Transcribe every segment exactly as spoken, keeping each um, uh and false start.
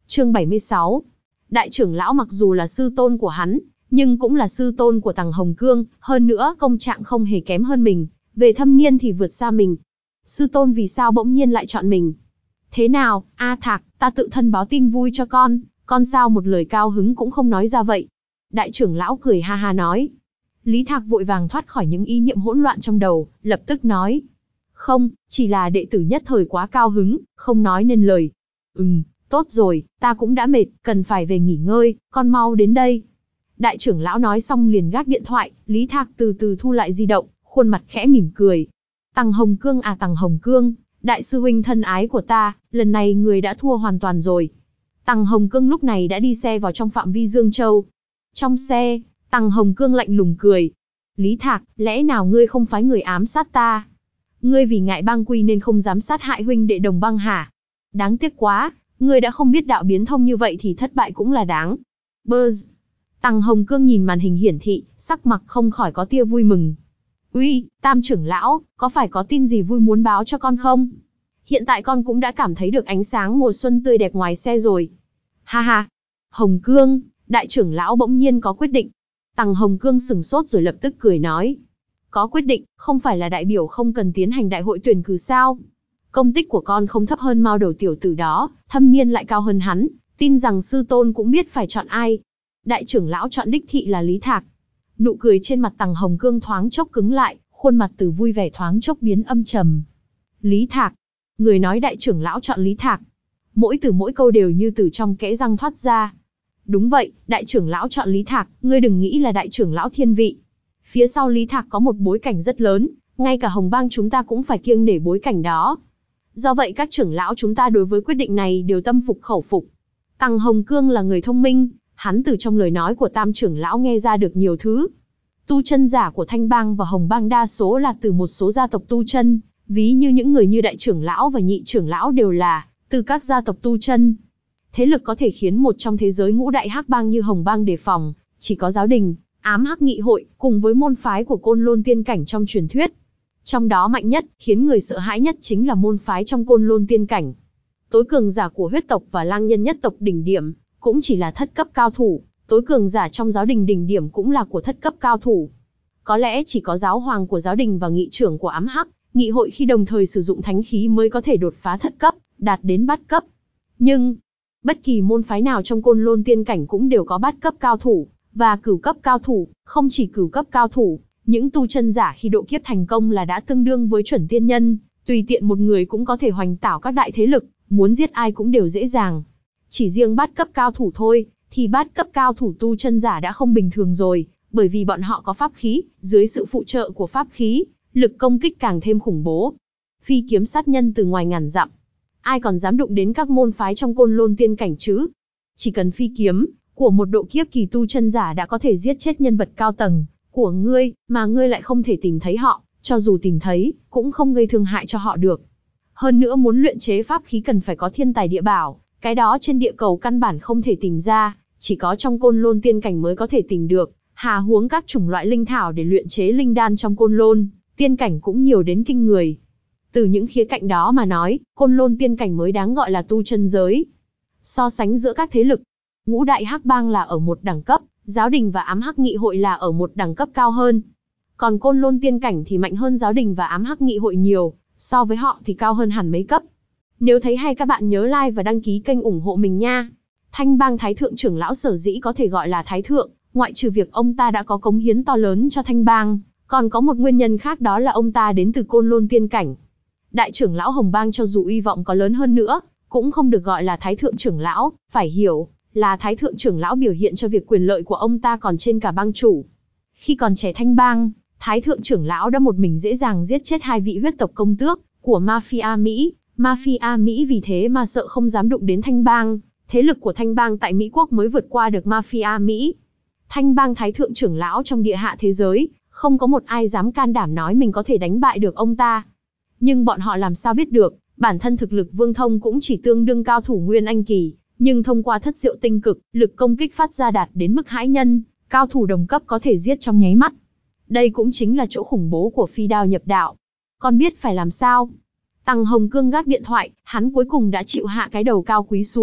Chương bảy mươi sáu. Đại trưởng lão mặc dù là sư tôn của hắn, nhưng cũng là sư tôn của Tằng Hồng Cương, hơn nữa công trạng không hề kém hơn mình, về thâm niên thì vượt xa mình. Sư tôn vì sao bỗng nhiên lại chọn mình? Thế nào, A Thạc, ta tự thân báo tin vui cho con, con sao một lời cao hứng cũng không nói ra vậy? Đại trưởng lão cười ha ha nói. Lý Thạc vội vàng thoát khỏi những ý niệm hỗn loạn trong đầu, lập tức nói. Không, chỉ là đệ tử nhất thời quá cao hứng, không nói nên lời. Ừm, tốt rồi, ta cũng đã mệt, cần phải về nghỉ ngơi, con mau đến đây. Đại trưởng lão nói xong liền gác điện thoại, Lý Thạc từ từ thu lại di động, khuôn mặt khẽ mỉm cười. Tằng Hồng Cương à Tằng Hồng Cương, đại sư huynh thân ái của ta, lần này người đã thua hoàn toàn rồi. Tằng Hồng Cương lúc này đã đi xe vào trong phạm vi Dương Châu. Trong xe, Tằng Hồng Cương lạnh lùng cười. Lý Thạc, lẽ nào ngươi không phái người ám sát ta? Ngươi vì ngại bang quy nên không dám sát hại huynh đệ đồng băng hả? Đáng tiếc quá, ngươi đã không biết đạo biến thông như vậy thì thất bại cũng là đáng. Buzz. Tằng Hồng Cương nhìn màn hình hiển thị, sắc mặt không khỏi có tia vui mừng. Uy, Tam trưởng lão, có phải có tin gì vui muốn báo cho con không? Hiện tại con cũng đã cảm thấy được ánh sáng mùa xuân tươi đẹp ngoài xe rồi. Ha ha. Hồng Cương, đại trưởng lão bỗng nhiên có quyết định. Tằng Hồng Cương sửng sốt rồi lập tức cười nói. Có quyết định, không phải là đại biểu không cần tiến hành đại hội tuyển cử sao? Công tích của con không thấp hơn Mao Đầu tiểu tử đó, thâm niên lại cao hơn hắn, tin rằng sư tôn cũng biết phải chọn ai. Đại trưởng lão chọn đích thị là Lý Thạc. Nụ cười trên mặt Tằng Hồng Cương thoáng chốc cứng lại, khuôn mặt từ vui vẻ thoáng chốc biến âm trầm. Lý Thạc. Người nói đại trưởng lão chọn Lý Thạc. Mỗi từ mỗi câu đều như từ trong kẽ răng thoát ra. Đúng vậy, đại trưởng lão chọn Lý Thạc, ngươi đừng nghĩ là đại trưởng lão thiên vị. Phía sau Lý Thạc có một bối cảnh rất lớn, ngay cả Hồng Bang chúng ta cũng phải kiêng nể bối cảnh đó. Do vậy các trưởng lão chúng ta đối với quyết định này đều tâm phục khẩu phục. Tằng Hồng Cương là người thông minh, hắn từ trong lời nói của Tam trưởng lão nghe ra được nhiều thứ. Tu chân giả của Thanh Bang và Hồng Bang đa số là từ một số gia tộc tu chân, ví như những người như đại trưởng lão và nhị trưởng lão đều là từ các gia tộc tu chân. Thế lực có thể khiến một trong thế giới ngũ đại hắc bang như Hồng Bang đề phòng, chỉ có giáo đình, ám hắc nghị hội, cùng với môn phái của Côn Lôn Tiên Cảnh trong truyền thuyết. Trong đó mạnh nhất, khiến người sợ hãi nhất chính là môn phái trong Côn Lôn Tiên Cảnh. Tối cường giả của huyết tộc và lang nhân nhất tộc đỉnh điểm, cũng chỉ là thất cấp cao thủ, tối cường giả trong giáo đình đỉnh điểm cũng là của thất cấp cao thủ. Có lẽ chỉ có giáo hoàng của giáo đình và nghị trưởng của ám hắc, nghị hội khi đồng thời sử dụng thánh khí mới có thể đột phá thất cấp, đạt đến bát cấp. Nhưng, bất kỳ môn phái nào trong Côn Lôn Tiên Cảnh cũng đều có bát cấp cao thủ, và cửu cấp cao thủ, không chỉ cửu cấp cao thủ, những tu chân giả khi độ kiếp thành công là đã tương đương với chuẩn tiên nhân, tùy tiện một người cũng có thể hoành tảo các đại thế lực, muốn giết ai cũng đều dễ dàng. Chỉ riêng bát cấp cao thủ thôi, thì bát cấp cao thủ tu chân giả đã không bình thường rồi, bởi vì bọn họ có pháp khí, dưới sự phụ trợ của pháp khí, lực công kích càng thêm khủng bố. Phi kiếm sát nhân từ ngoài ngàn dặm. Ai còn dám đụng đến các môn phái trong Côn Lôn Tiên Cảnh chứ? Chỉ cần phi kiếm của một độ kiếp kỳ tu chân giả đã có thể giết chết nhân vật cao tầng của ngươi, mà ngươi lại không thể tìm thấy họ, cho dù tìm thấy, cũng không gây thương hại cho họ được. Hơn nữa muốn luyện chế pháp khí cần phải có thiên tài địa bảo, cái đó trên địa cầu căn bản không thể tìm ra, chỉ có trong Côn Lôn Tiên Cảnh mới có thể tìm được. Hà huống các chủng loại linh thảo để luyện chế linh đan trong Côn Lôn Tiên Cảnh cũng nhiều đến kinh người. Từ những khía cạnh đó mà nói, Côn Lôn Tiên Cảnh mới đáng gọi là tu chân giới. So sánh giữa các thế lực, ngũ đại hắc bang là ở một đẳng cấp, giáo đình và ám hắc nghị hội là ở một đẳng cấp cao hơn. Còn Côn Lôn Tiên Cảnh thì mạnh hơn giáo đình và ám hắc nghị hội nhiều, so với họ thì cao hơn hẳn mấy cấp. Nếu thấy hay các bạn nhớ like và đăng ký kênh ủng hộ mình nha. Thanh Bang Thái Thượng trưởng lão sở dĩ có thể gọi là Thái Thượng, ngoại trừ việc ông ta đã có cống hiến to lớn cho Thanh Bang, còn có một nguyên nhân khác, đó là ông ta đến từ Côn Lôn Tiên Cảnh. Đại trưởng lão Hồng Bang cho dù uy vọng có lớn hơn nữa, cũng không được gọi là Thái Thượng trưởng lão, phải hiểu là Thái Thượng trưởng lão biểu hiện cho việc quyền lợi của ông ta còn trên cả bang chủ. Khi còn trẻ Thanh Bang, Thái Thượng trưởng lão đã một mình dễ dàng giết chết hai vị huyết tộc công tước của Mafia Mỹ. Mafia Mỹ vì thế mà sợ không dám đụng đến Thanh Bang, thế lực của Thanh Bang tại Mỹ quốc mới vượt qua được Mafia Mỹ. Thanh Bang Thái Thượng trưởng lão trong địa hạ thế giới, không có một ai dám can đảm nói mình có thể đánh bại được ông ta. Nhưng bọn họ làm sao biết được, bản thân thực lực Vương Thông cũng chỉ tương đương cao thủ Nguyên Anh kỳ, nhưng thông qua thất diệu tinh cực, lực công kích phát ra đạt đến mức hãi nhân, cao thủ đồng cấp có thể giết trong nháy mắt. Đây cũng chính là chỗ khủng bố của phi đao nhập đạo. Con biết phải làm sao? Tằng Hồng Cương gác điện thoại, hắn cuối cùng đã chịu hạ cái đầu cao quý xuống,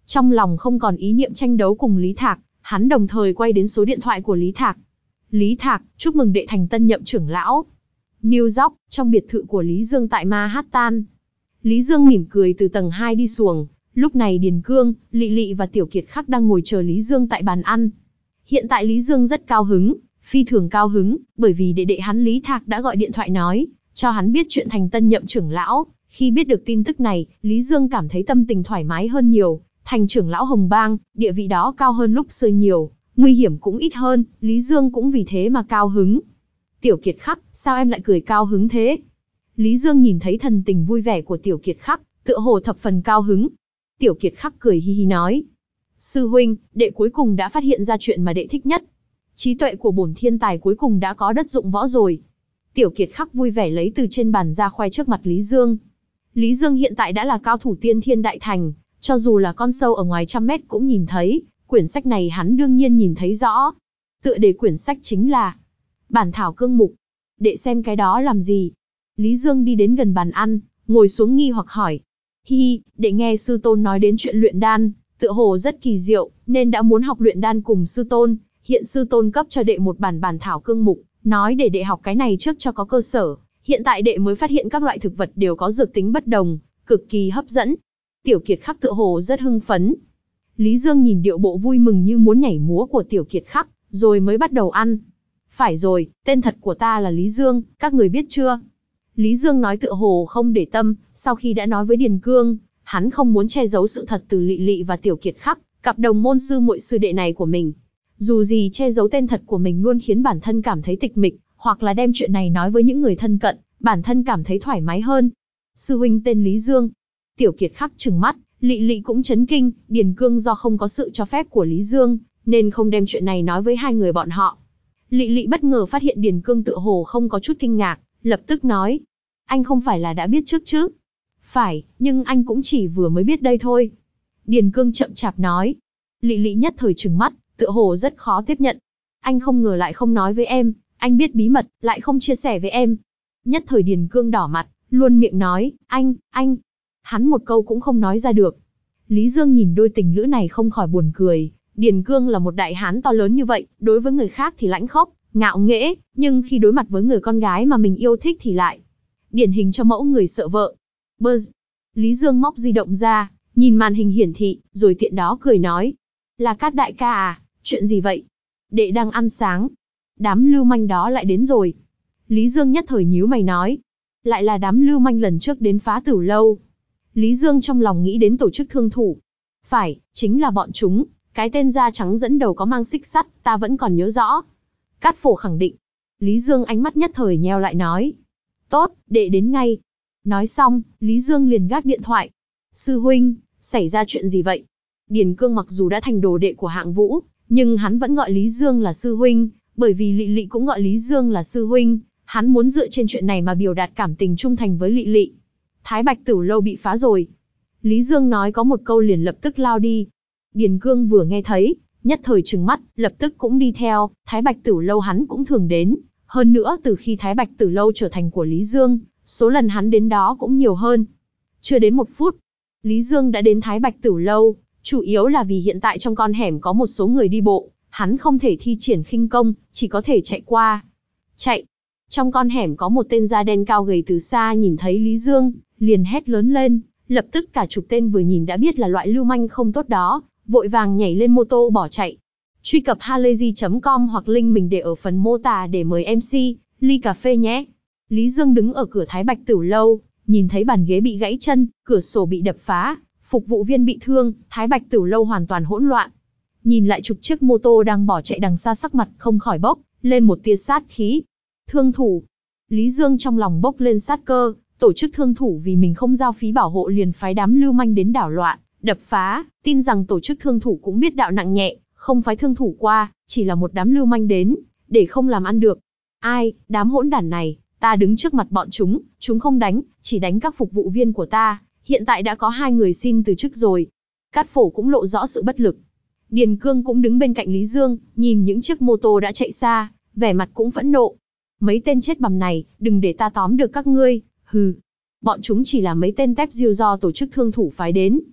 Trong lòng không còn ý niệm tranh đấu cùng Lý Thạc, hắn đồng thời quay đến số điện thoại của Lý Thạc. Lý Thạc, chúc mừng đệ thành tân nhậm trưởng lão. New York, trong biệt thự của Lý Dương tại Manhattan. Lý Dương mỉm cười từ tầng hai đi xuồng, lúc này Điền Cương, Lị Lị và Tiểu Kiệt Khắc đang ngồi chờ Lý Dương tại bàn ăn. Hiện tại Lý Dương rất cao hứng, phi thường cao hứng, bởi vì đệ đệ hắn Lý Thạc đã gọi điện thoại nói, cho hắn biết chuyện thành tân nhậm trưởng lão. Khi biết được tin tức này, Lý Dương cảm thấy tâm tình thoải mái hơn nhiều, thành trưởng lão Hồng Bang, địa vị đó cao hơn lúc xưa nhiều, nguy hiểm cũng ít hơn, Lý Dương cũng vì thế mà cao hứng. Tiểu Kiệt Khắc, sao em lại cười cao hứng thế? Lý Dương nhìn thấy thần tình vui vẻ của Tiểu Kiệt Khắc, tựa hồ thập phần cao hứng. Tiểu Kiệt Khắc cười hi hi nói, sư huynh, đệ cuối cùng đã phát hiện ra chuyện mà đệ thích nhất. Trí tuệ của bổn thiên tài cuối cùng đã có đất dụng võ rồi. Tiểu Kiệt Khắc vui vẻ lấy từ trên bàn ra khoe trước mặt Lý Dương. Lý Dương hiện tại đã là cao thủ tiên thiên đại thành, cho dù là con sâu ở ngoài trăm mét cũng nhìn thấy, quyển sách này hắn đương nhiên nhìn thấy rõ. Tựa đề quyển sách chính là Bản thảo cương mục. Đệ xem cái đó làm gì? Lý Dương đi đến gần bàn ăn, ngồi xuống nghi hoặc hỏi. Hi hi, đệ nghe sư tôn nói đến chuyện luyện đan, tựa hồ rất kỳ diệu, nên đã muốn học luyện đan cùng sư tôn. Hiện sư tôn cấp cho đệ một bản bản thảo cương mục, nói để đệ học cái này trước cho có cơ sở. Hiện tại đệ mới phát hiện các loại thực vật đều có dược tính bất đồng, cực kỳ hấp dẫn. Tiểu Kiệt Khắc tựa hồ rất hưng phấn. Lý Dương nhìn điệu bộ vui mừng như muốn nhảy múa của Tiểu Kiệt Khắc, rồi mới bắt đầu ăn. Phải rồi, tên thật của ta là Lý Dương, các người biết chưa? Lý Dương nói tựa hồ không để tâm, sau khi đã nói với Điền Cương, hắn không muốn che giấu sự thật từ Lị Lị và Tiểu Kiệt Khắc, cặp đồng môn sư muội sư đệ này của mình. Dù gì che giấu tên thật của mình luôn khiến bản thân cảm thấy tịch mịch, hoặc là đem chuyện này nói với những người thân cận, bản thân cảm thấy thoải mái hơn. Sư huynh tên Lý Dương. Tiểu Kiệt Khắc trừng mắt, Lị Lị cũng chấn kinh, Điền Cương do không có sự cho phép của Lý Dương, nên không đem chuyện này nói với hai người bọn họ. Lị Lị bất ngờ phát hiện Điền Cương tựa hồ không có chút kinh ngạc, lập tức nói. Anh không phải là đã biết trước chứ? Phải, nhưng anh cũng chỉ vừa mới biết đây thôi. Điền Cương chậm chạp nói. Lị Lị nhất thời trừng mắt, tựa hồ rất khó tiếp nhận. Anh không ngờ lại không nói với em, anh biết bí mật, lại không chia sẻ với em. Nhất thời Điền Cương đỏ mặt, luôn miệng nói, anh, anh. Hắn một câu cũng không nói ra được. Lý Dương nhìn đôi tình lữ này không khỏi buồn cười. Điền Cương là một đại hán to lớn như vậy, đối với người khác thì lãnh khốc, ngạo nghễ, nhưng khi đối mặt với người con gái mà mình yêu thích thì lại điển hình cho mẫu người sợ vợ. Buzz. Lý Dương móc di động ra, nhìn màn hình hiển thị, rồi tiện đó cười nói. Là Cát đại ca à, chuyện gì vậy? Đệ đang ăn sáng. Đám lưu manh đó lại đến rồi. Lý Dương nhất thời nhíu mày nói. Lại là đám lưu manh lần trước đến phá tử lâu. Lý Dương trong lòng nghĩ đến tổ chức thương thủ. Phải, chính là bọn chúng, cái tên da trắng dẫn đầu có mang xích sắt, ta vẫn còn nhớ rõ. Cát Phổ khẳng định. Lý Dương ánh mắt nhất thời nheo lại nói. Tốt, đệ đến ngay. Nói xong, Lý Dương liền gác điện thoại. Sư huynh, xảy ra chuyện gì vậy? Điền Cương mặc dù đã thành đồ đệ của Hạng Vũ, nhưng hắn vẫn gọi Lý Dương là sư huynh, bởi vì Lị Lị cũng gọi Lý Dương là sư huynh. Hắn muốn dựa trên chuyện này mà biểu đạt cảm tình trung thành với Lị Lị. Thái Bạch Tử lâu bị phá rồi. Lý Dương nói có một câu liền lập tức lao đi. Điền Cương vừa nghe thấy, nhất thời trừng mắt, lập tức cũng đi theo. Thái Bạch Tử lâu hắn cũng thường đến. Hơn nữa từ khi Thái Bạch Tử lâu trở thành của Lý Dương, số lần hắn đến đó cũng nhiều hơn. Chưa đến một phút, Lý Dương đã đến Thái Bạch Tử lâu, chủ yếu là vì hiện tại trong con hẻm có một số người đi bộ, hắn không thể thi triển khinh công, chỉ có thể chạy qua. Chạy! Trong con hẻm có một tên da đen cao gầy từ xa nhìn thấy Lý Dương, liền hét lớn lên, lập tức cả chục tên vừa nhìn đã biết là loại lưu manh không tốt đó, vội vàng nhảy lên mô tô bỏ chạy. Truy cập halayzi chấm com hoặc link mình để ở phần mô tả để mời em xê, ly cà phê nhé. Lý Dương đứng ở cửa Thái Bạch Tử lâu, nhìn thấy bàn ghế bị gãy chân, cửa sổ bị đập phá, phục vụ viên bị thương, Thái Bạch Tử lâu hoàn toàn hỗn loạn. Nhìn lại chục chiếc mô tô đang bỏ chạy đằng xa, sắc mặt không khỏi bốc lên một tia sát khí. Thương thủ. Lý Dương trong lòng bốc lên sát cơ, tổ chức thương thủ vì mình không giao phí bảo hộ liền phái đám lưu manh đến đảo loạn, đập phá, tin rằng tổ chức thương thủ cũng biết đạo nặng nhẹ, không phái thương thủ qua, chỉ là một đám lưu manh đến, để không làm ăn được. Ai, đám hỗn đản này, ta đứng trước mặt bọn chúng, chúng không đánh, chỉ đánh các phục vụ viên của ta, hiện tại đã có hai người xin từ chức rồi. Cát Phổ cũng lộ rõ sự bất lực. Điền Cương cũng đứng bên cạnh Lý Dương, nhìn những chiếc mô tô đã chạy xa, vẻ mặt cũng phẫn nộ. Mấy tên chết bầm này, đừng để ta tóm được các ngươi, hừ. Bọn chúng chỉ là mấy tên tép diêu do tổ chức thương thủ phái đến.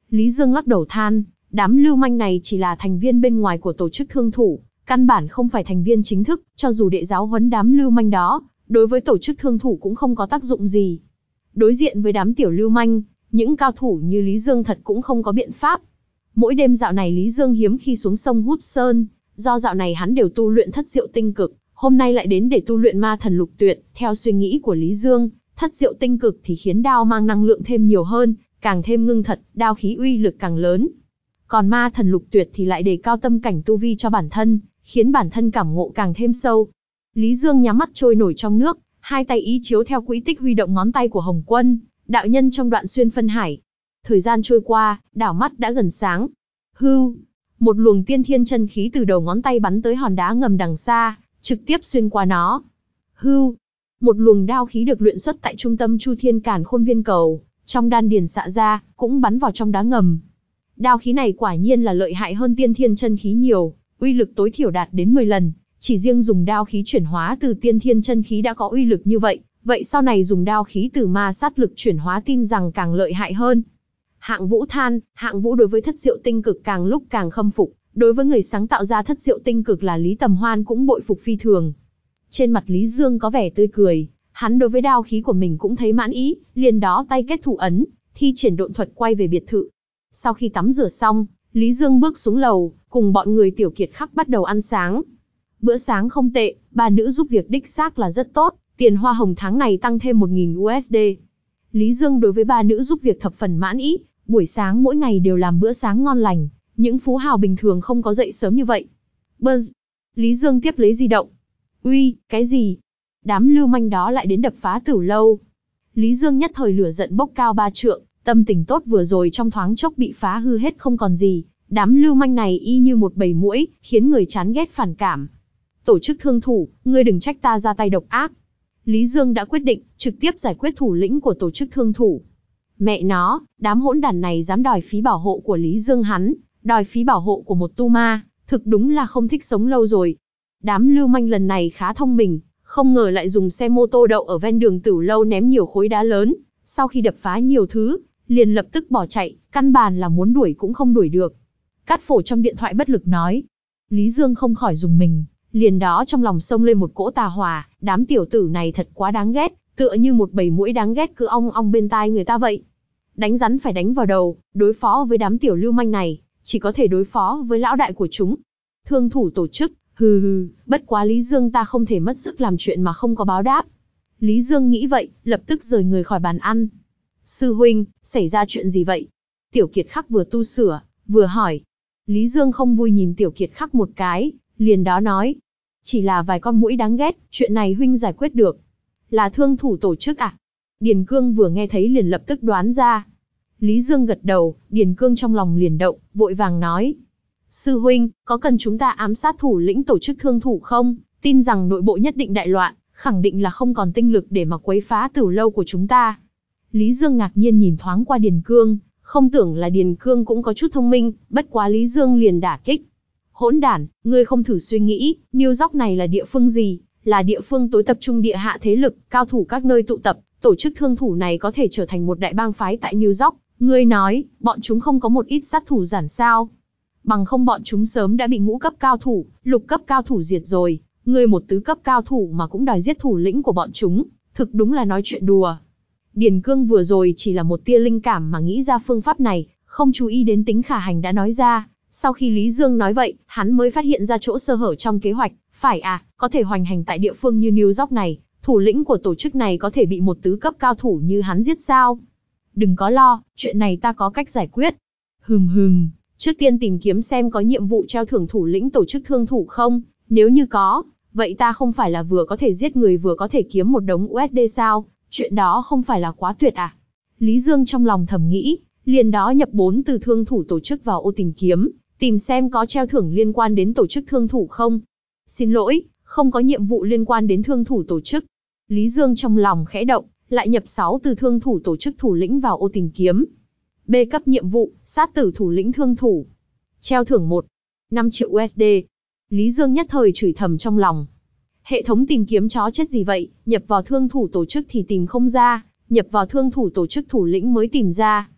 Lý Dương lắc đầu than, đám lưu manh này chỉ là thành viên bên ngoài của tổ chức thương thủ, căn bản không phải thành viên chính thức, cho dù đệ giáo huấn đám lưu manh đó, đối với tổ chức thương thủ cũng không có tác dụng gì. Đối diện với đám tiểu lưu manh, những cao thủ như Lý Dương thật cũng không có biện pháp. Mỗi đêm dạo này Lý Dương hiếm khi xuống sông hút sơn, do dạo này hắn đều tu luyện thất diệu tinh cực, hôm nay lại đến để tu luyện ma thần lục tuyệt. Theo suy nghĩ của Lý Dương, thất diệu tinh cực thì khiến đao mang năng lượng thêm nhiều hơn, càng thêm ngưng thật, đao khí uy lực càng lớn. Còn ma thần lục tuyệt thì lại đề cao tâm cảnh tu vi cho bản thân, khiến bản thân cảm ngộ càng thêm sâu. Lý Dương nhắm mắt trôi nổi trong nước, hai tay ý chiếu theo quỹ tích huy động ngón tay của Hồng Quân, đạo nhân trong đoạn xuyên phân hải. Thời gian trôi qua, đảo mắt đã gần sáng. Hưu, một luồng tiên thiên chân khí từ đầu ngón tay bắn tới hòn đá ngầm đằng xa, trực tiếp xuyên qua nó. Hưu, một luồng đao khí được luyện xuất tại trung tâm Chu Thiên Càn Khôn Viên Cầu, trong đan điền xạ ra, cũng bắn vào trong đá ngầm. Đao khí này quả nhiên là lợi hại hơn tiên thiên chân khí nhiều, uy lực tối thiểu đạt đến mười lần. Chỉ riêng dùng đao khí chuyển hóa từ tiên thiên chân khí đã có uy lực như vậy, vậy sau này dùng đao khí từ ma sát lực chuyển hóa tin rằng càng lợi hại hơn. Hạng Vũ than, Hạng Vũ đối với thất diệu tinh cực càng lúc càng khâm phục, đối với người sáng tạo ra thất diệu tinh cực là Lý Tầm Hoan cũng bội phục phi thường. Trên mặt Lý Dương có vẻ tươi cười, hắn đối với đao khí của mình cũng thấy mãn ý, liền đó tay kết thủ ấn, thi triển độn thuật quay về biệt thự. Sau khi tắm rửa xong, Lý Dương bước xuống lầu, cùng bọn người Tiểu Kiệt Khắc bắt đầu ăn sáng. Bữa sáng không tệ, ba nữ giúp việc đích xác là rất tốt, tiền hoa hồng tháng này tăng thêm một nghìn u ét đê. Lý Dương đối với ba nữ giúp việc thập phần mãn ý, buổi sáng mỗi ngày đều làm bữa sáng ngon lành, những phú hào bình thường không có dậy sớm như vậy. Buzz. Lý Dương tiếp lấy di động. Uy, cái gì? Đám lưu manh đó lại đến đập phá Tửu Lâu. Lý Dương nhất thời lửa giận bốc cao ba trượng, tâm tình tốt vừa rồi trong thoáng chốc bị phá hư hết không còn gì. Đám lưu manh này y như một bầy muỗi, khiến người chán ghét phản cảm. Tổ chức thương thủ, ngươi đừng trách ta ra tay độc ác. Lý Dương đã quyết định, trực tiếp giải quyết thủ lĩnh của tổ chức thương thủ. Mẹ nó, đám hỗn đản này dám đòi phí bảo hộ của Lý Dương hắn, đòi phí bảo hộ của một tu ma, thực đúng là không thích sống lâu rồi. Đám lưu manh lần này khá thông minh, không ngờ lại dùng xe mô tô đậu ở ven đường Tửu Lâu ném nhiều khối đá lớn, sau khi đập phá nhiều thứ, liền lập tức bỏ chạy, căn bản là muốn đuổi cũng không đuổi được. Cát Phổ trong điện thoại bất lực nói. Lý Dương không khỏi dùng mình, liền đó trong lòng xông lên một cỗ tà hỏa, đám tiểu tử này thật quá đáng ghét, tựa như một bầy muỗi đáng ghét cứ ong ong bên tai người ta vậy. Đánh rắn phải đánh vào đầu, đối phó với đám tiểu lưu manh này, chỉ có thể đối phó với lão đại của chúng. Thương thủ tổ chức, hừ hừ, bất quá Lý Dương ta không thể mất sức làm chuyện mà không có báo đáp. Lý Dương nghĩ vậy, lập tức rời người khỏi bàn ăn. Sư huynh, xảy ra chuyện gì vậy? Tiểu Kiệt Khắc vừa tu sửa, vừa hỏi. Lý Dương không vui nhìn Tiểu Kiệt Khắc một cái, liền đó nói. Chỉ là vài con muỗi đáng ghét, chuyện này huynh giải quyết được. Là thương thủ tổ chức à? Điền Cương vừa nghe thấy liền lập tức đoán ra. Lý Dương gật đầu, Điền Cương trong lòng liền động, vội vàng nói. Sư huynh, có cần chúng ta ám sát thủ lĩnh tổ chức thương thủ không? Tin rằng nội bộ nhất định đại loạn, khẳng định là không còn tinh lực để mà quấy phá Tửu Lâu của chúng ta. Lý Dương ngạc nhiên nhìn thoáng qua Điền Cương, không tưởng là Điền Cương cũng có chút thông minh, bất quá Lý Dương liền đả kích. Hỗn đản, ngươi không thử suy nghĩ, New York này là địa phương gì? Là địa phương tối tập trung địa hạ thế lực, cao thủ các nơi tụ tập, tổ chức thương thủ này có thể trở thành một đại bang phái tại New York. Ngươi nói, bọn chúng không có một ít sát thủ giản sao? Bằng không bọn chúng sớm đã bị ngũ cấp cao thủ, lục cấp cao thủ diệt rồi. Ngươi một tứ cấp cao thủ mà cũng đòi giết thủ lĩnh của bọn chúng, thực đúng là nói chuyện đùa. Điền Cương vừa rồi chỉ là một tia linh cảm mà nghĩ ra phương pháp này, không chú ý đến tính khả hành đã nói ra. Sau khi Lý Dương nói vậy, hắn mới phát hiện ra chỗ sơ hở trong kế hoạch. Phải à, có thể hoành hành tại địa phương như New York này, thủ lĩnh của tổ chức này có thể bị một tứ cấp cao thủ như hắn giết sao? Đừng có lo, chuyện này ta có cách giải quyết. Hừm hừm, trước tiên tìm kiếm xem có nhiệm vụ treo thưởng thủ lĩnh tổ chức thương thủ không, nếu như có, vậy ta không phải là vừa có thể giết người vừa có thể kiếm một đống u ét đê sao, chuyện đó không phải là quá tuyệt à? Lý Dương trong lòng thầm nghĩ, liền đó nhập bốn từ thương thủ tổ chức vào ô tìm kiếm, tìm xem có treo thưởng liên quan đến tổ chức thương thủ không. Xin lỗi, không có nhiệm vụ liên quan đến thương thủ tổ chức. Lý Dương trong lòng khẽ động, lại nhập sáu từ thương thủ tổ chức thủ lĩnh vào ô tìm kiếm. B cấp nhiệm vụ, sát tử thủ lĩnh thương thủ. Treo thưởng một, năm triệu u ét đê. Lý Dương nhất thời chửi thầm trong lòng. Hệ thống tìm kiếm chó chết gì vậy, nhập vào thương thủ tổ chức thì tìm không ra, nhập vào thương thủ tổ chức thủ lĩnh mới tìm ra.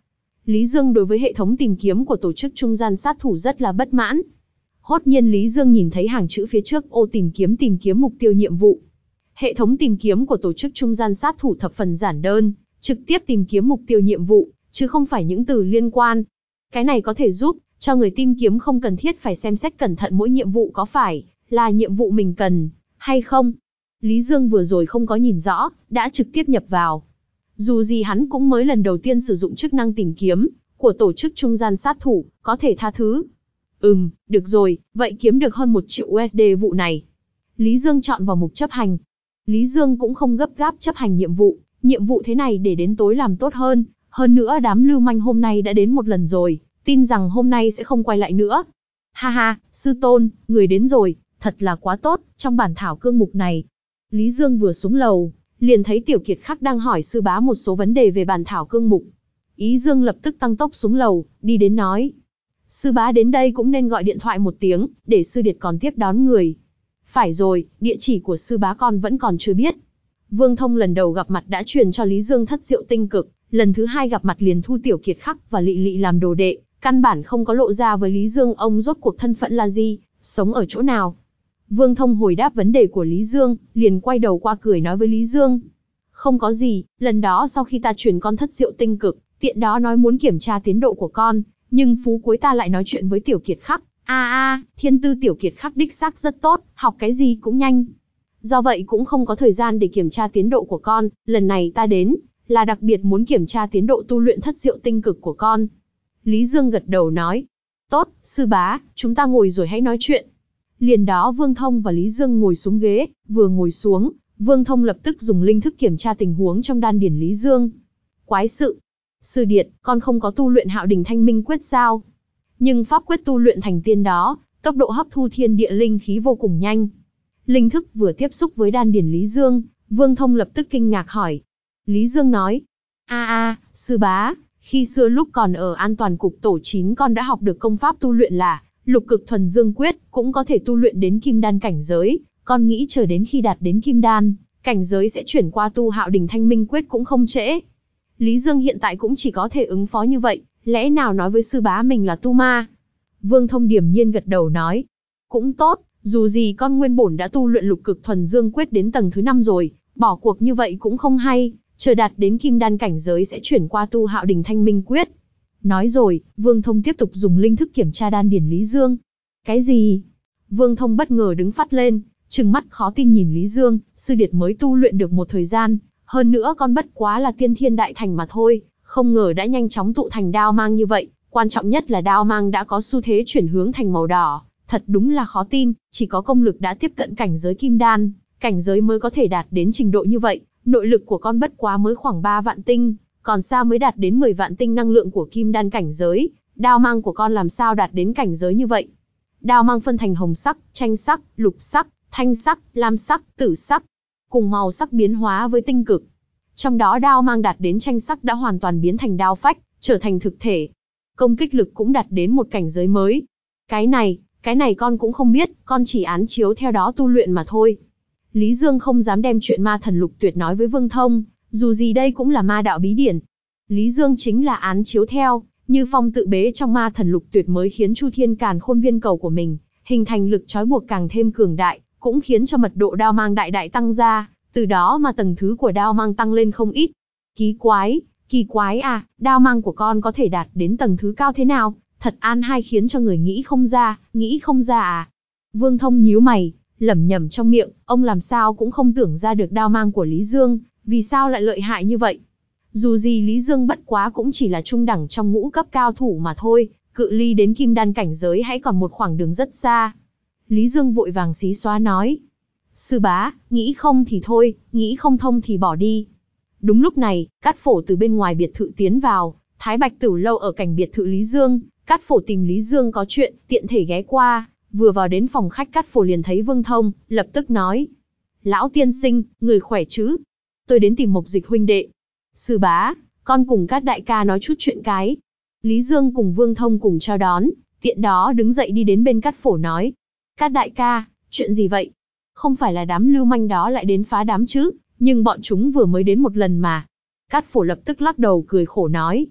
Lý Dương đối với hệ thống tìm kiếm của tổ chức trung gian sát thủ rất là bất mãn. Hốt nhiên Lý Dương nhìn thấy hàng chữ phía trước ô tìm kiếm tìm kiếm mục tiêu nhiệm vụ. Hệ thống tìm kiếm của tổ chức trung gian sát thủ thập phần giản đơn, trực tiếp tìm kiếm mục tiêu nhiệm vụ, chứ không phải những từ liên quan. Cái này có thể giúp cho người tìm kiếm không cần thiết phải xem xét cẩn thận mỗi nhiệm vụ có phải là nhiệm vụ mình cần hay không. Lý Dương vừa rồi không có nhìn rõ, đã trực tiếp nhập vào. Dù gì hắn cũng mới lần đầu tiên sử dụng chức năng tìm kiếm của tổ chức trung gian sát thủ, có thể tha thứ. Ừm, được rồi, vậy kiếm được hơn một triệu u ét đê vụ này. Lý Dương chọn vào mục chấp hành. Lý Dương cũng không gấp gáp chấp hành nhiệm vụ, nhiệm vụ thế này để đến tối làm tốt hơn. Hơn nữa đám lưu manh hôm nay đã đến một lần rồi, tin rằng hôm nay sẽ không quay lại nữa. Ha ha, sư tôn, người đến rồi, thật là quá tốt, trong bản thảo cương mục này. Lý Dương vừa xuống lầu, liền thấy Tiểu Kiệt Khắc đang hỏi sư bá một số vấn đề về bản thảo cương mục. Ý Dương lập tức tăng tốc xuống lầu, đi đến nói. Sư bá đến đây cũng nên gọi điện thoại một tiếng, để sư điệt còn tiếp đón người. Phải rồi, địa chỉ của sư bá con vẫn còn chưa biết. Vương Thông lần đầu gặp mặt đã truyền cho Lý Dương thất diệu tinh cực, lần thứ hai gặp mặt liền thu Tiểu Kiệt Khắc và Lị Lị làm đồ đệ, căn bản không có lộ ra với Lý Dương ông rốt cuộc thân phận là gì, sống ở chỗ nào. Vương Thông hồi đáp vấn đề của Lý Dương, liền quay đầu qua cười nói với Lý Dương. Không có gì, lần đó sau khi ta truyền con thất diệu tinh cực, tiện đó nói muốn kiểm tra tiến độ của con, nhưng phú cuối ta lại nói chuyện với Tiểu Kiệt Khắc. A a, thiên tư Tiểu Kiệt Khắc đích xác rất tốt, học cái gì cũng nhanh. Do vậy cũng không có thời gian để kiểm tra tiến độ của con, lần này ta đến, là đặc biệt muốn kiểm tra tiến độ tu luyện thất diệu tinh cực của con. Lý Dương gật đầu nói. Tốt, sư bá, chúng ta ngồi rồi hãy nói chuyện. Liền đó Vương Thông và Lý Dương ngồi xuống ghế, vừa ngồi xuống, Vương Thông lập tức dùng linh thức kiểm tra tình huống trong đan điển Lý Dương. Quái sự. Sư điệt, con không có tu luyện Hạo Đỉnh Thanh Minh quyết sao? Nhưng pháp quyết tu luyện thành tiên đó, tốc độ hấp thu thiên địa linh khí vô cùng nhanh. Linh thức vừa tiếp xúc với đan điển Lý Dương, Vương Thông lập tức kinh ngạc hỏi. Lý Dương nói. A a, sư bá, khi xưa lúc còn ở an toàn cục tổ chín con đã học được công pháp tu luyện là Lục Cực Thuần Dương Quyết, cũng có thể tu luyện đến kim đan cảnh giới, con nghĩ chờ đến khi đạt đến kim đan, cảnh giới sẽ chuyển qua tu Hạo Đỉnh Thanh Minh Quyết cũng không trễ. Lý Dương hiện tại cũng chỉ có thể ứng phó như vậy, lẽ nào nói với sư bá mình là tu ma? Vương Thông điềm nhiên gật đầu nói. Cũng tốt, dù gì con nguyên bổn đã tu luyện Lục Cực Thuần Dương Quyết đến tầng thứ năm rồi, bỏ cuộc như vậy cũng không hay, chờ đạt đến kim đan cảnh giới sẽ chuyển qua tu Hạo Đỉnh Thanh Minh Quyết. Nói rồi, Vương Thông tiếp tục dùng linh thức kiểm tra đan điển Lý Dương. Cái gì? Vương Thông bất ngờ đứng phắt lên, trừng mắt khó tin nhìn Lý Dương, sư điệt mới tu luyện được một thời gian, hơn nữa con bất quá là tiên thiên đại thành mà thôi, không ngờ đã nhanh chóng tụ thành đao mang như vậy, quan trọng nhất là đao mang đã có xu thế chuyển hướng thành màu đỏ, thật đúng là khó tin, chỉ có công lực đã tiếp cận cảnh giới kim đan, cảnh giới mới có thể đạt đến trình độ như vậy, nội lực của con bất quá mới khoảng ba vạn tinh, còn sao mới đạt đến mười vạn tinh năng lượng của kim đan cảnh giới, đao mang của con làm sao đạt đến cảnh giới như vậy. Đao mang phân thành hồng sắc, chanh sắc, lục sắc, thanh sắc, lam sắc, tử sắc, cùng màu sắc biến hóa với tinh cực. Trong đó đao mang đạt đến chanh sắc đã hoàn toàn biến thành đao phách, trở thành thực thể. Công kích lực cũng đạt đến một cảnh giới mới. Cái này, cái này con cũng không biết, con chỉ án chiếu theo đó tu luyện mà thôi. Lý Dương không dám đem chuyện ma thần lục tuyệt nói với Vương Thông, dù gì đây cũng là ma đạo bí điển. Lý Dương chính là án chiếu theo, như phong tự bế trong ma thần lục tuyệt mới khiến Chu Thiên Càn Khôn viên cầu của mình, hình thành lực trói buộc càng thêm cường đại, cũng khiến cho mật độ đao mang đại đại tăng ra, từ đó mà tầng thứ của đao mang tăng lên không ít. Kỳ quái, kỳ quái à, đao mang của con có thể đạt đến tầng thứ cao thế nào, thật an hai khiến cho người nghĩ không ra, nghĩ không ra à. Vương Thông nhíu mày, lẩm nhẩm trong miệng, ông làm sao cũng không tưởng ra được đao mang của Lý Dương, vì sao lại lợi hại như vậy. Dù gì Lý Dương bất quá cũng chỉ là trung đẳng trong ngũ cấp cao thủ mà thôi, cự ly đến kim đan cảnh giới hãy còn một khoảng đường rất xa. Lý Dương vội vàng xí xóa nói. Sư bá, nghĩ không thì thôi, nghĩ không thông thì bỏ đi. Đúng lúc này, Cát Phổ từ bên ngoài biệt thự tiến vào, Thái Bạch Tửu lâu ở cảnh biệt thự Lý Dương, Cát Phổ tìm Lý Dương có chuyện, tiện thể ghé qua, vừa vào đến phòng khách Cát Phổ liền thấy Vương Thông, lập tức nói. Lão tiên sinh, người khỏe chứ? Tôi đến tìm Mộc Dịch huynh đệ. Sư bá, con cùng Cát đại ca nói chút chuyện cái. Lý Dương cùng Vương Thông cùng chào đón, tiện đó đứng dậy đi đến bên Cát Phổ nói. Cát đại ca, chuyện gì vậy? Không phải là đám lưu manh đó lại đến phá đám chứ, nhưng bọn chúng vừa mới đến một lần mà. Cát Phổ lập tức lắc đầu cười khổ nói.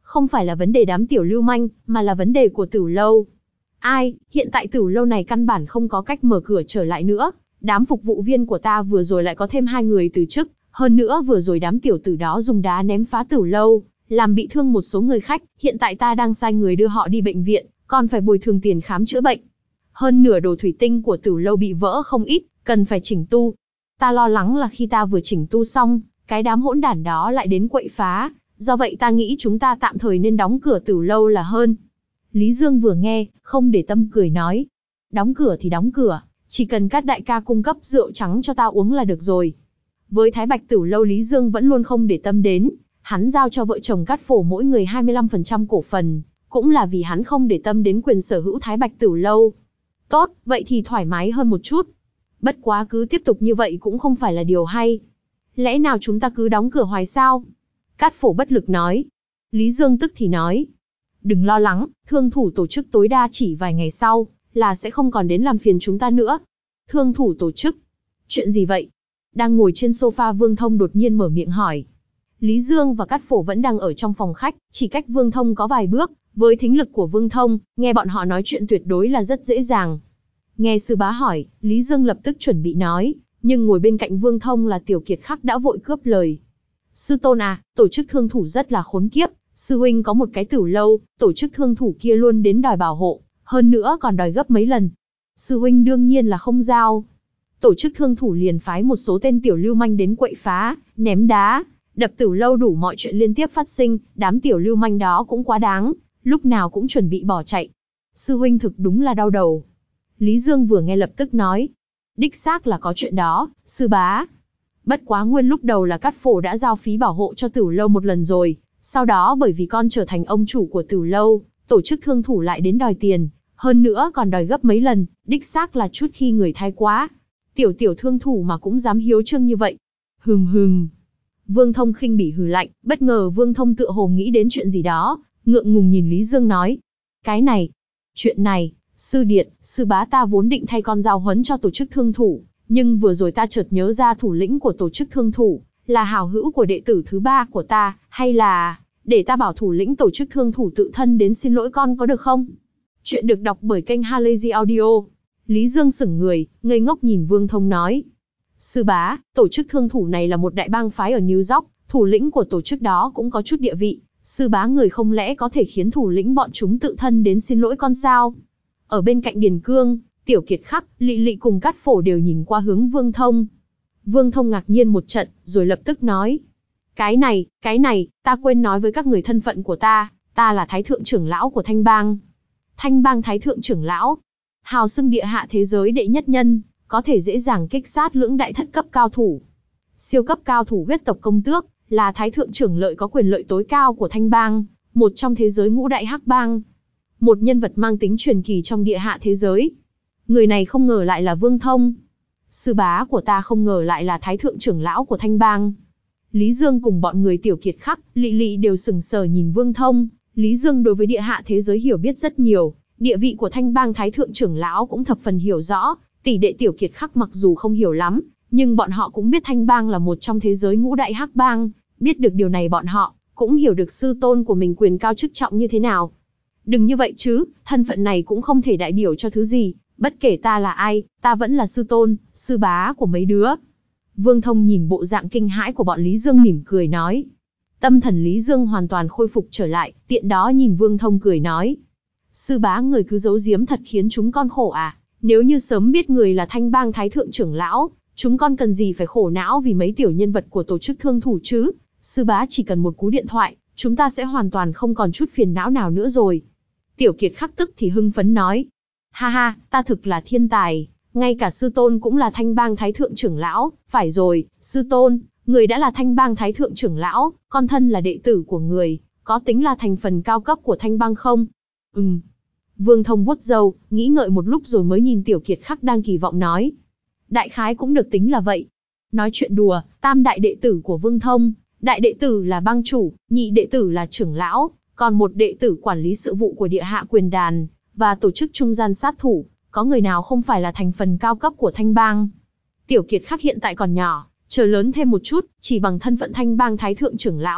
Không phải là vấn đề đám tiểu lưu manh, mà là vấn đề của Tử lâu. Ai, hiện tại Tử lâu này căn bản không có cách mở cửa trở lại nữa. Đám phục vụ viên của ta vừa rồi lại có thêm hai người từ chức, hơn nữa vừa rồi đám tiểu tử đó dùng đá ném phá Tử lâu, làm bị thương một số người khách, hiện tại ta đang sai người đưa họ đi bệnh viện, còn phải bồi thường tiền khám chữa bệnh. Hơn nửa đồ thủy tinh của Tử lâu bị vỡ không ít, cần phải chỉnh tu. Ta lo lắng là khi ta vừa chỉnh tu xong, cái đám hỗn đản đó lại đến quậy phá, do vậy ta nghĩ chúng ta tạm thời nên đóng cửa Tử lâu là hơn. Lý Dương vừa nghe, không để tâm cười nói. Đóng cửa thì đóng cửa, chỉ cần các đại ca cung cấp rượu trắng cho ta uống là được rồi. Với Thái Bạch Tử lâu Lý Dương vẫn luôn không để tâm đến, hắn giao cho vợ chồng Cát Phổ mỗi người hai mươi lăm phần trăm cổ phần, cũng là vì hắn không để tâm đến quyền sở hữu Thái Bạch Tử lâu. Tốt, vậy thì thoải mái hơn một chút. Bất quá cứ tiếp tục như vậy cũng không phải là điều hay. Lẽ nào chúng ta cứ đóng cửa hoài sao? Cát Phổ bất lực nói. Lý Dương tức thì nói. Đừng lo lắng, thương thủ tổ chức tối đa chỉ vài ngày sau, là sẽ không còn đến làm phiền chúng ta nữa. Thương thủ tổ chức? Chuyện gì vậy? Đang ngồi trên sofa Vương Thông đột nhiên mở miệng hỏi. Lý Dương và Cát Phổ vẫn đang ở trong phòng khách, chỉ cách Vương Thông có vài bước. Với thính lực của Vương Thông, nghe bọn họ nói chuyện tuyệt đối là rất dễ dàng. Nghe sư bá hỏi, Lý Dương lập tức chuẩn bị nói, nhưng ngồi bên cạnh Vương Thông là Tiểu Kiệt Khắc đã vội cướp lời. Sư tôn à, tổ chức thương thủ rất là khốn kiếp, sư huynh có một cái Tử lâu, tổ chức thương thủ kia luôn đến đòi bảo hộ, hơn nữa còn đòi gấp mấy lần. Sư huynh đương nhiên là không giao. Tổ chức thương thủ liền phái một số tên tiểu lưu manh đến quậy phá, ném đá, đập Tử lâu, đủ mọi chuyện liên tiếp phát sinh, đám tiểu lưu manh đó cũng quá đáng, lúc nào cũng chuẩn bị bỏ chạy. Sư huynh thực đúng là đau đầu. Lý Dương vừa nghe lập tức nói, đích xác là có chuyện đó, sư bá. Bất quá nguyên lúc đầu là Cát Phổ đã giao phí bảo hộ cho Tử lâu một lần rồi, sau đó bởi vì con trở thành ông chủ của Tử lâu, tổ chức thương thủ lại đến đòi tiền, hơn nữa còn đòi gấp mấy lần, đích xác là chút khi người thái quá. Tiểu tiểu thương thủ mà cũng dám hiếu trương như vậy. Hừm hừm. Vương Thông khinh bỉ hừ lạnh, bất ngờ Vương Thông tựa hồ nghĩ đến chuyện gì đó, ngượng ngùng nhìn Lý Dương nói. Cái này, chuyện này, sư điệt, sư bá ta vốn định thay con giao huấn cho tổ chức thương thủ, nhưng vừa rồi ta chợt nhớ ra thủ lĩnh của tổ chức thương thủ, là hảo hữu của đệ tử thứ ba của ta, hay là, để ta bảo thủ lĩnh tổ chức thương thủ tự thân đến xin lỗi con có được không? Chuyện được đọc bởi kênh Halazy Audio. Lý Dương sững người, ngây ngốc nhìn Vương Thông nói. Sư bá, tổ chức thương thủ này là một đại bang phái ở New York, thủ lĩnh của tổ chức đó cũng có chút địa vị. Sư bá người không lẽ có thể khiến thủ lĩnh bọn chúng tự thân đến xin lỗi con sao? Ở bên cạnh Điền Cương, Tiểu Kiệt Khắc, Lị Lị cùng Cát Phổ đều nhìn qua hướng Vương Thông. Vương Thông ngạc nhiên một trận, rồi lập tức nói. Cái này, cái này, ta quên nói với các người thân phận của ta, ta là Thái Thượng trưởng lão của Thanh Bang. Thanh Bang Thái Thượng trưởng lão, hào xưng địa hạ thế giới đệ nhất nhân, có thể dễ dàng kích sát lưỡng đại thất cấp cao thủ. Siêu cấp cao thủ huyết tộc công tước, là Thái Thượng trưởng lợi có quyền lợi tối cao của Thanh Bang, một trong thế giới ngũ đại hắc bang. Một nhân vật mang tính truyền kỳ trong địa hạ thế giới. Người này không ngờ lại là Vương Thông. Sư bá của ta không ngờ lại là Thái Thượng trưởng lão của Thanh Bang. Lý Dương cùng bọn người Tiểu Kiệt Khắc, Lị Lị đều sững sờ nhìn Vương Thông. Lý Dương đối với địa hạ thế giới hiểu biết rất nhiều, địa vị của Thanh Bang Thái Thượng trưởng lão cũng thập phần hiểu rõ. Tỷ đệ Tiểu Kiệt Khắc mặc dù không hiểu lắm, nhưng bọn họ cũng biết Thanh Bang là một trong thế giới ngũ đại hắc bang. Biết được điều này bọn họ cũng hiểu được sư tôn của mình quyền cao chức trọng như thế nào. Đừng như vậy chứ, thân phận này cũng không thể đại biểu cho thứ gì. Bất kể ta là ai, ta vẫn là sư tôn, sư bá của mấy đứa. Vương Thông nhìn bộ dạng kinh hãi của bọn Lý Dương mỉm cười nói. Tâm thần Lý Dương hoàn toàn khôi phục trở lại, tiện đó nhìn Vương Thông cười nói. Sư bá người cứ giấu giếm thật khiến chúng con khổ à, nếu như sớm biết người là Thanh Bang Thái Thượng trưởng lão, chúng con cần gì phải khổ não vì mấy tiểu nhân vật của tổ chức thương thủ chứ. Sư bá chỉ cần một cú điện thoại, chúng ta sẽ hoàn toàn không còn chút phiền não nào nữa rồi. Tiểu Kiệt Khắc tức thì hưng phấn nói. Ha ha, ta thực là thiên tài, ngay cả sư tôn cũng là Thanh Bang Thái Thượng trưởng lão, phải rồi, sư tôn, người đã là Thanh Bang Thái Thượng trưởng lão, con thân là đệ tử của người, có tính là thành phần cao cấp của Thanh Bang không? Ừm. Vương Thông vuốt râu, nghĩ ngợi một lúc rồi mới nhìn Tiểu Kiệt Khắc đang kỳ vọng nói. Đại khái cũng được tính là vậy. Nói chuyện đùa, tam đại đệ tử của Vương Thông, đại đệ tử là bang chủ, nhị đệ tử là trưởng lão, còn một đệ tử quản lý sự vụ của địa hạ quyền đàn, và tổ chức trung gian sát thủ, có người nào không phải là thành phần cao cấp của Thanh Bang. Tiểu Kiệt Khắc hiện tại còn nhỏ, chờ lớn thêm một chút, chỉ bằng thân phận Thanh Bang Thái Thượng trưởng lão,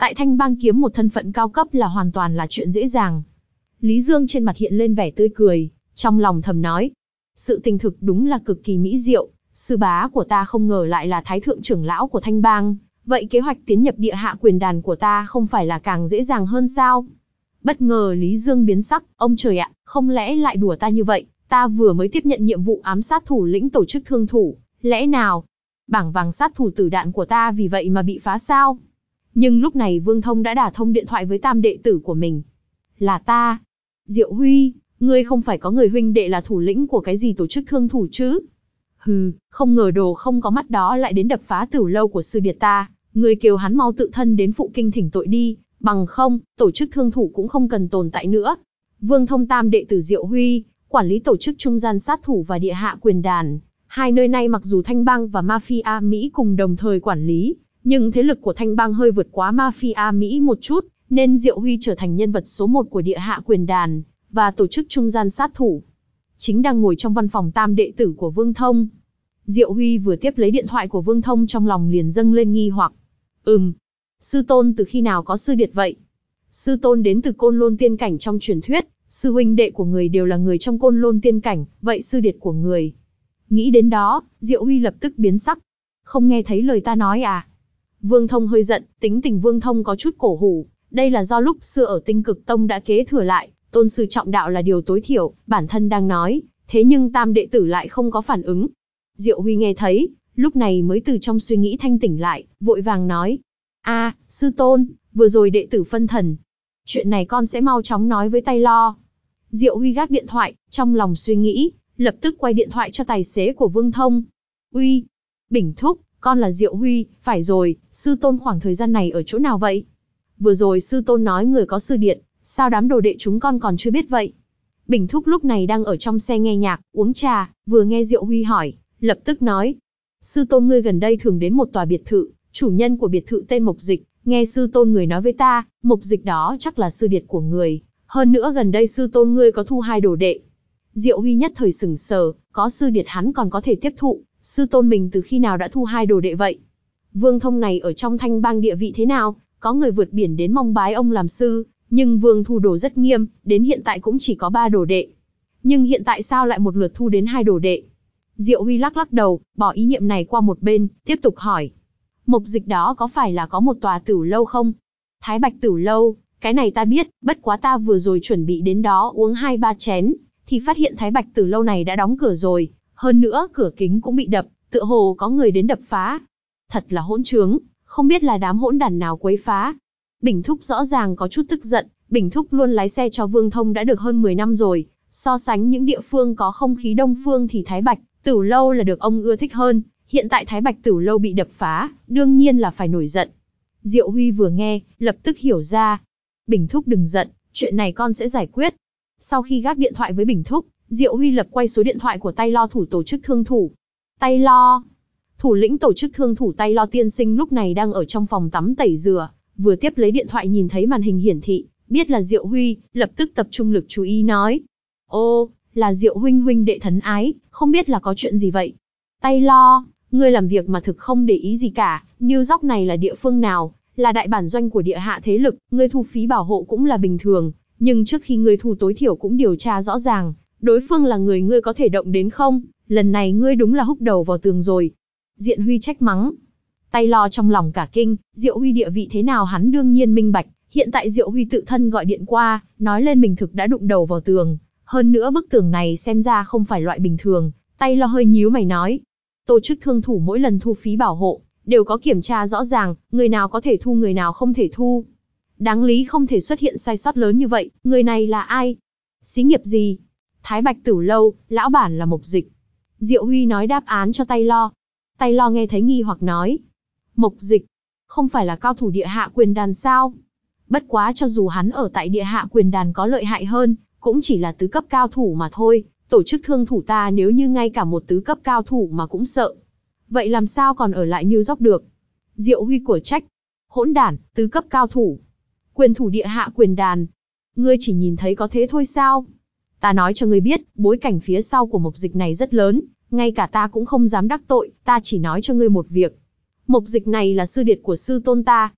Tại Thanh Bang kiếm một thân phận cao cấp là hoàn toàn là chuyện dễ dàng. Lý Dương trên mặt hiện lên vẻ tươi cười, trong lòng thầm nói. Sự tình thực đúng là cực kỳ mỹ diệu, sư bá của ta không ngờ lại là thái thượng trưởng lão của Thanh Bang, vậy kế hoạch tiến nhập địa hạ quyền đàn của ta không phải là càng dễ dàng hơn sao? Bất ngờ Lý Dương biến sắc, ông trời ạ, không lẽ lại đùa ta như vậy, ta vừa mới tiếp nhận nhiệm vụ ám sát thủ lĩnh tổ chức thương thủ, lẽ nào bảng vàng sát thủ tử đạn của ta vì vậy mà bị phá sao? Nhưng lúc này Vương Thông đã đả thông điện thoại với tam đệ tử của mình. Là ta. Diệu Huy, ngươi không phải có người huynh đệ là thủ lĩnh của cái gì tổ chức thương thủ chứ? Hừ, không ngờ đồ không có mắt đó lại đến đập phá tử lâu của sư điệt ta, ngươi kêu hắn mau tự thân đến phụ kinh thỉnh tội đi, bằng không, tổ chức thương thủ cũng không cần tồn tại nữa. Vương Thông tam đệ tử Diệu Huy, quản lý tổ chức trung gian sát thủ và địa hạ quyền đàn. Hai nơi này mặc dù Thanh Bang và Mafia Mỹ cùng đồng thời quản lý, nhưng thế lực của Thanh Bang hơi vượt quá Mafia Mỹ một chút, nên Diệu Huy trở thành nhân vật số một của địa hạ quyền đàn và tổ chức trung gian sát thủ. Chính đang ngồi trong văn phòng tam đệ tử của Vương Thông. Diệu Huy vừa tiếp lấy điện thoại của Vương Thông trong lòng liền dâng lên nghi hoặc. Ừm, sư tôn từ khi nào có sư điệt vậy? Sư tôn đến từ Côn Lôn tiên cảnh trong truyền thuyết, sư huynh đệ của người đều là người trong Côn Lôn tiên cảnh, vậy sư điệt của người. Nghĩ đến đó, Diệu Huy lập tức biến sắc. Không nghe thấy lời ta nói à? Vương Thông hơi giận, tính tình Vương Thông có chút cổ hủ, đây là do lúc xưa ở Tinh Cực Tông đã kế thừa lại, tôn sư trọng đạo là điều tối thiểu, bản thân đang nói, thế nhưng tam đệ tử lại không có phản ứng. Diệu Huy nghe thấy, lúc này mới từ trong suy nghĩ thanh tỉnh lại, vội vàng nói. A, sư tôn, vừa rồi đệ tử phân thần. Chuyện này con sẽ mau chóng nói với tay lo. Diệu Huy gác điện thoại, trong lòng suy nghĩ, lập tức quay điện thoại cho tài xế của Vương Thông. Uy, Bình Thúc, con là Diệu Huy, phải rồi, sư tôn khoảng thời gian này ở chỗ nào vậy? Vừa rồi sư tôn nói người có sư điện, sao đám đồ đệ chúng con còn chưa biết vậy? Bình Thúc lúc này đang ở trong xe nghe nhạc, uống trà, vừa nghe Diệu Huy hỏi, lập tức nói. Sư tôn ngươi gần đây thường đến một tòa biệt thự, chủ nhân của biệt thự tên Mộc Dịch, nghe sư tôn người nói với ta, Mộc Dịch đó chắc là sư điệt của người, hơn nữa gần đây sư tôn ngươi có thu hai đồ đệ. Diệu Huy nhất thời sửng sờ, có sư điệt hắn còn có thể tiếp thụ, sư tôn mình từ khi nào đã thu hai đồ đệ vậy? Vương Thông này ở trong Thanh Bang địa vị thế nào, có người vượt biển đến mong bái ông làm sư, nhưng Vương thu đồ rất nghiêm, đến hiện tại cũng chỉ có ba đồ đệ. Nhưng hiện tại sao lại một lượt thu đến hai đồ đệ? Diệu Huy lắc lắc đầu, bỏ ý niệm này qua một bên, tiếp tục hỏi. Mộc Dịch đó có phải là có một tòa Tửu lâu không? Thái Bạch Tửu lâu, cái này ta biết, bất quá ta vừa rồi chuẩn bị đến đó uống hai ba chén, thì phát hiện Thái Bạch Tửu lâu này đã đóng cửa rồi, hơn nữa cửa kính cũng bị đập, tựa hồ có người đến đập phá. Thật là hỗn trướng, không biết là đám hỗn đản nào quấy phá. Bình Thúc rõ ràng có chút tức giận, Bình Thúc luôn lái xe cho Vương Thông đã được hơn mười năm rồi, so sánh những địa phương có không khí đông phương thì Thái Bạch Tửu lâu là được ông ưa thích hơn, hiện tại Thái Bạch Tửu lâu bị đập phá, đương nhiên là phải nổi giận. Diệu Huy vừa nghe, lập tức hiểu ra. Bình Thúc đừng giận, chuyện này con sẽ giải quyết. Sau khi gác điện thoại với Bình Thúc, Diệu Huy lập quay số điện thoại của tay lo thủ tổ chức thương thủ. Tay lo, thủ lĩnh tổ chức thương thủ tay lo tiên sinh lúc này đang ở trong phòng tắm tẩy rửa, vừa tiếp lấy điện thoại nhìn thấy màn hình hiển thị, biết là Diệu Huy, lập tức tập trung lực chú ý nói. Ô, là Diệu huynh huynh đệ thân ái, không biết là có chuyện gì vậy? Tay lo, ngươi làm việc mà thực không để ý gì cả, New York này là địa phương nào, là đại bản doanh của địa hạ thế lực, ngươi thu phí bảo hộ cũng là bình thường, nhưng trước khi ngươi thu tối thiểu cũng điều tra rõ ràng, đối phương là người ngươi có thể động đến không, lần này ngươi đúng là húc đầu vào tường rồi. Diện Huy trách mắng. Tay lo trong lòng cả kinh, Diệu Huy địa vị thế nào hắn đương nhiên minh bạch, hiện tại Diệu Huy tự thân gọi điện qua, nói lên mình thực đã đụng đầu vào tường, hơn nữa bức tường này xem ra không phải loại bình thường, tay lo hơi nhíu mày nói. Tổ chức thương thủ mỗi lần thu phí bảo hộ, đều có kiểm tra rõ ràng, người nào có thể thu người nào không thể thu. Đáng lý không thể xuất hiện sai sót lớn như vậy, người này là ai? Xí nghiệp gì? Thái Bạch Tửu lâu, lão bản là Mộc Dịch. Diệu Huy nói đáp án cho tay lo. Tay lo nghe thấy nghi hoặc nói. Mộc Dịch, không phải là cao thủ địa hạ quyền đàn sao? Bất quá cho dù hắn ở tại địa hạ quyền đàn có lợi hại hơn, cũng chỉ là tứ cấp cao thủ mà thôi, tổ chức thương thủ ta nếu như ngay cả một tứ cấp cao thủ mà cũng sợ. Vậy làm sao còn ở lại New York được? Diệu Huy của trách. Hỗn đản, tứ cấp cao thủ. Quyền thủ địa hạ quyền đàn. Ngươi chỉ nhìn thấy có thế thôi sao? Ta nói cho ngươi biết, bối cảnh phía sau của Mộc Dịch này rất lớn, ngay cả ta cũng không dám đắc tội, ta chỉ nói cho ngươi một việc. Mộc Dịch này là sư điệt của sư tôn ta.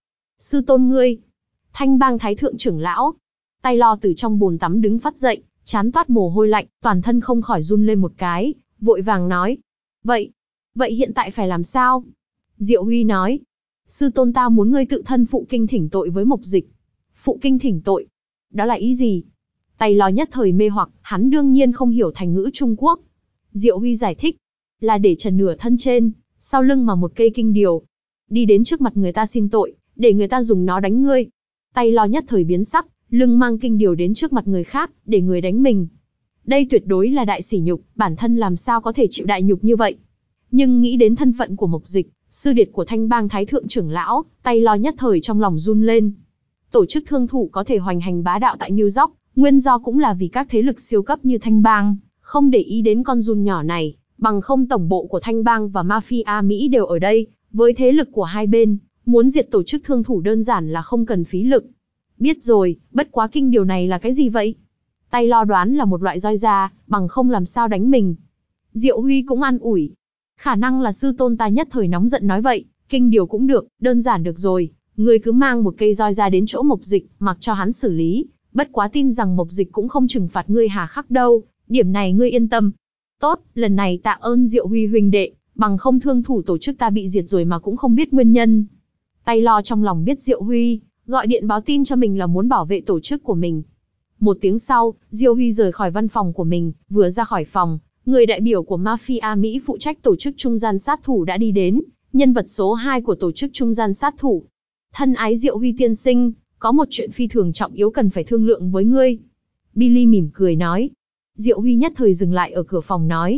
Sư tôn ngươi. Thanh bang thái thượng trưởng lão. Tay lo từ trong bồn tắm đứng phát dậy, trán toát mồ hôi lạnh, toàn thân không khỏi run lên một cái, vội vàng nói. Vậy, vậy hiện tại phải làm sao? Diệu Huy nói. Sư tôn ta muốn ngươi tự thân phụ kinh thỉnh tội với Mộc Dịch. Phụ kinh thỉnh tội? Đó là ý gì? Tay lo nhất thời mê hoặc, hắn đương nhiên không hiểu thành ngữ Trung Quốc. Diệu Huy giải thích. Là để trần nửa thân trên, sau lưng mà một cây kinh điều. Đi đến trước mặt người ta xin tội, để người ta dùng nó đánh ngươi. Tay lo nhất thời biến sắc, lưng mang kinh điều đến trước mặt người khác, để người đánh mình. Đây tuyệt đối là đại sỉ nhục, bản thân làm sao có thể chịu đại nhục như vậy. Nhưng nghĩ đến thân phận của Mộc Dịch, sư điệt của Thanh bang thái thượng trưởng lão, tay lo nhất thời trong lòng run lên. Tổ chức thương thủ có thể hoành hành bá đạo tại New York, nguyên do cũng là vì các thế lực siêu cấp như Thanh bang, không để ý đến con giun nhỏ này, bằng không tổng bộ của Thanh bang và Mafia Mỹ đều ở đây, với thế lực của hai bên, muốn diệt tổ chức thương thủ đơn giản là không cần phí lực. Biết rồi, bất quá kinh điều này là cái gì vậy? Tay lo đoán là một loại roi da, bằng không làm sao đánh mình. Diệu Huy cũng an ủi. Khả năng là sư tôn ta nhất thời nóng giận nói vậy, kinh điều cũng được, đơn giản được rồi. Ngươi cứ mang một cây roi ra đến chỗ Mộc Dịch, mặc cho hắn xử lý. Bất quá tin rằng Mộc Dịch cũng không trừng phạt ngươi hà khắc đâu, điểm này ngươi yên tâm. Tốt, lần này tạ ơn Diệu Huy huynh đệ, bằng không thương thủ tổ chức ta bị diệt rồi mà cũng không biết nguyên nhân. Tay lo trong lòng biết Diệu Huy, gọi điện báo tin cho mình là muốn bảo vệ tổ chức của mình. Một tiếng sau, Diệu Huy rời khỏi văn phòng của mình, vừa ra khỏi phòng, người đại biểu của Mafia Mỹ phụ trách tổ chức trung gian sát thủ đã đi đến, nhân vật số hai của tổ chức trung gian sát thủ. Thân ái Diệu Huy tiên sinh, có một chuyện phi thường trọng yếu cần phải thương lượng với ngươi. Billy mỉm cười nói. Diệu Huy nhất thời dừng lại ở cửa phòng nói.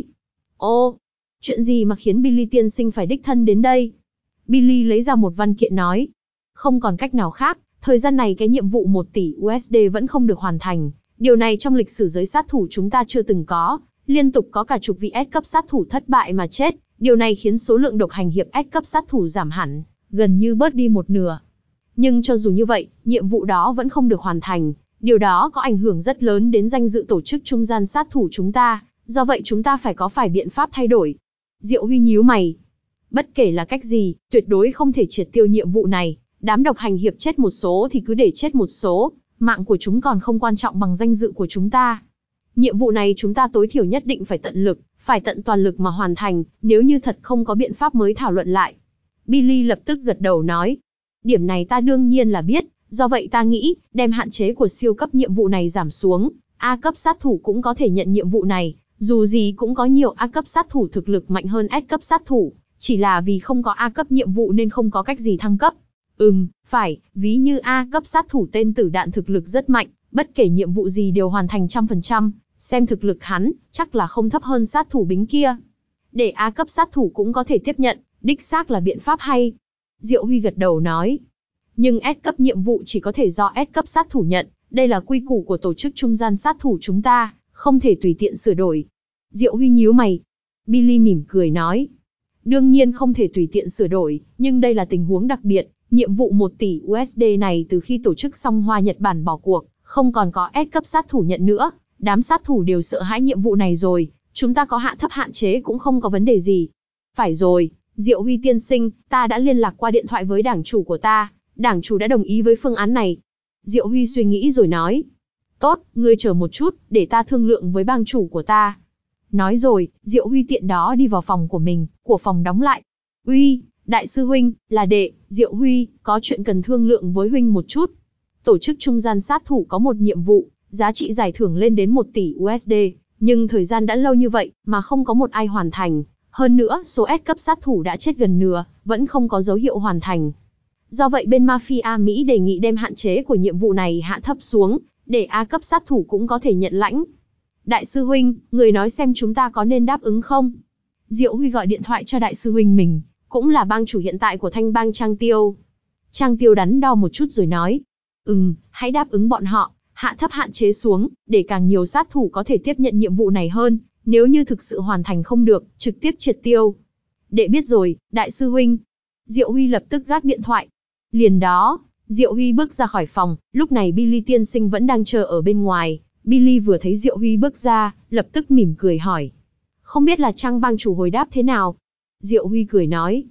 Ô, chuyện gì mà khiến Billy tiên sinh phải đích thân đến đây? Billy lấy ra một văn kiện nói. Không còn cách nào khác, thời gian này cái nhiệm vụ một tỷ u ét đê vẫn không được hoàn thành. Điều này trong lịch sử giới sát thủ chúng ta chưa từng có, liên tục có cả chục vị S cấp sát thủ thất bại mà chết. Điều này khiến số lượng độc hành hiệp S cấp sát thủ giảm hẳn, gần như bớt đi một nửa. Nhưng cho dù như vậy, nhiệm vụ đó vẫn không được hoàn thành. Điều đó có ảnh hưởng rất lớn đến danh dự tổ chức trung gian sát thủ chúng ta, do vậy chúng ta phải có phải biện pháp thay đổi. Diệu Huy nhíu mày. Bất kể là cách gì, tuyệt đối không thể triệt tiêu nhiệm vụ này. Đám độc hành hiệp chết một số thì cứ để chết một số, mạng của chúng còn không quan trọng bằng danh dự của chúng ta. Nhiệm vụ này chúng ta tối thiểu nhất định phải tận lực, phải tận toàn lực mà hoàn thành, nếu như thật không có biện pháp mới thảo luận lại. Billy lập tức gật đầu nói. Điểm này ta đương nhiên là biết, do vậy ta nghĩ, đem hạn chế của siêu cấp nhiệm vụ này giảm xuống, A cấp sát thủ cũng có thể nhận nhiệm vụ này, dù gì cũng có nhiều A cấp sát thủ thực lực mạnh hơn S cấp sát thủ, chỉ là vì không có A cấp nhiệm vụ nên không có cách gì thăng cấp. Ừm, phải, ví như A cấp sát thủ tên tử đạn thực lực rất mạnh, bất kể nhiệm vụ gì đều hoàn thành trăm phần trăm, xem thực lực hắn, chắc là không thấp hơn sát thủ bính kia. Để A cấp sát thủ cũng có thể tiếp nhận, đích xác là biện pháp hay. Diệu Huy gật đầu nói. Nhưng S cấp nhiệm vụ chỉ có thể do S cấp sát thủ nhận, đây là quy củ của tổ chức trung gian sát thủ chúng ta, không thể tùy tiện sửa đổi. Diệu Huy nhíu mày. Billy mỉm cười nói. Đương nhiên không thể tùy tiện sửa đổi, nhưng đây là tình huống đặc biệt, nhiệm vụ một tỷ u ét đê này từ khi tổ chức Song Hoa Nhật Bản bỏ cuộc, không còn có S cấp sát thủ nhận nữa, đám sát thủ đều sợ hãi nhiệm vụ này rồi, chúng ta có hạ thấp hạn chế cũng không có vấn đề gì. Phải rồi, Diệu Huy tiên sinh, ta đã liên lạc qua điện thoại với đảng chủ của ta, đảng chủ đã đồng ý với phương án này. Diệu Huy suy nghĩ rồi nói. Tốt, ngươi chờ một chút, để ta thương lượng với bang chủ của ta. Nói rồi, Diệu Huy tiện đó đi vào phòng của mình, của phòng đóng lại. Uy, đại sư huynh, là đệ, Diệu Huy, có chuyện cần thương lượng với huynh một chút. Tổ chức trung gian sát thủ có một nhiệm vụ, giá trị giải thưởng lên đến một tỷ u ét đê, nhưng thời gian đã lâu như vậy, mà không có một ai hoàn thành. Hơn nữa, số S cấp sát thủ đã chết gần nửa, vẫn không có dấu hiệu hoàn thành. Do vậy bên Mafia Mỹ đề nghị đem hạn chế của nhiệm vụ này hạ thấp xuống, để A cấp sát thủ cũng có thể nhận lãnh. Đại sư huynh, người nói xem chúng ta có nên đáp ứng không? Diệu Huy gọi điện thoại cho đại sư huynh mình, cũng là bang chủ hiện tại của Thanh bang Trang Tiêu. Trang Tiêu đắn đo một chút rồi nói. Ừm, hãy đáp ứng bọn họ, hạ thấp hạn chế xuống, để càng nhiều sát thủ có thể tiếp nhận nhiệm vụ này hơn. Nếu như thực sự hoàn thành không được, trực tiếp triệt tiêu. Đệ biết rồi, đại sư huynh. Diệu Huy lập tức gác điện thoại. Liền đó, Diệu Huy bước ra khỏi phòng, lúc này Billy tiên sinh vẫn đang chờ ở bên ngoài. Billy vừa thấy Diệu Huy bước ra, lập tức mỉm cười hỏi. Không biết là Trang bang chủ hồi đáp thế nào? Diệu Huy cười nói.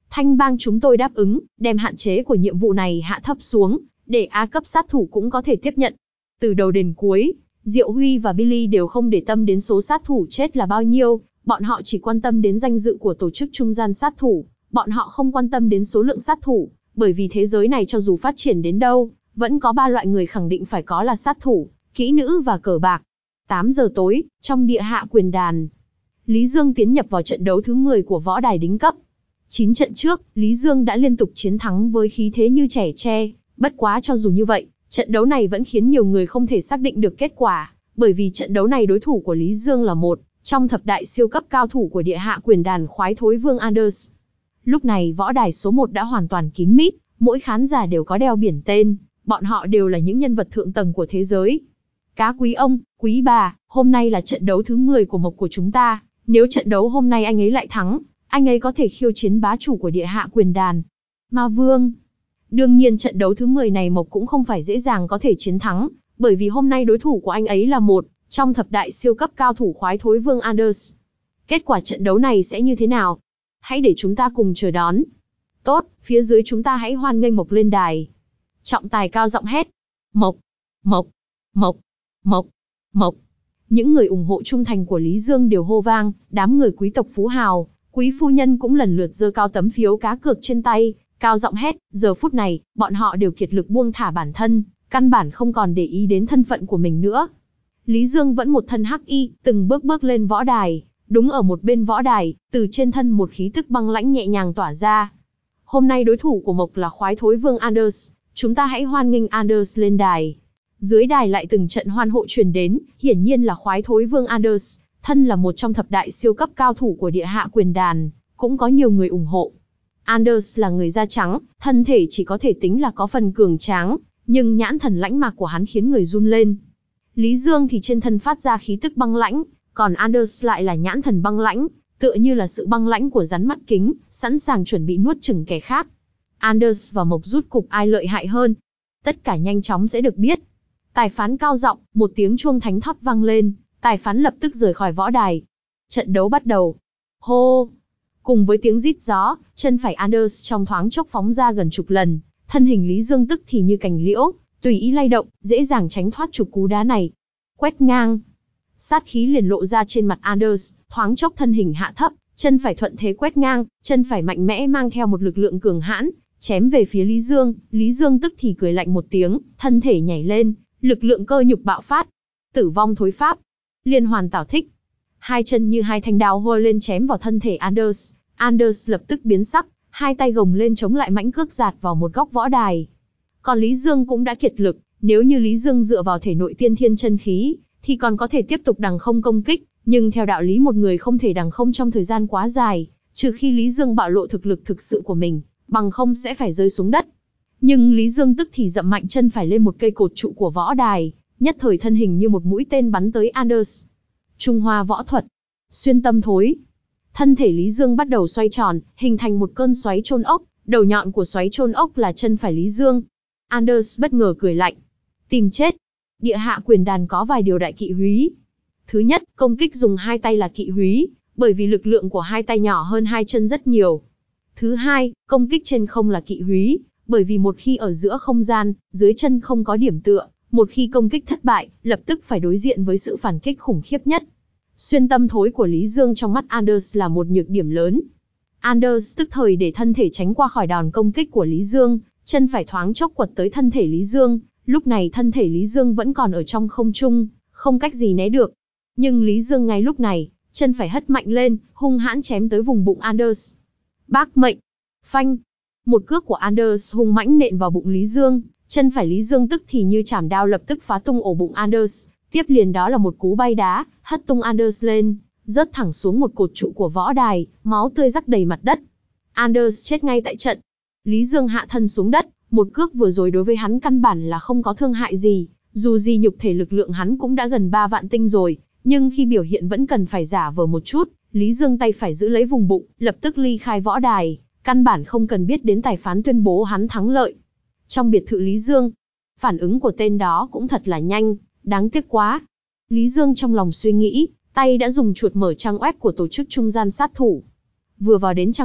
Thanh bang chúng tôi đáp ứng, đem hạn chế của nhiệm vụ này hạ thấp xuống, để A cấp sát thủ cũng có thể tiếp nhận. Từ đầu đến cuối, Diệu Huy và Billy đều không để tâm đến số sát thủ chết là bao nhiêu, bọn họ chỉ quan tâm đến danh dự của tổ chức trung gian sát thủ, bọn họ không quan tâm đến số lượng sát thủ, bởi vì thế giới này cho dù phát triển đến đâu, vẫn có ba loại người khẳng định phải có là sát thủ, kỹ nữ và cờ bạc. tám giờ tối, trong địa hạ quyền đàn, Lý Dương tiến nhập vào trận đấu thứ mười của võ đài đính cấp. chín trận trước, Lý Dương đã liên tục chiến thắng với khí thế như trẻ tre, bất quá cho dù như vậy, trận đấu này vẫn khiến nhiều người không thể xác định được kết quả, bởi vì trận đấu này đối thủ của Lý Dương là một trong thập đại siêu cấp cao thủ của địa hạ quyền đàn khoái thối vương Anders. Lúc này võ đài số một đã hoàn toàn kín mít, mỗi khán giả đều có đeo biển tên, bọn họ đều là những nhân vật thượng tầng của thế giới. Cá quý ông, quý bà, hôm nay là trận đấu thứ mười của mộc của chúng ta, nếu trận đấu hôm nay anh ấy lại thắng, anh ấy có thể khiêu chiến bá chủ của địa hạ quyền đàn, Ma Vương. Đương nhiên trận đấu thứ mười này Mộc cũng không phải dễ dàng có thể chiến thắng, bởi vì hôm nay đối thủ của anh ấy là một trong thập đại siêu cấp cao thủ khoái thối vương Anders. Kết quả trận đấu này sẽ như thế nào? Hãy để chúng ta cùng chờ đón. Tốt, phía dưới chúng ta hãy hoan nghênh Mộc lên đài. Trọng tài cao giọng hét. Mộc, Mộc, Mộc, Mộc, Mộc. Những người ủng hộ trung thành của Lý Dương đều hô vang, đám người quý tộc phú hào, quý phu nhân cũng lần lượt giơ cao tấm phiếu cá cược trên tay, cao giọng hét. Giờ phút này, bọn họ đều kiệt lực buông thả bản thân, căn bản không còn để ý đến thân phận của mình nữa. Lý Dương vẫn một thân hắc y, từng bước bước lên võ đài, đúng ở một bên võ đài, từ trên thân một khí tức băng lãnh nhẹ nhàng tỏa ra. Hôm nay đối thủ của Mộc là khoái thối vương Anders, chúng ta hãy hoan nghênh Anders lên đài. Dưới đài lại từng trận hoan hô truyền đến, hiển nhiên là khoái thối vương Anders, thân là một trong thập đại siêu cấp cao thủ của địa hạ quyền đàn, cũng có nhiều người ủng hộ. Anders là người da trắng, thân thể chỉ có thể tính là có phần cường tráng, nhưng nhãn thần lãnh mạc của hắn khiến người run lên. Lý Dương thì trên thân phát ra khí tức băng lãnh, còn Anders lại là nhãn thần băng lãnh, tựa như là sự băng lãnh của rắn mắt kính, sẵn sàng chuẩn bị nuốt chửng kẻ khác. Anders và Mộc rút cục ai lợi hại hơn? Tất cả nhanh chóng sẽ được biết. Tài phán cao giọng, một tiếng chuông thánh thót vang lên, tài phán lập tức rời khỏi võ đài. Trận đấu bắt đầu. Hô! Cùng với tiếng rít gió, chân phải Anders trong thoáng chốc phóng ra gần chục lần, thân hình Lý Dương tức thì như cành liễu, tùy ý lay động, dễ dàng tránh thoát chục cú đá này. Quét ngang. Sát khí liền lộ ra trên mặt Anders, thoáng chốc thân hình hạ thấp, chân phải thuận thế quét ngang, chân phải mạnh mẽ mang theo một lực lượng cường hãn, chém về phía Lý Dương. Lý Dương tức thì cười lạnh một tiếng, thân thể nhảy lên, lực lượng cơ nhục bạo phát. Tử vong thối pháp. Liên hoàn tảo thích. Hai chân như hai thanh đao hôi lên chém vào thân thể Anders. Anders lập tức biến sắc, hai tay gồng lên chống lại mãnh cước giạt vào một góc võ đài. Còn Lý Dương cũng đã kiệt lực, nếu như Lý Dương dựa vào thể nội tiên thiên chân khí, thì còn có thể tiếp tục đằng không công kích, nhưng theo đạo lý một người không thể đằng không trong thời gian quá dài, trừ khi Lý Dương bạo lộ thực lực thực sự của mình, bằng không sẽ phải rơi xuống đất. Nhưng Lý Dương tức thì dậm mạnh chân phải lên một cây cột trụ của võ đài, nhất thời thân hình như một mũi tên bắn tới Anders. Trung Hoa võ thuật, xuyên tâm thối. Thân thể Lý Dương bắt đầu xoay tròn, hình thành một cơn xoáy chôn ốc, đầu nhọn của xoáy chôn ốc là chân phải Lý Dương. Anders bất ngờ cười lạnh. Tìm chết. Địa hạ quyền đàn có vài điều đại kỵ húy. Thứ nhất, công kích dùng hai tay là kỵ húy, bởi vì lực lượng của hai tay nhỏ hơn hai chân rất nhiều. Thứ hai, công kích trên không là kỵ húy, bởi vì một khi ở giữa không gian, dưới chân không có điểm tựa, một khi công kích thất bại, lập tức phải đối diện với sự phản kích khủng khiếp nhất. Xuyên tâm thối của Lý Dương trong mắt Anders là một nhược điểm lớn. Anders tức thời để thân thể tránh qua khỏi đòn công kích của Lý Dương, chân phải thoáng chốc quật tới thân thể Lý Dương, lúc này thân thể Lý Dương vẫn còn ở trong không trung, không cách gì né được. Nhưng Lý Dương ngay lúc này, chân phải hất mạnh lên, hung hãn chém tới vùng bụng Anders. Bác mệnh, phanh, một cước của Anders hung mãnh nện vào bụng Lý Dương, chân phải Lý Dương tức thì như chảm đao lập tức phá tung ổ bụng Anders, tiếp liền đó là một cú bay đá, hất tung Anders lên, rớt thẳng xuống một cột trụ của võ đài, máu tươi rắc đầy mặt đất. Anders chết ngay tại trận. Lý Dương hạ thân xuống đất, một cước vừa rồi đối với hắn căn bản là không có thương hại gì, dù gì nhục thể lực lượng hắn cũng đã gần ba vạn tinh rồi, nhưng khi biểu hiện vẫn cần phải giả vờ một chút. Lý Dương tay phải giữ lấy vùng bụng, lập tức ly khai võ đài, căn bản không cần biết đến tài phán tuyên bố hắn thắng lợi. Trong biệt thự Lý Dương, phản ứng của tên đó cũng thật là nhanh, đáng tiếc quá. Lý Dương trong lòng suy nghĩ, tay đã dùng chuột mở trang web của tổ chức trung gian sát thủ. Vừa vào đến trang web,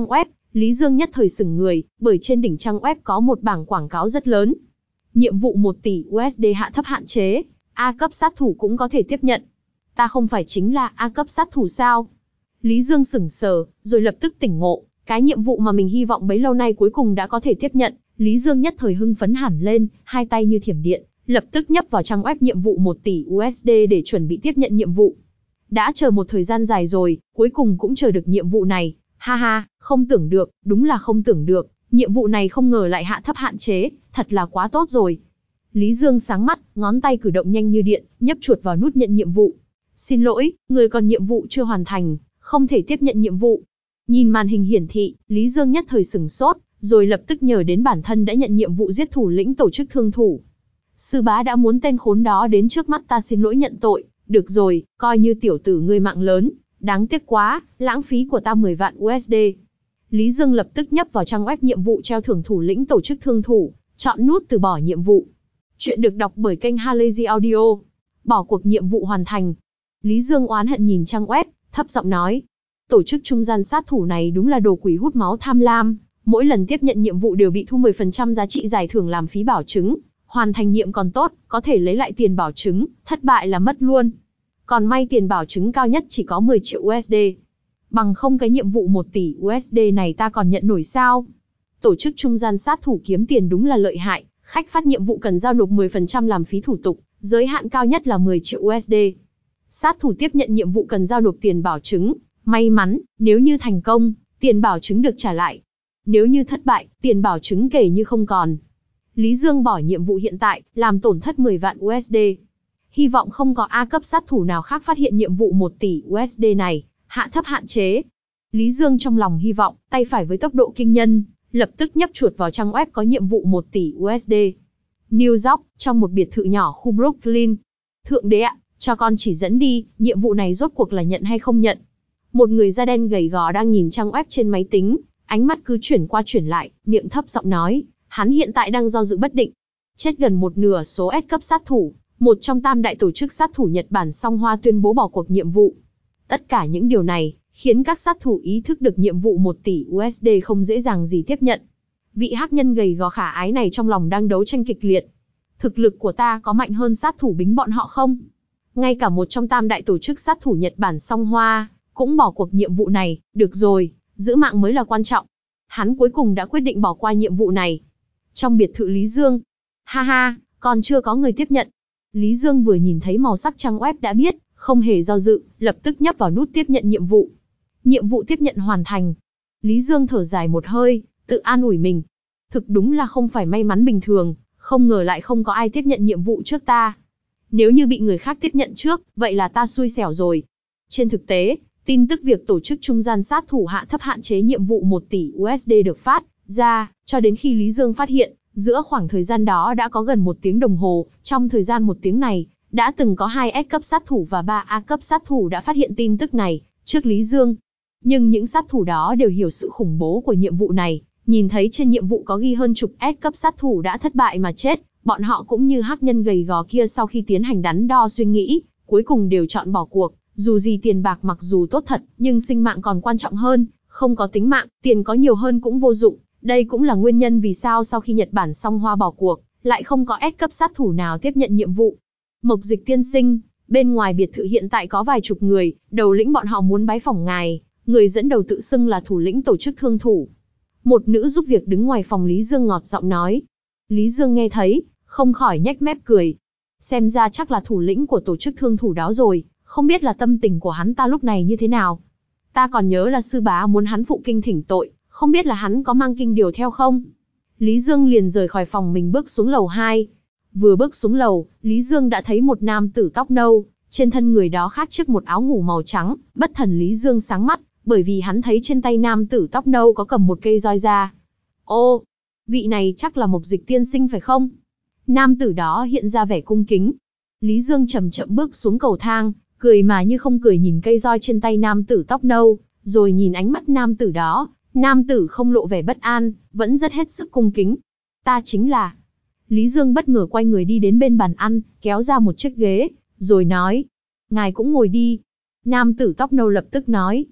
Lý Dương nhất thời sững người, bởi trên đỉnh trang web có một bảng quảng cáo rất lớn. Nhiệm vụ một tỷ u ét đê hạ thấp hạn chế, A cấp sát thủ cũng có thể tiếp nhận. Ta không phải chính là A cấp sát thủ sao? Lý Dương sững sờ, rồi lập tức tỉnh ngộ, cái nhiệm vụ mà mình hy vọng bấy lâu nay cuối cùng đã có thể tiếp nhận. Lý Dương nhất thời hưng phấn hẳn lên, hai tay như thiểm điện, lập tức nhấp vào trang web nhiệm vụ một tỷ u ét đê để chuẩn bị tiếp nhận nhiệm vụ. Đã chờ một thời gian dài rồi, cuối cùng cũng chờ được nhiệm vụ này. Ha ha, không tưởng được, đúng là không tưởng được, nhiệm vụ này không ngờ lại hạ thấp hạn chế, thật là quá tốt rồi. Lý Dương sáng mắt, ngón tay cử động nhanh như điện, nhấp chuột vào nút nhận nhiệm vụ. Xin lỗi, người còn nhiệm vụ chưa hoàn thành, không thể tiếp nhận nhiệm vụ. Nhìn màn hình hiển thị, Lý Dương nhất thời sửng sốt, rồi lập tức nhớ đến bản thân đã nhận nhiệm vụ giết thủ lĩnh tổ chức thương thủ. Sư bá đã muốn tên khốn đó đến trước mắt ta xin lỗi nhận tội, được rồi, coi như tiểu tử ngươi mạng lớn, đáng tiếc quá, lãng phí của ta mười vạn u ét đê. Lý Dương lập tức nhấp vào trang web nhiệm vụ treo thưởng thủ lĩnh tổ chức thương thủ, chọn nút từ bỏ nhiệm vụ. Chuyện được đọc bởi kênh Halazy Audio. Bỏ cuộc nhiệm vụ hoàn thành. Lý Dương oán hận nhìn trang web, thấp giọng nói. Tổ chức trung gian sát thủ này đúng là đồ quỷ hút máu tham lam, mỗi lần tiếp nhận nhiệm vụ đều bị thu mười phần trăm giá trị giải thưởng làm phí bảo chứng. Hoàn thành nhiệm còn tốt, có thể lấy lại tiền bảo chứng, thất bại là mất luôn. Còn may tiền bảo chứng cao nhất chỉ có mười triệu u ét đê. Bằng không cái nhiệm vụ một tỷ u ét đê này ta còn nhận nổi sao? Tổ chức trung gian sát thủ kiếm tiền đúng là lợi hại, khách phát nhiệm vụ cần giao nộp mười phần trăm làm phí thủ tục, giới hạn cao nhất là mười triệu u ét đê. Sát thủ tiếp nhận nhiệm vụ cần giao nộp tiền bảo chứng, may mắn, nếu như thành công, tiền bảo chứng được trả lại. Nếu như thất bại, tiền bảo chứng kể như không còn. Lý Dương bỏ nhiệm vụ hiện tại, làm tổn thất mười vạn u ét đê. Hy vọng không có A cấp sát thủ nào khác phát hiện nhiệm vụ một tỷ u ét đê này, hạ thấp hạn chế. Lý Dương trong lòng hy vọng, tay phải với tốc độ kinh nhân, lập tức nhấp chuột vào trang web có nhiệm vụ một tỷ u ét đê. New York, trong một biệt thự nhỏ khu Brooklyn. Thượng đế ạ, cho con chỉ dẫn đi, nhiệm vụ này rốt cuộc là nhận hay không nhận. Một người da đen gầy gò đang nhìn trang web trên máy tính, ánh mắt cứ chuyển qua chuyển lại, miệng thấp giọng nói, hắn hiện tại đang do dự bất định. Chết gần một nửa số S cấp sát thủ, một trong tam đại tổ chức sát thủ Nhật Bản Song Hoa tuyên bố bỏ cuộc nhiệm vụ. Tất cả những điều này, khiến các sát thủ ý thức được nhiệm vụ một tỷ u ét đê không dễ dàng gì tiếp nhận. Vị hắc nhân gầy gò khả ái này trong lòng đang đấu tranh kịch liệt. Thực lực của ta có mạnh hơn sát thủ Bính bọn họ không? Ngay cả một trong tam đại tổ chức sát thủ Nhật Bản Song Hoa, cũng bỏ cuộc nhiệm vụ này, được rồi, giữ mạng mới là quan trọng. Hắn cuối cùng đã quyết định bỏ qua nhiệm vụ này. Trong biệt thự Lý Dương, ha ha, còn chưa có người tiếp nhận. Lý Dương vừa nhìn thấy màu sắc trang web đã biết, không hề do dự, lập tức nhấp vào nút tiếp nhận nhiệm vụ. Nhiệm vụ tiếp nhận hoàn thành. Lý Dương thở dài một hơi, tự an ủi mình. Thực đúng là không phải may mắn bình thường, không ngờ lại không có ai tiếp nhận nhiệm vụ trước ta. Nếu như bị người khác tiếp nhận trước, vậy là ta xui xẻo rồi. Trên thực tế, tin tức việc tổ chức trung gian sát thủ hạ thấp hạn chế nhiệm vụ một tỷ u ét đê được phát ra, cho đến khi Lý Dương phát hiện, giữa khoảng thời gian đó đã có gần một tiếng đồng hồ, trong thời gian một tiếng này, đã từng có hai S cấp sát thủ và ba A cấp sát thủ đã phát hiện tin tức này, trước Lý Dương. Nhưng những sát thủ đó đều hiểu sự khủng bố của nhiệm vụ này, nhìn thấy trên nhiệm vụ có ghi hơn chục S cấp sát thủ đã thất bại mà chết, bọn họ cũng như hắc nhân gầy gò kia sau khi tiến hành đắn đo suy nghĩ, cuối cùng đều chọn bỏ cuộc. Dù gì tiền bạc mặc dù tốt thật, nhưng sinh mạng còn quan trọng hơn, không có tính mạng, tiền có nhiều hơn cũng vô dụng. Đây cũng là nguyên nhân vì sao sau khi Nhật Bản Song Hoa bỏ cuộc, lại không có S cấp sát thủ nào tiếp nhận nhiệm vụ. Mộc Dịch tiên sinh, bên ngoài biệt thự hiện tại có vài chục người, đầu lĩnh bọn họ muốn bái phỏng ngài, người dẫn đầu tự xưng là thủ lĩnh tổ chức thương thủ. Một nữ giúp việc đứng ngoài phòng Lý Dương ngọt giọng nói. Lý Dương nghe thấy, không khỏi nhếch mép cười. Xem ra chắc là thủ lĩnh của tổ chức thương thủ đó rồi, không biết là tâm tình của hắn ta lúc này như thế nào. Ta còn nhớ là sư bá muốn hắn phụ kinh thỉnh tội, không biết là hắn có mang kinh điều theo không? Lý Dương liền rời khỏi phòng mình bước xuống lầu hai. Vừa bước xuống lầu, Lý Dương đã thấy một nam tử tóc nâu, trên thân người đó khác trước một áo ngủ màu trắng, bất thần Lý Dương sáng mắt, bởi vì hắn thấy trên tay nam tử tóc nâu có cầm một cây roi ra. Ô, vị này chắc là Mộc Dịch tiên sinh phải không? Nam tử đó hiện ra vẻ cung kính. Lý Dương chậm chậm bước xuống cầu thang, cười mà như không cười nhìn cây roi trên tay nam tử tóc nâu, rồi nhìn ánh mắt nam tử đó. Nam tử không lộ vẻ bất an, vẫn rất hết sức cung kính. Ta chính là... Lý Dương bất ngờ quay người đi đến bên bàn ăn, kéo ra một chiếc ghế, rồi nói. Ngài cũng ngồi đi. Nam tử tóc nâu lập tức nói.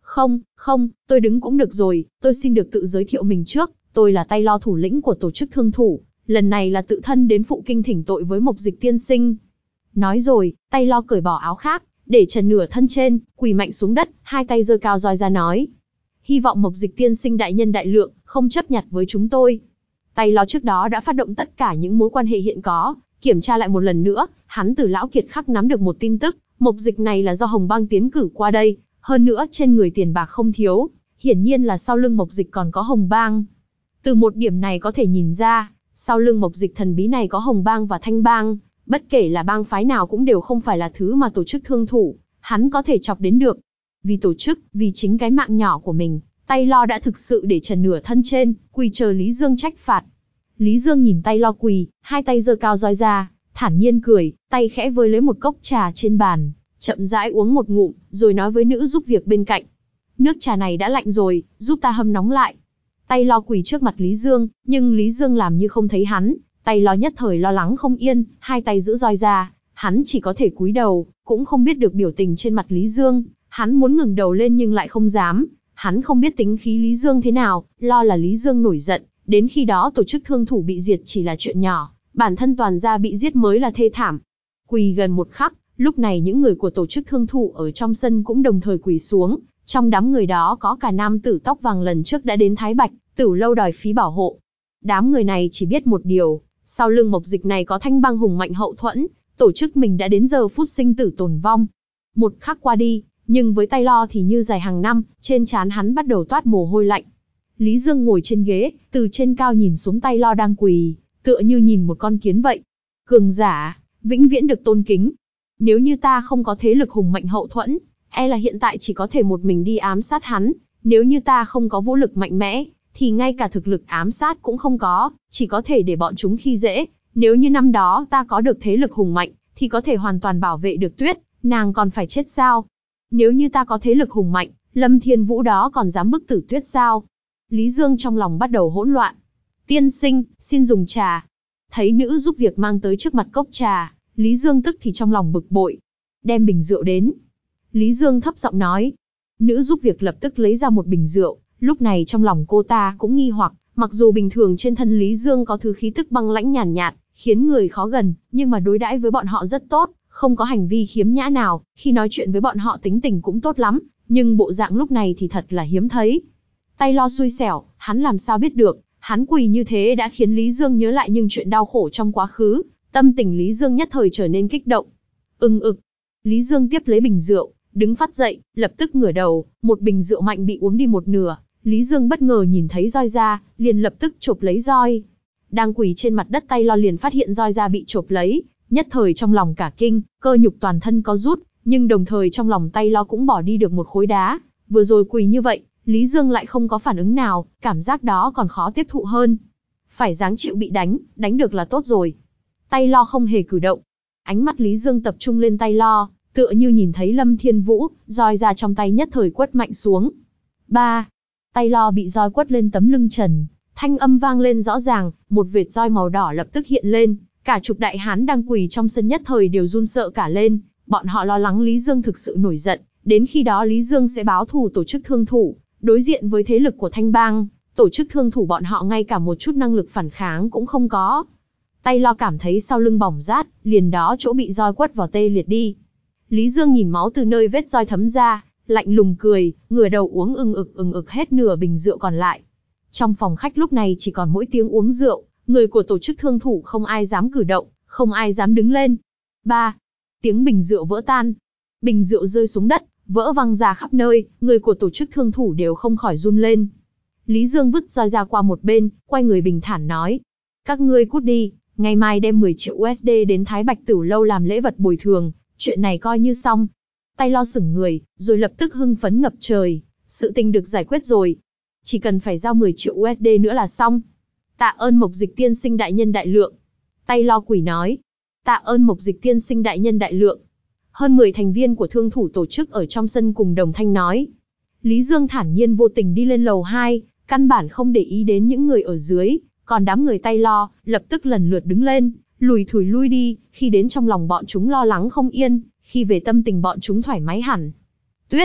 Không, không, tôi đứng cũng được rồi, tôi xin được tự giới thiệu mình trước, tôi là Taylor, thủ lĩnh của tổ chức thương thủ, lần này là tự thân đến phụ kinh thỉnh tội với Mộc Dịch tiên sinh. Nói rồi, Taylor cởi bỏ áo khác, để trần nửa thân trên, quỳ mạnh xuống đất, hai tay giơ cao roi ra nói. Hy vọng Mộc Dịch tiên sinh đại nhân đại lượng, không chấp nhặt với chúng tôi. Taylor trước đó đã phát động tất cả những mối quan hệ hiện có, kiểm tra lại một lần nữa, hắn từ lão kiệt khắc nắm được một tin tức, Mộc Dịch này là do Hồng Bang tiến cử qua đây, hơn nữa trên người tiền bạc không thiếu, hiển nhiên là sau lưng Mộc Dịch còn có Hồng Bang. Từ một điểm này có thể nhìn ra, sau lưng Mộc Dịch thần bí này có Hồng Bang và Thanh Bang, bất kể là bang phái nào cũng đều không phải là thứ mà tổ chức thương thủ, hắn có thể chọc đến được. Vì tổ chức, vì chính cái mạng nhỏ của mình, Taylor đã thực sự để trần nửa thân trên, quỳ chờ Lý Dương trách phạt. Lý Dương nhìn Taylor quỳ, hai tay giơ cao roi ra, thản nhiên cười, tay khẽ vơi lấy một cốc trà trên bàn, chậm rãi uống một ngụm, rồi nói với nữ giúp việc bên cạnh. Nước trà này đã lạnh rồi, giúp ta hâm nóng lại. Taylor quỳ trước mặt Lý Dương, nhưng Lý Dương làm như không thấy hắn, Taylor nhất thời lo lắng không yên, hai tay giữ roi ra, hắn chỉ có thể cúi đầu, cũng không biết được biểu tình trên mặt Lý Dương, hắn muốn ngẩng đầu lên nhưng lại không dám, hắn không biết tính khí Lý Dương thế nào, lo là Lý Dương nổi giận, đến khi đó tổ chức thương thủ bị diệt chỉ là chuyện nhỏ, bản thân toàn gia bị giết mới là thê thảm. Quỳ gần một khắc, lúc này những người của tổ chức thương thủ ở trong sân cũng đồng thời quỳ xuống, trong đám người đó có cả nam tử tóc vàng lần trước đã đến Thái Bạch Tửu lâu đòi phí bảo hộ. Đám người này chỉ biết một điều, sau lưng Mộc Dịch này có Thanh Bang hùng mạnh hậu thuẫn, tổ chức mình đã đến giờ phút sinh tử tồn vong. Một khắc qua đi, nhưng với Taylor thì như dài hàng năm, trên trán hắn bắt đầu toát mồ hôi lạnh. Lý Dương ngồi trên ghế, từ trên cao nhìn xuống Taylor đang quỳ, tựa như nhìn một con kiến vậy. Cường giả, vĩnh viễn được tôn kính. Nếu như ta không có thế lực hùng mạnh hậu thuẫn, e là hiện tại chỉ có thể một mình đi ám sát hắn. Nếu như ta không có vũ lực mạnh mẽ, thì ngay cả thực lực ám sát cũng không có, chỉ có thể để bọn chúng khi dễ. Nếu như năm đó ta có được thế lực hùng mạnh, thì có thể hoàn toàn bảo vệ được Tuyết, nàng còn phải chết sao? Nếu như ta có thế lực hùng mạnh, Lâm Thiên Vũ đó còn dám bức tử Tuyết sao? Lý Dương trong lòng bắt đầu hỗn loạn. Tiên sinh, xin dùng trà. Thấy nữ giúp việc mang tới trước mặt cốc trà, Lý Dương tức thì trong lòng bực bội. Đem bình rượu đến. Lý Dương thấp giọng nói. Nữ giúp việc lập tức lấy ra một bình rượu, lúc này trong lòng cô ta cũng nghi hoặc, mặc dù bình thường trên thân Lý Dương có thứ khí tức băng lãnh nhàn nhạt, nhạt, khiến người khó gần, nhưng mà đối đãi với bọn họ rất tốt, không có hành vi khiếm nhã nào, khi nói chuyện với bọn họ tính tình cũng tốt lắm, nhưng bộ dạng lúc này thì thật là hiếm thấy. Taylor xui xẻo, hắn làm sao biết được, hắn quỳ như thế đã khiến Lý Dương nhớ lại những chuyện đau khổ trong quá khứ, tâm tình Lý Dương nhất thời trở nên kích động. Ưng ực. Lý Dương tiếp lấy bình rượu, đứng phát dậy, lập tức ngửa đầu, một bình rượu mạnh bị uống đi một nửa, Lý Dương bất ngờ nhìn thấy roi ra, liền lập tức chộp lấy roi. Đang quỳ trên mặt đất Taylor liền phát hiện roi ra bị chộp lấy, nhất thời trong lòng cả kinh, cơ nhục toàn thân có rút, nhưng đồng thời trong lòng Taylor cũng bỏ đi được một khối đá, vừa rồi quỳ như vậy, Lý Dương lại không có phản ứng nào, cảm giác đó còn khó tiếp thụ hơn. Phải dáng chịu bị đánh, đánh được là tốt rồi. Taylor không hề cử động. Ánh mắt Lý Dương tập trung lên Taylor, tựa như nhìn thấy Lâm Thiên Vũ, roi ra trong tay nhất thời quất mạnh xuống. Ba. Taylor bị roi quất lên tấm lưng trần, thanh âm vang lên rõ ràng, một vệt roi màu đỏ lập tức hiện lên, cả chục đại hán đang quỳ trong sân nhất thời đều run sợ cả lên, bọn họ lo lắng Lý Dương thực sự nổi giận, đến khi đó Lý Dương sẽ báo thù tổ chức thương thủ, đối diện với thế lực của Thanh Bang, tổ chức thương thủ bọn họ ngay cả một chút năng lực phản kháng cũng không có. Taylor cảm thấy sau lưng bỏng rát, liền đó chỗ bị roi quất vào tê liệt đi. Lý Dương nhìn máu từ nơi vết roi thấm ra, lạnh lùng cười, ngửa đầu uống ừng ực ừng ực hết nửa bình rượu còn lại. Trong phòng khách lúc này chỉ còn mỗi tiếng uống rượu, người của tổ chức thương thủ không ai dám cử động, không ai dám đứng lên. Ba. Tiếng bình rượu vỡ tan. Bình rượu rơi xuống đất, vỡ văng ra khắp nơi, người của tổ chức thương thủ đều không khỏi run lên. Lý Dương vứt roi ra qua một bên, quay người bình thản nói. Các ngươi cút đi, ngày mai đem mười triệu u ét đê đến Thái Bạch Tửu lâu làm lễ vật bồi thường, chuyện này coi như xong. Taylor sững người, rồi lập tức hưng phấn ngập trời, sự tình được giải quyết rồi. Chỉ cần phải giao mười triệu u ét đê nữa là xong. Tạ ơn Mộc Dịch tiên sinh đại nhân đại lượng. Taylor quỳ nói. Tạ ơn Mộc Dịch tiên sinh đại nhân đại lượng. Hơn mười thành viên của thương thủ tổ chức ở trong sân cùng đồng thanh nói. Lý Dương thản nhiên vô tình đi lên lầu hai, căn bản không để ý đến những người ở dưới, còn đám người Taylor lập tức lần lượt đứng lên, lùi thủi lui đi, khi đến trong lòng bọn chúng lo lắng không yên, khi về tâm tình bọn chúng thoải mái hẳn. Tuyết.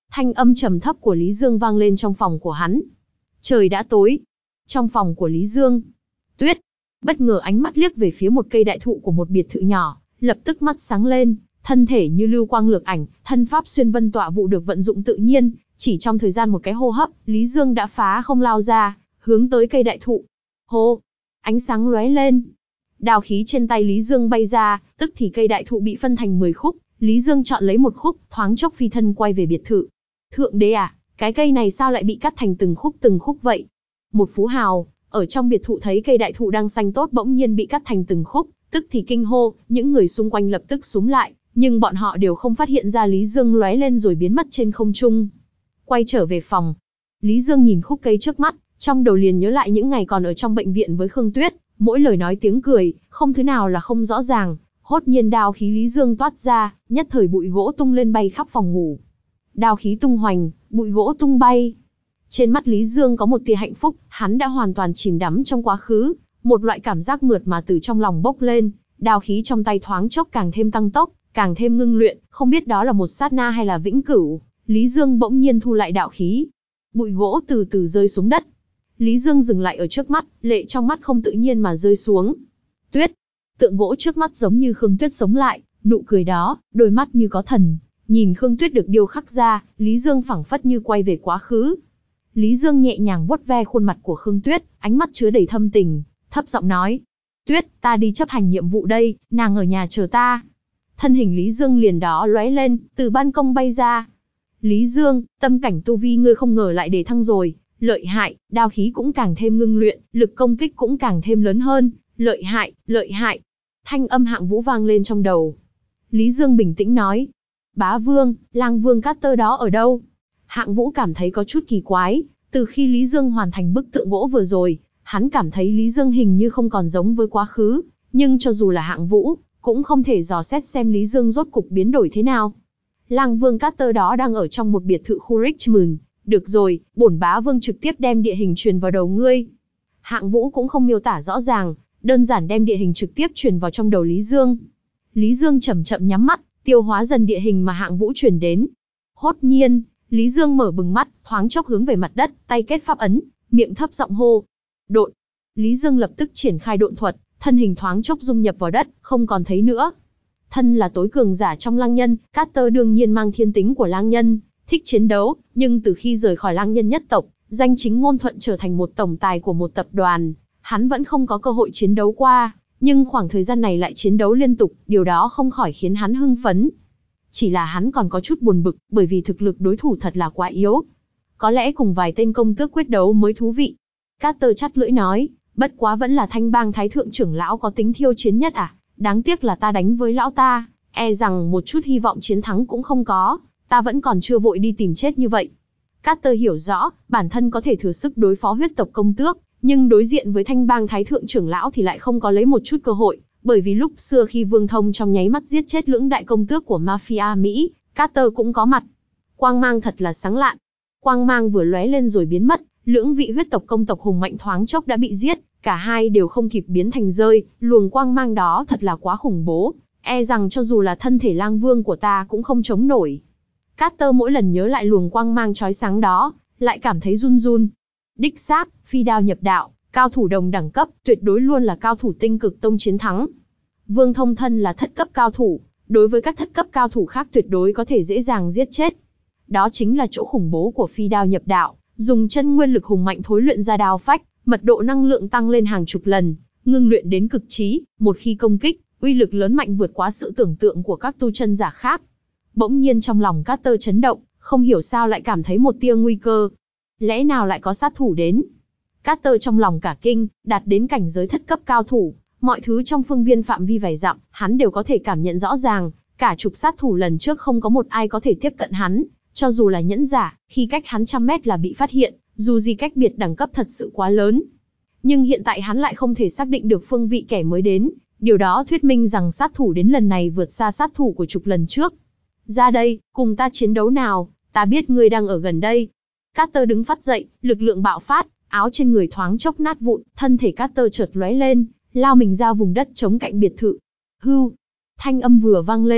Thanh âm trầm thấp của Lý Dương vang lên trong phòng của hắn. Trời đã tối. Trong phòng của Lý Dương, Tuyết bất ngờ ánh mắt liếc về phía một cây đại thụ của một biệt thự nhỏ, lập tức mắt sáng lên, thân thể như lưu quang lược ảnh, thân pháp xuyên vân tọa vụ được vận dụng tự nhiên, chỉ trong thời gian một cái hô hấp, Lý Dương đã phá không lao ra, hướng tới cây đại thụ. Hô! Ánh sáng lóe lên. Đao khí trên tay Lý Dương bay ra, tức thì cây đại thụ bị phân thành mười khúc, Lý Dương chọn lấy một khúc, thoáng chốc phi thân quay về biệt thự. Thượng đế à, cái cây này sao lại bị cắt thành từng khúc từng khúc vậy? Một phú hào, ở trong biệt thụ thấy cây đại thụ đang xanh tốt bỗng nhiên bị cắt thành từng khúc, tức thì kinh hô, những người xung quanh lập tức xúm lại, nhưng bọn họ đều không phát hiện ra Lý Dương lóe lên rồi biến mất trên không trung. Quay trở về phòng, Lý Dương nhìn khúc cây trước mắt, trong đầu liền nhớ lại những ngày còn ở trong bệnh viện với Khương Tuyết, mỗi lời nói tiếng cười, không thứ nào là không rõ ràng. Hốt nhiên đao khí Lý Dương toát ra, nhất thời bụi gỗ tung lên bay khắp phòng ngủ. Đao khí tung hoành, bụi gỗ tung bay. Trên mắt Lý Dương có một tia hạnh phúc, hắn đã hoàn toàn chìm đắm trong quá khứ, một loại cảm giác mượt mà từ trong lòng bốc lên, đao khí trong tay thoáng chốc càng thêm tăng tốc, càng thêm ngưng luyện, không biết đó là một sát na hay là vĩnh cửu. Lý Dương bỗng nhiên thu lại đạo khí. Bụi gỗ từ từ rơi xuống đất. Lý Dương dừng lại ở trước mắt, lệ trong mắt không tự nhiên mà rơi xuống. Tuyết, tượng gỗ trước mắt giống như Khương Tuyết sống lại, nụ cười đó, đôi mắt như có thần. Nhìn Khương Tuyết được điêu khắc ra, Lý Dương phảng phất như quay về quá khứ. Lý Dương nhẹ nhàng vuốt ve khuôn mặt của Khương Tuyết, ánh mắt chứa đầy thâm tình, thấp giọng nói. Tuyết, ta đi chấp hành nhiệm vụ đây, nàng ở nhà chờ ta. Thân hình Lý Dương liền đó lóe lên, từ ban công bay ra. Lý Dương, tâm cảnh tu vi ngươi không ngờ lại đề thăng rồi, lợi hại, đao khí cũng càng thêm ngưng luyện, lực công kích cũng càng thêm lớn hơn, lợi hại, lợi hại. Thanh âm Hạng Vũ vang lên trong đầu. Lý Dương bình tĩnh nói. Bá Vương, Lang Vương Carter đó ở đâu? Hạng Vũ cảm thấy có chút kỳ quái, từ khi Lý Dương hoàn thành bức tượng gỗ vừa rồi, hắn cảm thấy Lý Dương hình như không còn giống với quá khứ, nhưng cho dù là Hạng Vũ, cũng không thể dò xét xem Lý Dương rốt cục biến đổi thế nào. Lang Vương Carter đó đang ở trong một biệt thự khu Richmond. Được rồi, bổn bá vương trực tiếp đem địa hình truyền vào đầu ngươi. Hạng Vũ cũng không miêu tả rõ ràng, đơn giản đem địa hình trực tiếp truyền vào trong đầu Lý Dương. Lý Dương chậm chậm nhắm mắt, tiêu hóa dần địa hình mà Hạng Vũ truyền đến. Hốt nhiên, Lý Dương mở bừng mắt, thoáng chốc hướng về mặt đất, tay kết pháp ấn, miệng thấp giọng hô. Độn. Lý Dương lập tức triển khai độn thuật, thân hình thoáng chốc dung nhập vào đất, không còn thấy nữa. Thân là tối cường giả trong lang nhân, Carter đương nhiên mang thiên tính của lang nhân, thích chiến đấu, nhưng từ khi rời khỏi lang nhân nhất tộc, danh chính ngôn thuận trở thành một tổng tài của một tập đoàn, hắn vẫn không có cơ hội chiến đấu qua, nhưng khoảng thời gian này lại chiến đấu liên tục, điều đó không khỏi khiến hắn hưng phấn. Chỉ là hắn còn có chút buồn bực, bởi vì thực lực đối thủ thật là quá yếu. Có lẽ cùng vài tên công tước quyết đấu mới thú vị. Carter chắt lưỡi nói, bất quá vẫn là Thanh Bang Thái Thượng trưởng lão có tính thiêu chiến nhất à, đáng tiếc là ta đánh với lão ta, e rằng một chút hy vọng chiến thắng cũng không có. Ta vẫn còn chưa vội đi tìm chết như vậy. Carter hiểu rõ, bản thân có thể thừa sức đối phó huyết tộc công tước, nhưng đối diện với Thanh Bang Thái Thượng trưởng lão thì lại không có lấy một chút cơ hội, bởi vì lúc xưa khi Vương Thông trong nháy mắt giết chết lưỡng đại công tước của mafia Mỹ, Carter cũng có mặt. Quang mang thật là sáng lạn. Quang mang vừa lóe lên rồi biến mất, lưỡng vị huyết tộc công tộc hùng mạnh thoáng chốc đã bị giết, cả hai đều không kịp biến thành rơi, luồng quang mang đó thật là quá khủng bố, e rằng cho dù là thân thể Lang Vương của ta cũng không chống nổi. Carter mỗi lần nhớ lại luồng quang mang chói sáng đó, lại cảm thấy run run. Đích xác, phi đao nhập đạo, cao thủ đồng đẳng cấp, tuyệt đối luôn là cao thủ tinh cực tông chiến thắng. Vương Thông thân là thất cấp cao thủ, đối với các thất cấp cao thủ khác tuyệt đối có thể dễ dàng giết chết. Đó chính là chỗ khủng bố của phi đao nhập đạo, dùng chân nguyên lực hùng mạnh thối luyện ra đao phách, mật độ năng lượng tăng lên hàng chục lần, ngưng luyện đến cực trí, một khi công kích, uy lực lớn mạnh vượt quá sự tưởng tượng của các tu chân giả khác. Bỗng nhiên trong lòng Carter chấn động, không hiểu sao lại cảm thấy một tia nguy cơ. Lẽ nào lại có sát thủ đến? Carter trong lòng cả kinh, đạt đến cảnh giới thất cấp cao thủ, mọi thứ trong phương viên phạm vi vài dặm, hắn đều có thể cảm nhận rõ ràng, cả chục sát thủ lần trước không có một ai có thể tiếp cận hắn, cho dù là nhẫn giả, khi cách hắn trăm mét là bị phát hiện, dù gì cách biệt đẳng cấp thật sự quá lớn. Nhưng hiện tại hắn lại không thể xác định được phương vị kẻ mới đến, điều đó thuyết minh rằng sát thủ đến lần này vượt xa sát thủ của chục lần trước. Ra đây, cùng ta chiến đấu nào, ta biết ngươi đang ở gần đây. Carter đứng phát dậy, lực lượng bạo phát, áo trên người thoáng chốc nát vụn, thân thể Carter chợt lóe lên, lao mình ra vùng đất trống cạnh biệt thự. Hưu, thanh âm vừa vang lên,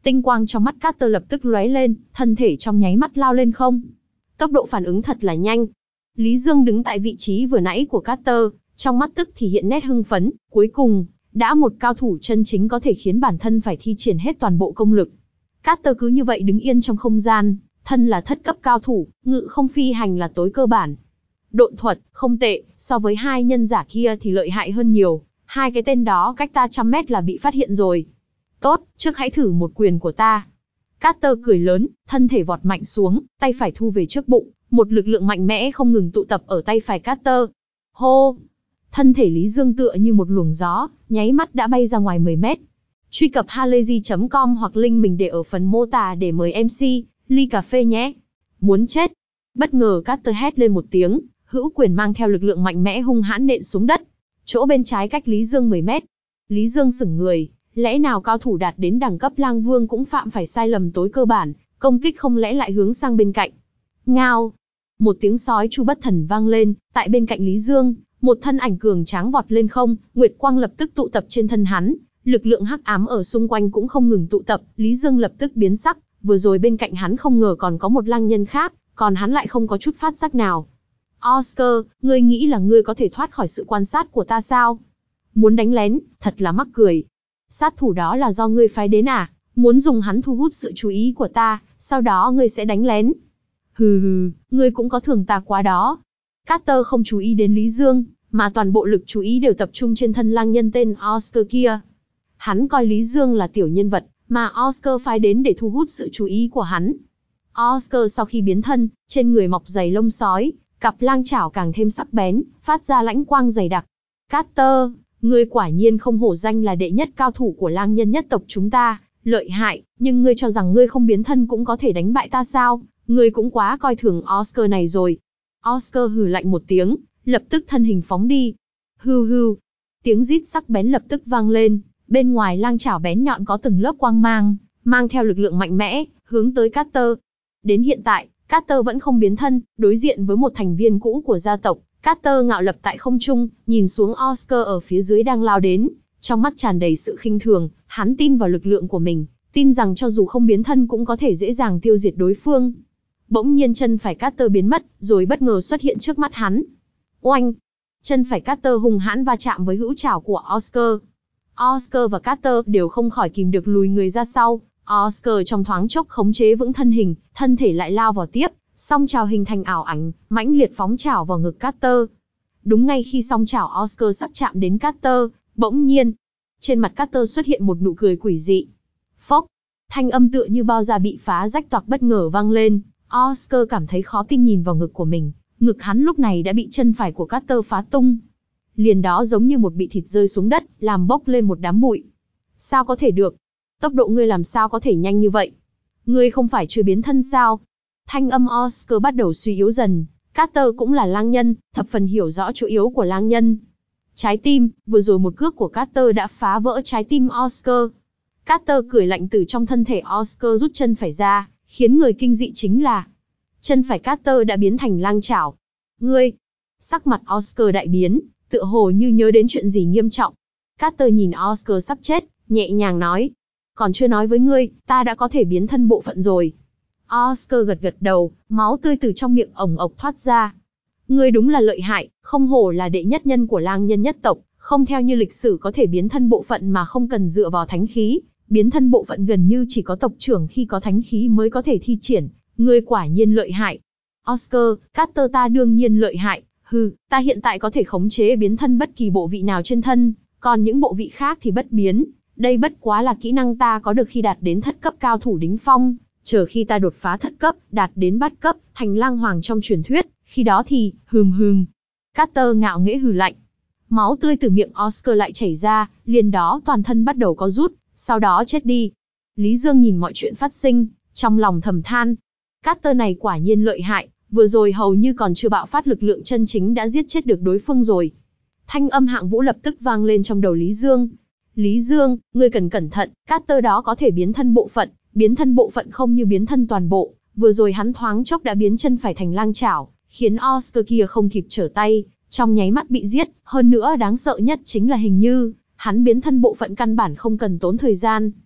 Tinh quang trong mắt Carter lập tức lóe lên, thân thể trong nháy mắt lao lên không. Tốc độ phản ứng thật là nhanh. Lý Dương đứng tại vị trí vừa nãy của Carter, trong mắt tức thì hiện nét hưng phấn, cuối cùng, đã một cao thủ chân chính có thể khiến bản thân phải thi triển hết toàn bộ công lực. Carter cứ như vậy đứng yên trong không gian, thân là thất cấp cao thủ, ngự không phi hành là tối cơ bản. Độn thuật, không tệ, so với hai nhân giả kia thì lợi hại hơn nhiều, hai cái tên đó cách ta trăm mét là bị phát hiện rồi. Tốt, trước hãy thử một quyền của ta. Carter cười lớn, thân thể vọt mạnh xuống, tay phải thu về trước bụng, một lực lượng mạnh mẽ không ngừng tụ tập ở tay phải Carter. Hô! Thân thể Lý Dương tựa như một luồng gió, nháy mắt đã bay ra ngoài mười mét. Truy cập halayzi chấm com hoặc link mình để ở phần mô tả để mời em xê, ly cà phê nhé. Muốn chết! Bất ngờ Carter hét lên một tiếng, hữu quyền mang theo lực lượng mạnh mẽ hung hãn nện xuống đất. Chỗ bên trái cách Lý Dương mười mét. Lý Dương sững người, lẽ nào cao thủ đạt đến đẳng cấp lang vương cũng phạm phải sai lầm tối cơ bản, công kích không lẽ lại hướng sang bên cạnh. Ngao! Một tiếng sói chu bất thần vang lên, tại bên cạnh Lý Dương, một thân ảnh cường tráng vọt lên không, nguyệt quang lập tức tụ tập trên thân hắn, lực lượng hắc ám ở xung quanh cũng không ngừng tụ tập, Lý Dương lập tức biến sắc, vừa rồi bên cạnh hắn không ngờ còn có một lang nhân khác, còn hắn lại không có chút phát giác nào. Oscar, ngươi nghĩ là ngươi có thể thoát khỏi sự quan sát của ta sao? Muốn đánh lén, thật là mắc cười. Sát thủ đó là do ngươi phái đến à? Muốn dùng hắn thu hút sự chú ý của ta, sau đó ngươi sẽ đánh lén. Hừ hừ, ngươi cũng có thường ta quá đó. Carter không chú ý đến Lý Dương, mà toàn bộ lực chú ý đều tập trung trên thân lang nhân tên Oscar kia. Hắn coi Lý Dương là tiểu nhân vật, mà Oscar phái đến để thu hút sự chú ý của hắn. Oscar sau khi biến thân, trên người mọc dày lông sói, cặp lang chảo càng thêm sắc bén, phát ra lãnh quang dày đặc. Carter, ngươi quả nhiên không hổ danh là đệ nhất cao thủ của lang nhân nhất tộc chúng ta, lợi hại, nhưng ngươi cho rằng ngươi không biến thân cũng có thể đánh bại ta sao? Ngươi cũng quá coi thường Oscar này rồi. Oscar hừ lạnh một tiếng, lập tức thân hình phóng đi. Hưu hưu, tiếng rít sắc bén lập tức vang lên, bên ngoài lang chảo bén nhọn có từng lớp quang mang, mang theo lực lượng mạnh mẽ, hướng tới Carter. Đến hiện tại, Carter vẫn không biến thân, đối diện với một thành viên cũ của gia tộc, Carter ngạo lập tại không trung, nhìn xuống Oscar ở phía dưới đang lao đến, trong mắt tràn đầy sự khinh thường, hắn tin vào lực lượng của mình, tin rằng cho dù không biến thân cũng có thể dễ dàng tiêu diệt đối phương. Bỗng nhiên chân phải Carter biến mất, rồi bất ngờ xuất hiện trước mắt hắn. Oanh! Chân phải Carter hung hãn va chạm với hữu chảo của Oscar. Oscar và Carter đều không khỏi kìm được lùi người ra sau. Oscar trong thoáng chốc khống chế vững thân hình, thân thể lại lao vào tiếp, song chảo hình thành ảo ảnh, mãnh liệt phóng chảo vào ngực Carter. Đúng ngay khi song chảo Oscar sắp chạm đến Carter, bỗng nhiên, trên mặt Carter xuất hiện một nụ cười quỷ dị. Phốc! Thanh âm tựa như bao da bị phá rách toạc bất ngờ vang lên. Oscar cảm thấy khó tin nhìn vào ngực của mình, ngực hắn lúc này đã bị chân phải của Carter phá tung. Liền đó giống như một bị thịt rơi xuống đất, làm bốc lên một đám bụi. Sao có thể được? Tốc độ ngươi làm sao có thể nhanh như vậy? Ngươi không phải chưa biến thân sao? Thanh âm Oscar bắt đầu suy yếu dần, Carter cũng là lang nhân, thập phần hiểu rõ chỗ yếu của lang nhân. Trái tim, vừa rồi một cước của Carter đã phá vỡ trái tim Oscar. Carter cười lạnh từ trong thân thể Oscar rút chân phải ra, khiến người kinh dị chính là chân phải Carter đã biến thành lang chảo. Ngươi! Sắc mặt Oscar đại biến, tựa hồ như nhớ đến chuyện gì nghiêm trọng. Carter nhìn Oscar sắp chết, nhẹ nhàng nói. Còn chưa nói với ngươi, ta đã có thể biến thân bộ phận rồi. Oscar gật gật đầu, máu tươi từ trong miệng ổng ộc thoát ra. Ngươi đúng là lợi hại, không hổ là đệ nhất nhân của lang nhân nhất tộc, không theo như lịch sử có thể biến thân bộ phận mà không cần dựa vào thánh khí. Biến thân bộ phận gần như chỉ có tộc trưởng khi có thánh khí mới có thể thi triển, ngươi quả nhiên lợi hại. Oscar, Carter ta đương nhiên lợi hại, hừ, ta hiện tại có thể khống chế biến thân bất kỳ bộ vị nào trên thân, còn những bộ vị khác thì bất biến. Đây bất quá là kỹ năng ta có được khi đạt đến thất cấp cao thủ đỉnh phong, chờ khi ta đột phá thất cấp, đạt đến bát cấp, thành lang hoàng trong truyền thuyết, khi đó thì, hừm hừm. Carter ngạo nghễ hừ lạnh. Máu tươi từ miệng Oscar lại chảy ra, liền đó toàn thân bắt đầu có rút, sau đó chết đi. Lý Dương nhìn mọi chuyện phát sinh, trong lòng thầm than. Carter này quả nhiên lợi hại, vừa rồi hầu như còn chưa bạo phát lực lượng chân chính đã giết chết được đối phương rồi. Thanh âm Hạng Vũ lập tức vang lên trong đầu Lý Dương. Lý Dương, ngươi cần cẩn thận, Carter đó có thể biến thân bộ phận, biến thân bộ phận không như biến thân toàn bộ. Vừa rồi hắn thoáng chốc đã biến chân phải thành lang chảo, khiến Oscar kia không kịp trở tay, trong nháy mắt bị giết. Hơn nữa đáng sợ nhất chính là hình như hắn biến thân bộ phận căn bản không cần tốn thời gian.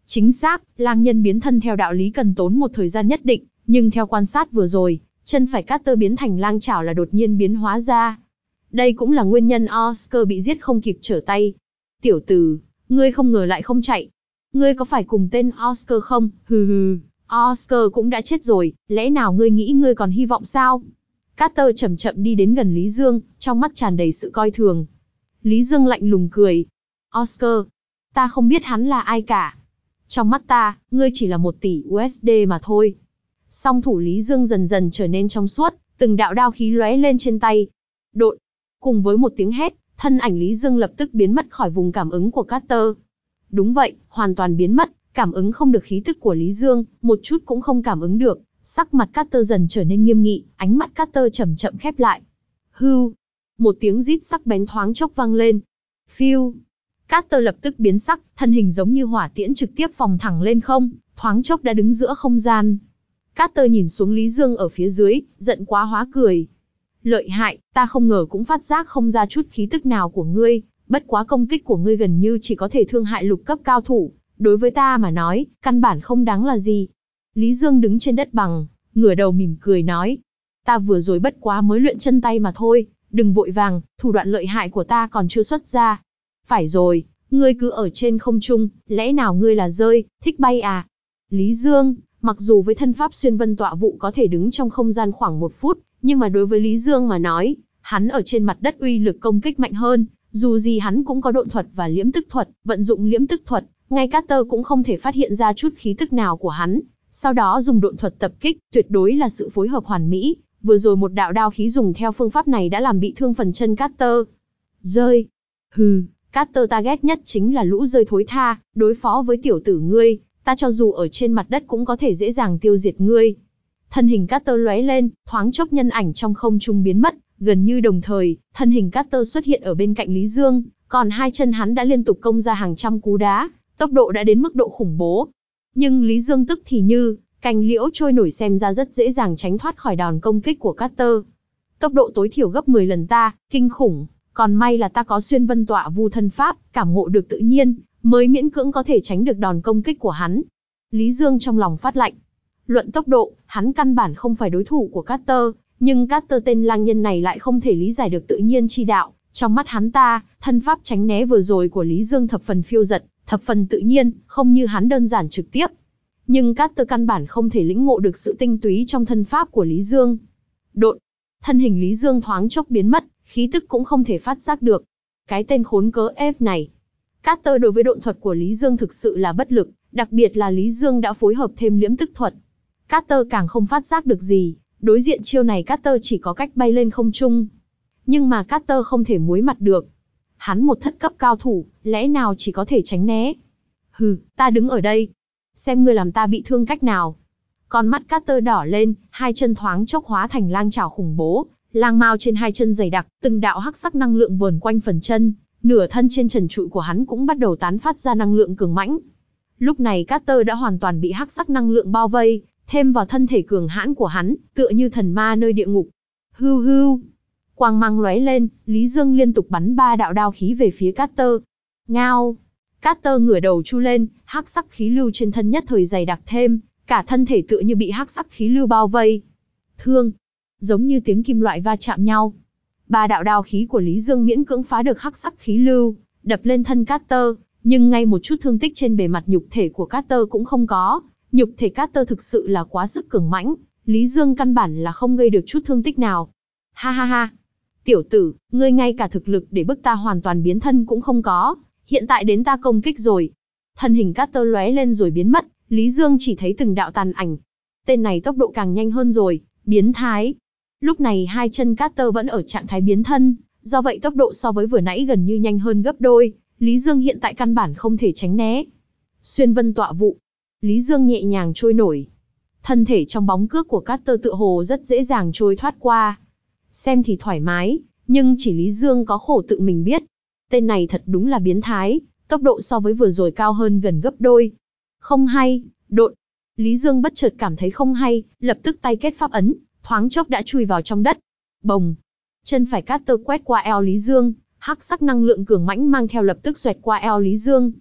Chính xác, lang nhân biến thân theo đạo lý cần tốn một thời gian nhất định, nhưng theo quan sát vừa rồi, chân phải Carter biến thành lang chảo là đột nhiên biến hóa ra. Đây cũng là nguyên nhân Oscar bị giết không kịp trở tay. Tiểu tử, ngươi không ngờ lại không chạy. Ngươi có phải cùng tên Oscar không? Hừ hừ, Oscar cũng đã chết rồi, lẽ nào ngươi nghĩ ngươi còn hy vọng sao? Carter chậm chậm đi đến gần Lý Dương, trong mắt tràn đầy sự coi thường. Lý Dương lạnh lùng cười. Oscar, ta không biết hắn là ai cả. Trong mắt ta, ngươi chỉ là một tỷ u ét đê mà thôi. Song thủ Lý Dương dần dần trở nên trong suốt, từng đạo đao khí lóe lên trên tay. Độn. Cùng với một tiếng hét, thân ảnh Lý Dương lập tức biến mất khỏi vùng cảm ứng của Carter. Đúng vậy, hoàn toàn biến mất, cảm ứng không được khí tức của Lý Dương, một chút cũng không cảm ứng được. Sắc mặt Carter dần trở nên nghiêm nghị, ánh mắt Carter chậm chậm khép lại. Hưu. Một tiếng rít sắc bén thoáng chốc vang lên. Phiu. Carter lập tức biến sắc, thân hình giống như hỏa tiễn trực tiếp phóng thẳng lên không, thoáng chốc đã đứng giữa không gian. Carter nhìn xuống Lý Dương ở phía dưới, giận quá hóa cười. Lợi hại, ta không ngờ cũng phát giác không ra chút khí tức nào của ngươi, bất quá công kích của ngươi gần như chỉ có thể thương hại lục cấp cao thủ, đối với ta mà nói, căn bản không đáng là gì. Lý Dương đứng trên đất bằng, ngửa đầu mỉm cười nói. Ta vừa rồi bất quá mới luyện chân tay mà thôi, đừng vội vàng, thủ đoạn lợi hại của ta còn chưa xuất ra. Phải rồi, ngươi cứ ở trên không trung, lẽ nào ngươi là rơi, thích bay à? Lý Dương, mặc dù với thân pháp xuyên vân tọa vụ có thể đứng trong không gian khoảng một phút, nhưng mà đối với Lý Dương mà nói, hắn ở trên mặt đất uy lực công kích mạnh hơn, dù gì hắn cũng có độn thuật và liễm tức thuật, vận dụng liễm tức thuật, ngay Carter cũng không thể phát hiện ra chút khí tức nào của hắn. Sau đó dùng độn thuật tập kích, tuyệt đối là sự phối hợp hoàn mỹ, vừa rồi một đạo đao khí dùng theo phương pháp này đã làm bị thương phần chân Carter. Rơi. Hừ, Carter ta ghét nhất chính là lũ rơi thối tha, đối phó với tiểu tử ngươi, ta cho dù ở trên mặt đất cũng có thể dễ dàng tiêu diệt ngươi. Thân hình Carter lóe lên, thoáng chốc nhân ảnh trong không trung biến mất, gần như đồng thời, thân hình Carter xuất hiện ở bên cạnh Lý Dương, còn hai chân hắn đã liên tục công ra hàng trăm cú đá, tốc độ đã đến mức độ khủng bố. Nhưng Lý Dương tức thì như cành liễu trôi nổi, xem ra rất dễ dàng tránh thoát khỏi đòn công kích của Carter. Tốc độ tối thiểu gấp mười lần ta, kinh khủng, còn may là ta có xuyên vân tọa vu thân pháp, cảm ngộ được tự nhiên, mới miễn cưỡng có thể tránh được đòn công kích của hắn. Lý Dương trong lòng phát lạnh. Luận tốc độ, hắn căn bản không phải đối thủ của Carter, nhưng Carter tên lang nhân này lại không thể lý giải được tự nhiên chi đạo. Trong mắt hắn ta, thân pháp tránh né vừa rồi của Lý Dương thập phần phiêu dật, thập phần tự nhiên, không như hắn đơn giản trực tiếp. Nhưng Carter căn bản không thể lĩnh ngộ được sự tinh túy trong thân pháp của Lý Dương. Độn. Thân hình Lý Dương thoáng chốc biến mất, khí tức cũng không thể phát giác được. Cái tên khốn cớ ép này. Carter đối với độn thuật của Lý Dương thực sự là bất lực, đặc biệt là Lý Dương đã phối hợp thêm liễm tức thuật. Carter càng không phát giác được gì, đối diện chiêu này Carter chỉ có cách bay lên không trung. Nhưng mà Carter không thể muối mặt được. Hắn một thất cấp cao thủ, lẽ nào chỉ có thể tránh né? Hừ, ta đứng ở đây. Xem ngươi làm ta bị thương cách nào. Con mắt Carter đỏ lên, hai chân thoáng chốc hóa thành lang chảo khủng bố. Lang mao trên hai chân dày đặc, từng đạo hắc sắc năng lượng vờn quanh phần chân. Nửa thân trên trần trụi của hắn cũng bắt đầu tán phát ra năng lượng cường mãnh. Lúc này Carter đã hoàn toàn bị hắc sắc năng lượng bao vây, thêm vào thân thể cường hãn của hắn, tựa như thần ma nơi địa ngục. Hưu hưu. Quang mang lóe lên, Lý Dương liên tục bắn ba đạo đao khí về phía Carter. Ngao. Carter ngửa đầu chu lên, hắc sắc khí lưu trên thân nhất thời dày đặc thêm, cả thân thể tựa như bị hắc sắc khí lưu bao vây. Thương. Giống như tiếng kim loại va chạm nhau. Ba đạo đao khí của Lý Dương miễn cưỡng phá được hắc sắc khí lưu, đập lên thân Carter, nhưng ngay một chút thương tích trên bề mặt nhục thể của Carter cũng không có. Nhục thể Carter thực sự là quá sức cường mãnh, Lý Dương căn bản là không gây được chút thương tích nào. Ha ha ha. Tiểu tử, ngươi ngay cả thực lực để bức ta hoàn toàn biến thân cũng không có, hiện tại đến ta công kích rồi. Thân hình Carter lóe lên rồi biến mất, Lý Dương chỉ thấy từng đạo tàn ảnh. Tên này tốc độ càng nhanh hơn rồi, biến thái. Lúc này hai chân Carter vẫn ở trạng thái biến thân, do vậy tốc độ so với vừa nãy gần như nhanh hơn gấp đôi, Lý Dương hiện tại căn bản không thể tránh né. Xuyên vân tọa vụ. Lý Dương nhẹ nhàng trôi nổi. Thân thể trong bóng cước của Carter tựa hồ rất dễ dàng trôi thoát qua. Xem thì thoải mái, nhưng chỉ Lý Dương có khổ tự mình biết. Tên này thật đúng là biến thái, tốc độ so với vừa rồi cao hơn gần gấp đôi. Không hay, độn. Lý Dương bất chợt cảm thấy không hay, lập tức tay kết pháp ấn, thoáng chốc đã chui vào trong đất. Bồng. Chân phải Carter quét qua eo Lý Dương, hắc sắc năng lượng cường mãnh mang theo lập tức xoẹt qua eo Lý Dương.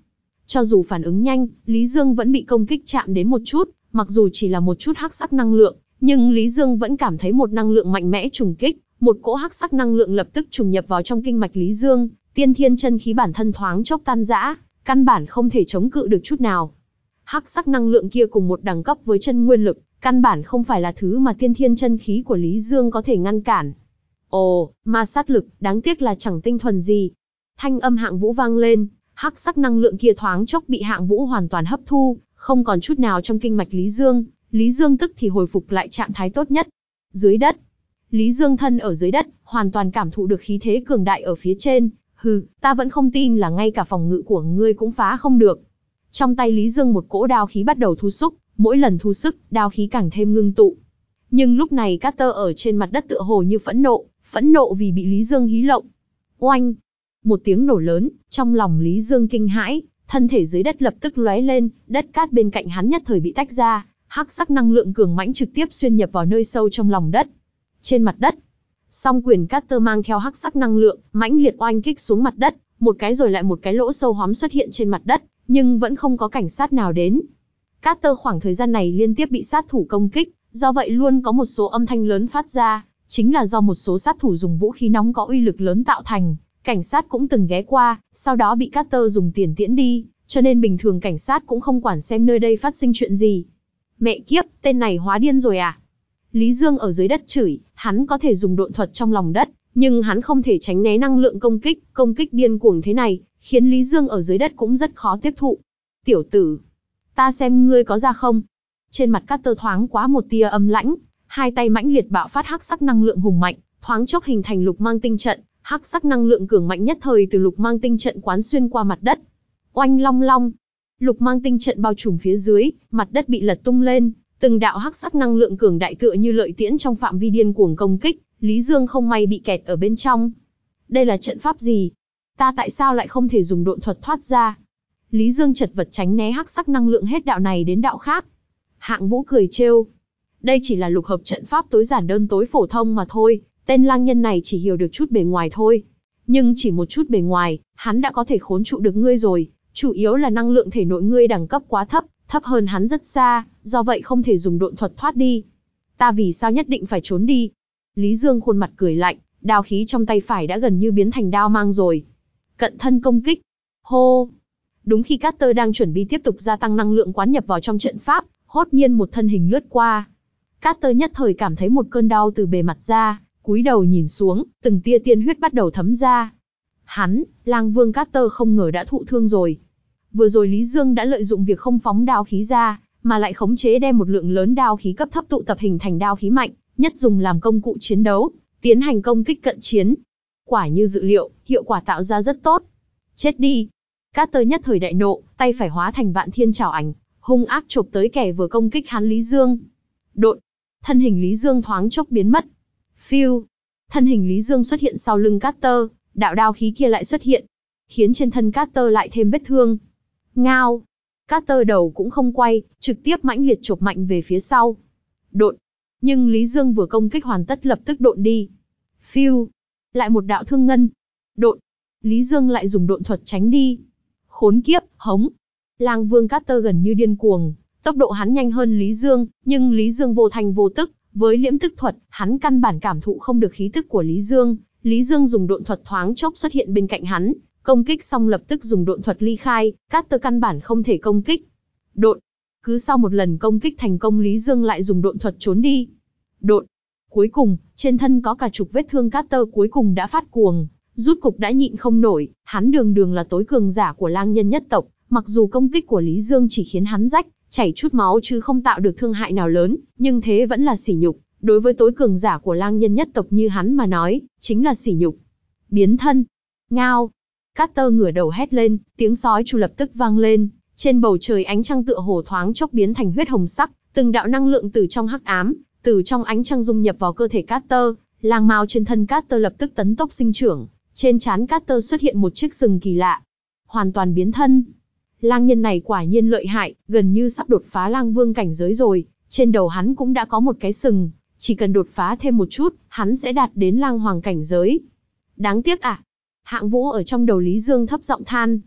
Cho dù phản ứng nhanh, Lý Dương vẫn bị công kích chạm đến một chút, mặc dù chỉ là một chút hắc sắc năng lượng, nhưng Lý Dương vẫn cảm thấy một năng lượng mạnh mẽ trùng kích, một cỗ hắc sắc năng lượng lập tức trùng nhập vào trong kinh mạch Lý Dương, tiên thiên chân khí bản thân thoáng chốc tan rã, căn bản không thể chống cự được chút nào. Hắc sắc năng lượng kia cùng một đẳng cấp với chân nguyên lực, căn bản không phải là thứ mà tiên thiên chân khí của Lý Dương có thể ngăn cản. Ồ, ma sát lực, đáng tiếc là chẳng tinh thuần gì. Thanh âm Hạng Vũ vang lên, hắc sắc năng lượng kia thoáng chốc bị Hạng Vũ hoàn toàn hấp thu, không còn chút nào trong kinh mạch Lý Dương. Lý Dương tức thì hồi phục lại trạng thái tốt nhất. Dưới đất, Lý Dương thân ở dưới đất, hoàn toàn cảm thụ được khí thế cường đại ở phía trên. Hừ, ta vẫn không tin là ngay cả phòng ngự của ngươi cũng phá không được. Trong tay Lý Dương một cỗ đao khí bắt đầu thu xúc, mỗi lần thu sức, đao khí càng thêm ngưng tụ. Nhưng lúc này Carter ở trên mặt đất tựa hồ như phẫn nộ, phẫn nộ vì bị Lý Dương hí lộng. Oanh! Một tiếng nổ lớn, trong lòng Lý Dương kinh hãi, thân thể dưới đất lập tức lóe lên, đất cát bên cạnh hắn nhất thời bị tách ra, hắc sắc năng lượng cường mãnh trực tiếp xuyên nhập vào nơi sâu trong lòng đất. Trên mặt đất, song quyền Carter mang theo hắc sắc năng lượng, mãnh liệt oanh kích xuống mặt đất, một cái rồi lại một cái lỗ sâu hoắm xuất hiện trên mặt đất, nhưng vẫn không có cảnh sát nào đến. Carter khoảng thời gian này liên tiếp bị sát thủ công kích, do vậy luôn có một số âm thanh lớn phát ra, chính là do một số sát thủ dùng vũ khí nóng có uy lực lớn tạo thành. Cảnh sát cũng từng ghé qua, sau đó bị Carter dùng tiền tiễn đi, cho nên bình thường cảnh sát cũng không quản xem nơi đây phát sinh chuyện gì. Mẹ kiếp, tên này hóa điên rồi à? Lý Dương ở dưới đất chửi, hắn có thể dùng độn thuật trong lòng đất, nhưng hắn không thể tránh né năng lượng công kích, công kích điên cuồng thế này, khiến Lý Dương ở dưới đất cũng rất khó tiếp thụ. Tiểu tử, ta xem ngươi có ra không? Trên mặt Carter thoáng quá một tia âm lãnh, hai tay mãnh liệt bạo phát hắc sắc năng lượng hùng mạnh, thoáng chốc hình thành lục mang tinh trận, hắc sắc năng lượng cường mạnh nhất thời từ lục mang tinh trận quán xuyên qua mặt đất. Oanh long long, lục mang tinh trận bao trùm phía dưới, mặt đất bị lật tung lên, từng đạo hắc sắc năng lượng cường đại tựa như lợi tiễn trong phạm vi điên cuồng công kích, Lý Dương không may bị kẹt ở bên trong. Đây là trận pháp gì? Ta tại sao lại không thể dùng độn thuật thoát ra? Lý Dương chật vật tránh né hắc sắc năng lượng hết đạo này đến đạo khác. Hạng Vũ cười trêu, đây chỉ là lục hợp trận pháp tối giản đơn tối phổ thông mà thôi, tên lang nhân này chỉ hiểu được chút bề ngoài thôi. Nhưng chỉ một chút bề ngoài, hắn đã có thể khốn trụ được ngươi rồi, chủ yếu là năng lượng thể nội ngươi đẳng cấp quá thấp, thấp hơn hắn rất xa, do vậy không thể dùng độn thuật thoát đi. Ta vì sao nhất định phải trốn đi? Lý Dương khuôn mặt cười lạnh, đao khí trong tay phải đã gần như biến thành đao mang rồi. Cận thân công kích. Hô! Đúng khi Carter đang chuẩn bị tiếp tục gia tăng năng lượng quán nhập vào trong trận pháp, hốt nhiên một thân hình lướt qua. Carter nhất thời cảm thấy một cơn đau từ bề mặt ra, cúi đầu nhìn xuống, từng tia tiên huyết bắt đầu thấm ra. Hắn, Lang Vương Carter không ngờ đã thụ thương rồi. Vừa rồi Lý Dương đã lợi dụng việc không phóng đao khí ra, mà lại khống chế đem một lượng lớn đao khí cấp thấp tụ tập hình thành đao khí mạnh, nhất dùng làm công cụ chiến đấu, tiến hành công kích cận chiến. Quả như dự liệu, hiệu quả tạo ra rất tốt. Chết đi! Carter nhất thời đại nộ, tay phải hóa thành vạn thiên trảo ảnh, hung ác chộp tới kẻ vừa công kích hắn Lý Dương. Độn! Thân hình Lý Dương thoáng chốc biến mất. Phiu! Thân hình Lý Dương xuất hiện sau lưng Carter, đạo đao khí kia lại xuất hiện, khiến trên thân Carter lại thêm vết thương. Ngao! Carter đầu cũng không quay, trực tiếp mãnh liệt chộp mạnh về phía sau. Độn! Nhưng Lý Dương vừa công kích hoàn tất lập tức độn đi. Phiu! Lại một đạo thương ngân. Độn! Lý Dương lại dùng độn thuật tránh đi. Khốn kiếp, hống! Lang Vương Carter gần như điên cuồng, tốc độ hắn nhanh hơn Lý Dương, nhưng Lý Dương vô thành vô tức, với liễm tức thuật, hắn căn bản cảm thụ không được khí tức của Lý Dương. Lý Dương dùng độn thuật thoáng chốc xuất hiện bên cạnh hắn, công kích xong lập tức dùng độn thuật ly khai, Carter căn bản không thể công kích. Độn! Cứ sau một lần công kích thành công Lý Dương lại dùng độn thuật trốn đi. Độn! Cuối cùng, trên thân có cả chục vết thương Carter cuối cùng đã phát cuồng, rút cục đã nhịn không nổi, hắn đường đường là tối cường giả của lang nhân nhất tộc, mặc dù công kích của Lý Dương chỉ khiến hắn rách, chảy chút máu chứ không tạo được thương hại nào lớn, nhưng thế vẫn là sỉ nhục, đối với tối cường giả của lang nhân nhất tộc như hắn mà nói, chính là sỉ nhục. Biến thân! Ngao! Carter ngửa đầu hét lên, tiếng sói chu lập tức vang lên, trên bầu trời ánh trăng tựa hồ thoáng chốc biến thành huyết hồng sắc, từng đạo năng lượng từ trong hắc ám, từ trong ánh trăng dung nhập vào cơ thể Carter, lang mao trên thân Carter lập tức tấn tốc sinh trưởng, trên trán Carter xuất hiện một chiếc sừng kỳ lạ, hoàn toàn biến thân. Lang nhân này quả nhiên lợi hại, gần như sắp đột phá Lang Vương cảnh giới rồi, trên đầu hắn cũng đã có một cái sừng, chỉ cần đột phá thêm một chút, hắn sẽ đạt đến Lang Hoàng cảnh giới. Đáng tiếc à? Hạng Vũ ở trong đầu Lý Dương thấp giọng than.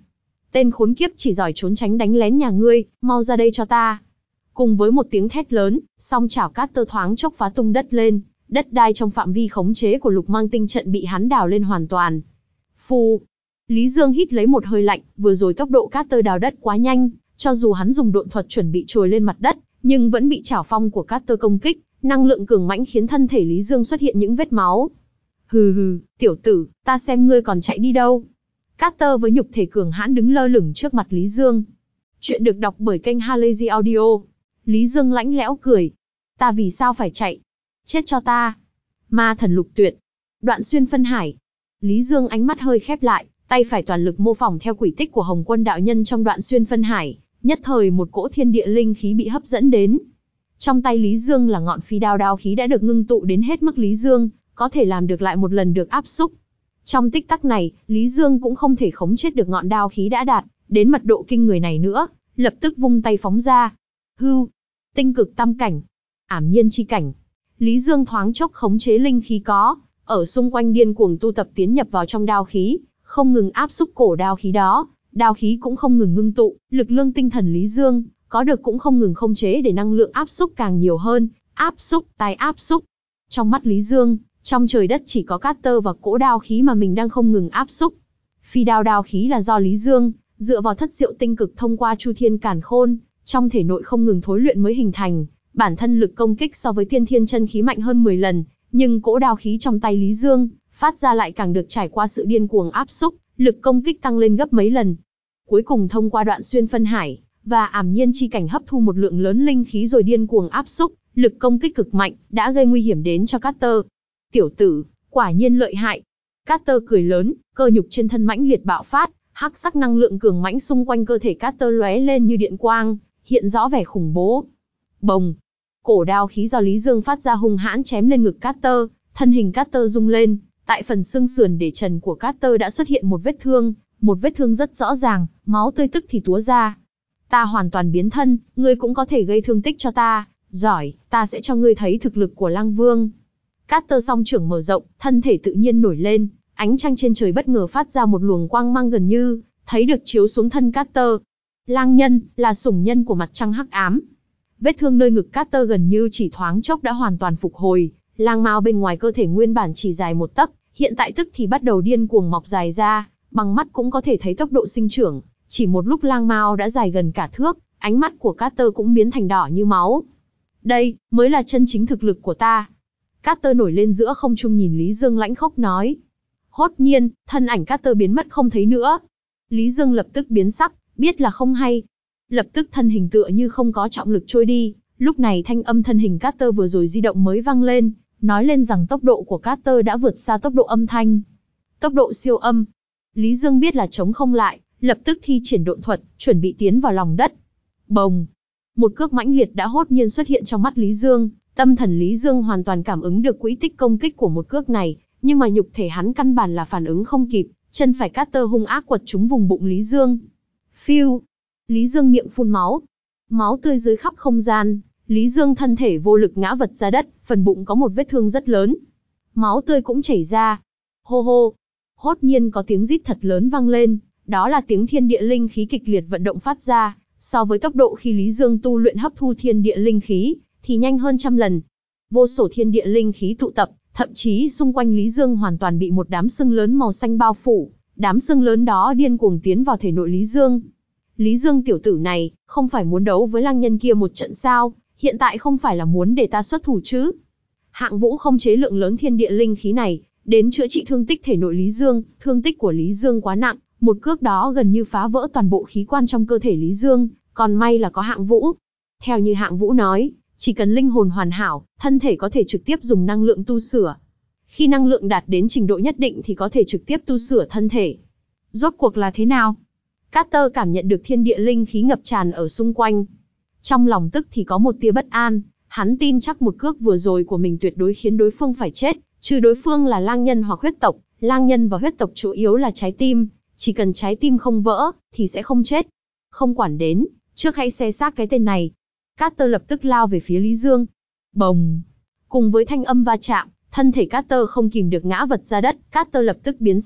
Tên khốn kiếp chỉ giỏi trốn tránh đánh lén nhà ngươi, mau ra đây cho ta. Cùng với một tiếng thét lớn, song chảo Carter thoáng chốc phá tung đất lên, đất đai trong phạm vi khống chế của Lục Mang tinh trận bị hắn đào lên hoàn toàn. Phù! Lý Dương hít lấy một hơi lạnh, vừa rồi tốc độ Carter đào đất quá nhanh, cho dù hắn dùng độn thuật chuẩn bị trồi lên mặt đất, nhưng vẫn bị chảo phong của Carter công kích, năng lượng cường mãnh khiến thân thể Lý Dương xuất hiện những vết máu. Hừ hừ, tiểu tử, ta xem ngươi còn chạy đi đâu. Carter với nhục thể cường hãn đứng lơ lửng trước mặt Lý Dương. Chuyện được đọc bởi kênh Halazy Audio. Lý Dương lãnh lẽo cười. Ta vì sao phải chạy? Chết cho ta. Ma thần lục tuyệt. Đoạn xuyên phân hải. Lý Dương ánh mắt hơi khép lại, tay phải toàn lực mô phỏng theo quỷ tích của Hồng Quân đạo nhân trong đoạn xuyên phân hải, nhất thời một cỗ thiên địa linh khí bị hấp dẫn đến. Trong tay Lý Dương là ngọn phi đao đao khí đã được ngưng tụ đến hết mức Lý Dương có thể làm được lại một lần được áp xúc. Trong tích tắc này, Lý Dương cũng không thể khống chế được ngọn đao khí đã đạt đến mật độ kinh người này nữa, lập tức vung tay phóng ra. Hưu, tinh cực tam cảnh, ảm nhiên chi cảnh. Lý Dương thoáng chốc khống chế linh khí có ở xung quanh điên cuồng tu tập tiến nhập vào trong đao khí, không ngừng áp xúc cổ đao khí đó, đao khí cũng không ngừng ngưng tụ, lực lượng tinh thần Lý Dương có được cũng không ngừng khống chế để năng lượng áp xúc càng nhiều hơn, áp xúc, tái áp xúc. Trong mắt Lý Dương, trong trời đất chỉ có Carter và cỗ đao khí mà mình đang không ngừng áp xúc. Phi đao đao khí là do Lý Dương dựa vào thất diệu tinh cực thông qua Chu Thiên Càn Khôn, trong thể nội không ngừng thối luyện mới hình thành, bản thân lực công kích so với tiên thiên chân khí mạnh hơn mười lần, nhưng cỗ đao khí trong tay Lý Dương phát ra lại càng được trải qua sự điên cuồng áp xúc, lực công kích tăng lên gấp mấy lần. Cuối cùng thông qua đoạn xuyên phân hải và ảm nhiên chi cảnh hấp thu một lượng lớn linh khí rồi điên cuồng áp xúc, lực công kích cực mạnh, đã gây nguy hiểm đến cho Carter. Tiểu tử, quả nhiên lợi hại. Carter cười lớn, cơ nhục trên thân mãnh liệt bạo phát, hắc sắc năng lượng cường mãnh xung quanh cơ thể Carter lóe lên như điện quang, hiện rõ vẻ khủng bố. Bồng! Cổ đao khí do Lý Dương phát ra hung hãn chém lên ngực Carter, thân hình Carter rung lên, tại phần xương sườn để trần của Carter đã xuất hiện một vết thương, một vết thương rất rõ ràng, máu tươi tức thì túa ra. Ta hoàn toàn biến thân, ngươi cũng có thể gây thương tích cho ta, giỏi, ta sẽ cho ngươi thấy thực lực của Lang Vương. Carter song trưởng mở rộng, thân thể tự nhiên nổi lên, ánh trăng trên trời bất ngờ phát ra một luồng quang mang gần như thấy được chiếu xuống thân Carter. Lang nhân là sủng nhân của mặt trăng hắc ám. Vết thương nơi ngực Carter gần như chỉ thoáng chốc đã hoàn toàn phục hồi, lang mao bên ngoài cơ thể nguyên bản chỉ dài một tấc, hiện tại tức thì bắt đầu điên cuồng mọc dài ra, bằng mắt cũng có thể thấy tốc độ sinh trưởng, chỉ một lúc lang mao đã dài gần cả thước, ánh mắt của Carter cũng biến thành đỏ như máu. Đây mới là chân chính thực lực của ta. Carter nổi lên giữa không trung nhìn Lý Dương lãnh khốc nói. Hốt nhiên, thân ảnh Carter biến mất không thấy nữa. Lý Dương lập tức biến sắc, biết là không hay. Lập tức thân hình tựa như không có trọng lực trôi đi, lúc này thanh âm thân hình Carter vừa rồi di động mới vang lên, nói lên rằng tốc độ của Carter đã vượt xa tốc độ âm thanh. Tốc độ siêu âm. Lý Dương biết là chống không lại, lập tức thi triển độn thuật, chuẩn bị tiến vào lòng đất. Bồng! Một cước mãnh liệt đã hốt nhiên xuất hiện trong mắt Lý Dương, tâm thần Lý Dương hoàn toàn cảm ứng được quỹ tích công kích của một cước này, nhưng mà nhục thể hắn căn bản là phản ứng không kịp, chân phải Carter hung ác quật trúng vùng bụng Lý Dương. Phiu! Lý Dương miệng phun máu. Máu tươi dưới khắp không gian, Lý Dương thân thể vô lực ngã vật ra đất, phần bụng có một vết thương rất lớn. Máu tươi cũng chảy ra. Hô hô! Hốt nhiên có tiếng rít thật lớn vang lên, đó là tiếng thiên địa linh khí kịch liệt vận động phát ra, so với tốc độ khi Lý Dương tu luyện hấp thu thiên địa linh khí, thì nhanh hơn trăm lần. Vô số thiên địa linh khí tụ tập, thậm chí xung quanh Lý Dương hoàn toàn bị một đám sưng lớn màu xanh bao phủ, đám sưng lớn đó điên cuồng tiến vào thể nội Lý Dương. Lý Dương tiểu tử này, không phải muốn đấu với lang nhân kia một trận sao, hiện tại không phải là muốn để ta xuất thủ chứ. Hạng Vũ không chế lượng lớn thiên địa linh khí này, đến chữa trị thương tích thể nội Lý Dương, thương tích của Lý Dương quá nặng, một cước đó gần như phá vỡ toàn bộ khí quan trong cơ thể Lý Dương, còn may là có Hạng Vũ. Theo như Hạng Vũ nói, chỉ cần linh hồn hoàn hảo, thân thể có thể trực tiếp dùng năng lượng tu sửa. Khi năng lượng đạt đến trình độ nhất định thì có thể trực tiếp tu sửa thân thể. Rốt cuộc là thế nào? Carter cảm nhận được thiên địa linh khí ngập tràn ở xung quanh. Trong lòng tức thì có một tia bất an, hắn tin chắc một cước vừa rồi của mình tuyệt đối khiến đối phương phải chết, trừ đối phương là lang nhân hoặc huyết tộc, lang nhân và huyết tộc chủ yếu là trái tim, chỉ cần trái tim không vỡ, thì sẽ không chết. Không quản đến, trước hãy xé xác cái tên này. Carter lập tức lao về phía Lý Dương. Bồng! Cùng với thanh âm va chạm, thân thể Carter không kìm được ngã vật ra đất, Carter lập tức biến sắc,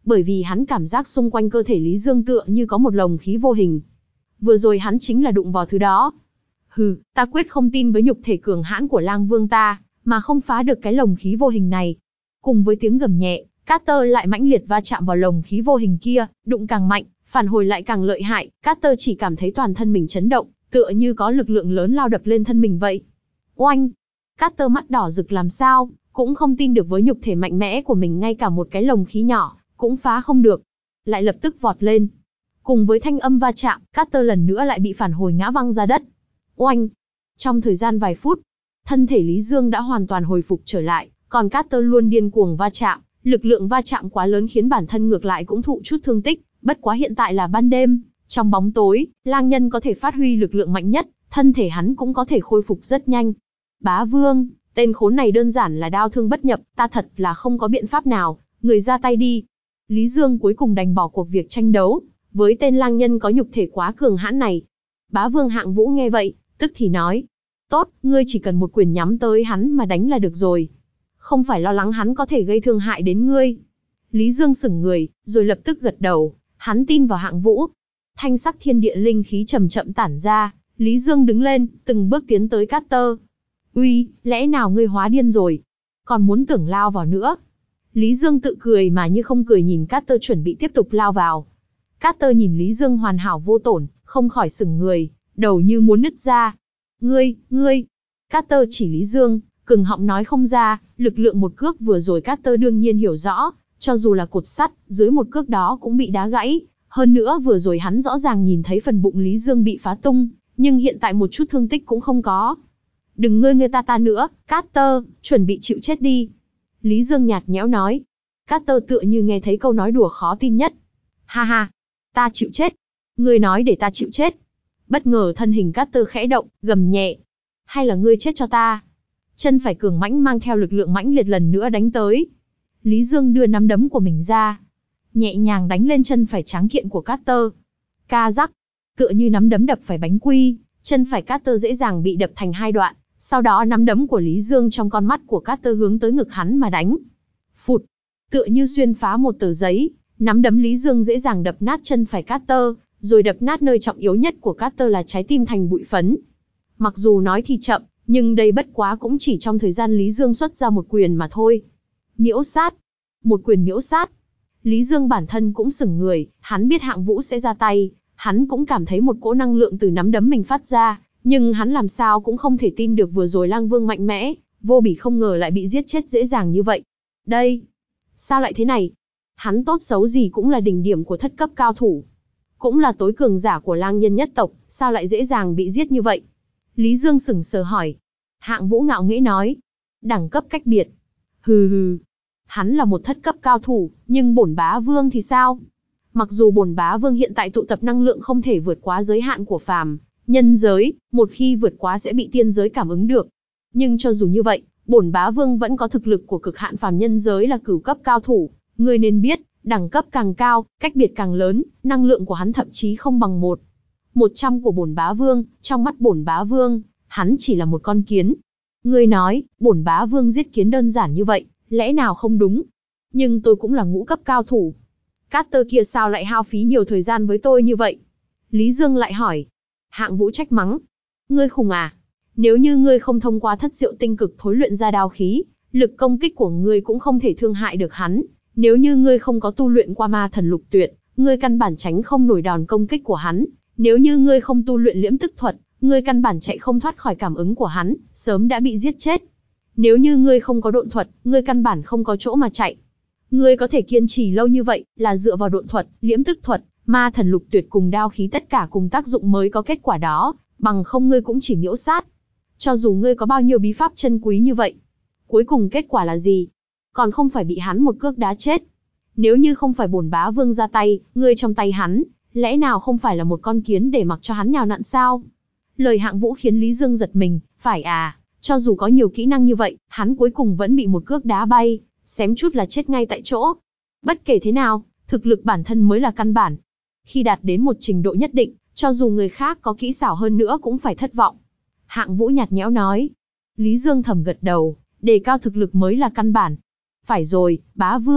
bởi vì hắn cảm giác xung quanh cơ thể Lý Dương tựa như có một lồng khí vô hình. Vừa rồi hắn chính là đụng vào thứ đó. Hừ, ta quyết không tin với nhục thể cường hãn của Lang Vương ta, mà không phá được cái lồng khí vô hình này. Cùng với tiếng gầm nhẹ, Carter lại mãnh liệt va chạm vào lồng khí vô hình kia, đụng càng mạnh, phản hồi lại càng lợi hại. Carter chỉ cảm thấy toàn thân mình chấn động, tựa như có lực lượng lớn lao đập lên thân mình vậy. Oanh! Carter mắt đỏ rực làm sao, cũng không tin được với nhục thể mạnh mẽ của mình ngay cả một cái lồng khí nhỏ, cũng phá không được. Lại lập tức vọt lên. Cùng với thanh âm va chạm, Carter lần nữa lại bị phản hồi ngã văng ra đất. Oanh! Trong thời gian vài phút, thân thể Lý Dương đã hoàn toàn hồi phục trở lại, còn Carter luôn điên cuồng va chạm, lực lượng va chạm quá lớn khiến bản thân ngược lại cũng thụ chút thương tích, bất quá hiện tại là ban đêm, trong bóng tối, lang nhân có thể phát huy lực lượng mạnh nhất, thân thể hắn cũng có thể khôi phục rất nhanh. Bá Vương, tên khốn này đơn giản là đao thương bất nhập, ta thật là không có biện pháp nào, người ra tay đi. Lý Dương cuối cùng đành bỏ cuộc việc tranh đấu, với tên lang nhân có nhục thể quá cường hãn này. Bá Vương Hạng Vũ nghe vậy, tức thì nói, tốt, ngươi chỉ cần một quyền nhắm tới hắn mà đánh là được rồi. Không phải lo lắng hắn có thể gây thương hại đến ngươi. Lý Dương sững người, rồi lập tức gật đầu, hắn tin vào Hạng Vũ. Thanh sắc thiên địa linh khí chậm chậm tản ra, Lý Dương đứng lên, từng bước tiến tới Carter. Uy, lẽ nào ngươi hóa điên rồi? Còn muốn tưởng lao vào nữa? Lý Dương tự cười mà như không cười nhìn Carter chuẩn bị tiếp tục lao vào. Carter nhìn Lý Dương hoàn hảo vô tổn, không khỏi sững người, đầu như muốn nứt ra. Ngươi, ngươi. Carter chỉ Lý Dương, cứng họng nói không ra, lực lượng một cước vừa rồi Carter đương nhiên hiểu rõ, cho dù là cột sắt, dưới một cước đó cũng bị đá gãy. Hơn nữa vừa rồi hắn rõ ràng nhìn thấy phần bụng Lý Dương bị phá tung, nhưng hiện tại một chút thương tích cũng không có. Đừng ngươi ngươi ta ta nữa, Carter, chuẩn bị chịu chết đi. Lý Dương nhạt nhẽo nói. Carter tựa như nghe thấy câu nói đùa khó tin nhất. Ha ha, ta chịu chết. Ngươi nói để ta chịu chết. Bất ngờ thân hình Carter khẽ động, gầm nhẹ. Hay là ngươi chết cho ta? Chân phải cường mãnh mang theo lực lượng mãnh liệt lần nữa đánh tới. Lý Dương đưa nắm đấm của mình ra, nhẹ nhàng đánh lên chân phải tráng kiện của Carter. Ca rắc, tựa như nắm đấm đập phải bánh quy, chân phải Carter dễ dàng bị đập thành hai đoạn. Sau đó nắm đấm của Lý Dương trong con mắt của Carter hướng tới ngực hắn mà đánh. Phụt, tựa như xuyên phá một tờ giấy, nắm đấm Lý Dương dễ dàng đập nát chân phải Carter, rồi đập nát nơi trọng yếu nhất của Carter là trái tim thành bụi phấn. Mặc dù nói thì chậm, nhưng đây bất quá cũng chỉ trong thời gian Lý Dương xuất ra một quyền mà thôi. Miễu sát, một quyền miễu sát. Lý Dương bản thân cũng sững người, hắn biết Hạng Vũ sẽ ra tay, hắn cũng cảm thấy một cỗ năng lượng từ nắm đấm mình phát ra, nhưng hắn làm sao cũng không thể tin được vừa rồi Lang Vương mạnh mẽ, vô bỉ không ngờ lại bị giết chết dễ dàng như vậy. Đây, sao lại thế này? Hắn tốt xấu gì cũng là đỉnh điểm của thất cấp cao thủ, cũng là tối cường giả của lang nhân nhất tộc, sao lại dễ dàng bị giết như vậy? Lý Dương sững sờ hỏi. Hạng Vũ ngạo nghễ nói, đẳng cấp cách biệt. Hừ hừ, hắn là một thất cấp cao thủ, nhưng bổn bá vương thì sao? Mặc dù bổn bá vương hiện tại tụ tập năng lượng không thể vượt quá giới hạn của phàm nhân giới, một khi vượt quá sẽ bị tiên giới cảm ứng được. Nhưng cho dù như vậy, bổn bá vương vẫn có thực lực của cực hạn phàm nhân giới là cửu cấp cao thủ. Ngươi nên biết, đẳng cấp càng cao, cách biệt càng lớn, năng lượng của hắn thậm chí không bằng một. Một trăm của bổn bá vương, trong mắt bổn bá vương, hắn chỉ là một con kiến. Ngươi nói, bổn bá vương giết kiến đơn giản như vậy, lẽ nào không đúng? Nhưng tôi cũng là ngũ cấp cao thủ. Carter kia sao lại hao phí nhiều thời gian với tôi như vậy? Lý Dương lại hỏi. Hạng Vũ trách mắng. Ngươi khùng à? Nếu như ngươi không thông qua thất diệu tinh cực thối luyện ra đao khí, lực công kích của ngươi cũng không thể thương hại được hắn. Nếu như ngươi không có tu luyện qua ma thần lục tuyệt, ngươi căn bản tránh không nổi đòn công kích của hắn. Nếu như ngươi không tu luyện liễm tức thuật, ngươi căn bản chạy không thoát khỏi cảm ứng của hắn, sớm đã bị giết chết. Nếu như ngươi không có độn thuật, ngươi căn bản không có chỗ mà chạy. Ngươi có thể kiên trì lâu như vậy, là dựa vào độn thuật, liễm tức thuật, ma thần lục tuyệt cùng đao khí tất cả cùng tác dụng mới có kết quả đó, bằng không ngươi cũng chỉ miễu sát. Cho dù ngươi có bao nhiêu bí pháp chân quý như vậy, cuối cùng kết quả là gì? Còn không phải bị hắn một cước đá chết. Nếu như không phải bổn bá vương ra tay, ngươi trong tay hắn, lẽ nào không phải là một con kiến để mặc cho hắn nhào nặn sao? Lời Hạng Vũ khiến Lý Dương giật mình, phải à, cho dù có nhiều kỹ năng như vậy, hắn cuối cùng vẫn bị một cước đá bay, xém chút là chết ngay tại chỗ. Bất kể thế nào, thực lực bản thân mới là căn bản. Khi đạt đến một trình độ nhất định, cho dù người khác có kỹ xảo hơn nữa cũng phải thất vọng. Hạng Vũ nhạt nhẽo nói. Lý Dương thầm gật đầu, đề cao thực lực mới là căn bản. Phải rồi, bá vương,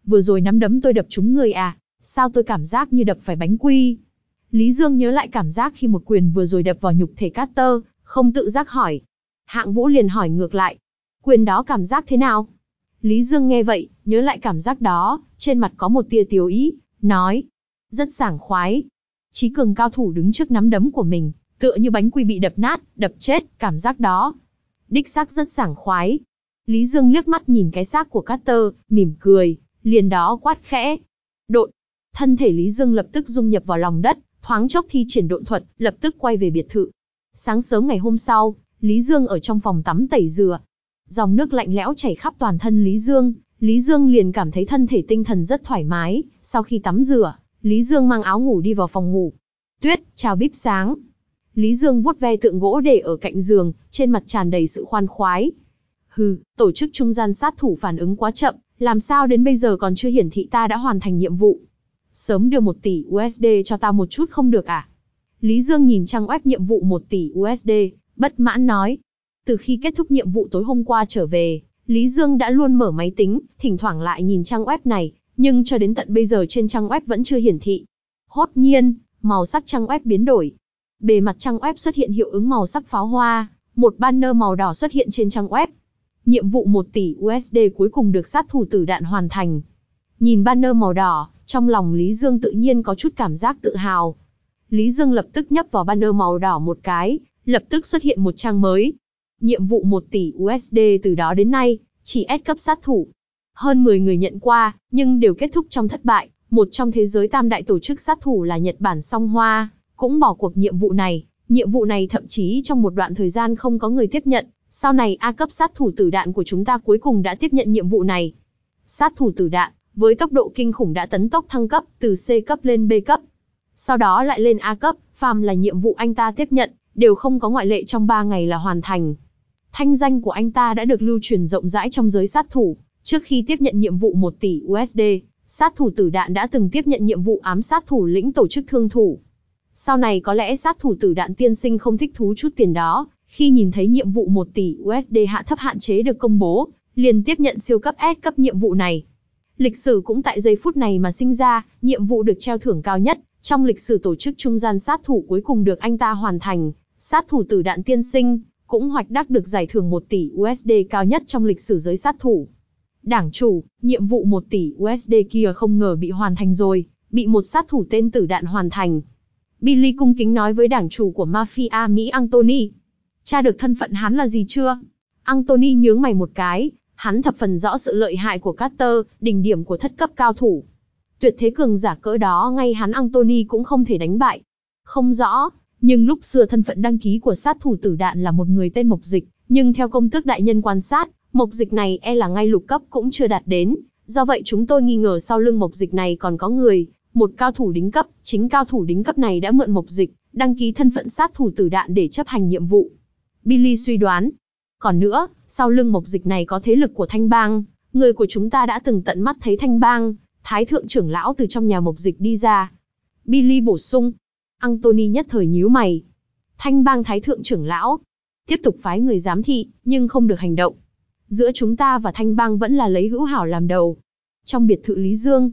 vừa rồi nắm đấm tôi đập trúng người à, sao tôi cảm giác như đập phải bánh quy. Lý Dương nhớ lại cảm giác khi một quyền vừa rồi đập vào nhục thể Carter, không tự giác hỏi. Hạng Vũ liền hỏi ngược lại, quyền đó cảm giác thế nào? Lý Dương nghe vậy, nhớ lại cảm giác đó, trên mặt có một tia tiếu ý, nói, rất sảng khoái. Chí cường cao thủ đứng trước nắm đấm của mình, tựa như bánh quy bị đập nát, đập chết, cảm giác đó. Đích xác rất sảng khoái. Lý Dương liếc mắt nhìn cái xác của Carter, mỉm cười, liền đó quát khẽ. Độn. Thân thể Lý Dương lập tức dung nhập vào lòng đất, thoáng chốc thi triển độn thuật, lập tức quay về biệt thự. Sáng sớm ngày hôm sau, Lý Dương ở trong phòng tắm tẩy rửa. Dòng nước lạnh lẽo chảy khắp toàn thân Lý Dương, Lý Dương liền cảm thấy thân thể tinh thần rất thoải mái. Sau khi tắm rửa, Lý Dương mang áo ngủ đi vào phòng ngủ. Tuyết, chào bíp sáng. Lý Dương vuốt ve tượng gỗ để ở cạnh giường, trên mặt tràn đầy sự khoan khoái. Hừ, tổ chức trung gian sát thủ phản ứng quá chậm, làm sao đến bây giờ còn chưa hiển thị ta đã hoàn thành nhiệm vụ. Sớm đưa một tỷ u ét đê cho ta một chút không được à? Lý Dương nhìn trang web nhiệm vụ một tỷ u ét đê, bất mãn nói. Từ khi kết thúc nhiệm vụ tối hôm qua trở về, Lý Dương đã luôn mở máy tính, thỉnh thoảng lại nhìn trang web này, nhưng cho đến tận bây giờ trên trang web vẫn chưa hiển thị. Hốt nhiên, màu sắc trang web biến đổi. Bề mặt trang web xuất hiện hiệu ứng màu sắc pháo hoa, một banner màu đỏ xuất hiện trên trang web. Nhiệm vụ một tỷ u ét đê cuối cùng được sát thủ tử đạn hoàn thành. Nhìn banner màu đỏ, trong lòng Lý Dương tự nhiên có chút cảm giác tự hào. Lý Dương lập tức nhấp vào banner màu đỏ một cái, lập tức xuất hiện một trang mới. Nhiệm vụ một tỷ u ét đê từ đó đến nay, chỉ S cấp sát thủ. Hơn mười người nhận qua, nhưng đều kết thúc trong thất bại. Một trong thế giới tam đại tổ chức sát thủ là Nhật Bản Song Hoa, cũng bỏ cuộc nhiệm vụ này. Nhiệm vụ này thậm chí trong một đoạn thời gian không có người tiếp nhận. Sau này A cấp sát thủ tử đạn của chúng ta cuối cùng đã tiếp nhận nhiệm vụ này. Sát thủ tử đạn, với tốc độ kinh khủng đã tấn tốc thăng cấp từ C cấp lên B cấp. Sau đó lại lên A cấp, phàm là nhiệm vụ anh ta tiếp nhận, đều không có ngoại lệ trong ba ngày là hoàn thành. Thanh danh của anh ta đã được lưu truyền rộng rãi trong giới sát thủ. Trước khi tiếp nhận nhiệm vụ một tỷ u ét đê, sát thủ tử đạn đã từng tiếp nhận nhiệm vụ ám sát thủ lĩnh tổ chức thương thủ. Sau này có lẽ sát thủ tử đạn tiên sinh không thích thú chút tiền đó, khi nhìn thấy nhiệm vụ một tỷ u ét đê hạ thấp hạn chế được công bố, liền tiếp nhận siêu cấp S cấp nhiệm vụ này. Lịch sử cũng tại giây phút này mà sinh ra, nhiệm vụ được treo thưởng cao nhất trong lịch sử tổ chức trung gian sát thủ cuối cùng được anh ta hoàn thành. Sát thủ tử đạn tiên sinh cũng hoạch đắc được giải thưởng một tỷ u ét đê cao nhất trong lịch sử giới sát thủ. Đảng chủ, nhiệm vụ một tỷ u ét đê kia không ngờ bị hoàn thành rồi, bị một sát thủ tên tử đạn hoàn thành. Billy cung kính nói với đảng chủ của Mafia Mỹ Anthony. Tra được thân phận hắn là gì chưa? Anthony nhướng mày một cái, hắn thập phần rõ sự lợi hại của Carter, đỉnh điểm của thất cấp cao thủ. Tuyệt thế cường giả cỡ đó ngay hắn Anthony cũng không thể đánh bại. Không rõ, nhưng lúc xưa thân phận đăng ký của sát thủ tử đạn là một người tên Mộc Dịch, nhưng theo công tước đại nhân quan sát, Mộc Dịch này e là ngay lục cấp cũng chưa đạt đến. Do vậy chúng tôi nghi ngờ sau lưng Mộc Dịch này còn có người, một cao thủ đỉnh cấp, chính cao thủ đỉnh cấp này đã mượn Mộc Dịch, đăng ký thân phận sát thủ tử đạn để chấp hành nhiệm vụ. Billy suy đoán. Còn nữa, sau lưng Mộc Dịch này có thế lực của Thanh Bang, người của chúng ta đã từng tận mắt thấy Thanh Bang, Thái thượng trưởng lão từ trong nhà Mộc Dịch đi ra. Billy bổ sung. Anthony nhất thời nhíu mày. Thanh Bang Thái thượng trưởng lão, tiếp tục phái người giám thị, nhưng không được hành động. Giữa chúng ta và Thanh Bang vẫn là lấy hữu hảo làm đầu. Trong biệt thự Lý Dương.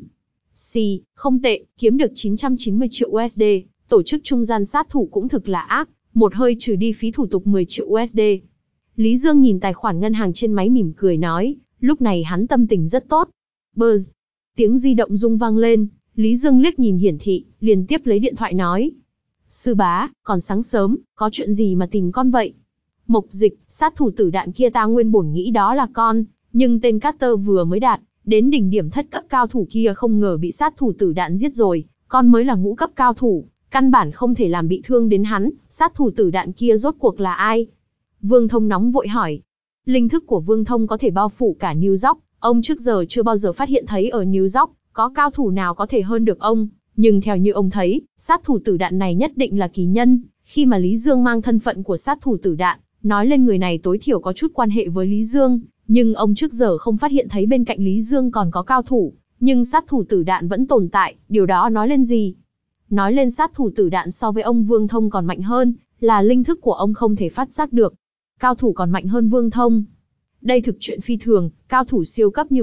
Xì, không tệ, kiếm được chín trăm chín mươi triệu u ét đê, tổ chức trung gian sát thủ cũng thực là ác, một hơi trừ đi phí thủ tục mười triệu u ét đê. Lý Dương nhìn tài khoản ngân hàng trên máy mỉm cười nói, lúc này hắn tâm tình rất tốt. Buzz, tiếng di động rung vang lên, Lý Dương liếc nhìn hiển thị, liền tiếp lấy điện thoại nói. Sư bá, còn sáng sớm, có chuyện gì mà tìm con vậy? Mộc Dịch, sát thủ tử đạn kia ta nguyên bổn nghĩ đó là con, nhưng tên Carter vừa mới đạt đến đỉnh điểm thất cấp cao thủ kia không ngờ bị sát thủ tử đạn giết rồi, con mới là ngũ cấp cao thủ, căn bản không thể làm bị thương đến hắn, sát thủ tử đạn kia rốt cuộc là ai? Vương Thông nóng vội hỏi. Linh thức của Vương Thông có thể bao phủ cả New York, ông trước giờ chưa bao giờ phát hiện thấy ở New York có cao thủ nào có thể hơn được ông, nhưng theo như ông thấy, sát thủ tử đạn này nhất định là kỳ nhân. Khi mà Lý Dương mang thân phận của sát thủ tử đạn, nói lên người này tối thiểu có chút quan hệ với Lý Dương, nhưng ông trước giờ không phát hiện thấy bên cạnh Lý Dương còn có cao thủ, nhưng sát thủ tử đạn vẫn tồn tại, điều đó nói lên gì? Nói lên sát thủ tử đạn so với ông Vương Thông còn mạnh hơn, là linh thức của ông không thể phát giác được. Cao thủ còn mạnh hơn Vương Thông. Đây thực chuyện phi thường, cao thủ siêu cấp như vậy,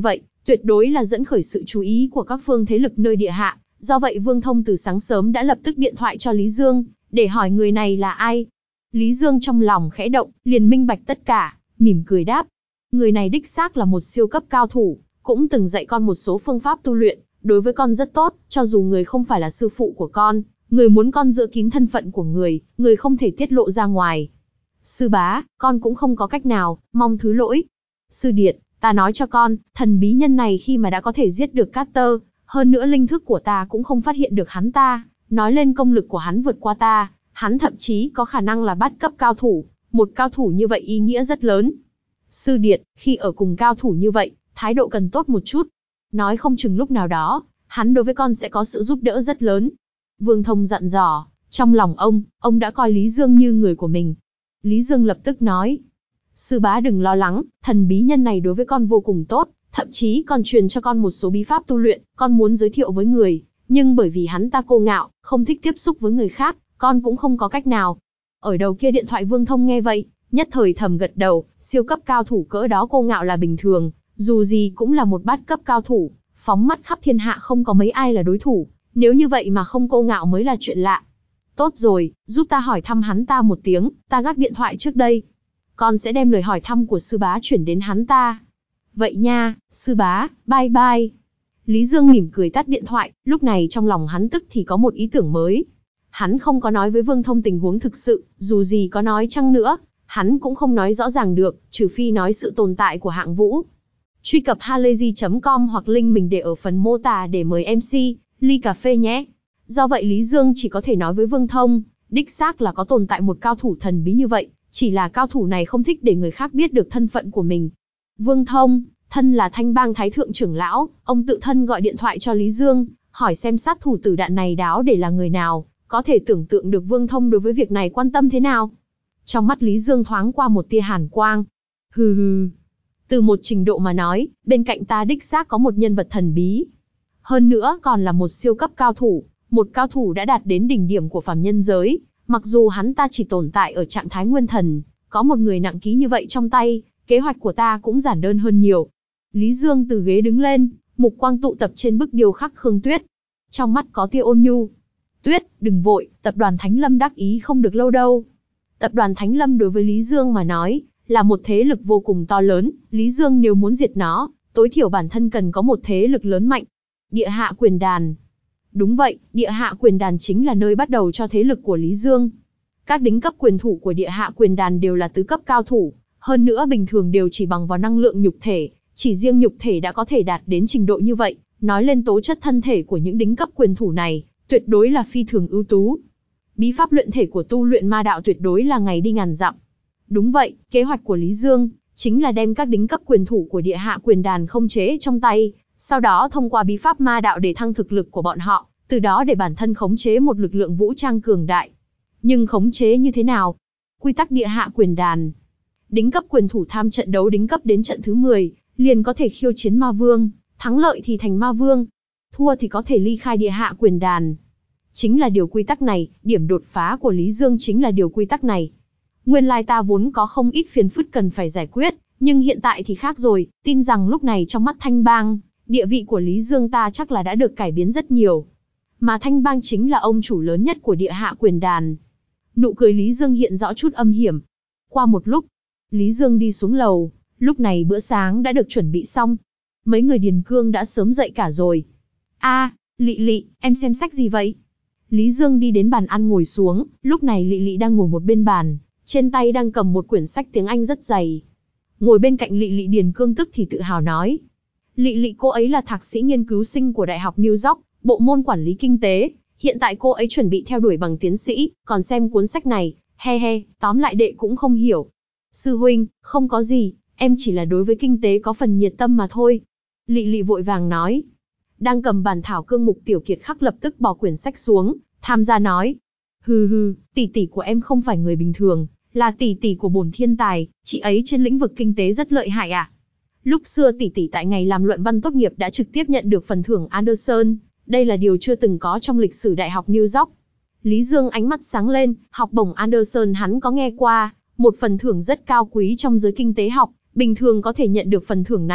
tuyệt đối là dẫn khởi sự chú ý của các phương thế lực nơi địa hạ. Do vậy Vương Thông từ sáng sớm đã lập tức điện thoại cho Lý Dương, để hỏi người này là ai. Lý Dương trong lòng khẽ động, liền minh bạch tất cả, mỉm cười đáp. Người này đích xác là một siêu cấp cao thủ, cũng từng dạy con một số phương pháp tu luyện, đối với con rất tốt, cho dù người không phải là sư phụ của con, người muốn con giữ kín thân phận của người, người không thể tiết lộ ra ngoài. Sư bá, con cũng không có cách nào, mong thứ lỗi. Sư điệt, ta nói cho con, thần bí nhân này khi mà đã có thể giết được Carter, hơn nữa linh thức của ta cũng không phát hiện được hắn ta, nói lên công lực của hắn vượt qua ta, hắn thậm chí có khả năng là bát cấp cao thủ, một cao thủ như vậy ý nghĩa rất lớn. Sư điệt, khi ở cùng cao thủ như vậy, thái độ cần tốt một chút. Nói không chừng lúc nào đó, hắn đối với con sẽ có sự giúp đỡ rất lớn. Vương Thông dặn dò, trong lòng ông, ông đã coi Lý Dương như người của mình. Lý Dương lập tức nói, sư bá đừng lo lắng, thần bí nhân này đối với con vô cùng tốt, thậm chí còn truyền cho con một số bí pháp tu luyện, con muốn giới thiệu với người, nhưng bởi vì hắn ta kiêu ngạo, không thích tiếp xúc với người khác, con cũng không có cách nào. Ở đầu kia điện thoại Vương Thông nghe vậy, nhất thời thầm gật đầu, siêu cấp cao thủ cỡ đó kiêu ngạo là bình thường, dù gì cũng là một bát cấp cao thủ, phóng mắt khắp thiên hạ không có mấy ai là đối thủ, nếu như vậy mà không kiêu ngạo mới là chuyện lạ. Tốt rồi, giúp ta hỏi thăm hắn ta một tiếng, ta gác điện thoại trước đây. Con sẽ đem lời hỏi thăm của sư bá chuyển đến hắn ta. Vậy nha, sư bá, bye bye. Lý Dương mỉm cười tắt điện thoại, lúc này trong lòng hắn tức thì có một ý tưởng mới. Hắn không có nói với Vương Thông tình huống thực sự, dù gì có nói chăng nữa, hắn cũng không nói rõ ràng được, trừ phi nói sự tồn tại của Hạng Vũ. Truy cập halayzi chấm com hoặc link mình để ở phần mô tả để mời em xê, ly cà phê nhé. Do vậy Lý Dương chỉ có thể nói với Vương Thông, đích xác là có tồn tại một cao thủ thần bí như vậy, chỉ là cao thủ này không thích để người khác biết được thân phận của mình. Vương Thông, thân là Thanh Bang Thái Thượng trưởng lão, ông tự thân gọi điện thoại cho Lý Dương, hỏi xem sát thủ tử đạn này đáo để là người nào, có thể tưởng tượng được Vương Thông đối với việc này quan tâm thế nào. Trong mắt Lý Dương thoáng qua một tia hàn quang. Hừ hừ. Từ một trình độ mà nói, bên cạnh ta đích xác có một nhân vật thần bí. Hơn nữa còn là một siêu cấp cao thủ, một cao thủ đã đạt đến đỉnh điểm của phàm nhân giới. Mặc dù hắn ta chỉ tồn tại ở trạng thái nguyên thần, có một người nặng ký như vậy trong tay, kế hoạch của ta cũng giản đơn hơn nhiều. Lý Dương từ ghế đứng lên, mục quang tụ tập trên bức điêu khắc Khương Tuyết. Trong mắt có tia ôn nhu. Tuyết, đừng vội, tập đoàn Thánh Lâm đắc ý không được lâu đâu. Tập đoàn Thánh Lâm đối với Lý Dương mà nói, là một thế lực vô cùng to lớn, Lý Dương nếu muốn diệt nó, tối thiểu bản thân cần có một thế lực lớn mạnh. Địa hạ quyền đàn. Đúng vậy, địa hạ quyền đàn chính là nơi bắt đầu cho thế lực của Lý Dương. Các đính cấp quyền thủ của địa hạ quyền đàn đều là tứ cấp cao thủ, hơn nữa bình thường đều chỉ bằng vào năng lượng nhục thể, chỉ riêng nhục thể đã có thể đạt đến trình độ như vậy, nói lên tố chất thân thể của những đính cấp quyền thủ này, tuyệt đối là phi thường ưu tú. Bí pháp luyện thể của tu luyện ma đạo tuyệt đối là ngày đi ngàn dặm. Đúng vậy, kế hoạch của Lý Dương chính là đem các đính cấp quyền thủ của địa hạ quyền đàn khống chế trong tay, sau đó thông qua bí pháp ma đạo để thăng thực lực của bọn họ, từ đó để bản thân khống chế một lực lượng vũ trang cường đại. Nhưng khống chế như thế nào? Quy tắc địa hạ quyền đàn. Đính cấp quyền thủ tham trận đấu đính cấp đến trận thứ mười, liền có thể khiêu chiến ma vương, thắng lợi thì thành ma vương, thua thì có thể ly khai địa hạ quyền đàn. Chính là điều quy tắc này, điểm đột phá của Lý Dương chính là điều quy tắc này. Nguyên lai ta vốn có không ít phiền phức cần phải giải quyết, nhưng hiện tại thì khác rồi, tin rằng lúc này trong mắt Thanh Bang, địa vị của Lý Dương ta chắc là đã được cải biến rất nhiều. Mà Thanh Bang chính là ông chủ lớn nhất của địa hạ quyền đàn. Nụ cười Lý Dương hiện rõ chút âm hiểm. Qua một lúc, Lý Dương đi xuống lầu, lúc này bữa sáng đã được chuẩn bị xong. Mấy người Điền Cương đã sớm dậy cả rồi. A, Lị Lị, em xem sách gì vậy? Lý Dương đi đến bàn ăn ngồi xuống, lúc này Lị Lị đang ngồi một bên bàn, trên tay đang cầm một quyển sách tiếng Anh rất dày. Ngồi bên cạnh Lị Lị Điền Cương tức thì tự hào nói. Lị Lị cô ấy là thạc sĩ nghiên cứu sinh của Đại học New York, bộ môn quản lý kinh tế. Hiện tại cô ấy chuẩn bị theo đuổi bằng tiến sĩ, còn xem cuốn sách này, he he, tóm lại đệ cũng không hiểu. Sư huynh, không có gì, em chỉ là đối với kinh tế có phần nhiệt tâm mà thôi. Lị Lị vội vàng nói. Đang cầm bản thảo cương mục Tiểu Kiệt Khắc lập tức bỏ quyển sách xuống, tham gia nói. Hừ hừ, tỷ tỷ của em không phải người bình thường, là tỷ tỷ của bổn thiên tài, chị ấy trên lĩnh vực kinh tế rất lợi hại à. Lúc xưa tỷ tỷ tại ngày làm luận văn tốt nghiệp đã trực tiếp nhận được phần thưởng Anderson, đây là điều chưa từng có trong lịch sử Đại học New York. Lý Dương ánh mắt sáng lên, học bổng Anderson hắn có nghe qua, một phần thưởng rất cao quý trong giới kinh tế học, bình thường có thể nhận được phần thưởng này,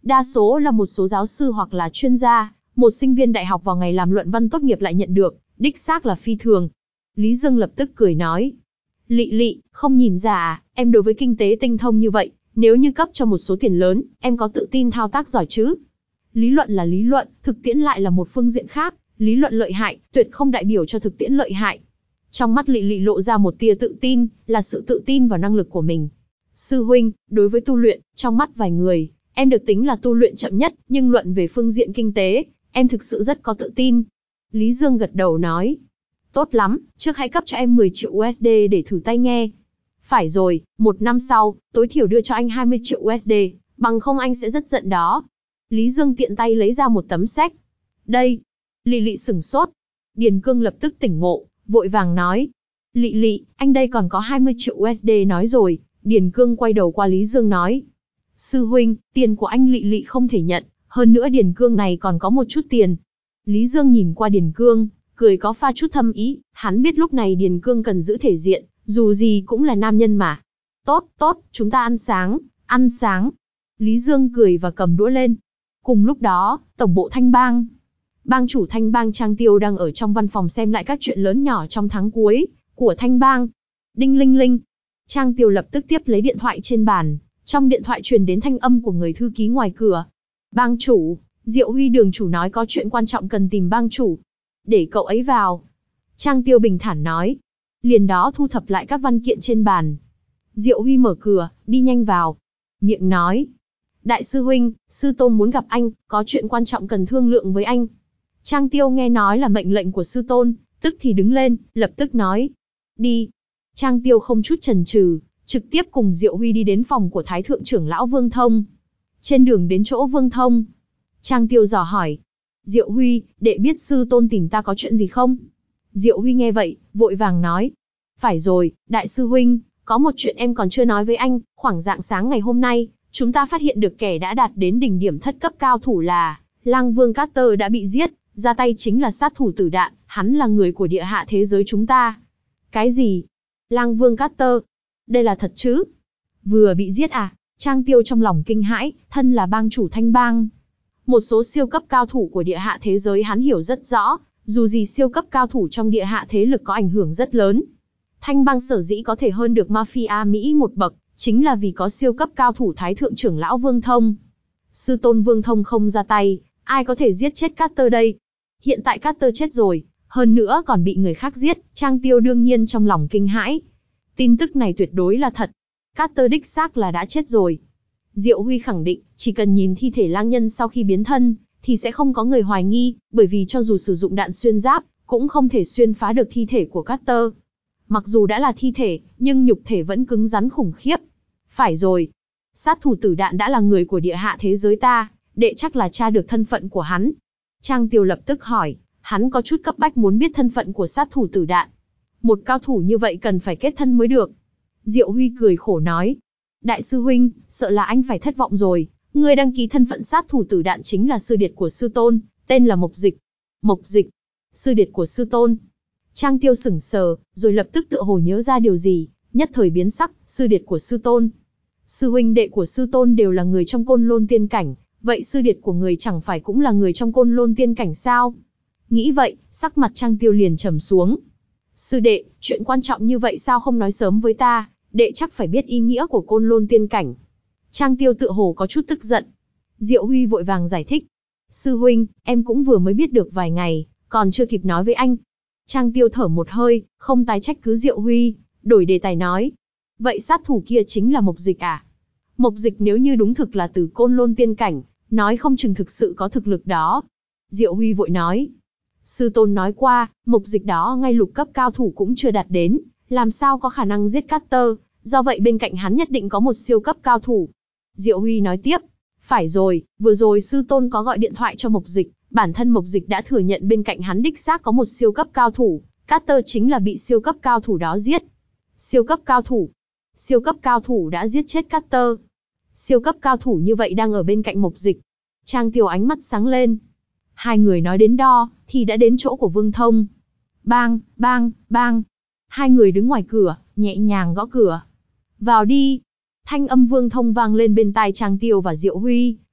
đa số là một số giáo sư hoặc là chuyên gia, một sinh viên đại học vào ngày làm luận văn tốt nghiệp lại nhận được, đích xác là phi thường. Lý Dương lập tức cười nói. Lị Lị, không nhìn ra à, em đối với kinh tế tinh thông như vậy, nếu như cấp cho một số tiền lớn, em có tự tin thao tác giỏi chứ? Lý luận là lý luận, thực tiễn lại là một phương diện khác, lý luận lợi hại, tuyệt không đại biểu cho thực tiễn lợi hại. Trong mắt Lị Lị lộ ra một tia tự tin, là sự tự tin vào năng lực của mình. Sư huynh, đối với tu luyện, trong mắt vài người, em được tính là tu luyện chậm nhất, nhưng luận về phương diện kinh tế, em thực sự rất có tự tin. Lý Dương gật đầu nói. Tốt lắm, trước hãy cấp cho em mười triệu u ét đê để thử tay nghe. Phải rồi, một năm sau, tối thiểu đưa cho anh hai mươi triệu u ét đê, bằng không anh sẽ rất giận đó. Lý Dương tiện tay lấy ra một tấm séc. Đây. Lị Lị sửng sốt. Điền Cương lập tức tỉnh ngộ, vội vàng nói. Lị Lị, anh đây còn có hai mươi triệu u ét đê nói rồi. Điền Cương quay đầu qua Lý Dương nói. Sư huynh, tiền của anh Lị Lị không thể nhận, hơn nữa Điền Cương này còn có một chút tiền. Lý Dương nhìn qua Điền Cương, cười có pha chút thâm ý, hắn biết lúc này Điền Cương cần giữ thể diện, dù gì cũng là nam nhân mà. Tốt, tốt, chúng ta ăn sáng, ăn sáng. Lý Dương cười và cầm đũa lên. Cùng lúc đó, tổng bộ Thanh Bang. Bang chủ Thanh Bang Trang Tiêu đang ở trong văn phòng xem lại các chuyện lớn nhỏ trong tháng cuối của Thanh Bang. Đinh linh linh. Trang Tiêu lập tức tiếp lấy điện thoại trên bàn, trong điện thoại truyền đến thanh âm của người thư ký ngoài cửa. Bang chủ, Diệu Huy đường chủ nói có chuyện quan trọng cần tìm bang chủ. Để cậu ấy vào. Trang Tiêu bình thản nói. Liền đó thu thập lại các văn kiện trên bàn. Diệu Huy mở cửa, đi nhanh vào. Miệng nói. Đại sư huynh, sư tôn muốn gặp anh, có chuyện quan trọng cần thương lượng với anh. Trang Tiêu nghe nói là mệnh lệnh của sư tôn, tức thì đứng lên, lập tức nói. Đi. Trang Tiêu không chút chần chừ, trực tiếp cùng Diệu Huy đi đến phòng của Thái thượng trưởng lão Vương Thông. Trên đường đến chỗ Vương Thông, Trang Tiêu dò hỏi. Diệu Huy, đệ biết sư tôn tìm ta có chuyện gì không? Diệu Huy nghe vậy, vội vàng nói. Phải rồi, đại sư huynh, có một chuyện em còn chưa nói với anh, khoảng rạng sáng ngày hôm nay, chúng ta phát hiện được kẻ đã đạt đến đỉnh điểm thất cấp cao thủ là Lang Vương Carter đã bị giết, ra tay chính là sát thủ tử đạn, hắn là người của địa hạ thế giới chúng ta. Cái gì? Lang Vương Carter? Đây là thật chứ? Vừa bị giết à? Trang Tiêu trong lòng kinh hãi, thân là bang chủ Thanh Bang. Một số siêu cấp cao thủ của địa hạ thế giới hắn hiểu rất rõ, dù gì siêu cấp cao thủ trong địa hạ thế lực có ảnh hưởng rất lớn. Thanh Bang sở dĩ có thể hơn được mafia Mỹ một bậc, chính là vì có siêu cấp cao thủ Thái thượng trưởng lão Vương Thông. Sư tôn Vương Thông không ra tay, ai có thể giết chết Carter đây? Hiện tại Carter chết rồi, hơn nữa còn bị người khác giết, Trang Tiêu đương nhiên trong lòng kinh hãi. Tin tức này tuyệt đối là thật. Carter đích xác là đã chết rồi. Diệu Huy khẳng định, chỉ cần nhìn thi thể lang nhân sau khi biến thân, thì sẽ không có người hoài nghi, bởi vì cho dù sử dụng đạn xuyên giáp, cũng không thể xuyên phá được thi thể của Carter. Mặc dù đã là thi thể, nhưng nhục thể vẫn cứng rắn khủng khiếp. Phải rồi, sát thủ tử đạn đã là người của địa hạ thế giới ta, đệ chắc là tra được thân phận của hắn. Trang Tiêu lập tức hỏi, hắn có chút cấp bách muốn biết thân phận của sát thủ tử đạn. Một cao thủ như vậy cần phải kết thân mới được. Diệu Huy cười khổ nói, đại sư huynh, sợ là anh phải thất vọng rồi, người đăng ký thân phận sát thủ tử đạn chính là sư điệt của sư tôn, tên là Mộc Dịch. Mộc Dịch, sư điệt của sư tôn. Trang Tiêu sững sờ, rồi lập tức tựa hồ nhớ ra điều gì, nhất thời biến sắc, sư điệt của sư tôn. Sư huynh đệ của sư tôn đều là người trong Côn Lôn tiên cảnh, vậy sư điệt của người chẳng phải cũng là người trong Côn Lôn tiên cảnh sao? Nghĩ vậy, sắc mặt Trang Tiêu liền trầm xuống. Sư đệ, chuyện quan trọng như vậy sao không nói sớm với ta, đệ chắc phải biết ý nghĩa của Côn Lôn tiên cảnh. Trang Tiêu tựa hồ có chút tức giận. Diệu Huy vội vàng giải thích. Sư huynh, em cũng vừa mới biết được vài ngày, còn chưa kịp nói với anh. Trang Tiêu thở một hơi, không tái trách cứ Diệu Huy, đổi đề tài nói. Vậy sát thủ kia chính là Mộc Dịch à? Mộc Dịch nếu như đúng thực là từ Côn Lôn tiên cảnh, nói không chừng thực sự có thực lực đó. Diệu Huy vội nói. Sư tôn nói qua, Mộc Dịch đó ngay lục cấp cao thủ cũng chưa đạt đến, làm sao có khả năng giết Carter, do vậy bên cạnh hắn nhất định có một siêu cấp cao thủ. Diệu Huy nói tiếp. Phải rồi, vừa rồi sư tôn có gọi điện thoại cho Mộc Dịch, bản thân Mộc Dịch đã thừa nhận bên cạnh hắn đích xác có một siêu cấp cao thủ, Carter chính là bị siêu cấp cao thủ đó giết. Siêu cấp cao thủ? Siêu cấp cao thủ đã giết chết Carter. Siêu cấp cao thủ như vậy đang ở bên cạnh Mộc Dịch. Trang Tiêu ánh mắt sáng lên. Hai người nói đến đo, thì đã đến chỗ của Vương Thông. Bang, bang, bang. Hai người đứng ngoài cửa, nhẹ nhàng gõ cửa. Vào đi. Thanh âm Vương Thông vang lên bên tai Trang Tiêu và Diệu Huy,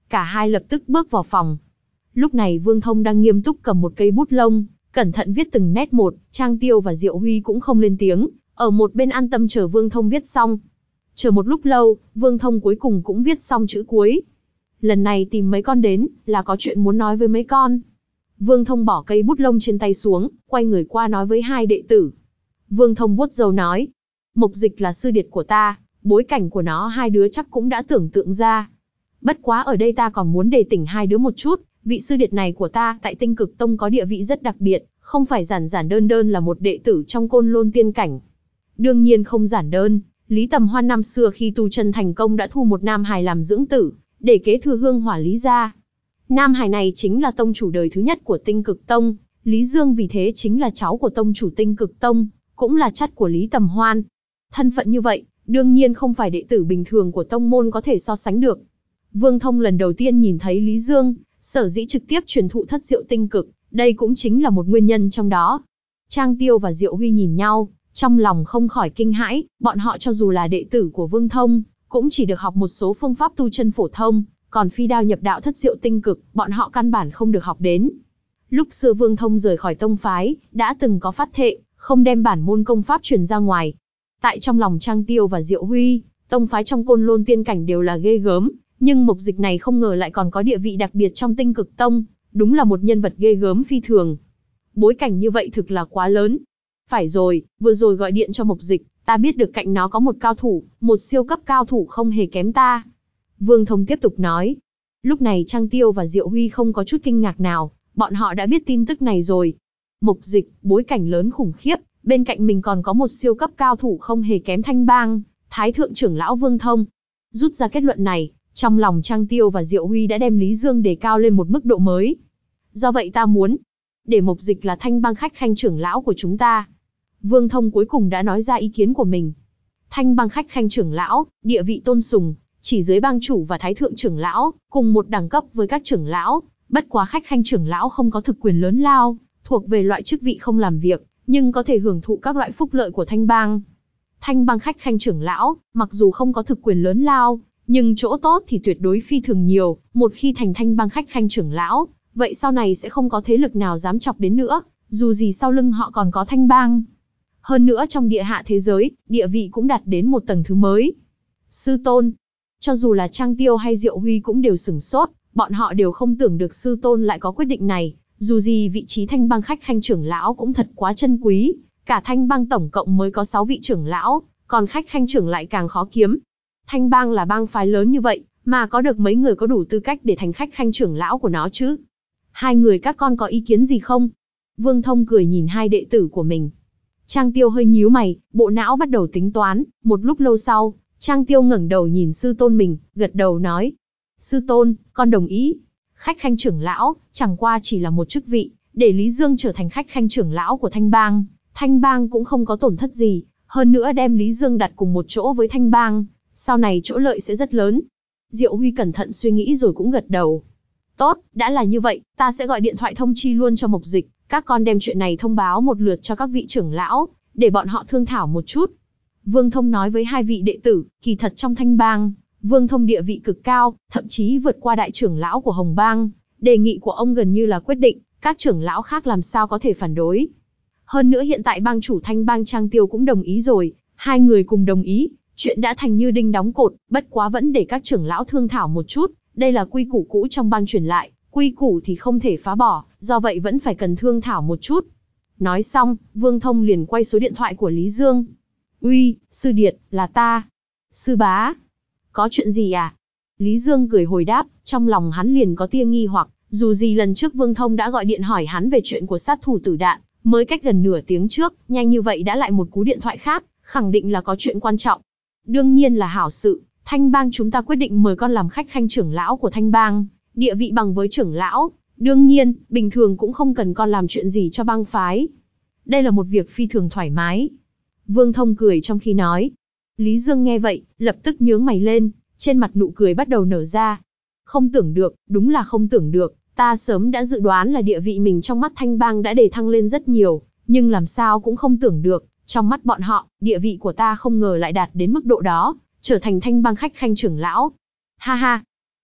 cả hai lập tức bước vào phòng. Lúc này Vương Thông đang nghiêm túc cầm một cây bút lông, cẩn thận viết từng nét một, Trang Tiêu và Diệu Huy cũng không lên tiếng, ở một bên an tâm chờ Vương Thông viết xong. Chờ một lúc lâu, Vương Thông cuối cùng cũng viết xong chữ cuối. Lần này tìm mấy con đến, là có chuyện muốn nói với mấy con. Vương Thông bỏ cây bút lông trên tay xuống, quay người qua nói với hai đệ tử. Vương Thông vuốt râu nói, Mộc Dịch là sư điệt của ta, bối cảnh của nó hai đứa chắc cũng đã tưởng tượng ra. Bất quá ở đây ta còn muốn đề tỉnh hai đứa một chút, vị sư điệt này của ta tại Tinh Cực Tông có địa vị rất đặc biệt, không phải giản giản đơn đơn là một đệ tử trong Côn Lôn tiên cảnh. Đương nhiên không giản đơn, Lý Tầm Hoan năm xưa khi tu chân thành công đã thu một nam hài làm dưỡng tử, để kế thừa hương hỏa Lý gia. Nam hài này chính là tông chủ đời thứ nhất của Tinh Cực Tông, Lý Dương vì thế chính là cháu của tông chủ Tinh Cực Tông, cũng là chắt của Lý Tầm Hoan. Thân phận như vậy, đương nhiên không phải đệ tử bình thường của tông môn có thể so sánh được. Vương Thông lần đầu tiên nhìn thấy Lý Dương, sở dĩ trực tiếp truyền thụ thất diệu tinh cực, đây cũng chính là một nguyên nhân trong đó. Trang Tiêu và Diệu Huy nhìn nhau, trong lòng không khỏi kinh hãi, bọn họ cho dù là đệ tử của Vương Thông, cũng chỉ được học một số phương pháp tu chân phổ thông, còn phi đao nhập đạo thất diệu tinh cực, bọn họ căn bản không được học đến. Lúc xưa Vương Thông rời khỏi tông phái, đã từng có phát thệ, không đem bản môn công pháp truyền ra ngoài. Tại trong lòng Trang Tiêu và Diệu Huy, tông phái trong Côn Lôn tiên cảnh đều là ghê gớm, nhưng Mộc Dịch này không ngờ lại còn có địa vị đặc biệt trong Tinh Cực Tông, đúng là một nhân vật ghê gớm phi thường. Bối cảnh như vậy thực là quá lớn. Phải rồi, vừa rồi gọi điện cho Mộc Dịch, ta biết được cạnh nó có một cao thủ, một siêu cấp cao thủ không hề kém ta. Vương Thông tiếp tục nói. Lúc này Trang Tiêu và Diệu Huy không có chút kinh ngạc nào, bọn họ đã biết tin tức này rồi. Mộc Dịch, bối cảnh lớn khủng khiếp, bên cạnh mình còn có một siêu cấp cao thủ không hề kém Thanh Bang, Thái Thượng trưởng lão Vương Thông. Rút ra kết luận này, trong lòng Trang Tiêu và Diệu Huy đã đem Lý Dương đề cao lên một mức độ mới. Do vậy ta muốn, để Mộc Dịch là Thanh Bang khách khanh trưởng lão của chúng ta. Vương Thông cuối cùng đã nói ra ý kiến của mình. Thanh Bang khách khanh trưởng lão, địa vị tôn sùng, chỉ dưới bang chủ và Thái Thượng trưởng lão, cùng một đẳng cấp với các trưởng lão, bất quá khách khanh trưởng lão không có thực quyền lớn lao, thuộc về loại chức vị không làm việc, nhưng có thể hưởng thụ các loại phúc lợi của Thanh Bang. Thanh Bang khách khanh trưởng lão, mặc dù không có thực quyền lớn lao, nhưng chỗ tốt thì tuyệt đối phi thường nhiều, một khi thành Thanh Bang khách khanh trưởng lão, vậy sau này sẽ không có thế lực nào dám chọc đến nữa, dù gì sau lưng họ còn có Thanh Bang. Hơn nữa trong địa hạ thế giới, địa vị cũng đạt đến một tầng thứ mới. Sư tôn, cho dù là Trang Tiêu hay Diệu Huy cũng đều sửng sốt, bọn họ đều không tưởng được sư tôn lại có quyết định này, dù gì vị trí Thanh Bang khách khanh trưởng lão cũng thật quá chân quý, cả Thanh Bang tổng cộng mới có sáu vị trưởng lão, còn khách khanh trưởng lại càng khó kiếm. Thanh Bang là bang phái lớn như vậy, mà có được mấy người có đủ tư cách để thành khách khanh trưởng lão của nó chứ? Hai người các con có ý kiến gì không? Vương Thông cười nhìn hai đệ tử của mình. Trang Tiêu hơi nhíu mày, bộ não bắt đầu tính toán, một lúc lâu sau, Trang Tiêu ngẩng đầu nhìn sư tôn mình, gật đầu nói. Sư tôn, con đồng ý. Khách khanh trưởng lão, chẳng qua chỉ là một chức vị, để Lý Dương trở thành khách khanh trưởng lão của Thanh Bang. Thanh Bang cũng không có tổn thất gì, hơn nữa đem Lý Dương đặt cùng một chỗ với Thanh Bang, sau này chỗ lợi sẽ rất lớn. Diệu Huy cẩn thận suy nghĩ rồi cũng gật đầu. Tốt, đã là như vậy, ta sẽ gọi điện thoại thông chi luôn cho Mộc Dịch, các con đem chuyện này thông báo một lượt cho các vị trưởng lão, để bọn họ thương thảo một chút. Vương Thông nói với hai vị đệ tử, kỳ thật trong Thanh Bang, Vương Thông địa vị cực cao, thậm chí vượt qua đại trưởng lão của Hồng Bang, đề nghị của ông gần như là quyết định, các trưởng lão khác làm sao có thể phản đối. Hơn nữa hiện tại bang chủ Thanh Bang Trang Tiêu cũng đồng ý rồi, hai người cùng đồng ý, chuyện đã thành như đinh đóng cột, bất quá vẫn để các trưởng lão thương thảo một chút, đây là quy củ cũ trong bang truyền lại, quy củ thì không thể phá bỏ, do vậy vẫn phải cần thương thảo một chút. Nói xong, Vương Thông liền quay số điện thoại của Lý Dương. Uy, sư điệt, là ta. Sư bá. Có chuyện gì à? Lý Dương cười hồi đáp, trong lòng hắn liền có tia nghi hoặc, dù gì lần trước Vương Thông đã gọi điện hỏi hắn về chuyện của sát thủ tử đạn, mới cách gần nửa tiếng trước, nhanh như vậy đã lại một cú điện thoại khác, khẳng định là có chuyện quan trọng. Đương nhiên là hảo sự, Thanh Bang chúng ta quyết định mời con làm khách khanh trưởng lão của Thanh Bang, địa vị bằng với trưởng lão, đương nhiên, bình thường cũng không cần con làm chuyện gì cho bang phái. Đây là một việc phi thường thoải mái. Vương Thông cười trong khi nói. Lý Dương nghe vậy, lập tức nhướng mày lên, trên mặt nụ cười bắt đầu nở ra. Không tưởng được, đúng là không tưởng được, ta sớm đã dự đoán là địa vị mình trong mắt Thanh Bang đã đề thăng lên rất nhiều, nhưng làm sao cũng không tưởng được, trong mắt bọn họ, địa vị của ta không ngờ lại đạt đến mức độ đó, trở thành Thanh Bang khách khanh trưởng lão. Ha ha,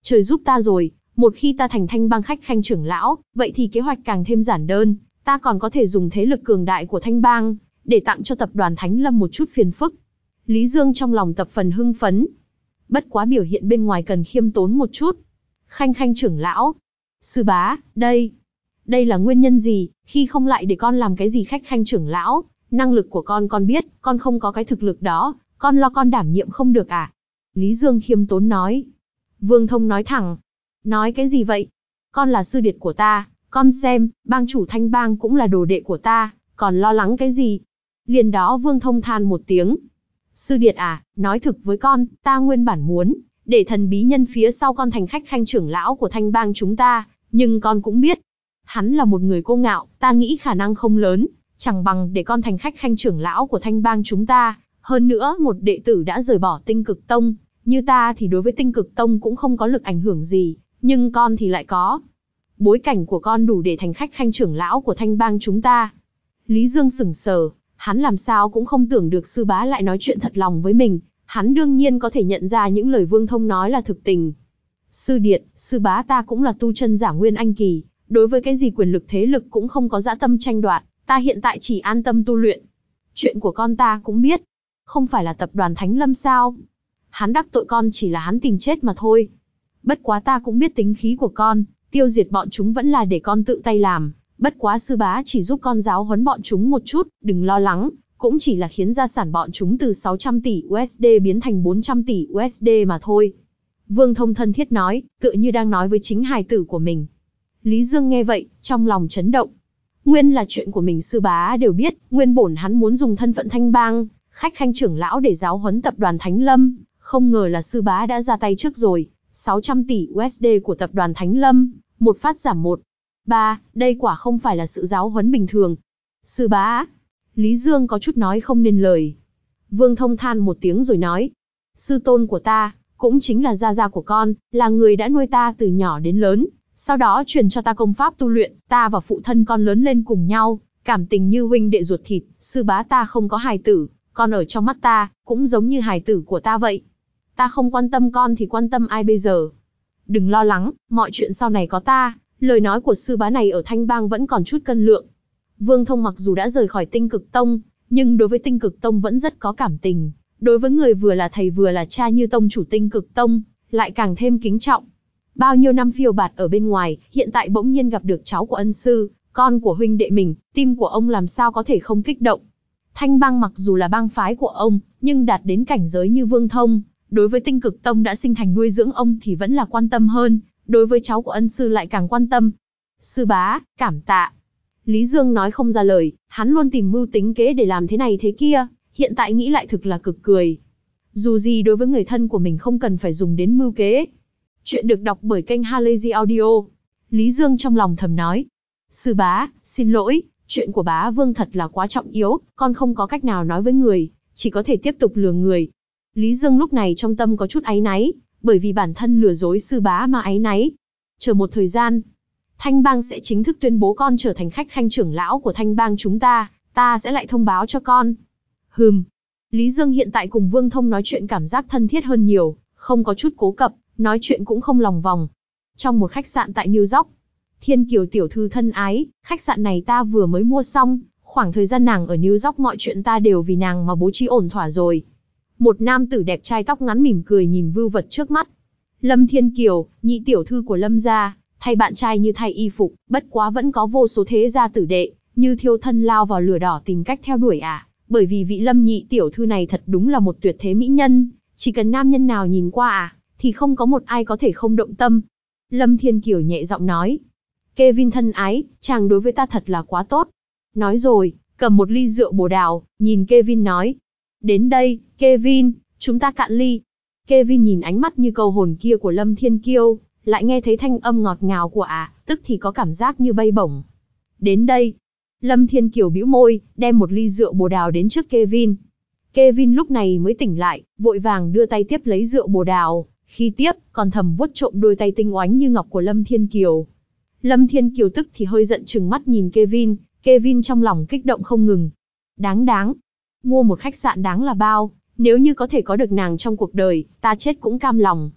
Trời giúp ta rồi, một khi ta thành Thanh Bang khách khanh trưởng lão, vậy thì kế hoạch càng thêm giản đơn, ta còn có thể dùng thế lực cường đại của Thanh Bang, để tặng cho tập đoàn Thánh Lâm một chút phiền phức. Lý Dương trong lòng tập phần hưng phấn. Bất quá biểu hiện bên ngoài cần khiêm tốn một chút. Khanh khanh trưởng lão. Sư bá, đây. Đây là nguyên nhân gì, khi không lại để con làm cái gì khách khanh trưởng lão, năng lực của con con biết, con không có cái thực lực đó, con lo con đảm nhiệm không được à? Lý Dương khiêm tốn nói. Vương Thông nói thẳng. Nói cái gì vậy? Con là sư điệt của ta, con xem, bang chủ Thanh Bang cũng là đồ đệ của ta, còn lo lắng cái gì? Liền đó Vương Thông than một tiếng. Sư điệt à, nói thực với con, ta nguyên bản muốn, để thần bí nhân phía sau con thành khách khanh trưởng lão của Thanh Bang chúng ta, nhưng con cũng biết. Hắn là một người cô ngạo, ta nghĩ khả năng không lớn, chẳng bằng để con thành khách khanh trưởng lão của Thanh Bang chúng ta. Hơn nữa, một đệ tử đã rời bỏ Tinh Cực Tông, như ta thì đối với Tinh Cực Tông cũng không có lực ảnh hưởng gì, nhưng con thì lại có. Bối cảnh của con đủ để thành khách khanh trưởng lão của Thanh Bang chúng ta. Lý Dương sững sờ, hắn làm sao cũng không tưởng được sư bá lại nói chuyện thật lòng với mình, hắn đương nhiên có thể nhận ra những lời Vương Thông nói là thực tình. Sư điệt, sư bá ta cũng là tu chân giả nguyên anh kỳ, đối với cái gì quyền lực thế lực cũng không có dã tâm tranh đoạt, ta hiện tại chỉ an tâm tu luyện. Chuyện của con ta cũng biết, không phải là tập đoàn Thánh Lâm sao? Hắn đắc tội con chỉ là hắn tìm chết mà thôi. Bất quá ta cũng biết tính khí của con, tiêu diệt bọn chúng vẫn là để con tự tay làm. Bất quá sư bá chỉ giúp con giáo huấn bọn chúng một chút, đừng lo lắng, cũng chỉ là khiến gia sản bọn chúng từ sáu trăm tỷ u ét đê biến thành bốn trăm tỷ u ét đê mà thôi. Vương Thông thân thiết nói, tựa như đang nói với chính hài tử của mình. Lý Dương nghe vậy, trong lòng chấn động. Nguyên là chuyện của mình sư bá đều biết, nguyên bổn hắn muốn dùng thân phận Thanh Bang, khách khanh trưởng lão để giáo huấn tập đoàn Thánh Lâm, không ngờ là sư bá đã ra tay trước rồi. sáu trăm tỷ u ét đê của tập đoàn Thánh Lâm, một phát giảm một. Ba, đây quả không phải là sự giáo huấn bình thường. Sư bá, Lý Dương có chút nói không nên lời. Vương Thông than một tiếng rồi nói, sư tôn của ta, cũng chính là gia gia của con, là người đã nuôi ta từ nhỏ đến lớn, sau đó truyền cho ta công pháp tu luyện, ta và phụ thân con lớn lên cùng nhau, cảm tình như huynh đệ ruột thịt, sư bá ta không có hài tử, con ở trong mắt ta, cũng giống như hài tử của ta vậy. Ta không quan tâm con thì quan tâm ai bây giờ? Đừng lo lắng, mọi chuyện sau này có ta. Lời nói của sư bá này ở Thanh Bang vẫn còn chút cân lượng. Vương Thông mặc dù đã rời khỏi Tinh Cực Tông, nhưng đối với Tinh Cực Tông vẫn rất có cảm tình. Đối với người vừa là thầy vừa là cha như tông chủ Tinh Cực Tông, lại càng thêm kính trọng. Bao nhiêu năm phiêu bạt ở bên ngoài, hiện tại bỗng nhiên gặp được cháu của ân sư, con của huynh đệ mình, tim của ông làm sao có thể không kích động. Thanh Bang mặc dù là bang phái của ông, nhưng đạt đến cảnh giới như Vương Thông, đối với Tinh Cực Tông đã sinh thành nuôi dưỡng ông thì vẫn là quan tâm hơn. Đối với cháu của ân sư lại càng quan tâm. Sư bá, cảm tạ. Lý Dương nói không ra lời, hắn luôn tìm mưu tính kế để làm thế này thế kia, hiện tại nghĩ lại thực là cực cười. Dù gì đối với người thân của mình không cần phải dùng đến mưu kế. Chuyện được đọc bởi kênh Halazy Audio. Lý Dương trong lòng thầm nói. Sư bá, xin lỗi, chuyện của bá Vương thật là quá trọng yếu, con không có cách nào nói với người, chỉ có thể tiếp tục lừa người. Lý Dương lúc này trong tâm có chút áy náy, bởi vì bản thân lừa dối sư bá mà áy náy. Chờ một thời gian, Thanh Bang sẽ chính thức tuyên bố con trở thành khách khanh trưởng lão của Thanh Bang chúng ta, ta sẽ lại thông báo cho con. Hừm. Lý Dương hiện tại cùng Vương Thông nói chuyện cảm giác thân thiết hơn nhiều, không có chút cố cập, nói chuyện cũng không lòng vòng. Trong một khách sạn tại New York, Thiên Kiều tiểu thư thân ái, khách sạn này ta vừa mới mua xong, khoảng thời gian nàng ở New York mọi chuyện ta đều vì nàng mà bố trí ổn thỏa rồi. Một nam tử đẹp trai tóc ngắn mỉm cười nhìn vưu vật trước mắt. Lâm Thiên Kiều, nhị tiểu thư của Lâm gia, thay bạn trai như thay y phục, bất quá vẫn có vô số thế gia tử đệ, như thiêu thân lao vào lửa đỏ tìm cách theo đuổi à, bởi vì vị Lâm nhị tiểu thư này thật đúng là một tuyệt thế mỹ nhân, chỉ cần nam nhân nào nhìn qua à, thì không có một ai có thể không động tâm. Lâm Thiên Kiều nhẹ giọng nói, Kevin thân ái, chàng đối với ta thật là quá tốt. Nói rồi, cầm một ly rượu bồ đào, nhìn Kevin nói, đến đây, Kevin, chúng ta cạn ly. Kevin nhìn ánh mắt như câu hồn kia của Lâm Thiên Kiêu, lại nghe thấy thanh âm ngọt ngào của ả, à, tức thì có cảm giác như bay bổng. Đến đây. Lâm Thiên Kiều bĩu môi, đem một ly rượu bồ đào đến trước Kevin. Kevin lúc này mới tỉnh lại, vội vàng đưa tay tiếp lấy rượu bồ đào, khi tiếp, còn thầm vuốt trộm đôi tay tinh oánh như ngọc của Lâm Thiên Kiều. Lâm Thiên Kiều tức thì hơi giận trừng mắt nhìn Kevin, Kevin trong lòng kích động không ngừng. Đáng đáng. Mua một khách sạn đáng là bao, nếu như có thể có được nàng trong cuộc đời, ta chết cũng cam lòng.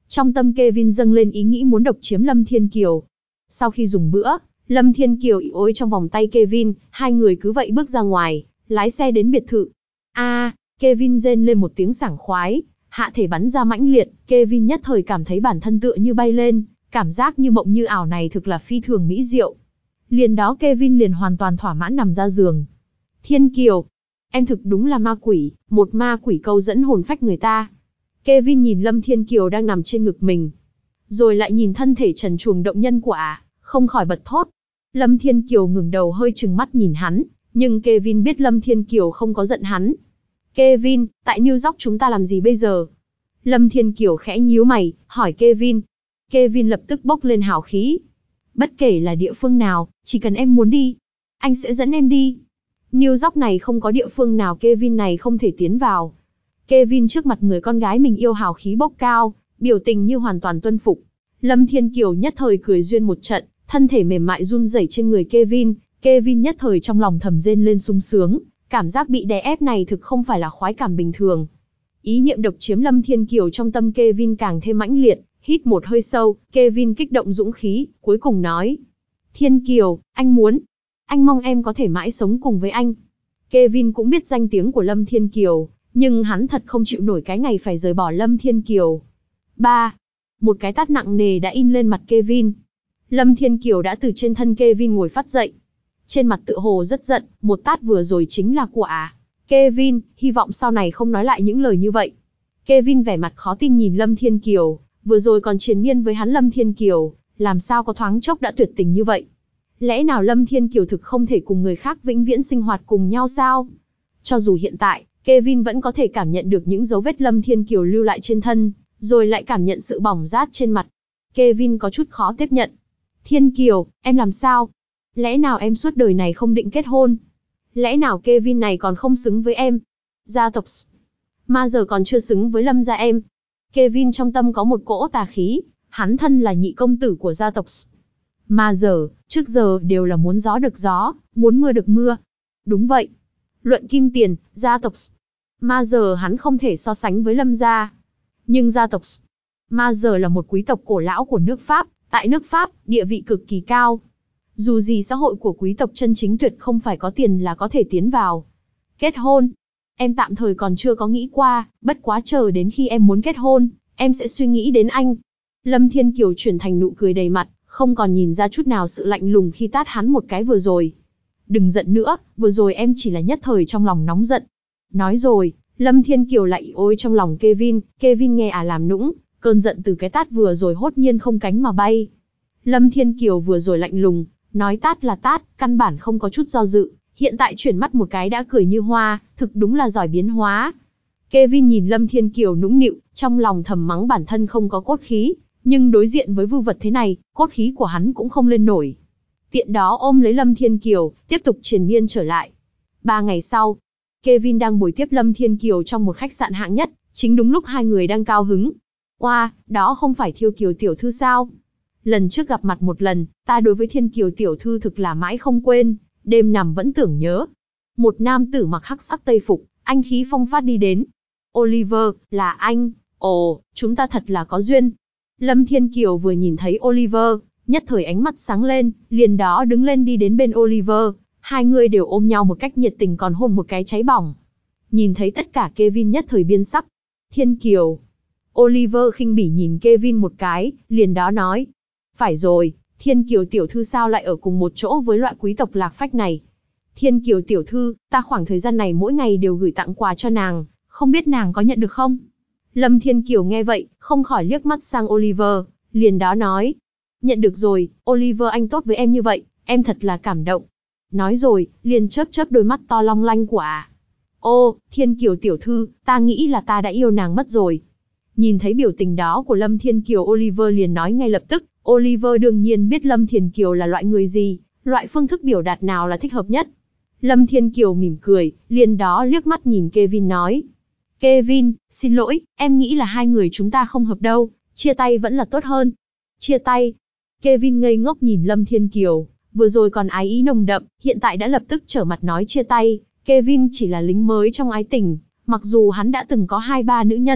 Trong tâm Kevin dâng lên ý nghĩ muốn độc chiếm Lâm Thiên Kiều. Sau khi dùng bữa, Lâm Thiên Kiều ỉ ôi trong vòng tay Kevin, hai người cứ vậy bước ra ngoài, lái xe đến biệt thự. A, à, Kevin rên lên một tiếng sảng khoái, hạ thể bắn ra mãnh liệt, Kevin nhất thời cảm thấy bản thân tựa như bay lên, cảm giác như mộng như ảo này thực là phi thường mỹ diệu. Liền đó Kevin liền hoàn toàn thỏa mãn nằm ra giường. Thiên Kiều, em thực đúng là ma quỷ, một ma quỷ câu dẫn hồn phách người ta. Kevin nhìn Lâm Thiên Kiều đang nằm trên ngực mình, rồi lại nhìn thân thể trần truồng động nhân của ả, không khỏi bật thốt. Lâm Thiên Kiều ngừng đầu hơi trừng mắt nhìn hắn, nhưng Kevin biết Lâm Thiên Kiều không có giận hắn. Kevin, tại New York chúng ta làm gì bây giờ? Lâm Thiên Kiều khẽ nhíu mày, hỏi Kevin. Kevin lập tức bốc lên hào khí. Bất kể là địa phương nào, chỉ cần em muốn đi, anh sẽ dẫn em đi. New York này không có địa phương nào Kevin này không thể tiến vào. Kevin trước mặt người con gái mình yêu hào khí bốc cao, biểu tình như hoàn toàn tuân phục. Lâm Thiên Kiều nhất thời cười duyên một trận, thân thể mềm mại run rẩy trên người Kevin. Kevin nhất thời trong lòng thầm rên lên sung sướng, cảm giác bị đè ép này thực không phải là khoái cảm bình thường. Ý niệm độc chiếm Lâm Thiên Kiều trong tâm Kevin càng thêm mãnh liệt, hít một hơi sâu, Kevin kích động dũng khí, cuối cùng nói. Thiên Kiều, anh muốn, anh mong em có thể mãi sống cùng với anh. Kevin cũng biết danh tiếng của Lâm Thiên Kiều, nhưng hắn thật không chịu nổi cái ngày phải rời bỏ Lâm Thiên Kiều. ba. Một cái tát nặng nề đã in lên mặt Kevin. Lâm Thiên Kiều đã từ trên thân Kevin ngồi phát dậy. Trên mặt tự hồ rất giận, một tát vừa rồi chính là của ả. Kevin, hy vọng sau này không nói lại những lời như vậy. Kevin vẻ mặt khó tin nhìn Lâm Thiên Kiều, vừa rồi còn triền miên với hắn Lâm Thiên Kiều, làm sao có thoáng chốc đã tuyệt tình như vậy? Lẽ nào Lâm Thiên Kiều thực không thể cùng người khác vĩnh viễn sinh hoạt cùng nhau sao? Cho dù hiện tại, Kevin vẫn có thể cảm nhận được những dấu vết Lâm Thiên Kiều lưu lại trên thân, rồi lại cảm nhận sự bỏng rát trên mặt. Kevin có chút khó tiếp nhận. Thiên Kiều, em làm sao? Lẽ nào em suốt đời này không định kết hôn? Lẽ nào Kevin này còn không xứng với em? Gia tộc mà giờ còn chưa xứng với Lâm gia em. Kevin trong tâm có một cỗ tà khí, hắn thân là nhị công tử của gia tộc mà giờ, trước giờ đều là muốn gió được gió, muốn mưa được mưa. Đúng vậy. Luận kim tiền, gia tộc mà giờ hắn không thể so sánh với Lâm gia. Nhưng gia tộc mà giờ là một quý tộc cổ lão của nước Pháp, tại nước Pháp, địa vị cực kỳ cao. Dù gì xã hội của quý tộc chân chính tuyệt không phải có tiền là có thể tiến vào. Kết hôn. Em tạm thời còn chưa có nghĩ qua, bất quá chờ đến khi em muốn kết hôn, em sẽ suy nghĩ đến anh. Lâm Thiên Kiều chuyển thành nụ cười đầy mặt, không còn nhìn ra chút nào sự lạnh lùng khi tát hắn một cái vừa rồi. Đừng giận nữa, vừa rồi em chỉ là nhất thời trong lòng nóng giận. Nói rồi, Lâm Thiên Kiều lại ôi trong lòng Kevin, Kevin nghe à làm nũng, cơn giận từ cái tát vừa rồi hốt nhiên không cánh mà bay. Lâm Thiên Kiều vừa rồi lạnh lùng, nói tát là tát, căn bản không có chút do dự, hiện tại chuyển mắt một cái đã cười như hoa, thực đúng là giỏi biến hóa. Kevin nhìn Lâm Thiên Kiều nũng nịu, trong lòng thầm mắng bản thân không có cốt khí, nhưng đối diện với vưu vật thế này, cốt khí của hắn cũng không lên nổi. Tiện đó ôm lấy Lâm Thiên Kiều, tiếp tục triền miên trở lại. Ba ngày sau, Kevin đang bồi tiếp Lâm Thiên Kiều trong một khách sạn hạng nhất, chính đúng lúc hai người đang cao hứng. Oa, wow, đó không phải Thiêu Kiều tiểu thư sao? Lần trước gặp mặt một lần, ta đối với Thiên Kiều tiểu thư thực là mãi không quên, đêm nằm vẫn tưởng nhớ. Một nam tử mặc hắc sắc tây phục, anh khí phong phát đi đến. Oliver, là anh, ồ, chúng ta thật là có duyên. Lâm Thiên Kiều vừa nhìn thấy Oliver, nhất thời ánh mắt sáng lên, liền đó đứng lên đi đến bên Oliver, hai người đều ôm nhau một cách nhiệt tình còn hôn một cái cháy bỏng. Nhìn thấy tất cả Kevin nhất thời biến sắc. Thiên Kiều. Oliver khinh bỉ nhìn Kevin một cái, liền đó nói. Phải rồi, Thiên Kiều tiểu thư sao lại ở cùng một chỗ với loại quý tộc lạc phách này? Thiên Kiều tiểu thư, ta khoảng thời gian này mỗi ngày đều gửi tặng quà cho nàng, không biết nàng có nhận được không? Lâm Thiên Kiều nghe vậy, không khỏi liếc mắt sang Oliver, liền đó nói. Nhận được rồi, Oliver anh tốt với em như vậy, em thật là cảm động. Nói rồi, liền chớp chớp đôi mắt to long lanh của ả. Ô, Thiên Kiều tiểu thư, ta nghĩ là ta đã yêu nàng mất rồi. Nhìn thấy biểu tình đó của Lâm Thiên Kiều, Oliver liền nói ngay lập tức. Oliver đương nhiên biết Lâm Thiên Kiều là loại người gì, loại phương thức biểu đạt nào là thích hợp nhất. Lâm Thiên Kiều mỉm cười, liền đó liếc mắt nhìn Kevin nói. Kevin, xin lỗi, em nghĩ là hai người chúng ta không hợp đâu, chia tay vẫn là tốt hơn. Chia tay? Kevin ngây ngốc nhìn Lâm Thiên Kiều, vừa rồi còn ái ý nồng đậm, hiện tại đã lập tức trở mặt nói chia tay. Kevin chỉ là lính mới trong ái tình, mặc dù hắn đã từng có hai ba nữ nhân,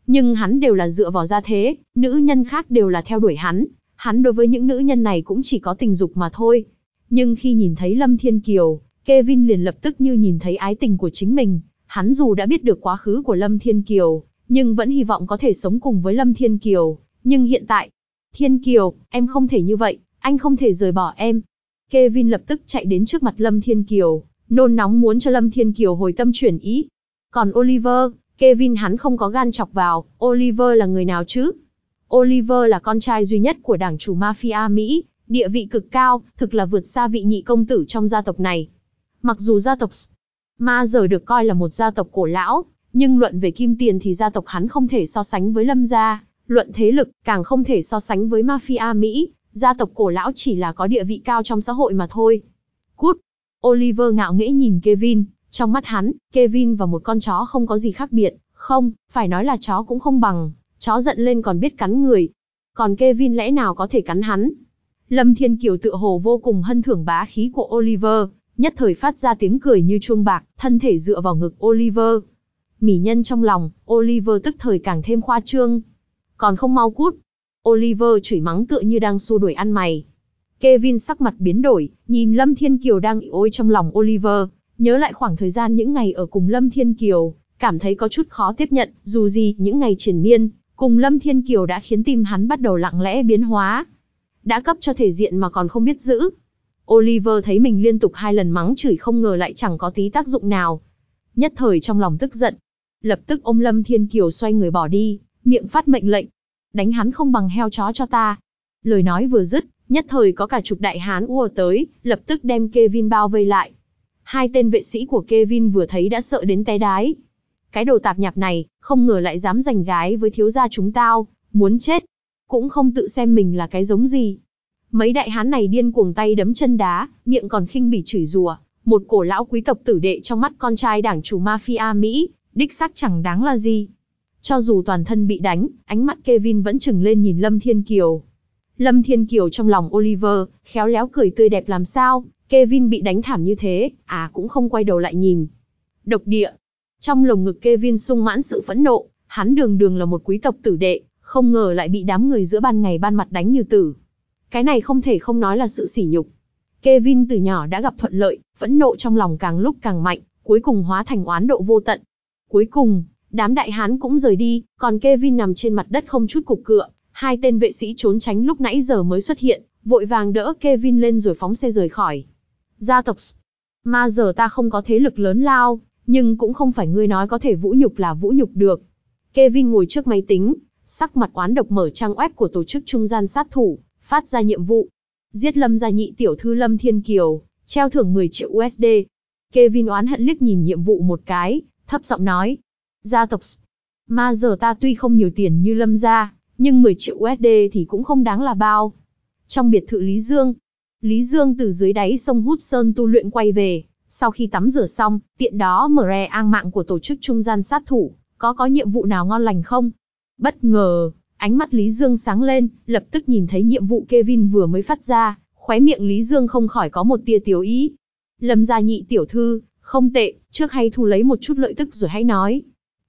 Nhưng hắn đều là dựa vào gia thế, nữ nhân khác đều là theo đuổi hắn. Hắn đối với những nữ nhân này cũng chỉ có tình dục mà thôi. Nhưng khi nhìn thấy Lâm Thiên Kiều, Kevin liền lập tức như nhìn thấy ái tình của chính mình. Hắn dù đã biết được quá khứ của Lâm Thiên Kiều, nhưng vẫn hy vọng có thể sống cùng với Lâm Thiên Kiều. Nhưng hiện tại, Thiên Kiều, em không thể như vậy, anh không thể rời bỏ em. Kevin lập tức chạy đến trước mặt Lâm Thiên Kiều, nôn nóng muốn cho Lâm Thiên Kiều hồi tâm chuyển ý. Còn Oliver, Kevin hắn không có gan chọc vào. Oliver là người nào chứ? Oliver là con trai duy nhất của đảng chủ mafia Mỹ, địa vị cực cao, thực là vượt xa vị nhị công tử trong gia tộc này. Mặc dù gia tộc Ma giờ được coi là một gia tộc cổ lão, nhưng luận về kim tiền thì gia tộc hắn không thể so sánh với Lâm gia, luận thế lực càng không thể so sánh với mafia Mỹ, gia tộc cổ lão chỉ là có địa vị cao trong xã hội mà thôi. Cút! Oliver ngạo nghễ nhìn Kevin, trong mắt hắn, Kevin và một con chó không có gì khác biệt, không, phải nói là chó cũng không bằng, chó giận lên còn biết cắn người. Còn Kevin lẽ nào có thể cắn hắn? Lâm Thiên Kiều tựa hồ vô cùng hân thưởng bá khí của Oliver, nhất thời phát ra tiếng cười như chuông bạc, thân thể dựa vào ngực Oliver. Mỹ nhân trong lòng, Oliver tức thời càng thêm khoa trương. Còn không mau cút. Oliver chửi mắng tựa như đang xua đuổi ăn mày. Kevin sắc mặt biến đổi, nhìn Lâm Thiên Kiều đang ỉ ôi trong lòng Oliver, nhớ lại khoảng thời gian những ngày ở cùng Lâm Thiên Kiều, cảm thấy có chút khó tiếp nhận, dù gì những ngày triền miên, cùng Lâm Thiên Kiều đã khiến tim hắn bắt đầu lặng lẽ biến hóa. Đã cấp cho thể diện mà còn không biết giữ. Oliver thấy mình liên tục hai lần mắng chửi không ngờ lại chẳng có tí tác dụng nào. Nhất thời trong lòng tức giận, lập tức ôm Lâm Thiên Kiều xoay người bỏ đi, miệng phát mệnh lệnh. Đánh hắn không bằng heo chó cho ta. Lời nói vừa dứt, nhất thời có cả chục đại hán ùa tới, lập tức đem Kevin bao vây lại. Hai tên vệ sĩ của Kevin vừa thấy đã sợ đến té đái. Cái đồ tạp nhạp này, không ngờ lại dám giành gái với thiếu gia chúng tao, muốn chết. Cũng không tự xem mình là cái giống gì. Mấy đại hán này điên cuồng tay đấm chân đá, miệng còn khinh bỉ chửi rủa, một cổ lão quý tộc tử đệ trong mắt con trai đảng chủ mafia Mỹ, đích xác chẳng đáng là gì. Cho dù toàn thân bị đánh, ánh mắt Kevin vẫn trừng lên nhìn Lâm Thiên Kiều. Lâm Thiên Kiều trong lòng Oliver, khéo léo cười tươi đẹp làm sao, Kevin bị đánh thảm như thế, à cũng không quay đầu lại nhìn. Độc địa. Trong lồng ngực Kevin sung mãn sự phẫn nộ, hắn đường đường là một quý tộc tử đệ, không ngờ lại bị đám người giữa ban ngày ban mặt đánh như tử. Cái này không thể không nói là sự sỉ nhục. Kevin từ nhỏ đã gặp thuận lợi, phẫn nộ trong lòng càng lúc càng mạnh, cuối cùng hóa thành oán độ vô tận. Cuối cùng, đám đại hán cũng rời đi, còn Kevin nằm trên mặt đất không chút cục cựa. Hai tên vệ sĩ trốn tránh lúc nãy giờ mới xuất hiện, vội vàng đỡ Kevin lên rồi phóng xe rời khỏi. Gia tộc Ma giờ ta không có thế lực lớn lao, nhưng cũng không phải ngươi nói có thể vũ nhục là vũ nhục được. Kevin ngồi trước máy tính, sắc mặt oán độc mở trang web của tổ chức trung gian sát thủ, phát ra nhiệm vụ. Giết Lâm gia nhị tiểu thư Lâm Thiên Kiều, treo thưởng mười triệu u ét đê. Kevin oán hận liếc nhìn nhiệm vụ một cái, thấp giọng nói. Gia tộc Ma giờ ta tuy không nhiều tiền như Lâm gia, nhưng mười triệu u ét đê thì cũng không đáng là bao. Trong biệt thự Lý Dương, Lý Dương từ dưới đáy sông Hút Sơn tu luyện quay về, sau khi tắm rửa xong, tiện đó mở re ang mạng của tổ chức trung gian sát thủ, có có nhiệm vụ nào ngon lành không? Bất ngờ, ánh mắt Lý Dương sáng lên, lập tức nhìn thấy nhiệm vụ Kevin vừa mới phát ra, khóe miệng Lý Dương không khỏi có một tia tiếu ý. Lâm gia nhị tiểu thư, không tệ, trước hay thu lấy một chút lợi tức rồi hãy nói.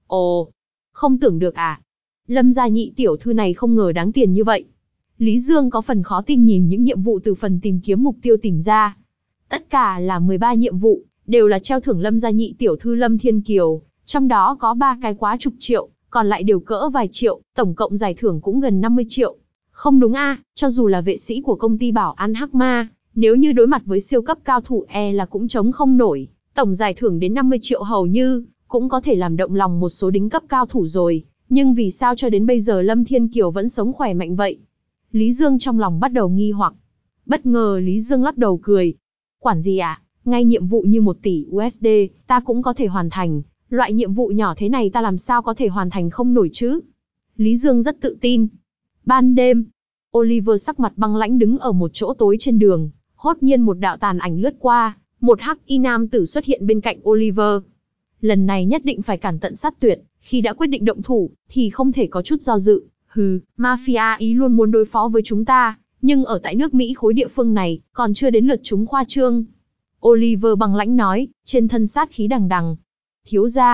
Ồ, không tưởng được à? Lâm gia nhị tiểu thư này không ngờ đáng tiền như vậy. Lý Dương có phần khó tin nhìn những nhiệm vụ từ phần tìm kiếm mục tiêu tìm ra. Tất cả là mười ba nhiệm vụ, đều là treo thưởng Lâm gia nhị tiểu thư Lâm Thiên Kiều, trong đó có ba cái quá chục triệu, còn lại đều cỡ vài triệu, tổng cộng giải thưởng cũng gần năm mươi triệu. Không đúng a, à, cho dù là vệ sĩ của công ty bảo an Hắc Ma, nếu như đối mặt với siêu cấp cao thủ e là cũng chống không nổi, tổng giải thưởng đến năm mươi triệu hầu như, cũng có thể làm động lòng một số đỉnh cấp cao thủ rồi, nhưng vì sao cho đến bây giờ Lâm Thiên Kiều vẫn sống khỏe mạnh vậy? Lý Dương trong lòng bắt đầu nghi hoặc. Bất ngờ Lý Dương lắc đầu cười. Quản gì ạ, à? Ngay nhiệm vụ như một tỷ u ét đê, ta cũng có thể hoàn thành, loại nhiệm vụ nhỏ thế này ta làm sao có thể hoàn thành không nổi chứ? Lý Dương rất tự tin. Ban đêm, Oliver sắc mặt băng lãnh đứng ở một chỗ tối trên đường, hốt nhiên một đạo tàn ảnh lướt qua, một hắc y nam tử xuất hiện bên cạnh Oliver. Lần này nhất định phải cản tận sát tuyệt, khi đã quyết định động thủ, thì không thể có chút do dự. Hừ, mafia Ý luôn muốn đối phó với chúng ta, nhưng ở tại nước Mỹ khối địa phương này, còn chưa đến lượt chúng khoa trương. Oliver băng lãnh nói, trên thân sát khí đằng đằng. Thiếu gia,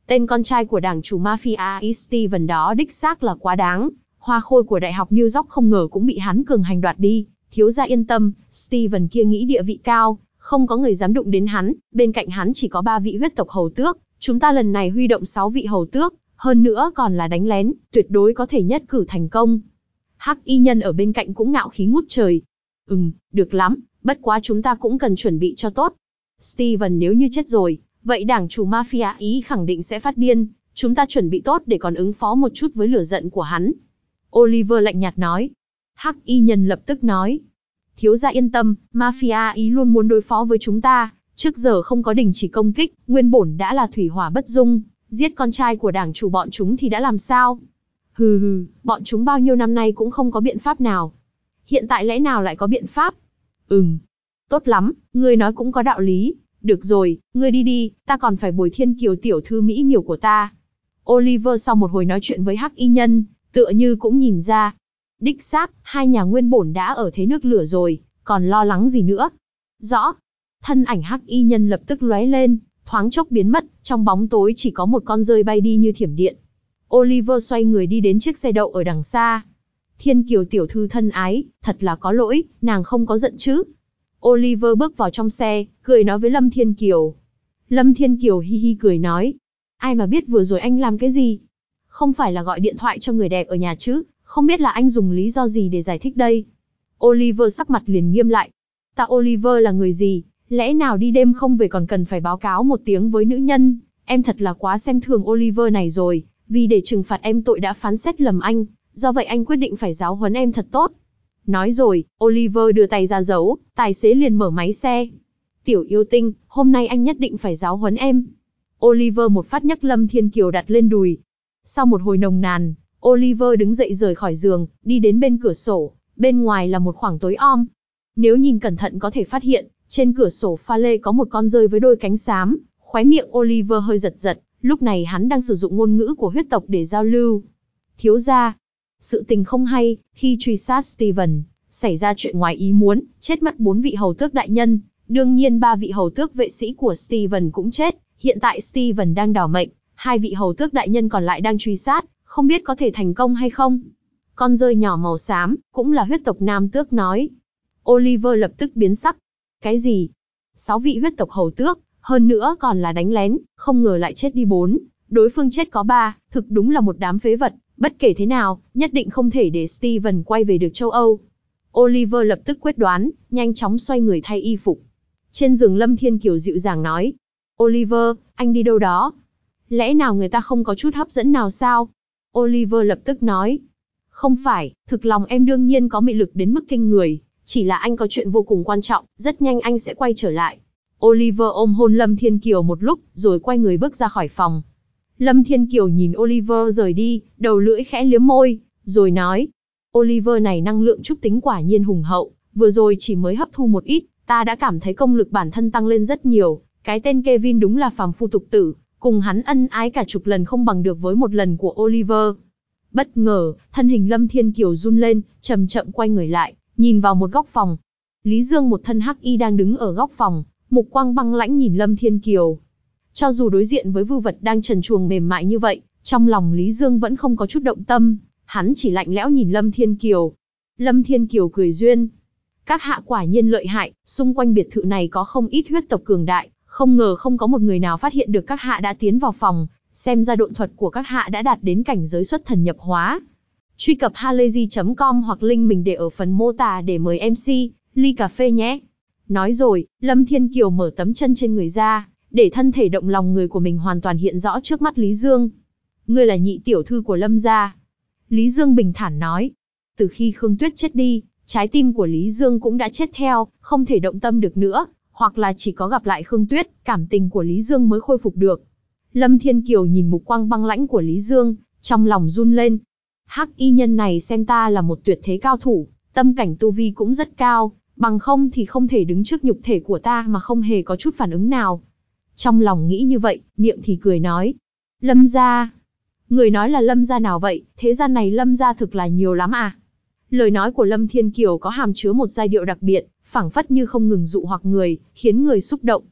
Tên con trai của đảng chủ mafia Steven đó đích xác là quá đáng. Hoa khôi của Đại học New York không ngờ cũng bị hắn cường hành đoạt đi. Thiếu gia yên tâm, Steven kia nghĩ địa vị cao, không có người dám đụng đến hắn, bên cạnh hắn chỉ có ba vị huyết tộc hầu tước, chúng ta lần này huy động sáu vị hầu tước, hơn nữa còn là đánh lén, tuyệt đối có thể nhất cử thành công. Hắc y nhân ở bên cạnh cũng ngạo khí ngút trời. Ừm, được lắm, bất quá chúng ta cũng cần chuẩn bị cho tốt. Steven nếu như chết rồi, vậy đảng chủ mafia Ý khẳng định sẽ phát điên, chúng ta chuẩn bị tốt để còn ứng phó một chút với lửa giận của hắn. Oliver lạnh nhạt nói. Hắc y nhân lập tức nói. Thiếu gia yên tâm, mafia Ý luôn muốn đối phó với chúng ta, trước giờ không có đình chỉ công kích, nguyên bổn đã là thủy hỏa bất dung, giết con trai của đảng chủ bọn chúng thì đã làm sao? Hừ hừ, bọn chúng bao nhiêu năm nay cũng không có biện pháp nào. Hiện tại lẽ nào lại có biện pháp? Ừm, tốt lắm, ngươi nói cũng có đạo lý. Được rồi, ngươi đi đi, ta còn phải bồi Thiên Kiều tiểu thư mỹ miều của ta. Oliver sau một hồi nói chuyện với Hắc y nhân, tựa như cũng nhìn ra. Đích xác, hai nhà nguyên bổn đã ở thế nước lửa rồi, còn lo lắng gì nữa? Rõ. Thân ảnh Hắc y nhân lập tức lóe lên, thoáng chốc biến mất, trong bóng tối chỉ có một con rơi bay đi như thiểm điện. Oliver xoay người đi đến chiếc xe đậu ở đằng xa. Thiên Kiều tiểu thư thân ái, thật là có lỗi, nàng không có giận chứ? Oliver bước vào trong xe, cười nói với Lâm Thiên Kiều. Lâm Thiên Kiều hi hi cười nói. Ai mà biết vừa rồi anh làm cái gì? Không phải là gọi điện thoại cho người đẹp ở nhà chứ, không biết là anh dùng lý do gì để giải thích đây? Oliver sắc mặt liền nghiêm lại. Ta Oliver là người gì? Lẽ nào đi đêm không về còn cần phải báo cáo một tiếng với nữ nhân? Em thật là quá xem thường Oliver này rồi, vì để trừng phạt em tội đã phán xét lầm anh, do vậy anh quyết định phải giáo huấn em thật tốt. Nói rồi, Oliver đưa tay ra dấu, tài xế liền mở máy xe. Tiểu yêu tinh, hôm nay anh nhất định phải giáo huấn em. Oliver một phát nhấc Lâm Thiên Kiều đặt lên đùi. Sau một hồi nồng nàn, Oliver đứng dậy rời khỏi giường, đi đến bên cửa sổ, bên ngoài là một khoảng tối om. Nếu nhìn cẩn thận có thể phát hiện, trên cửa sổ pha lê có một con rơi với đôi cánh xám, khóe miệng Oliver hơi giật giật, lúc này hắn đang sử dụng ngôn ngữ của huyết tộc để giao lưu. Thiếu gia, sự tình không hay, khi truy sát Steven, xảy ra chuyện ngoài ý muốn, chết mất bốn vị hầu tước đại nhân, đương nhiên ba vị hầu tước vệ sĩ của Steven cũng chết, hiện tại Steven đang đảo mệnh, hai vị hầu tước đại nhân còn lại đang truy sát, không biết có thể thành công hay không. Con rơi nhỏ màu xám, cũng là huyết tộc nam tước nói. Oliver lập tức biến sắc. Cái gì? Sáu vị huyết tộc hầu tước, hơn nữa còn là đánh lén, không ngờ lại chết đi bốn, đối phương chết có ba, thực đúng là một đám phế vật, bất kể thế nào, nhất định không thể để Steven quay về được châu Âu. Oliver lập tức quyết đoán, nhanh chóng xoay người thay y phục. Trên giường Lâm Thiên Kiều dịu dàng nói, Oliver, anh đi đâu đó? Lẽ nào người ta không có chút hấp dẫn nào sao? Oliver lập tức nói, không phải, thực lòng em đương nhiên có mị lực đến mức kinh người, chỉ là anh có chuyện vô cùng quan trọng, rất nhanh anh sẽ quay trở lại. Oliver ôm hôn Lâm Thiên Kiều một lúc, rồi quay người bước ra khỏi phòng. Lâm Thiên Kiều nhìn Oliver rời đi, đầu lưỡi khẽ liếm môi, rồi nói, Oliver này năng lượng trúc tính quả nhiên hùng hậu, vừa rồi chỉ mới hấp thu một ít, ta đã cảm thấy công lực bản thân tăng lên rất nhiều, cái tên Kevin đúng là phàm phu tục tử, cùng hắn ân ái cả chục lần không bằng được với một lần của Oliver. Bất ngờ, thân hình Lâm Thiên Kiều run lên, chậm chậm quay người lại, nhìn vào một góc phòng. Lý Dương một thân hắc y đang đứng ở góc phòng, mục quang băng lãnh nhìn Lâm Thiên Kiều. Cho dù đối diện với vưu vật đang trần truồng mềm mại như vậy, trong lòng Lý Dương vẫn không có chút động tâm, hắn chỉ lạnh lẽo nhìn Lâm Thiên Kiều. Lâm Thiên Kiều cười duyên. Các hạ quả nhiên lợi hại, xung quanh biệt thự này có không ít huyết tộc cường đại, không ngờ không có một người nào phát hiện được các hạ đã tiến vào phòng, xem ra độn thuật của các hạ đã đạt đến cảnh giới xuất thần nhập hóa. Truy cập halayzi chấm com hoặc link mình để ở phần mô tả để mời em xê, ly cà phê nhé. Nói rồi, Lâm Thiên Kiều mở tấm chân trên người ra, để thân thể động lòng người của mình hoàn toàn hiện rõ trước mắt Lý Dương. Ngươi là nhị tiểu thư của Lâm gia. Lý Dương bình thản nói. Từ khi Khương Tuyết chết đi, trái tim của Lý Dương cũng đã chết theo, không thể động tâm được nữa, hoặc là chỉ có gặp lại Khương Tuyết, cảm tình của Lý Dương mới khôi phục được. Lâm Thiên Kiều nhìn mục quang băng lãnh của Lý Dương, trong lòng run lên. Hắc y nhân này xem ta là một tuyệt thế cao thủ, tâm cảnh tu vi cũng rất cao, bằng không thì không thể đứng trước nhục thể của ta mà không hề có chút phản ứng nào. Trong lòng nghĩ như vậy, miệng thì cười nói. Lâm gia. Người nói là Lâm gia nào vậy, thế gian này Lâm gia thực là nhiều lắm à? Lời nói của Lâm Thiên Kiều có hàm chứa một giai điệu đặc biệt, phảng phất như không ngừng dụ hoặc người, khiến người xúc động.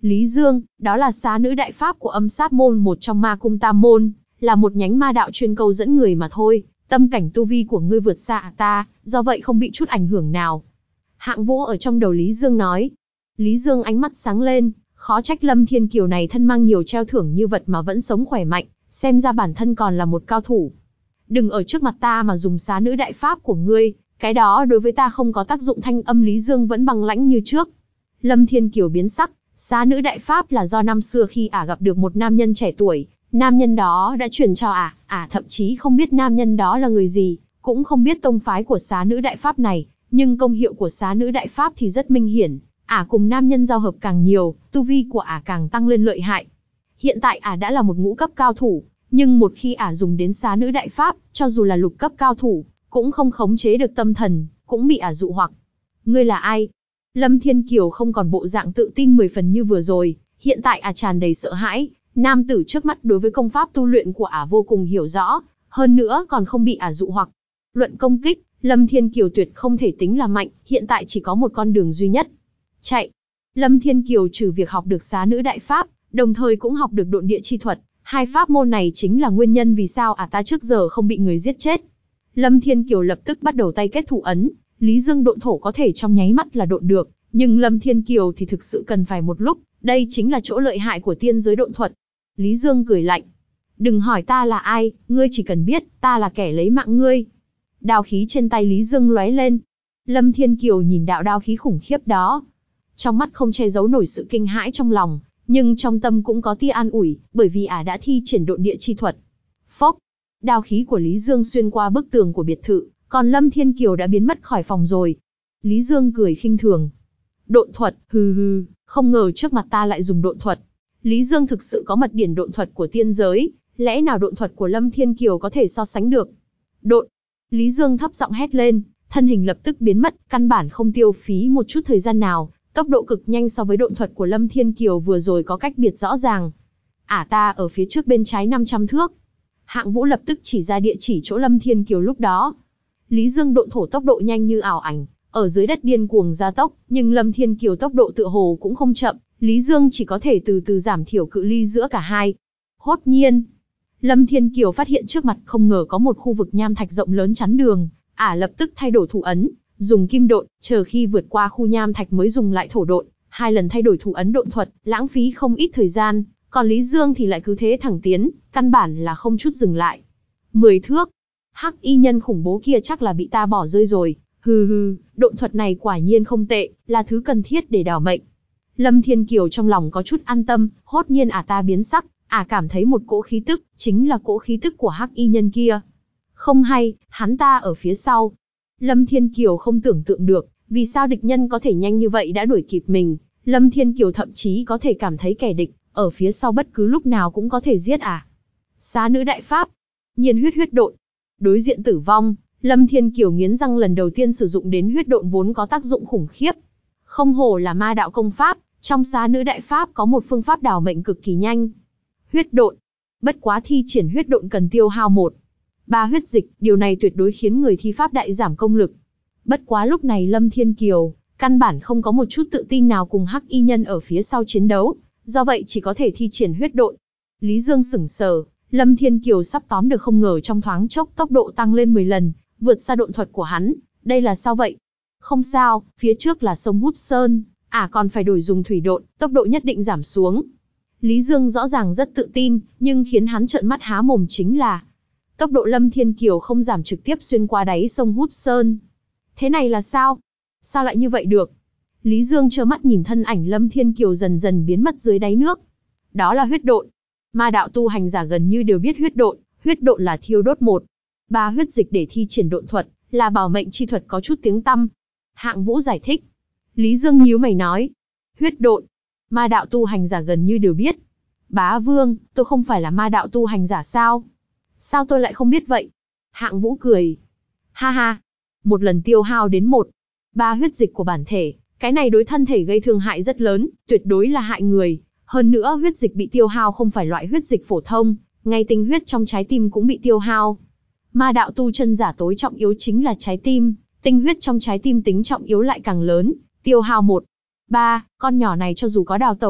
Lý Dương, đó là xá nữ đại pháp của âm sát môn, một trong ma cung tam môn, là một nhánh ma đạo chuyên câu dẫn người mà thôi. Tâm cảnh tu vi của ngươi vượt xa ta, do vậy không bị chút ảnh hưởng nào. Hạng Vũ ở trong đầu Lý Dương nói. Lý Dương ánh mắt sáng lên, khó trách Lâm Thiên Kiều này thân mang nhiều treo thưởng như vật mà vẫn sống khỏe mạnh, xem ra bản thân còn là một cao thủ. Đừng ở trước mặt ta mà dùng xá nữ đại pháp của ngươi, cái đó đối với ta không có tác dụng. Thanh âm Lý Dương vẫn băng lãnh như trước. Lâm Thiên Kiều biến sắc, xá nữ đại pháp là do năm xưa khi ả gặp được một nam nhân trẻ tuổi, nam nhân đó đã truyền cho ả, ả thậm chí không biết nam nhân đó là người gì, cũng không biết tông phái của xá nữ đại pháp này, nhưng công hiệu của xá nữ đại pháp thì rất minh hiển, ả cùng nam nhân giao hợp càng nhiều, tu vi của ả càng tăng lên lợi hại. Hiện tại ả đã là một ngũ cấp cao thủ, nhưng một khi ả dùng đến xá nữ đại pháp, cho dù là lục cấp cao thủ, cũng không khống chế được tâm thần, cũng bị ả dụ hoặc. Ngươi là ai? Lâm Thiên Kiều không còn bộ dạng tự tin mười phần như vừa rồi, hiện tại ả tràn đầy sợ hãi. Nam tử trước mắt đối với công pháp tu luyện của ả vô cùng hiểu rõ, hơn nữa còn không bị ả dụ hoặc. Luận công kích, Lâm Thiên Kiều tuyệt không thể tính là mạnh, hiện tại chỉ có một con đường duy nhất. Chạy. Lâm Thiên Kiều trừ việc học được xá nữ đại pháp, đồng thời cũng học được độn địa chi thuật, hai pháp môn này chính là nguyên nhân vì sao ả ta trước giờ không bị người giết chết. Lâm Thiên Kiều lập tức bắt đầu tay kết thủ ấn, Lý Dương độn thổ có thể trong nháy mắt là độn được, nhưng Lâm Thiên Kiều thì thực sự cần phải một lúc, đây chính là chỗ lợi hại của tiên giới độn thuật. Lý Dương cười lạnh. Đừng hỏi ta là ai, ngươi chỉ cần biết, ta là kẻ lấy mạng ngươi. Đao khí trên tay Lý Dương lóe lên. Lâm Thiên Kiều nhìn đạo đao khí khủng khiếp đó. Trong mắt không che giấu nổi sự kinh hãi trong lòng, nhưng trong tâm cũng có tia an ủi, bởi vì ả đã thi triển độn địa chi thuật. Phốc, đao khí của Lý Dương xuyên qua bức tường của biệt thự, còn Lâm Thiên Kiều đã biến mất khỏi phòng rồi. Lý Dương cười khinh thường. Độn thuật, hừ hừ, không ngờ trước mặt ta lại dùng độn thuật. Lý Dương thực sự có mật điển độn thuật của tiên giới, lẽ nào độn thuật của Lâm Thiên Kiều có thể so sánh được? Độn! Lý Dương thấp giọng hét lên, thân hình lập tức biến mất, căn bản không tiêu phí một chút thời gian nào, tốc độ cực nhanh so với độn thuật của Lâm Thiên Kiều vừa rồi có cách biệt rõ ràng. Ả ta ở phía trước bên trái năm trăm thước. Hạng Vũ lập tức chỉ ra địa chỉ chỗ Lâm Thiên Kiều lúc đó. Lý Dương độn thổ tốc độ nhanh như ảo ảnh, ở dưới đất điên cuồng gia tốc, nhưng Lâm Thiên Kiều tốc độ tựa hồ cũng không chậm, Lý Dương chỉ có thể từ từ giảm thiểu cự ly giữa cả hai. Hốt nhiên, Lâm Thiên Kiều phát hiện trước mặt không ngờ có một khu vực nham thạch rộng lớn chắn đường, ả lập tức thay đổi thủ ấn, dùng kim độn, chờ khi vượt qua khu nham thạch mới dùng lại thổ độn, hai lần thay đổi thủ ấn độn thuật, lãng phí không ít thời gian, còn Lý Dương thì lại cứ thế thẳng tiến, căn bản là không chút dừng lại. Mười thước, hắc y nhân khủng bố kia chắc là bị ta bỏ rơi rồi, hừ hừ, độn thuật này quả nhiên không tệ, là thứ cần thiết để đào mệnh. Lâm Thiên Kiều trong lòng có chút an tâm, hốt nhiên ả ta biến sắc, ả cảm thấy một cỗ khí tức, chính là cỗ khí tức của hắc y nhân kia. Không hay, hắn ta ở phía sau. Lâm Thiên Kiều không tưởng tượng được, vì sao địch nhân có thể nhanh như vậy đã đuổi kịp mình. Lâm Thiên Kiều thậm chí có thể cảm thấy kẻ địch, ở phía sau bất cứ lúc nào cũng có thể giết ả. Xá nữ đại pháp, nhiên huyết huyết độn. Đối diện tử vong, Lâm Thiên Kiều nghiến răng lần đầu tiên sử dụng đến huyết độn vốn có tác dụng khủng khiếp. Không hổ là ma đạo công pháp, trong xá nữ đại pháp có một phương pháp đào mệnh cực kỳ nhanh. Huyết độn. Bất quá thi triển huyết độn cần tiêu hao một, ba huyết dịch, điều này tuyệt đối khiến người thi pháp đại giảm công lực. Bất quá lúc này Lâm Thiên Kiều, căn bản không có một chút tự tin nào cùng hắc y nhân ở phía sau chiến đấu, do vậy chỉ có thể thi triển huyết độn. Lý Dương sững sờ, Lâm Thiên Kiều sắp tóm được không ngờ trong thoáng chốc tốc độ tăng lên mười lần, vượt xa độn thuật của hắn, đây là sao vậy? Không sao, phía trước là sông Hút Sơn, à còn phải đổi dùng thủy độn, tốc độ nhất định giảm xuống. Lý Dương rõ ràng rất tự tin, nhưng khiến hắn trợn mắt há mồm chính là tốc độ Lâm Thiên Kiều không giảm trực tiếp xuyên qua đáy sông Hút Sơn. Thế này là sao? Sao lại như vậy được? Lý Dương trơ mắt nhìn thân ảnh Lâm Thiên Kiều dần dần biến mất dưới đáy nước. Đó là huyết độn. Ma đạo tu hành giả gần như đều biết huyết độn, huyết độn là thiêu đốt một, ba huyết dịch để thi triển độn thuật, là bảo mệnh chi thuật có chút tiếng tăm. Hạng Vũ giải thích. Lý Dương nhíu mày nói, huyết độn, ma đạo tu hành giả gần như đều biết. Bá Vương, tôi không phải là ma đạo tu hành giả sao? Sao tôi lại không biết vậy? Hạng Vũ cười. Ha ha, một lần tiêu hao đến một, ba huyết dịch của bản thể, cái này đối thân thể gây thương hại rất lớn, tuyệt đối là hại người. Hơn nữa huyết dịch bị tiêu hao không phải loại huyết dịch phổ thông, ngay tinh huyết trong trái tim cũng bị tiêu hao. Ma đạo tu chân giả tối trọng yếu chính là trái tim, tinh huyết trong trái tim tính trọng yếu lại càng lớn, tiêu hao một, ba, con nhỏ này cho dù có đào tẩu được,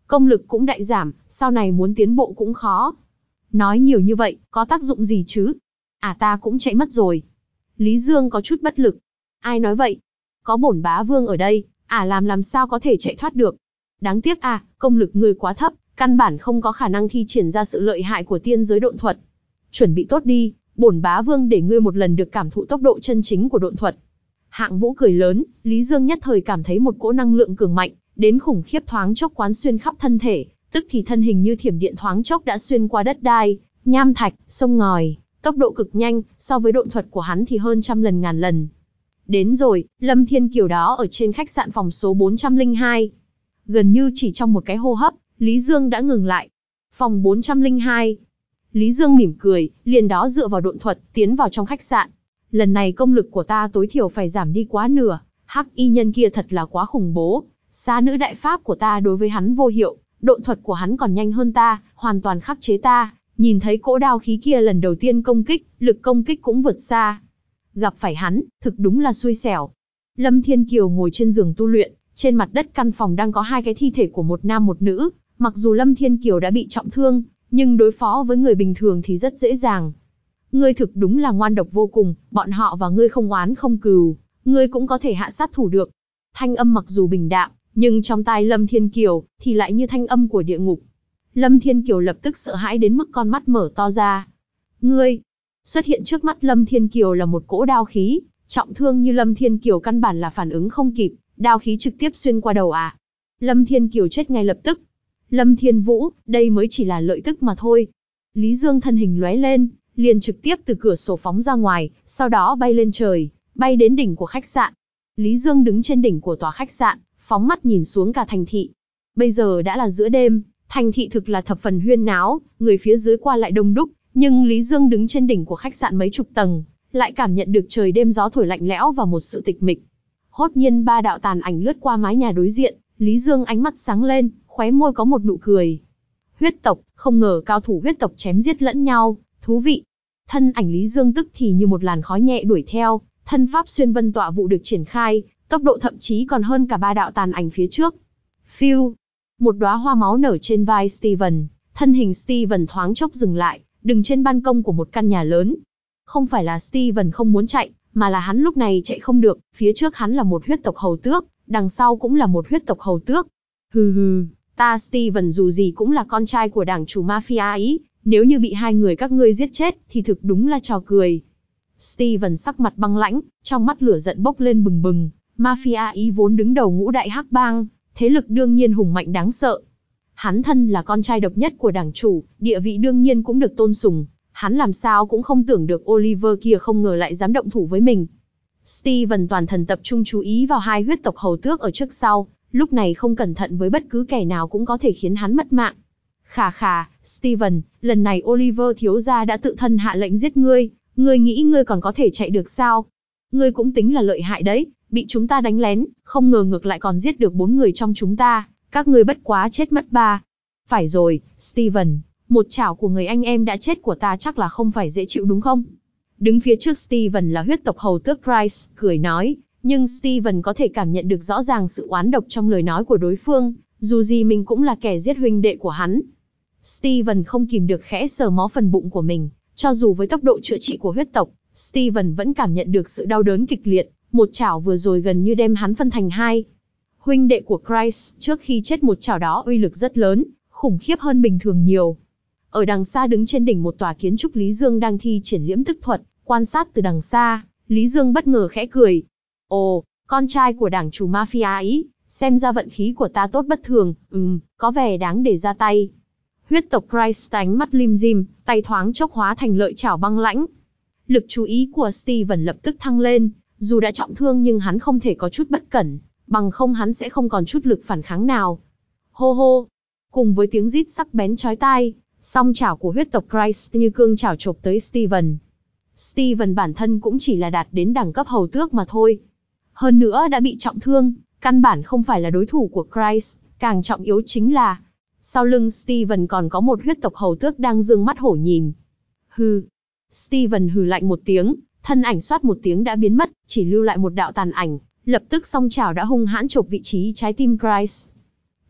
công lực cũng đại giảm, sau này muốn tiến bộ cũng khó. Nói nhiều như vậy, có tác dụng gì chứ? À ta cũng chạy mất rồi. Lý Dương có chút bất lực. Ai nói vậy? Có bổn bá vương ở đây, à làm làm sao có thể chạy thoát được. Đáng tiếc à, công lực ngươi quá thấp, căn bản không có khả năng thi triển ra sự lợi hại của tiên giới độn thuật. Chuẩn bị tốt đi, bổn bá vương để ngươi một lần được cảm thụ tốc độ chân chính của độn thuật. Hạng Vũ cười lớn, Lý Dương nhất thời cảm thấy một cỗ năng lượng cường mạnh, đến khủng khiếp thoáng chốc quán xuyên khắp thân thể, tức thì thân hình như thiểm điện thoáng chốc đã xuyên qua đất đai, nham thạch, sông ngòi, tốc độ cực nhanh, so với độn thuật của hắn thì hơn trăm lần ngàn lần. Đến rồi, Lâm Thiên Kiều đó ở trên khách sạn phòng số bốn trăm lẻ hai. Gần như chỉ trong một cái hô hấp, Lý Dương đã ngừng lại. Phòng bốn trăm lẻ hai. Lý Dương mỉm cười, liền đó dựa vào độn thuật, tiến vào trong khách sạn. Lần này công lực của ta tối thiểu phải giảm đi quá nửa, hắc y nhân kia thật là quá khủng bố. Xá nữ đại pháp của ta đối với hắn vô hiệu, độn thuật của hắn còn nhanh hơn ta, hoàn toàn khắc chế ta. Nhìn thấy cỗ đao khí kia lần đầu tiên công kích, lực công kích cũng vượt xa. Gặp phải hắn, thực đúng là xui xẻo. Lâm Thiên Kiều ngồi trên giường tu luyện, trên mặt đất căn phòng đang có hai cái thi thể của một nam một nữ. Mặc dù Lâm Thiên Kiều đã bị trọng thương, nhưng đối phó với người bình thường thì rất dễ dàng. Ngươi thực đúng là ngoan độc vô cùng, bọn họ và ngươi không oán không cừu, ngươi cũng có thể hạ sát thủ được. Thanh âm mặc dù bình đạm, nhưng trong tai Lâm Thiên Kiều thì lại như thanh âm của địa ngục. Lâm Thiên Kiều lập tức sợ hãi đến mức con mắt mở to ra. Ngươi! Xuất hiện trước mắt Lâm Thiên Kiều là một cỗ đao khí, trọng thương như Lâm Thiên Kiều căn bản là phản ứng không kịp, đao khí trực tiếp xuyên qua đầu à. Lâm Thiên Kiều chết ngay lập tức. Lâm Thiên Vũ, đây mới chỉ là lợi tức mà thôi. Lý Dương thân hình lóe lên, liền trực tiếp từ cửa sổ phóng ra ngoài, sau đó bay lên trời, bay đến đỉnh của khách sạn. Lý Dương đứng trên đỉnh của tòa khách sạn, phóng mắt nhìn xuống cả thành thị. Bây giờ đã là giữa đêm, thành thị thực là thập phần huyên náo, người phía dưới qua lại đông đúc, nhưng Lý Dương đứng trên đỉnh của khách sạn mấy chục tầng, lại cảm nhận được trời đêm gió thổi lạnh lẽo và một sự tịch mịch. Hốt nhiên ba đạo tàn ảnh lướt qua mái nhà đối diện, Lý Dương ánh mắt sáng lên, khóe môi có một nụ cười. Huyết tộc, không ngờ cao thủ huyết tộc chém giết lẫn nhau, thú vị. Thân ảnh Lý Dương tức thì như một làn khói nhẹ đuổi theo, thân pháp xuyên vân tọa vụ được triển khai, tốc độ thậm chí còn hơn cả ba đạo tàn ảnh phía trước. Phiu, một đóa hoa máu nở trên vai Steven, thân hình Steven thoáng chốc dừng lại, đứng trên ban công của một căn nhà lớn. Không phải là Steven không muốn chạy, mà là hắn lúc này chạy không được, phía trước hắn là một huyết tộc hầu tước, đằng sau cũng là một huyết tộc hầu tước. Hừ hừ, ta Steven dù gì cũng là con trai của đảng chủ mafia ý, nếu như bị hai người các ngươi giết chết thì thực đúng là trò cười. Steven sắc mặt băng lãnh, trong mắt lửa giận bốc lên bừng bừng, mafia ý vốn đứng đầu ngũ đại hắc bang, thế lực đương nhiên hùng mạnh đáng sợ. Hắn thân là con trai độc nhất của đảng chủ, địa vị đương nhiên cũng được tôn sùng, hắn làm sao cũng không tưởng được Oliver kia không ngờ lại dám động thủ với mình. Steven toàn thần tập trung chú ý vào hai huyết tộc hầu tước ở trước sau, lúc này không cẩn thận với bất cứ kẻ nào cũng có thể khiến hắn mất mạng. Khà khà, Steven, lần này Oliver thiếu gia đã tự thân hạ lệnh giết ngươi, ngươi nghĩ ngươi còn có thể chạy được sao? Ngươi cũng tính là lợi hại đấy, bị chúng ta đánh lén, không ngờ ngược lại còn giết được bốn người trong chúng ta, các ngươi bất quá chết mất ba. Phải rồi, Steven, một chảo của người anh em đã chết của ta chắc là không phải dễ chịu đúng không? Đứng phía trước Steven là huyết tộc hầu tước Price, cười nói, nhưng Steven có thể cảm nhận được rõ ràng sự oán độc trong lời nói của đối phương, dù gì mình cũng là kẻ giết huynh đệ của hắn. Steven không kìm được khẽ sờ mó phần bụng của mình, cho dù với tốc độ chữa trị của huyết tộc, Steven vẫn cảm nhận được sự đau đớn kịch liệt, một chảo vừa rồi gần như đem hắn phân thành hai. Huynh đệ của Christ trước khi chết một chảo đó uy lực rất lớn, khủng khiếp hơn bình thường nhiều. Ở đằng xa đứng trên đỉnh một tòa kiến trúc Lý Dương đang thi triển liễm tức thuật, quan sát từ đằng xa, Lý Dương bất ngờ khẽ cười. Ồ, con trai của đảng chủ mafia ý, xem ra vận khí của ta tốt bất thường, ừm, có vẻ đáng để ra tay. Huyết tộc Christ ánh mắt lim dim, tay thoáng chốc hóa thành lợi chảo băng lãnh. Lực chú ý của Steven lập tức thăng lên, dù đã trọng thương nhưng hắn không thể có chút bất cẩn, bằng không hắn sẽ không còn chút lực phản kháng nào. Hô hô, cùng với tiếng rít sắc bén chói tai, song chảo của huyết tộc Christ như cương chảo chộp tới Steven. Steven bản thân cũng chỉ là đạt đến đẳng cấp hầu tước mà thôi. Hơn nữa đã bị trọng thương, căn bản không phải là đối thủ của Christ, càng trọng yếu chính là sau lưng Steven còn có một huyết tộc hầu tước đang dương mắt hổ nhìn. Hừ. Steven hừ lạnh một tiếng, thân ảnh xoát một tiếng đã biến mất, chỉ lưu lại một đạo tàn ảnh, lập tức song chảo đã hung hãn chộp vị trí trái tim Christ.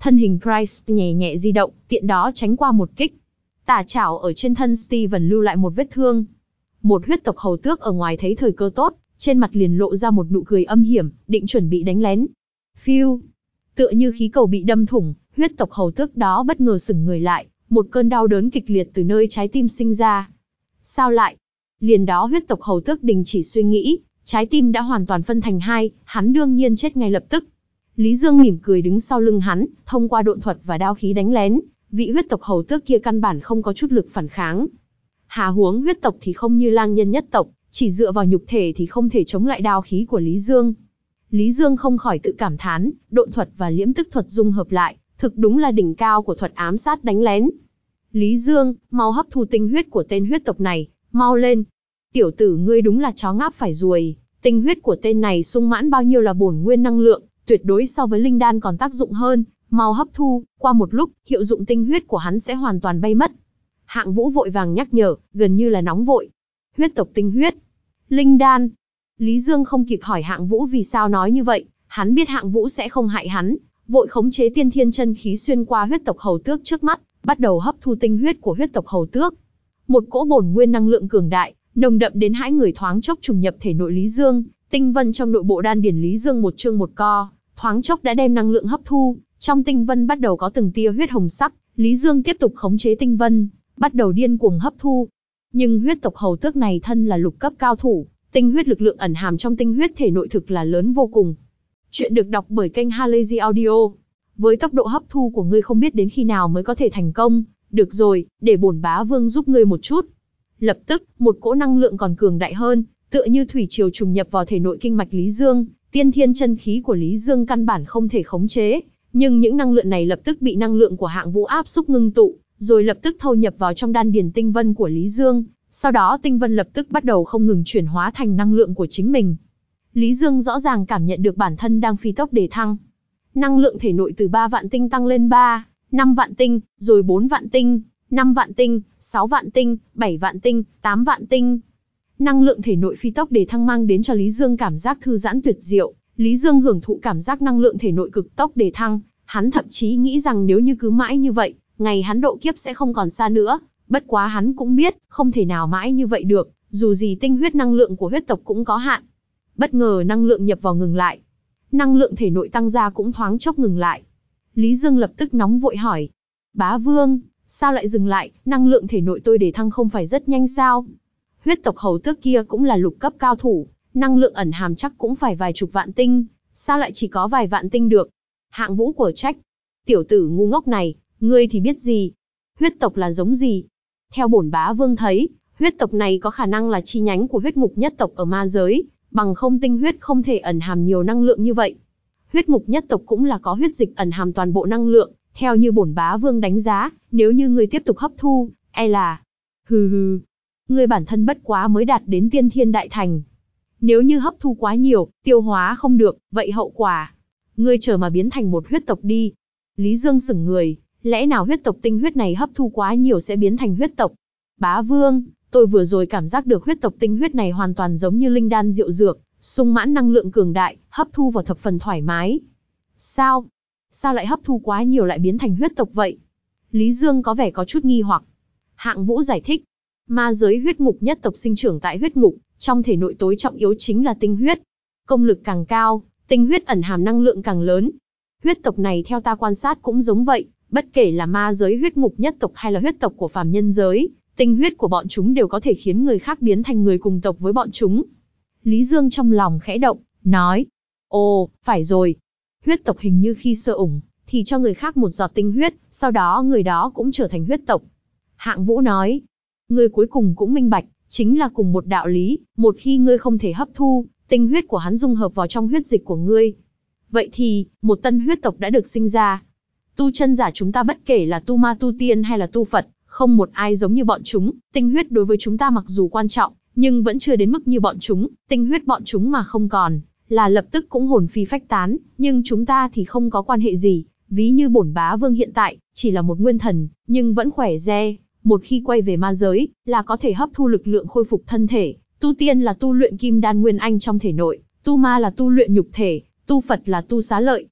Thân hình Price nhẹ nhẹ di động, tiện đó tránh qua một kích. Tà chảo ở trên thân Steven lưu lại một vết thương. Một huyết tộc hầu tước ở ngoài thấy thời cơ tốt, trên mặt liền lộ ra một nụ cười âm hiểm, định chuẩn bị đánh lén. Phiu! Tựa như khí cầu bị đâm thủng, huyết tộc hầu tước đó bất ngờ sững người lại, một cơn đau đớn kịch liệt từ nơi trái tim sinh ra. Sao lại? Liền đó huyết tộc hầu tước đình chỉ suy nghĩ, trái tim đã hoàn toàn phân thành hai, hắn đương nhiên chết ngay lập tức. Lý Dương mỉm cười đứng sau lưng hắn, thông qua độn thuật và đao khí đánh lén, vị huyết tộc hầu tước kia căn bản không có chút lực phản kháng. Hà huống huyết tộc thì không như lang nhân nhất tộc, chỉ dựa vào nhục thể thì không thể chống lại đao khí của Lý Dương. Lý Dương không khỏi tự cảm thán, độn thuật và liễm tức thuật dung hợp lại, thực đúng là đỉnh cao của thuật ám sát đánh lén. Lý Dương, mau hấp thu tinh huyết của tên huyết tộc này, mau lên. Tiểu tử ngươi đúng là chó ngáp phải ruồi, tinh huyết của tên này sung mãn bao nhiêu là bổn nguyên năng lượng, tuyệt đối so với linh đan còn tác dụng hơn, mau hấp thu, qua một lúc, hiệu dụng tinh huyết của hắn sẽ hoàn toàn bay mất. Hạng Vũ vội vàng nhắc nhở, gần như là nóng vội. Huyết tộc tinh huyết, linh đan. Lý Dương không kịp hỏi Hạng Vũ vì sao nói như vậy, hắn biết Hạng Vũ sẽ không hại hắn, vội khống chế tiên thiên chân khí xuyên qua huyết tộc hầu tước trước mắt, bắt đầu hấp thu tinh huyết của huyết tộc hầu tước. Một cỗ bổn nguyên năng lượng cường đại, nồng đậm đến hãi người thoáng chốc trùng nhập thể nội Lý Dương, tinh vân trong nội bộ đan điển Lý Dương một chương một co, thoáng chốc đã đem năng lượng hấp thu, trong tinh vân bắt đầu có từng tia huyết hồng sắc, Lý Dương tiếp tục khống chế tinh vân, bắt đầu điên cuồng hấp thu. Nhưng huyết tộc hầu tước này thân là lục cấp cao thủ, tinh huyết lực lượng ẩn hàm trong tinh huyết thể nội thực là lớn vô cùng. Chuyện được đọc bởi kênh Halazy Audio. Với tốc độ hấp thu của ngươi không biết đến khi nào mới có thể thành công, được rồi, để bổn bá vương giúp ngươi một chút. Lập tức, một cỗ năng lượng còn cường đại hơn, tựa như thủy triều trùng nhập vào thể nội kinh mạch Lý Dương, tiên thiên chân khí của Lý Dương căn bản không thể khống chế, nhưng những năng lượng này lập tức bị năng lượng của Hạng Vũ áp xúc ngưng tụ, rồi lập tức thâu nhập vào trong đan điền tinh vân của Lý Dương, sau đó tinh vân lập tức bắt đầu không ngừng chuyển hóa thành năng lượng của chính mình. Lý Dương rõ ràng cảm nhận được bản thân đang phi tốc đề thăng. Năng lượng thể nội từ ba vạn tinh tăng lên ba, năm vạn tinh, rồi bốn vạn tinh, năm vạn tinh, sáu vạn tinh, bảy vạn tinh, tám vạn tinh. Năng lượng thể nội phi tốc đề thăng mang đến cho Lý Dương cảm giác thư giãn tuyệt diệu. Lý Dương hưởng thụ cảm giác năng lượng thể nội cực tốc đề thăng, hắn thậm chí nghĩ rằng nếu như cứ mãi như vậy, ngày hắn độ kiếp sẽ không còn xa nữa. Bất quá hắn cũng biết, không thể nào mãi như vậy được, dù gì tinh huyết năng lượng của huyết tộc cũng có hạn. Bất ngờ năng lượng nhập vào ngừng lại. Năng lượng thể nội tăng ra cũng thoáng chốc ngừng lại. Lý Dương lập tức nóng vội hỏi. Bá Vương, sao lại dừng lại, năng lượng thể nội tôi đề thăng không phải rất nhanh sao? Huyết tộc hầu tước kia cũng là lục cấp cao thủ, năng lượng ẩn hàm chắc cũng phải vài chục vạn tinh, sao lại chỉ có vài vạn tinh được? Hạng Vũ của trách. Tiểu tử ngu ngốc này, ngươi thì biết gì? Huyết tộc là giống gì? Theo bổn bá vương thấy, huyết tộc này có khả năng là chi nhánh của huyết ngục nhất tộc ở ma giới, bằng không tinh huyết không thể ẩn hàm nhiều năng lượng như vậy. Huyết ngục nhất tộc cũng là có huyết dịch ẩn hàm toàn bộ năng lượng, theo như bổn bá vương đánh giá, nếu như ngươi tiếp tục hấp thu, e là... Hừ hừ, ngươi bản thân bất quá mới đạt đến tiên thiên đại thành. Nếu như hấp thu quá nhiều, tiêu hóa không được, vậy hậu quả... Ngươi chờ mà biến thành một huyết tộc đi. Lý Dương sững người, lẽ nào huyết tộc tinh huyết này hấp thu quá nhiều sẽ biến thành huyết tộc? Bá Vương, tôi vừa rồi cảm giác được huyết tộc tinh huyết này hoàn toàn giống như linh đan diệu dược, sung mãn năng lượng cường đại, hấp thu vào thập phần thoải mái. Sao? Sao lại hấp thu quá nhiều lại biến thành huyết tộc vậy? Lý Dương có vẻ có chút nghi hoặc. Hạng Vũ giải thích, ma giới huyết ngục nhất tộc sinh trưởng tại huyết ngục, trong thể nội tối trọng yếu chính là tinh huyết. Công lực càng cao, tinh huyết ẩn hàm năng lượng càng lớn. Huyết tộc này theo ta quan sát cũng giống vậy, bất kể là ma giới huyết ngục nhất tộc hay là huyết tộc của phàm nhân giới, tinh huyết của bọn chúng đều có thể khiến người khác biến thành người cùng tộc với bọn chúng. Lý Dương trong lòng khẽ động, nói, ồ, phải rồi. Huyết tộc hình như khi sơ ủng, thì cho người khác một giọt tinh huyết, sau đó người đó cũng trở thành huyết tộc. Hạng Vũ nói, ngươi cuối cùng cũng minh bạch, chính là cùng một đạo lý, một khi ngươi không thể hấp thu, tinh huyết của hắn dung hợp vào trong huyết dịch của ngươi. Vậy thì, một tân huyết tộc đã được sinh ra. Tu chân giả chúng ta bất kể là tu ma tu tiên hay là tu Phật, không một ai giống như bọn chúng, tinh huyết đối với chúng ta mặc dù quan trọng, nhưng vẫn chưa đến mức như bọn chúng, tinh huyết bọn chúng mà không còn, là lập tức cũng hồn phi phách tán, nhưng chúng ta thì không có quan hệ gì, ví như bổn bá vương hiện tại, chỉ là một nguyên thần, nhưng vẫn khỏe re, một khi quay về ma giới, là có thể hấp thu lực lượng khôi phục thân thể, tu tiên là tu luyện kim đan nguyên anh trong thể nội, tu ma là tu luyện nhục thể, tu Phật là tu xá lợi.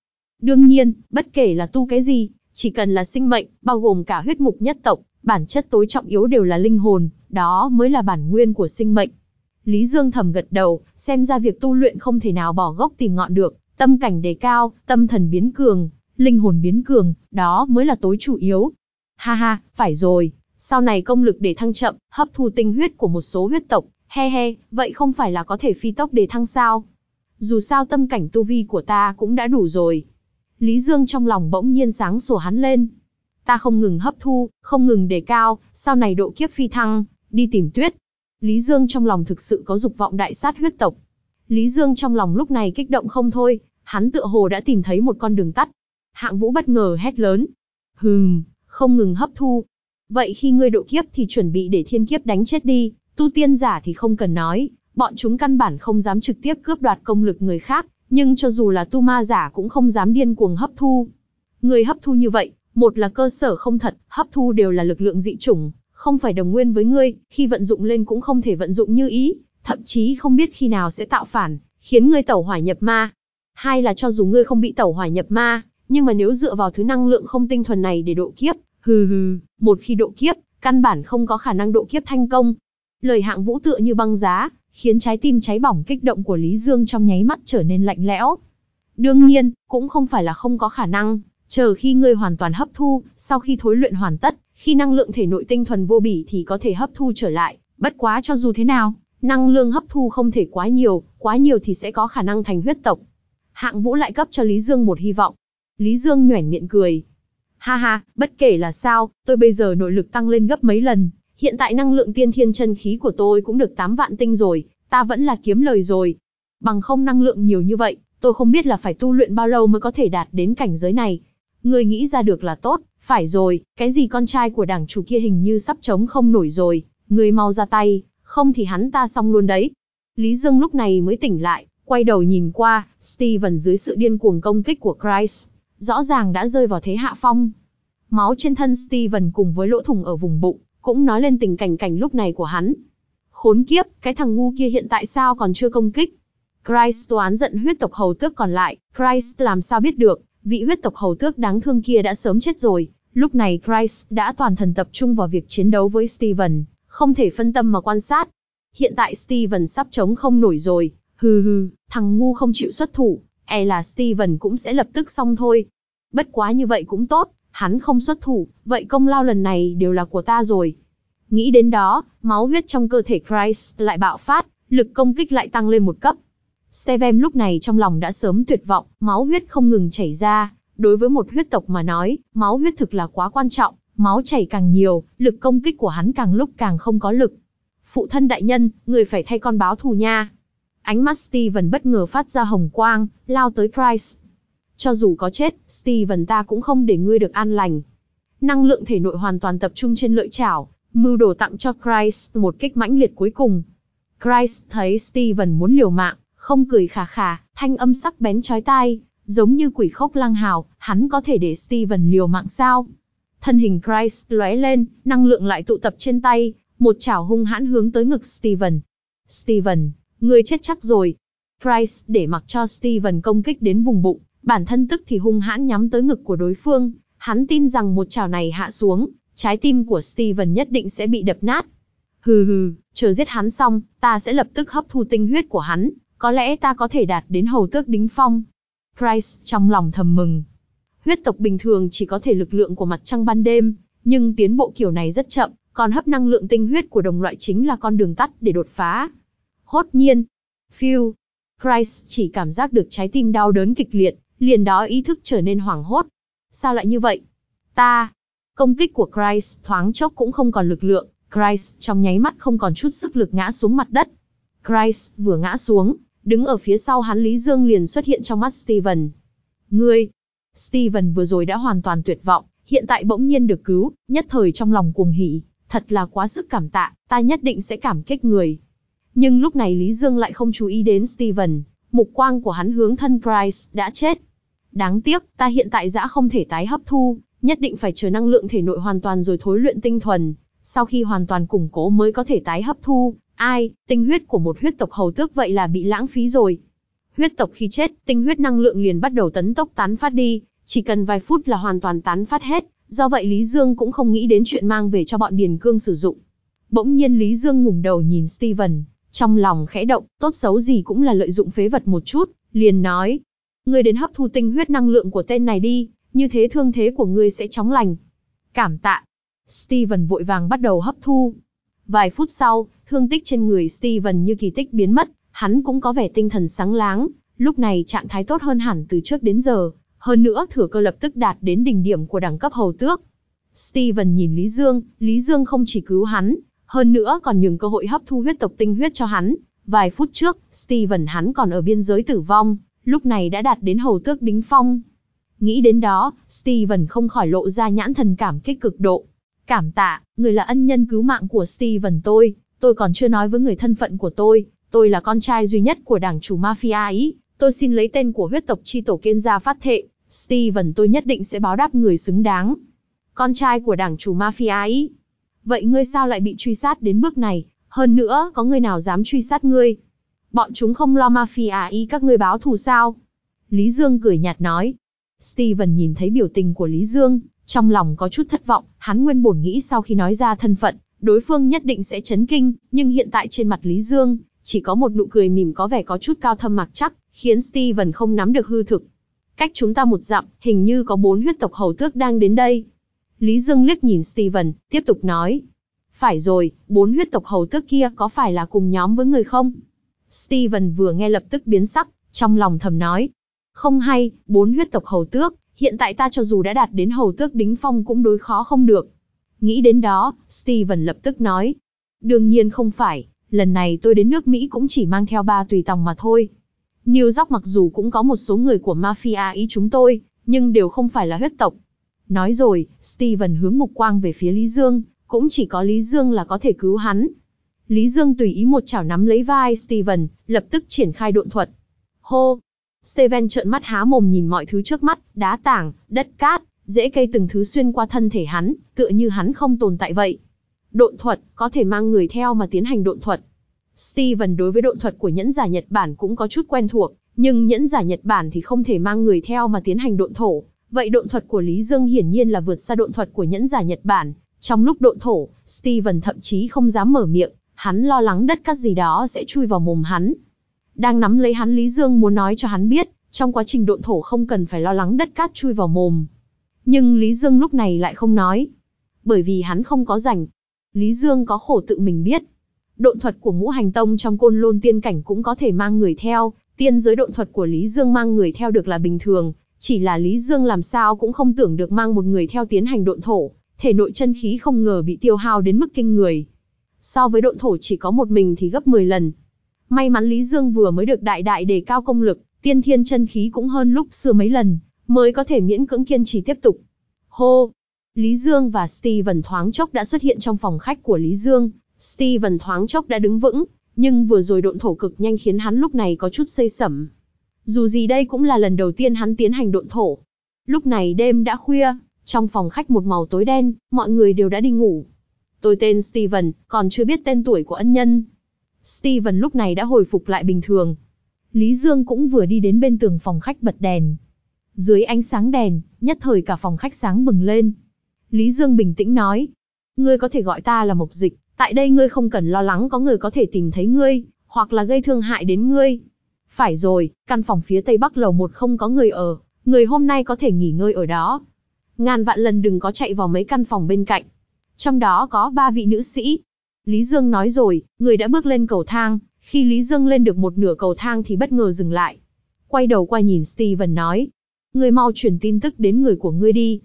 Đương nhiên, bất kể là tu cái gì, chỉ cần là sinh mệnh, bao gồm cả huyết mục nhất tộc, bản chất tối trọng yếu đều là linh hồn, đó mới là bản nguyên của sinh mệnh. Lý Dương thầm gật đầu, xem ra việc tu luyện không thể nào bỏ gốc tìm ngọn được, tâm cảnh đề cao, tâm thần biến cường, linh hồn biến cường, đó mới là tối chủ yếu. Ha ha, phải rồi, sau này công lực để thăng chậm, hấp thu tinh huyết của một số huyết tộc, he he, vậy không phải là có thể phi tốc để thăng sao? Dù sao tâm cảnh tu vi của ta cũng đã đủ rồi. Lý Dương trong lòng bỗng nhiên sáng sủa hắn lên. Ta không ngừng hấp thu, không ngừng đề cao, sau này độ kiếp phi thăng, đi tìm tuyết. Lý Dương trong lòng thực sự có dục vọng đại sát huyết tộc. Lý Dương trong lòng lúc này kích động không thôi, hắn tựa hồ đã tìm thấy một con đường tắt. Hạng Vũ bất ngờ hét lớn. Hừm, không ngừng hấp thu. Vậy khi ngươi độ kiếp thì chuẩn bị để thiên kiếp đánh chết đi, tu tiên giả thì không cần nói, bọn chúng căn bản không dám trực tiếp cướp đoạt công lực người khác, nhưng cho dù là tu ma giả cũng không dám điên cuồng hấp thu. Người hấp thu như vậy, một là cơ sở không thật, hấp thu đều là lực lượng dị chủng, không phải đồng nguyên với ngươi, khi vận dụng lên cũng không thể vận dụng như ý, thậm chí không biết khi nào sẽ tạo phản, khiến ngươi tẩu hỏa nhập ma. Hai là cho dù ngươi không bị tẩu hỏa nhập ma, nhưng mà nếu dựa vào thứ năng lượng không tinh thuần này để độ kiếp, hừ hừ, một khi độ kiếp, căn bản không có khả năng độ kiếp thành công. Lời Hạng Vũ tựa như băng giá, khiến trái tim cháy bỏng kích động của Lý Dương trong nháy mắt trở nên lạnh lẽo. Đương nhiên, cũng không phải là không có khả năng, chờ khi ngươi hoàn toàn hấp thu, sau khi thối luyện hoàn tất, khi năng lượng thể nội tinh thuần vô bỉ thì có thể hấp thu trở lại, bất quá cho dù thế nào, năng lượng hấp thu không thể quá nhiều, quá nhiều thì sẽ có khả năng thành huyết tộc. Hạng Vũ lại cấp cho Lý Dương một hy vọng. Lý Dương nhoẻn miệng cười. Ha ha, bất kể là sao, tôi bây giờ nội lực tăng lên gấp mấy lần, hiện tại năng lượng tiên thiên chân khí của tôi cũng được tám vạn tinh rồi, ta vẫn là kiếm lời rồi. Bằng không năng lượng nhiều như vậy, tôi không biết là phải tu luyện bao lâu mới có thể đạt đến cảnh giới này. Ngươi nghĩ ra được là tốt, phải rồi, cái gì con trai của đảng chủ kia hình như sắp chống không nổi rồi, ngươi mau ra tay, không thì hắn ta xong luôn đấy. Lý Dương lúc này mới tỉnh lại, quay đầu nhìn qua, Steven dưới sự điên cuồng công kích của Christ, rõ ràng đã rơi vào thế hạ phong. Máu trên thân Steven cùng với lỗ thủng ở vùng bụng, cũng nói lên tình cảnh cảnh lúc này của hắn. Khốn kiếp, cái thằng ngu kia hiện tại sao còn chưa công kích? Christ toán giận huyết tộc hầu tước còn lại, Christ làm sao biết được, vị huyết tộc hầu tước đáng thương kia đã sớm chết rồi. Lúc này Christ đã toàn thần tập trung vào việc chiến đấu với Steven, không thể phân tâm mà quan sát. Hiện tại Steven sắp chống không nổi rồi, hừ hừ, thằng ngu không chịu xuất thủ, e là Steven cũng sẽ lập tức xong thôi. Bất quá như vậy cũng tốt, hắn không xuất thủ, vậy công lao lần này đều là của ta rồi. Nghĩ đến đó, máu huyết trong cơ thể Christ lại bạo phát, lực công kích lại tăng lên một cấp. Steven lúc này trong lòng đã sớm tuyệt vọng, máu huyết không ngừng chảy ra. Đối với một huyết tộc mà nói, máu huyết thực là quá quan trọng, máu chảy càng nhiều, lực công kích của hắn càng lúc càng không có lực. Phụ thân đại nhân, người phải thay con báo thù nha. Ánh mắt Steven bất ngờ phát ra hồng quang, lao tới Christ. Cho dù có chết, Steven ta cũng không để ngươi được an lành. Năng lượng thể nội hoàn toàn tập trung trên lợi chảo, mưu đồ tặng cho Christ một kích mãnh liệt cuối cùng. Christ thấy Steven muốn liều mạng, không cười khà khà, thanh âm sắc bén chói tai, giống như quỷ khốc lăng hào, hắn có thể để Steven liều mạng sao? Thân hình Christ lóe lên, năng lượng lại tụ tập trên tay, một chảo hung hãn hướng tới ngực Steven. Steven, ngươi chết chắc rồi. Christ để mặc cho Steven công kích đến vùng bụng, bản thân tức thì hung hãn nhắm tới ngực của đối phương, hắn tin rằng một chảo này hạ xuống, trái tim của Steven nhất định sẽ bị đập nát. Hừ hừ, chờ giết hắn xong, ta sẽ lập tức hấp thu tinh huyết của hắn, có lẽ ta có thể đạt đến hầu tước đính phong. Christ trong lòng thầm mừng. Huyết tộc bình thường chỉ có thể lực lượng của mặt trăng ban đêm, nhưng tiến bộ kiểu này rất chậm, còn hấp năng lượng tinh huyết của đồng loại chính là con đường tắt để đột phá. Hốt nhiên, phiu, Christ chỉ cảm giác được trái tim đau đớn kịch liệt, liền đó ý thức trở nên hoảng hốt. Sao lại như vậy? Ta! Công kích của Christ thoáng chốc cũng không còn lực lượng, Christ trong nháy mắt không còn chút sức lực ngã xuống mặt đất. Christ vừa ngã xuống, đứng ở phía sau hắn Lý Dương liền xuất hiện trong mắt Steven. Ngươi! Steven vừa rồi đã hoàn toàn tuyệt vọng, hiện tại bỗng nhiên được cứu, nhất thời trong lòng cuồng hỉ, thật là quá sức cảm tạ, ta nhất định sẽ cảm kích người. Nhưng lúc này Lý Dương lại không chú ý đến Steven, mục quang của hắn hướng thân Christ đã chết. Đáng tiếc, ta hiện tại đã không thể tái hấp thu, nhất định phải chờ năng lượng thể nội hoàn toàn rồi thối luyện tinh thuần, sau khi hoàn toàn củng cố mới có thể tái hấp thu. Ai, tinh huyết của một huyết tộc hầu tước vậy là bị lãng phí rồi. Huyết tộc khi chết, tinh huyết năng lượng liền bắt đầu tấn tốc tán phát đi, chỉ cần vài phút là hoàn toàn tán phát hết, do vậy Lý Dương cũng không nghĩ đến chuyện mang về cho bọn Điền Cương sử dụng. Bỗng nhiên Lý Dương ngẩng đầu nhìn Steven, trong lòng khẽ động, tốt xấu gì cũng là lợi dụng phế vật một chút, liền nói: "Ngươi đến hấp thu tinh huyết năng lượng của tên này đi, như thế thương thế của ngươi sẽ chóng lành." "Cảm tạ." Steven vội vàng bắt đầu hấp thu. Vài phút sau, thương tích trên người Steven như kỳ tích biến mất, hắn cũng có vẻ tinh thần sáng láng, lúc này trạng thái tốt hơn hẳn từ trước đến giờ, hơn nữa thừa cơ lập tức đạt đến đỉnh điểm của đẳng cấp hầu tước. Steven nhìn Lý Dương, Lý Dương không chỉ cứu hắn, hơn nữa còn nhường cơ hội hấp thu huyết tộc tinh huyết cho hắn. Vài phút trước, Steven hắn còn ở biên giới tử vong, lúc này đã đạt đến hầu tước đỉnh phong. Nghĩ đến đó, Steven không khỏi lộ ra nhãn thần cảm kích cực độ. "Cảm tạ, người là ân nhân cứu mạng của Steven tôi, tôi còn chưa nói với người thân phận của tôi, tôi là con trai duy nhất của đảng chủ Mafia Ý, tôi xin lấy tên của huyết tộc chi tổ Kiên gia phát thệ, Steven tôi nhất định sẽ báo đáp người xứng đáng." "Con trai của đảng chủ Mafia Ý? Vậy ngươi sao lại bị truy sát đến bước này, hơn nữa có người nào dám truy sát ngươi? Bọn chúng không lo Mafia Ý các ngươi báo thù sao?" Lý Dương cười nhạt nói. Steven nhìn thấy biểu tình của Lý Dương, trong lòng có chút thất vọng, hắn nguyên bổn nghĩ sau khi nói ra thân phận, đối phương nhất định sẽ chấn kinh, nhưng hiện tại trên mặt Lý Dương, chỉ có một nụ cười mỉm có vẻ có chút cao thâm mặc chắc, khiến Steven không nắm được hư thực. "Cách chúng ta một dặm, hình như có bốn huyết tộc hầu tước đang đến đây." Lý Dương liếc nhìn Steven, tiếp tục nói. "Phải rồi, bốn huyết tộc hầu tước kia có phải là cùng nhóm với người không?" Steven vừa nghe lập tức biến sắc, trong lòng thầm nói. Không hay, bốn huyết tộc hầu tước, hiện tại ta cho dù đã đạt đến hầu tước đỉnh phong cũng đối khó không được. Nghĩ đến đó, Steven lập tức nói. "Đương nhiên không phải, lần này tôi đến nước Mỹ cũng chỉ mang theo ba tùy tòng mà thôi. New York mặc dù cũng có một số người của Mafia Ý chúng tôi, nhưng đều không phải là huyết tộc." Nói rồi, Steven hướng mục quang về phía Lý Dương, cũng chỉ có Lý Dương là có thể cứu hắn. Lý Dương tùy ý một chảo nắm lấy vai Steven, lập tức triển khai độn thuật. Hô! Steven trợn mắt há mồm nhìn mọi thứ trước mắt, đá tảng, đất cát, rễ cây từng thứ xuyên qua thân thể hắn, tựa như hắn không tồn tại vậy. Độn thuật, có thể mang người theo mà tiến hành độn thuật. Steven đối với độn thuật của nhẫn giả Nhật Bản cũng có chút quen thuộc, nhưng nhẫn giả Nhật Bản thì không thể mang người theo mà tiến hành độn thổ. Vậy độn thuật của Lý Dương hiển nhiên là vượt xa độn thuật của nhẫn giả Nhật Bản. Trong lúc độn thổ, Steven thậm chí không dám mở miệng, hắn lo lắng đất cát gì đó sẽ chui vào mồm hắn. Đang nắm lấy hắn, Lý Dương muốn nói cho hắn biết, trong quá trình độn thổ không cần phải lo lắng đất cát chui vào mồm. Nhưng Lý Dương lúc này lại không nói, bởi vì hắn không có rảnh. Lý Dương có khổ tự mình biết. Độn thuật của Ngũ Hành Tông trong Côn Lôn tiên cảnh cũng có thể mang người theo, tiên giới độn thuật của Lý Dương mang người theo được là bình thường, chỉ là Lý Dương làm sao cũng không tưởng được mang một người theo tiến hành độn thổ, thể nội chân khí không ngờ bị tiêu hao đến mức kinh người. So với độn thổ chỉ có một mình thì gấp mười lần. May mắn Lý Dương vừa mới được đại đại đề cao công lực, tiên thiên chân khí cũng hơn lúc xưa mấy lần, mới có thể miễn cưỡng kiên trì tiếp tục. Hô! Lý Dương và Steven thoáng chốc đã xuất hiện trong phòng khách của Lý Dương. Steven thoáng chốc đã đứng vững, nhưng vừa rồi độn thổ cực nhanh khiến hắn lúc này có chút xây sẩm. Dù gì đây cũng là lần đầu tiên hắn tiến hành độn thổ. Lúc này đêm đã khuya, trong phòng khách một màu tối đen, mọi người đều đã đi ngủ. Tôi tên Steven, còn chưa biết tên tuổi của ân nhân. Steven lúc này đã hồi phục lại bình thường. Lý Dương cũng vừa đi đến bên tường phòng khách bật đèn. Dưới ánh sáng đèn, nhất thời cả phòng khách sáng bừng lên. Lý Dương bình tĩnh nói. Ngươi có thể gọi ta là Mộc Dịch, tại đây ngươi không cần lo lắng có người có thể tìm thấy ngươi, hoặc là gây thương hại đến ngươi. Phải rồi, căn phòng phía tây bắc lầu một không có người ở, người hôm nay có thể nghỉ ngơi ở đó. Ngàn vạn lần đừng có chạy vào mấy căn phòng bên cạnh. Trong đó có ba vị nữ sĩ. Lý Dương nói rồi, người đã bước lên cầu thang. Khi Lý Dương lên được một nửa cầu thang thì bất ngờ dừng lại. Quay đầu qua nhìn Steven nói. Ngươi mau truyền tin tức đến người của ngươi đi.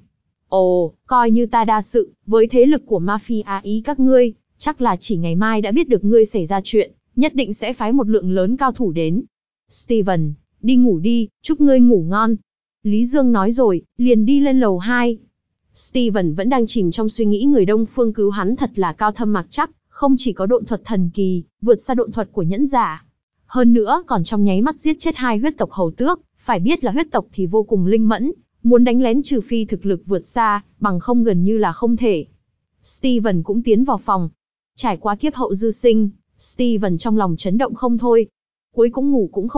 Ồ, coi như ta đa sự, với thế lực của Mafia Ý các ngươi, chắc là chỉ ngày mai đã biết được ngươi xảy ra chuyện, nhất định sẽ phái một lượng lớn cao thủ đến. Steven, đi ngủ đi, chúc ngươi ngủ ngon. Lý Dương nói rồi, liền đi lên lầu hai. Steven vẫn đang chìm trong suy nghĩ người Đông Phương cứu hắn thật là cao thâm mặc chắc, không chỉ có độn thuật thần kỳ, vượt xa độn thuật của nhẫn giả. Hơn nữa còn trong nháy mắt giết chết hai huyết tộc hầu tước, phải biết là huyết tộc thì vô cùng linh mẫn, muốn đánh lén trừ phi thực lực vượt xa, bằng không gần như là không thể. Steven cũng tiến vào phòng. Trải qua kiếp hậu dư sinh, Steven trong lòng chấn động không thôi. Cuối cũng ngủ cũng không được,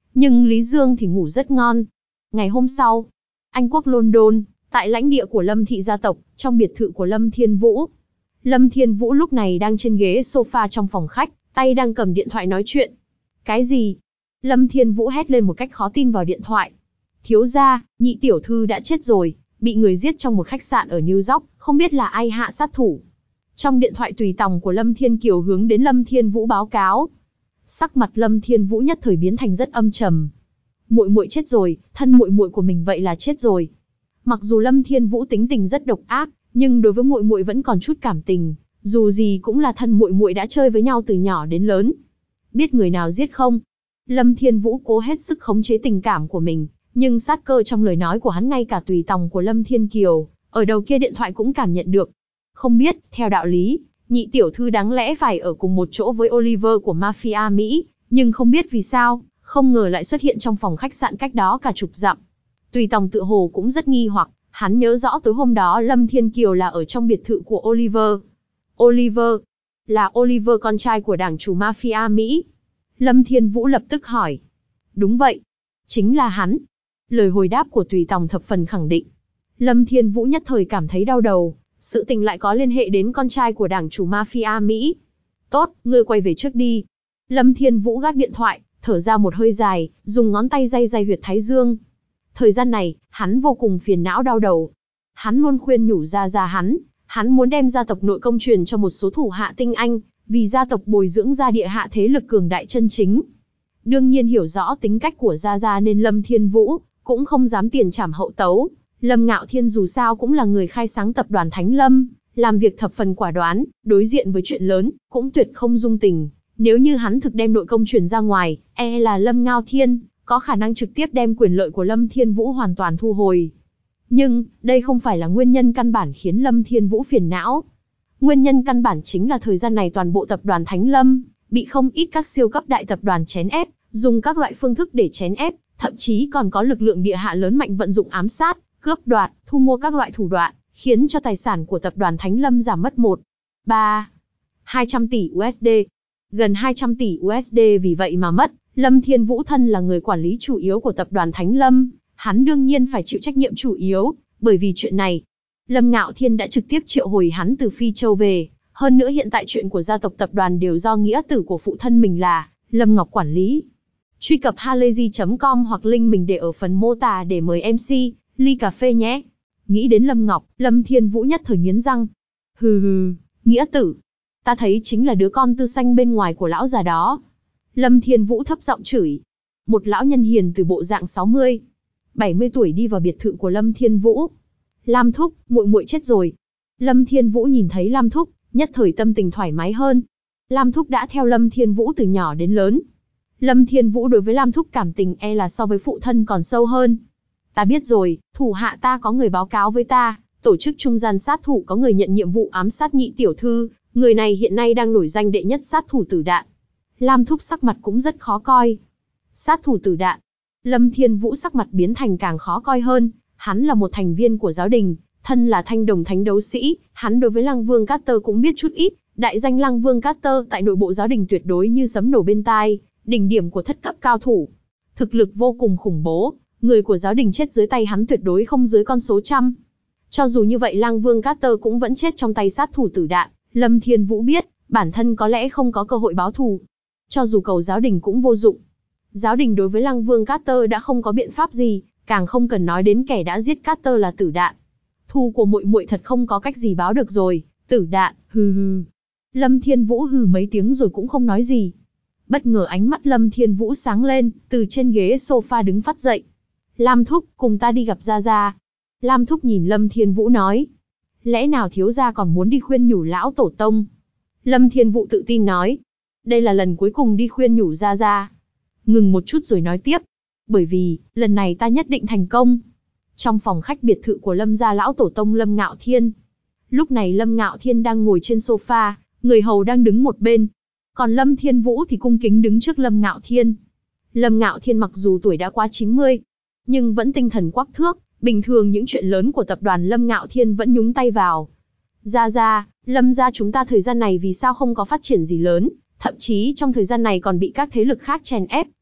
nhưng Lý Dương thì ngủ rất ngon. Ngày hôm sau, Anh quốc London, tại lãnh địa của Lâm thị gia tộc, trong biệt thự của Lâm Thiên Vũ. Lâm Thiên Vũ lúc này đang trên ghế sofa trong phòng khách, tay đang cầm điện thoại nói chuyện. Cái gì? Lâm Thiên Vũ hét lên một cách khó tin vào điện thoại. Thiếu gia, nhị tiểu thư đã chết rồi, bị người giết trong một khách sạn ở New York, không biết là ai hạ sát thủ. Trong điện thoại tùy tòng của Lâm Thiên Kiều hướng đến Lâm Thiên Vũ báo cáo. Sắc mặt Lâm Thiên Vũ nhất thời biến thành rất âm trầm. Muội muội chết rồi, thân muội muội của mình vậy là chết rồi. Mặc dù Lâm Thiên Vũ tính tình rất độc ác, nhưng đối với muội muội vẫn còn chút cảm tình, dù gì cũng là thân muội muội đã chơi với nhau từ nhỏ đến lớn. Biết người nào giết không? Lâm Thiên Vũ cố hết sức khống chế tình cảm của mình, nhưng sát cơ trong lời nói của hắn ngay cả tùy tòng của Lâm Thiên Kiều, ở đầu kia điện thoại cũng cảm nhận được. Không biết, theo đạo lý, nhị tiểu thư đáng lẽ phải ở cùng một chỗ với Oliver của Mafia Mỹ, nhưng không biết vì sao, không ngờ lại xuất hiện trong phòng khách sạn cách đó cả chục dặm. Tùy tòng tự hồ cũng rất nghi hoặc, hắn nhớ rõ tối hôm đó Lâm Thiên Kiều là ở trong biệt thự của Oliver. Oliver? Là Oliver con trai của đảng chủ Mafia Mỹ? Lâm Thiên Vũ lập tức hỏi. Đúng vậy. Chính là hắn. Lời hồi đáp của tùy tòng thập phần khẳng định. Lâm Thiên Vũ nhất thời cảm thấy đau đầu, sự tình lại có liên hệ đến con trai của đảng chủ Mafia Mỹ. Tốt, ngươi quay về trước đi. Lâm Thiên Vũ gác điện thoại, thở ra một hơi dài, dùng ngón tay day day huyệt thái dương. Thời gian này, hắn vô cùng phiền não đau đầu. Hắn luôn khuyên nhủ Gia Gia hắn, hắn muốn đem gia tộc nội công truyền cho một số thủ hạ tinh anh, vì gia tộc bồi dưỡng ra địa hạ thế lực cường đại chân chính. Đương nhiên hiểu rõ tính cách của Gia Gia nên Lâm Thiên Vũ cũng không dám tiền trảm hậu tấu. Lâm Ngạo Thiên dù sao cũng là người khai sáng tập đoàn Thánh Lâm, làm việc thập phần quả đoán, đối diện với chuyện lớn, cũng tuyệt không dung tình. Nếu như hắn thực đem nội công truyền ra ngoài, e là Lâm Ngạo Thiên có khả năng trực tiếp đem quyền lợi của Lâm Thiên Vũ hoàn toàn thu hồi. Nhưng, đây không phải là nguyên nhân căn bản khiến Lâm Thiên Vũ phiền não. Nguyên nhân căn bản chính là thời gian này toàn bộ tập đoàn Thánh Lâm bị không ít các siêu cấp đại tập đoàn chèn ép, dùng các loại phương thức để chèn ép, thậm chí còn có lực lượng địa hạ lớn mạnh vận dụng ám sát, cướp đoạt, thu mua các loại thủ đoạn, khiến cho tài sản của tập đoàn Thánh Lâm giảm mất một, ba, hai trăm tỷ u ét đê. Gần hai trăm tỷ u ét đê vì vậy mà mất. Lâm Thiên Vũ thân là người quản lý chủ yếu của tập đoàn Thánh Lâm, hắn đương nhiên phải chịu trách nhiệm chủ yếu, bởi vì chuyện này, Lâm Ngạo Thiên đã trực tiếp triệu hồi hắn từ Phi Châu về, hơn nữa hiện tại chuyện của gia tộc tập đoàn đều do nghĩa tử của phụ thân mình là Lâm Ngọc quản lý. Truy cập halayzi chấm com hoặc link mình để ở phần mô tả để mời em xê, ly cà phê nhé. Nghĩ đến Lâm Ngọc, Lâm Thiên Vũ nhất thời nghiến răng. Hừ hừ, nghĩa tử. Ta thấy chính là đứa con tư xanh bên ngoài của lão già đó. Lâm Thiên Vũ thấp giọng chửi. Một lão nhân hiền từ bộ dạng sáu mươi, bảy mươi tuổi đi vào biệt thự của Lâm Thiên Vũ. Lam thúc, muội muội chết rồi. Lâm Thiên Vũ nhìn thấy Lam thúc, nhất thời tâm tình thoải mái hơn. Lam thúc đã theo Lâm Thiên Vũ từ nhỏ đến lớn. Lâm Thiên Vũ đối với Lam thúc cảm tình e là so với phụ thân còn sâu hơn. Ta biết rồi, thủ hạ ta có người báo cáo với ta, tổ chức trung gian sát thủ có người nhận nhiệm vụ ám sát nhị tiểu thư, người này hiện nay đang nổi danh đệ nhất sát thủ tử đạn. Lam thúc sắc mặt cũng rất khó coi. Sát thủ tử đạn. Lâm Thiên Vũ sắc mặt biến thành càng khó coi hơn, hắn là một thành viên của giáo đình, thân là thanh đồng thánh đấu sĩ, hắn đối với Lăng Vương Carter cũng biết chút ít, đại danh Lăng Vương Carter tại nội bộ giáo đình tuyệt đối như sấm nổ bên tai, đỉnh điểm của thất cấp cao thủ. Thực lực vô cùng khủng bố, người của giáo đình chết dưới tay hắn tuyệt đối không dưới con số trăm. Cho dù như vậy Lăng Vương Carter cũng vẫn chết trong tay sát thủ tử đạn, Lâm Thiên Vũ biết, bản thân có lẽ không có cơ hội báo thù. Cho dù cầu giáo đình cũng vô dụng. Giáo đình đối với Lăng Vương Carter đã không có biện pháp gì, càng không cần nói đến kẻ đã giết Carter là tử đạn. Thù của muội muội thật không có cách gì báo được rồi, tử đạn, hừ hừ. Lâm Thiên Vũ hừ mấy tiếng rồi cũng không nói gì. Bất ngờ ánh mắt Lâm Thiên Vũ sáng lên, từ trên ghế sofa đứng phát dậy. Lam thúc, cùng ta đi gặp Gia Gia. Lam thúc nhìn Lâm Thiên Vũ nói. Lẽ nào thiếu gia còn muốn đi khuyên nhủ lão tổ tông? Lâm Thiên Vũ tự tin nói. Đây là lần cuối cùng đi khuyên nhủ Gia Gia. Ngừng một chút rồi nói tiếp. Bởi vì, lần này ta nhất định thành công. Trong phòng khách biệt thự của Lâm gia lão tổ tông Lâm Ngạo Thiên. Lúc này Lâm Ngạo Thiên đang ngồi trên sofa, người hầu đang đứng một bên. Còn Lâm Thiên Vũ thì cung kính đứng trước Lâm Ngạo Thiên. Lâm Ngạo Thiên mặc dù tuổi đã qua chín mươi, nhưng vẫn tinh thần quắc thước. Bình thường những chuyện lớn của tập đoàn Lâm Ngạo Thiên vẫn nhúng tay vào. Gia Gia, Lâm gia chúng ta thời gian này vì sao không có phát triển gì lớn, thậm chí trong thời gian này còn bị các thế lực khác chèn ép,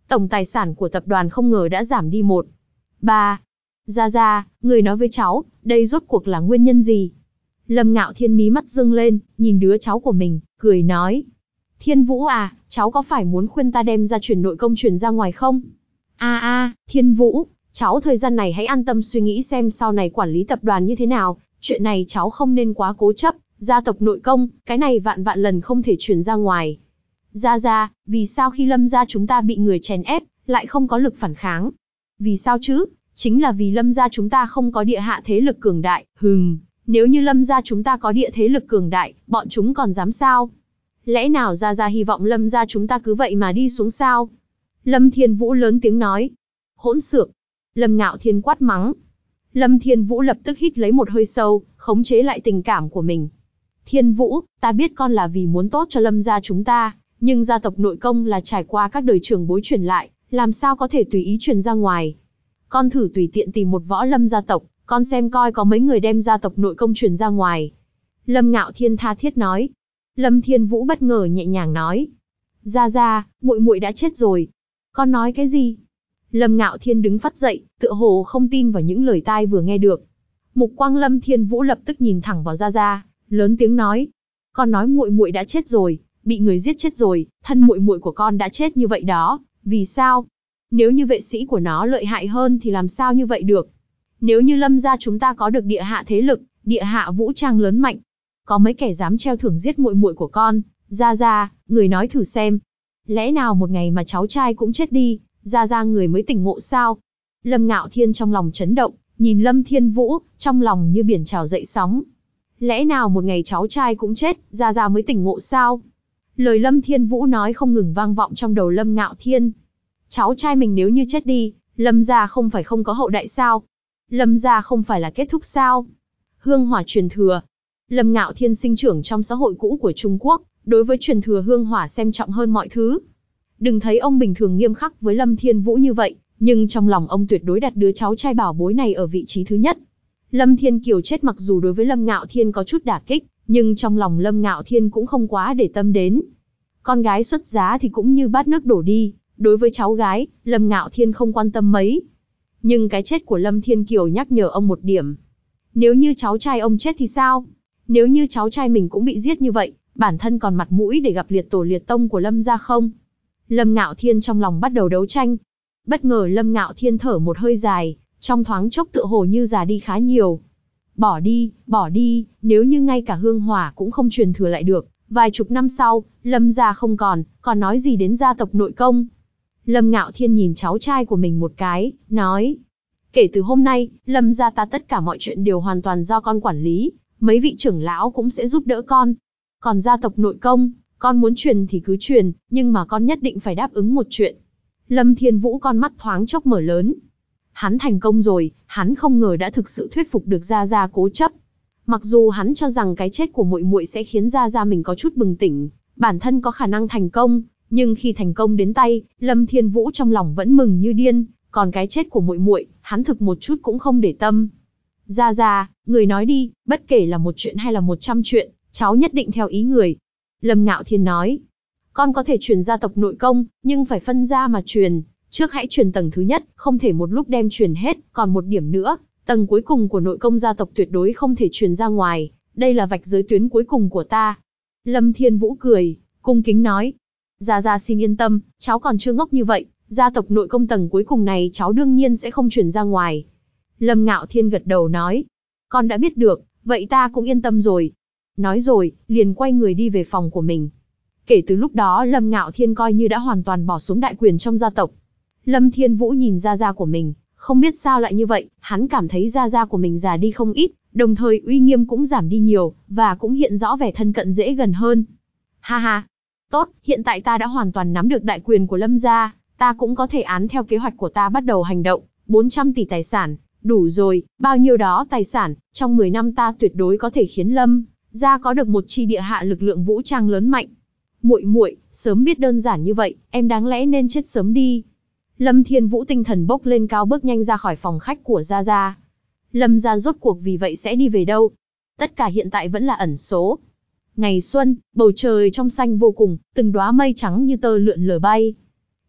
tổng tài sản của tập đoàn không ngờ đã giảm đi một ba. Gia Gia, người nói với cháu, đây rốt cuộc là nguyên nhân gì? Lâm Ngạo Thiên mí mắt dương lên, nhìn đứa cháu của mình, cười nói. Thiên Vũ à, cháu có phải muốn khuyên ta đem gia truyền nội công truyền ra ngoài không? A a, Thiên Vũ, cháu thời gian này hãy an tâm suy nghĩ xem sau này quản lý tập đoàn như thế nào, chuyện này cháu không nên quá cố chấp, gia tộc nội công, cái này vạn vạn lần không thể truyền ra ngoài. Gia Gia, vì sao khi Lâm gia chúng ta bị người chèn ép, lại không có lực phản kháng? Vì sao chứ? Chính là vì Lâm gia chúng ta không có địa hạ thế lực cường đại, hừm, nếu như Lâm gia chúng ta có địa thế lực cường đại, bọn chúng còn dám sao? Lẽ nào Gia Gia hy vọng Lâm gia chúng ta cứ vậy mà đi xuống sao? Lâm Thiên Vũ lớn tiếng nói. Hỗn xược! Lâm Ngạo Thiên quát mắng. Lâm Thiên Vũ lập tức hít lấy một hơi sâu, khống chế lại tình cảm của mình. Thiên Vũ, ta biết con là vì muốn tốt cho Lâm gia chúng ta, nhưng gia tộc nội công là trải qua các đời trưởng bối truyền lại, làm sao có thể tùy ý truyền ra ngoài. Con thử tùy tiện tìm một võ lâm gia tộc, con xem coi có mấy người đem gia tộc nội công truyền ra ngoài. Lâm Ngạo Thiên tha thiết nói. Lâm Thiên Vũ bất ngờ nhẹ nhàng nói. Gia Gia, muội muội đã chết rồi. Con nói cái gì? Lâm Ngạo Thiên đứng phắt dậy, tựa hồ không tin vào những lời tai vừa nghe được. Mục quang Lâm Thiên Vũ lập tức nhìn thẳng vào Gia Gia, lớn tiếng nói. Con nói muội muội đã chết rồi, bị người giết chết rồi, thân muội muội của con đã chết như vậy đó, vì sao? Nếu như vệ sĩ của nó lợi hại hơn thì làm sao như vậy được? Nếu như Lâm gia chúng ta có được địa hạ thế lực, địa hạ vũ trang lớn mạnh, có mấy kẻ dám treo thưởng giết muội muội của con? Gia Gia, người nói thử xem. Lẽ nào một ngày mà cháu trai cũng chết đi, Gia Gia người mới tỉnh ngộ sao? Lâm Ngạo Thiên trong lòng chấn động, nhìn Lâm Thiên Vũ, trong lòng như biển trào dậy sóng. Lẽ nào một ngày cháu trai cũng chết, Gia Gia mới tỉnh ngộ sao? Lời Lâm Thiên Vũ nói không ngừng vang vọng trong đầu Lâm Ngạo Thiên. Cháu trai mình nếu như chết đi, Lâm gia không phải không có hậu đại sao? Lâm gia không phải là kết thúc sao? Hương hỏa truyền thừa. Lâm Ngạo Thiên sinh trưởng trong xã hội cũ của Trung Quốc, đối với truyền thừa hương hỏa xem trọng hơn mọi thứ. Đừng thấy ông bình thường nghiêm khắc với Lâm Thiên Vũ như vậy, nhưng trong lòng ông tuyệt đối đặt đứa cháu trai bảo bối này ở vị trí thứ nhất. Lâm Thiên Kiều chết mặc dù đối với Lâm Ngạo Thiên có chút đả kích, nhưng trong lòng Lâm Ngạo Thiên cũng không quá để tâm đến. Con gái xuất giá thì cũng như bát nước đổ đi, đối với cháu gái, Lâm Ngạo Thiên không quan tâm mấy. Nhưng cái chết của Lâm Thiên Kiều nhắc nhở ông một điểm. Nếu như cháu trai ông chết thì sao? Nếu như cháu trai mình cũng bị giết như vậy, bản thân còn mặt mũi để gặp liệt tổ liệt tông của Lâm gia không? Lâm Ngạo Thiên trong lòng bắt đầu đấu tranh. Bất ngờ Lâm Ngạo Thiên thở một hơi dài, trong thoáng chốc tựa hồ như già đi khá nhiều. Bỏ đi, bỏ đi, nếu như ngay cả hương hỏa cũng không truyền thừa lại được, vài chục năm sau, Lâm gia không còn, còn nói gì đến gia tộc nội công. Lâm Ngạo Thiên nhìn cháu trai của mình một cái, nói. Kể từ hôm nay, Lâm gia ta tất cả mọi chuyện đều hoàn toàn do con quản lý, mấy vị trưởng lão cũng sẽ giúp đỡ con. Còn gia tộc nội công, con muốn truyền thì cứ truyền, nhưng mà con nhất định phải đáp ứng một chuyện. Lâm Thiên Vũ con mắt thoáng chốc mở lớn. Hắn thành công rồi, hắn không ngờ đã thực sự thuyết phục được Gia Gia cố chấp. Mặc dù hắn cho rằng cái chết của muội muội sẽ khiến Gia Gia mình có chút bừng tỉnh, bản thân có khả năng thành công, nhưng khi thành công đến tay, Lâm Thiên Vũ trong lòng vẫn mừng như điên, còn cái chết của muội muội, hắn thực một chút cũng không để tâm. Gia Gia, người nói đi, bất kể là một chuyện hay là một trăm chuyện, cháu nhất định theo ý người. Lâm Ngạo Thiên nói, con có thể truyền gia tộc nội công, nhưng phải phân ra mà truyền. Trước hãy truyền tầng thứ nhất, không thể một lúc đem truyền hết, còn một điểm nữa, tầng cuối cùng của nội công gia tộc tuyệt đối không thể truyền ra ngoài, đây là vạch giới tuyến cuối cùng của ta. Lâm Thiên Vũ cười, cung kính nói, Gia Gia xin yên tâm, cháu còn chưa ngốc như vậy, gia tộc nội công tầng cuối cùng này cháu đương nhiên sẽ không truyền ra ngoài. Lâm Ngạo Thiên gật đầu nói, con đã biết được, vậy ta cũng yên tâm rồi. Nói rồi, liền quay người đi về phòng của mình. Kể từ lúc đó Lâm Ngạo Thiên coi như đã hoàn toàn bỏ xuống đại quyền trong gia tộc. Lâm Thiên Vũ nhìn Gia Gia của mình, không biết sao lại như vậy, hắn cảm thấy Gia Gia của mình già đi không ít, đồng thời uy nghiêm cũng giảm đi nhiều, và cũng hiện rõ vẻ thân cận dễ gần hơn. Ha ha, tốt, hiện tại ta đã hoàn toàn nắm được đại quyền của Lâm gia, ta cũng có thể án theo kế hoạch của ta bắt đầu hành động, bốn trăm tỷ tài sản, đủ rồi, bao nhiêu đó tài sản, trong mười năm ta tuyệt đối có thể khiến Lâm gia có được một chi địa hạ lực lượng vũ trang lớn mạnh. Muội muội, sớm biết đơn giản như vậy, em đáng lẽ nên chết sớm đi. Lâm Thiên Vũ tinh thần bốc lên cao bước nhanh ra khỏi phòng khách của Gia Gia. Lâm gia rốt cuộc vì vậy sẽ đi về đâu? Tất cả hiện tại vẫn là ẩn số. Ngày xuân, bầu trời trong xanh vô cùng, từng đóa mây trắng như tơ lượn lờ bay.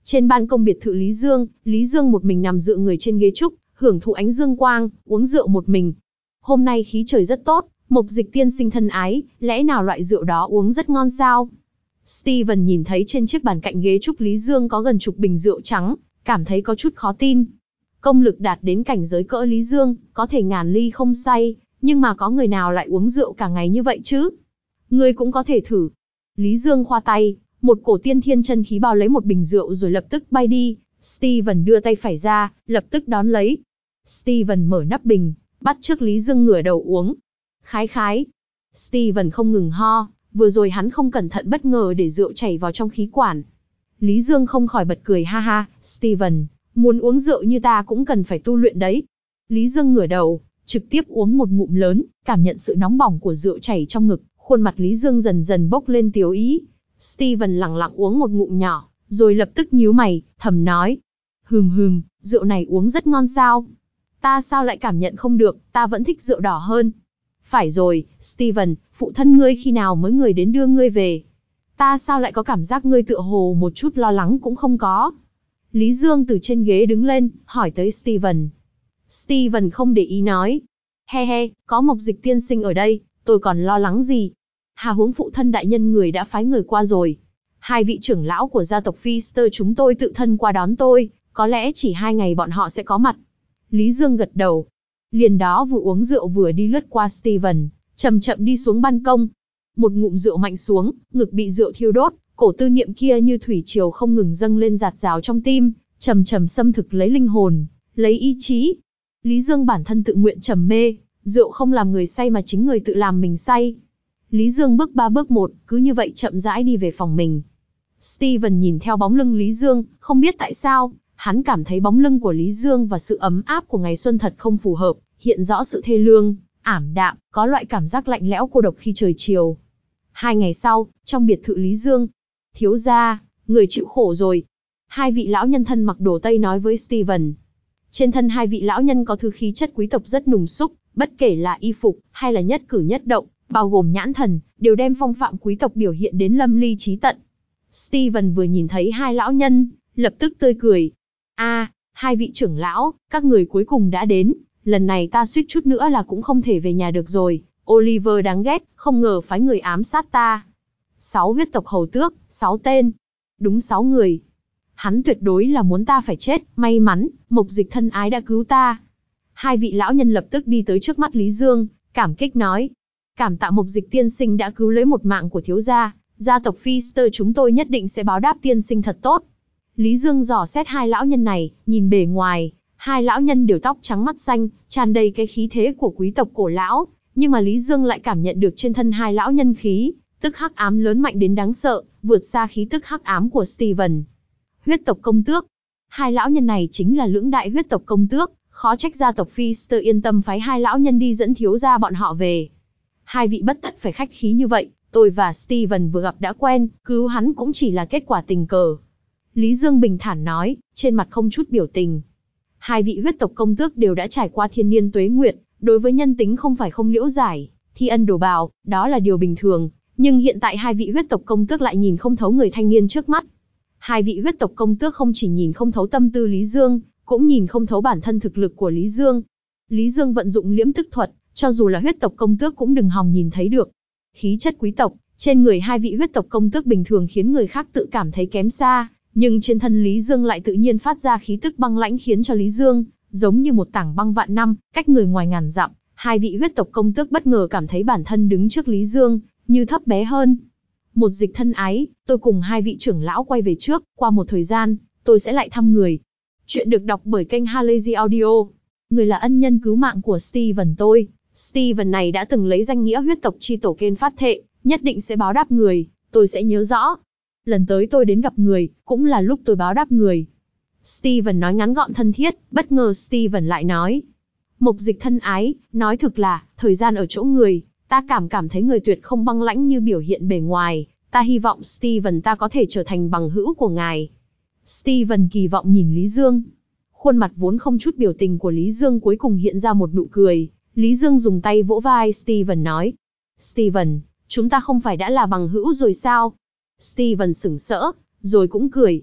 Trên ban công biệt thự Lý Dương, Lý Dương một mình nằm dựa người trên ghế trúc, hưởng thụ ánh dương quang, uống rượu một mình. Hôm nay khí trời rất tốt, Mục Dịch tiên sinh thân ái, lẽ nào loại rượu đó uống rất ngon sao? Steven nhìn thấy trên chiếc bàn cạnh ghế trúc Lý Dương có gần chục bình rượu trắng, cảm thấy có chút khó tin. Công lực đạt đến cảnh giới cỡ Lý Dương, có thể ngàn ly không say, nhưng mà có người nào lại uống rượu cả ngày như vậy chứ? Ngươi cũng có thể thử. Lý Dương khoa tay, một cổ tiên thiên chân khí bao lấy một bình rượu rồi lập tức bay đi. Steven đưa tay phải ra, lập tức đón lấy. Steven mở nắp bình, bắt chước Lý Dương ngửa đầu uống. Khái khái. Steven không ngừng ho, vừa rồi hắn không cẩn thận bất ngờ để rượu chảy vào trong khí quản. Lý Dương không khỏi bật cười ha ha, Steven, muốn uống rượu như ta cũng cần phải tu luyện đấy. Lý Dương ngửa đầu, trực tiếp uống một ngụm lớn, cảm nhận sự nóng bỏng của rượu chảy trong ngực, khuôn mặt Lý Dương dần dần bốc lên tiếu ý. Steven lặng lặng uống một ngụm nhỏ, rồi lập tức nhíu mày, thầm nói. Hừm hừm, rượu này uống rất ngon sao? Ta sao lại cảm nhận không được, ta vẫn thích rượu đỏ hơn. Phải rồi, Steven, phụ thân ngươi khi nào mới người đến đưa ngươi về? Ta sao lại có cảm giác ngươi tựa hồ một chút lo lắng cũng không có? Lý Dương từ trên ghế đứng lên, hỏi tới Steven. Steven không để ý nói. He he, có Mục Dịch tiên sinh ở đây, tôi còn lo lắng gì? Hà huống phụ thân đại nhân người đã phái người qua rồi. Hai vị trưởng lão của gia tộc Pfister chúng tôi tự thân qua đón tôi, có lẽ chỉ hai ngày bọn họ sẽ có mặt. Lý Dương gật đầu. Liền đó vừa uống rượu vừa đi lướt qua Steven, chậm chậm đi xuống ban công. Một ngụm rượu mạnh xuống, ngực bị rượu thiêu đốt, cổ tư niệm kia như thủy triều không ngừng dâng lên dạt dào trong tim, trầm trầm xâm thực lấy linh hồn, lấy ý chí. Lý Dương bản thân tự nguyện trầm mê, rượu không làm người say mà chính người tự làm mình say. Lý Dương bước ba bước một, cứ như vậy chậm rãi đi về phòng mình. Steven nhìn theo bóng lưng Lý Dương, không biết tại sao, hắn cảm thấy bóng lưng của Lý Dương và sự ấm áp của ngày xuân thật không phù hợp, hiện rõ sự thê lương, ảm đạm, có loại cảm giác lạnh lẽo cô độc khi trời chiều. Hai ngày sau, trong biệt thự Lý Dương, thiếu gia, người chịu khổ rồi. Hai vị lão nhân thân mặc đồ Tây nói với Steven. Trên thân hai vị lão nhân có thứ khí chất quý tộc rất nùng xúc, bất kể là y phục, hay là nhất cử nhất động, bao gồm nhãn thần, đều đem phong phạm quý tộc biểu hiện đến lâm ly chí tận. Steven vừa nhìn thấy hai lão nhân, lập tức tươi cười. A, à, hai vị trưởng lão, các người cuối cùng đã đến, lần này ta suýt chút nữa là cũng không thể về nhà được rồi. Oliver đáng ghét, không ngờ phái người ám sát ta. Sáu huyết tộc hầu tước, sáu tên. Đúng sáu người. Hắn tuyệt đối là muốn ta phải chết, may mắn, Mục Dịch thân ái đã cứu ta. Hai vị lão nhân lập tức đi tới trước mắt Lý Dương, cảm kích nói. Cảm tạ Mục Dịch tiên sinh đã cứu lấy một mạng của thiếu gia, gia tộc Pfister chúng tôi nhất định sẽ báo đáp tiên sinh thật tốt. Lý Dương dò xét hai lão nhân này, nhìn bề ngoài, hai lão nhân đều tóc trắng mắt xanh, tràn đầy cái khí thế của quý tộc cổ lão, nhưng mà Lý Dương lại cảm nhận được trên thân hai lão nhân khí, tức hắc ám lớn mạnh đến đáng sợ, vượt xa khí tức hắc ám của Steven. Huyết tộc công tước. Hai lão nhân này chính là lưỡng đại huyết tộc công tước, khó trách gia tộc Pfister yên tâm phái hai lão nhân đi dẫn thiếu gia bọn họ về. Hai vị bất tất phải khách khí như vậy, tôi và Steven vừa gặp đã quen, cứu hắn cũng chỉ là kết quả tình cờ. Lý Dương bình thản nói, trên mặt không chút biểu tình. Hai vị huyết tộc công tước đều đã trải qua thiên niên tuế nguyệt, đối với nhân tính không phải không liễu giải, thi ân đồ bào, đó là điều bình thường, nhưng hiện tại hai vị huyết tộc công tước lại nhìn không thấu người thanh niên trước mắt. Hai vị huyết tộc công tước không chỉ nhìn không thấu tâm tư Lý Dương, cũng nhìn không thấu bản thân thực lực của Lý Dương. Lý Dương vận dụng liễm tức thuật, cho dù là huyết tộc công tước cũng đừng hòng nhìn thấy được. Khí chất quý tộc, trên người hai vị huyết tộc công tước bình thường khiến người khác tự cảm thấy kém xa, nhưng trên thân Lý Dương lại tự nhiên phát ra khí tức băng lãnh khiến cho Lý Dương giống như một tảng băng vạn năm, cách người ngoài ngàn dặm. Hai vị huyết tộc công tước bất ngờ cảm thấy bản thân đứng trước Lý Dương như thấp bé hơn. Một Dịch thân ái, tôi cùng hai vị trưởng lão quay về trước, qua một thời gian, tôi sẽ lại thăm người. Chuyện được đọc bởi kênh Halazy Audio. Người là ân nhân cứu mạng của Steven tôi. Steven này đã từng lấy danh nghĩa huyết tộc chi tổ kên phát thệ, nhất định sẽ báo đáp người, tôi sẽ nhớ rõ. Lần tới tôi đến gặp người, cũng là lúc tôi báo đáp người. Steven nói ngắn gọn thân thiết, bất ngờ Steven lại nói. Mục Dịch thân ái, nói thực là, thời gian ở chỗ người, ta cảm cảm thấy người tuyệt không băng lãnh như biểu hiện bề ngoài, ta hy vọng Steven ta có thể trở thành bằng hữu của ngài. Steven kỳ vọng nhìn Lý Dương. Khuôn mặt vốn không chút biểu tình của Lý Dương cuối cùng hiện ra một nụ cười. Lý Dương dùng tay vỗ vai Steven nói. Steven, chúng ta không phải đã là bằng hữu rồi sao? Steven sửng sỡ, rồi cũng cười.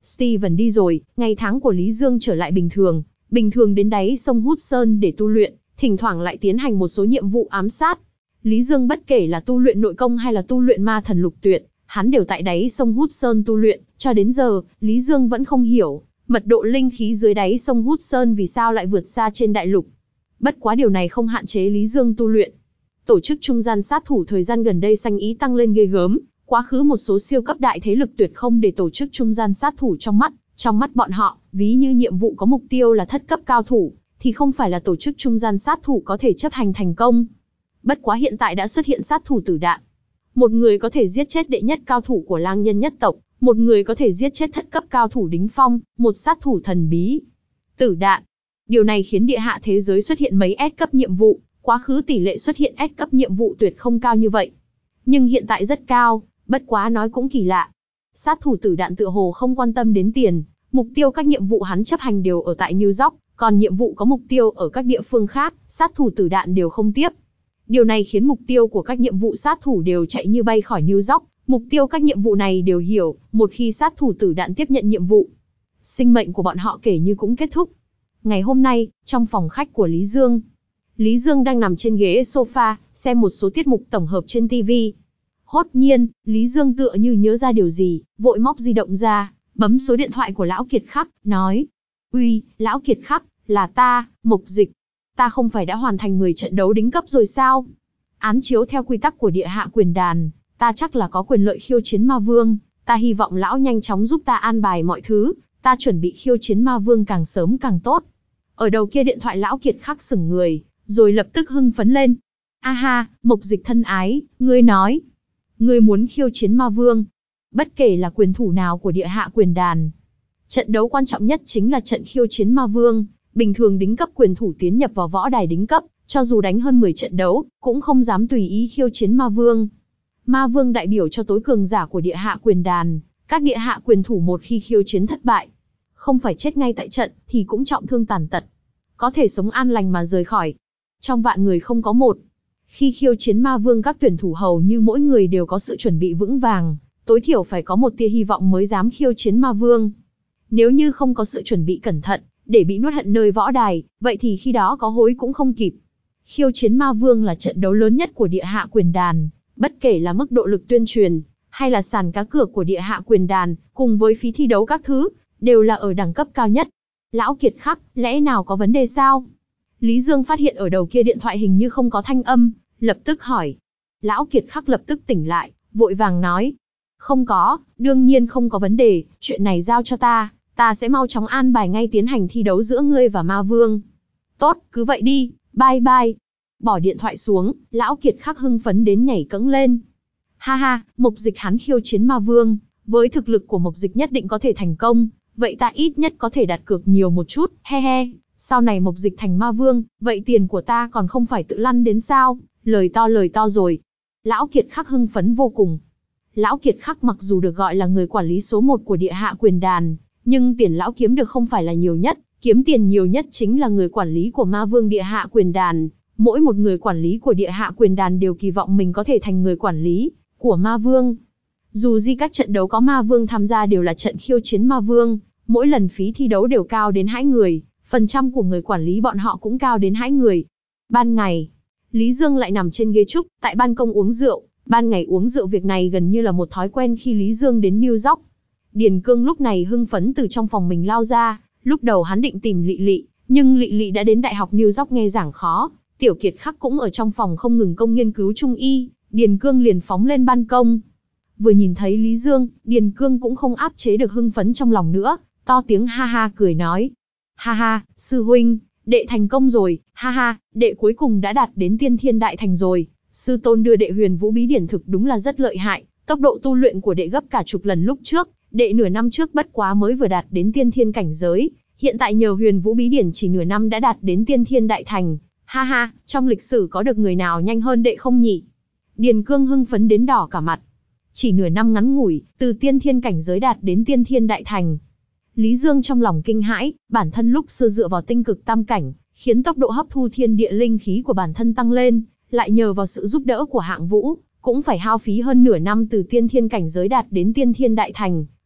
Steven đi rồi, ngày tháng của Lý Dương trở lại bình thường, bình thường đến đáy sông Hút Sơn để tu luyện, thỉnh thoảng lại tiến hành một số nhiệm vụ ám sát. Lý Dương bất kể là tu luyện nội công hay là tu luyện ma thần lục tuyệt, hắn đều tại đáy sông Hút Sơn tu luyện, cho đến giờ, Lý Dương vẫn không hiểu, mật độ linh khí dưới đáy sông Hút Sơn vì sao lại vượt xa trên đại lục. Bất quá điều này không hạn chế Lý Dương tu luyện. Tổ chức trung gian sát thủ thời gian gần đây sanh ý tăng lên ghê gớm, quá khứ một số siêu cấp đại thế lực tuyệt không để tổ chức trung gian sát thủ trong mắt, trong mắt bọn họ, ví như nhiệm vụ có mục tiêu là thất cấp cao thủ, thì không phải là tổ chức trung gian sát thủ có thể chấp hành thành công. Bất quá hiện tại đã xuất hiện sát thủ tử đạn. Một người có thể giết chết đệ nhất cao thủ của lang nhân nhất tộc, một người có thể giết chết thất cấp cao thủ đính phong, một sát thủ thần bí. Tử đạn. Điều này khiến địa hạ thế giới xuất hiện mấy S cấp nhiệm vụ, quá khứ tỷ lệ xuất hiện S cấp nhiệm vụ tuyệt không cao như vậy. Nhưng hiện tại rất cao, bất quá nói cũng kỳ lạ. Sát thủ tử đạn tựa hồ không quan tâm đến tiền, mục tiêu các nhiệm vụ hắn chấp hành đều ở tại New York, còn nhiệm vụ có mục tiêu ở các địa phương khác, sát thủ tử đạn đều không tiếp. Điều này khiến mục tiêu của các nhiệm vụ sát thủ đều chạy như bay khỏi New York, mục tiêu các nhiệm vụ này đều hiểu, một khi sát thủ tử đạn tiếp nhận nhiệm vụ, sinh mệnh của bọn họ kể như cũng kết thúc. Ngày hôm nay, trong phòng khách của Lý Dương, Lý Dương đang nằm trên ghế sofa, xem một số tiết mục tổng hợp trên ti vi. Hốt nhiên, Lý Dương tựa như nhớ ra điều gì, vội móc di động ra, bấm số điện thoại của Lão Kiệt Khắc, nói: Uy, Lão Kiệt Khắc, là ta, Mộc Dịch. Ta không phải đã hoàn thành mười trận đấu đính cấp rồi sao? Án chiếu theo quy tắc của địa hạ quyền đàn, ta chắc là có quyền lợi khiêu chiến ma vương, ta hy vọng lão nhanh chóng giúp ta an bài mọi thứ, ta chuẩn bị khiêu chiến ma vương càng sớm càng tốt. Ở đầu kia điện thoại Lão Kiệt Khắc sững người, rồi lập tức hưng phấn lên. A ha, Mộc Dịch thân ái, ngươi nói, ngươi muốn khiêu chiến ma vương. Bất kể là quyền thủ nào của địa hạ quyền đàn, trận đấu quan trọng nhất chính là trận khiêu chiến ma vương. Bình thường đính cấp quyền thủ tiến nhập vào võ đài đính cấp, cho dù đánh hơn mười trận đấu, cũng không dám tùy ý khiêu chiến ma vương. Ma vương đại biểu cho tối cường giả của địa hạ quyền đàn, các địa hạ quyền thủ một khi khiêu chiến thất bại, không phải chết ngay tại trận, thì cũng trọng thương tàn tật. Có thể sống an lành mà rời khỏi. Trong vạn người không có một. Khi khiêu chiến ma vương các tuyển thủ hầu như mỗi người đều có sự chuẩn bị vững vàng, tối thiểu phải có một tia hy vọng mới dám khiêu chiến ma vương. Nếu như không có sự chuẩn bị cẩn thận, để bị nuốt hận nơi võ đài, vậy thì khi đó có hối cũng không kịp. Khiêu chiến ma vương là trận đấu lớn nhất của địa hạ quyền đàn, bất kể là mức độ lực tuyên truyền, hay là sàn cá cược của địa hạ quyền đàn, cùng với phí thi đấu các thứ, đều là ở đẳng cấp cao nhất. Lão Kiệt Khắc, lẽ nào có vấn đề sao? Lý Dương phát hiện ở đầu kia điện thoại hình như không có thanh âm, lập tức hỏi. Lão Kiệt Khắc lập tức tỉnh lại, vội vàng nói. Không có, đương nhiên không có vấn đề, chuyện này giao cho ta. Ta sẽ mau chóng an bài ngay tiến hành thi đấu giữa ngươi và ma vương. Tốt, cứ vậy đi, bye bye. Bỏ điện thoại xuống, Lão Kiệt Khắc hưng phấn đến nhảy cẫng lên. Ha ha, Mộc Dịch hắn khiêu chiến ma vương, với thực lực của Mộc Dịch nhất định có thể thành công, vậy ta ít nhất có thể đặt cược nhiều một chút, he he. Sau này Mộc Dịch thành ma vương, vậy tiền của ta còn không phải tự lăn đến sao? Lời to lời to rồi. Lão Kiệt Khắc hưng phấn vô cùng. Lão Kiệt Khắc mặc dù được gọi là người quản lý số một của địa hạ quyền đàn, nhưng tiền lão kiếm được không phải là nhiều nhất, kiếm tiền nhiều nhất chính là người quản lý của ma vương địa hạ quyền đàn. Mỗi một người quản lý của địa hạ quyền đàn đều kỳ vọng mình có thể thành người quản lý của ma vương. Dù gì các trận đấu có ma vương tham gia đều là trận khiêu chiến ma vương, mỗi lần phí thi đấu đều cao đến hãi người, phần trăm của người quản lý bọn họ cũng cao đến hãi người. Ban ngày, Lý Dương lại nằm trên ghế trúc, tại ban công uống rượu. Ban ngày uống rượu việc này gần như là một thói quen khi Lý Dương đến New York. Điền Cương lúc này hưng phấn từ trong phòng mình lao ra, lúc đầu hắn định tìm Lị Lị, nhưng Lị Lị đã đến Đại học New York nghe giảng khó, Tiểu Kiệt Khắc cũng ở trong phòng không ngừng công nghiên cứu trung y, Điền Cương liền phóng lên ban công. Vừa nhìn thấy Lý Dương, Điền Cương cũng không áp chế được hưng phấn trong lòng nữa, to tiếng ha ha cười nói. Ha ha, sư huynh, đệ thành công rồi, ha ha, đệ cuối cùng đã đạt đến tiên thiên đại thành rồi, sư tôn đưa đệ huyền vũ bí điển thực đúng là rất lợi hại, tốc độ tu luyện của đệ gấp cả chục lần lúc trước, đệ nửa năm trước bất quá mới vừa đạt đến tiên thiên cảnh giới, hiện tại nhờ huyền vũ bí điển chỉ nửa năm đã đạt đến tiên thiên đại thành, ha ha, trong lịch sử có được người nào nhanh hơn đệ không nhỉ? Điền Cương hưng phấn đến đỏ cả mặt. Chỉ nửa năm ngắn ngủi, từ tiên thiên cảnh giới đạt đến tiên thiên đại thành. Lý Dương trong lòng kinh hãi, bản thân lúc xưa dựa vào tinh cực tam cảnh, khiến tốc độ hấp thu thiên địa linh khí của bản thân tăng lên, lại nhờ vào sự giúp đỡ của Hạng Vũ, cũng phải hao phí hơn nửa năm từ tiên thiên cảnh giới đạt đến tiên thiên đại thành,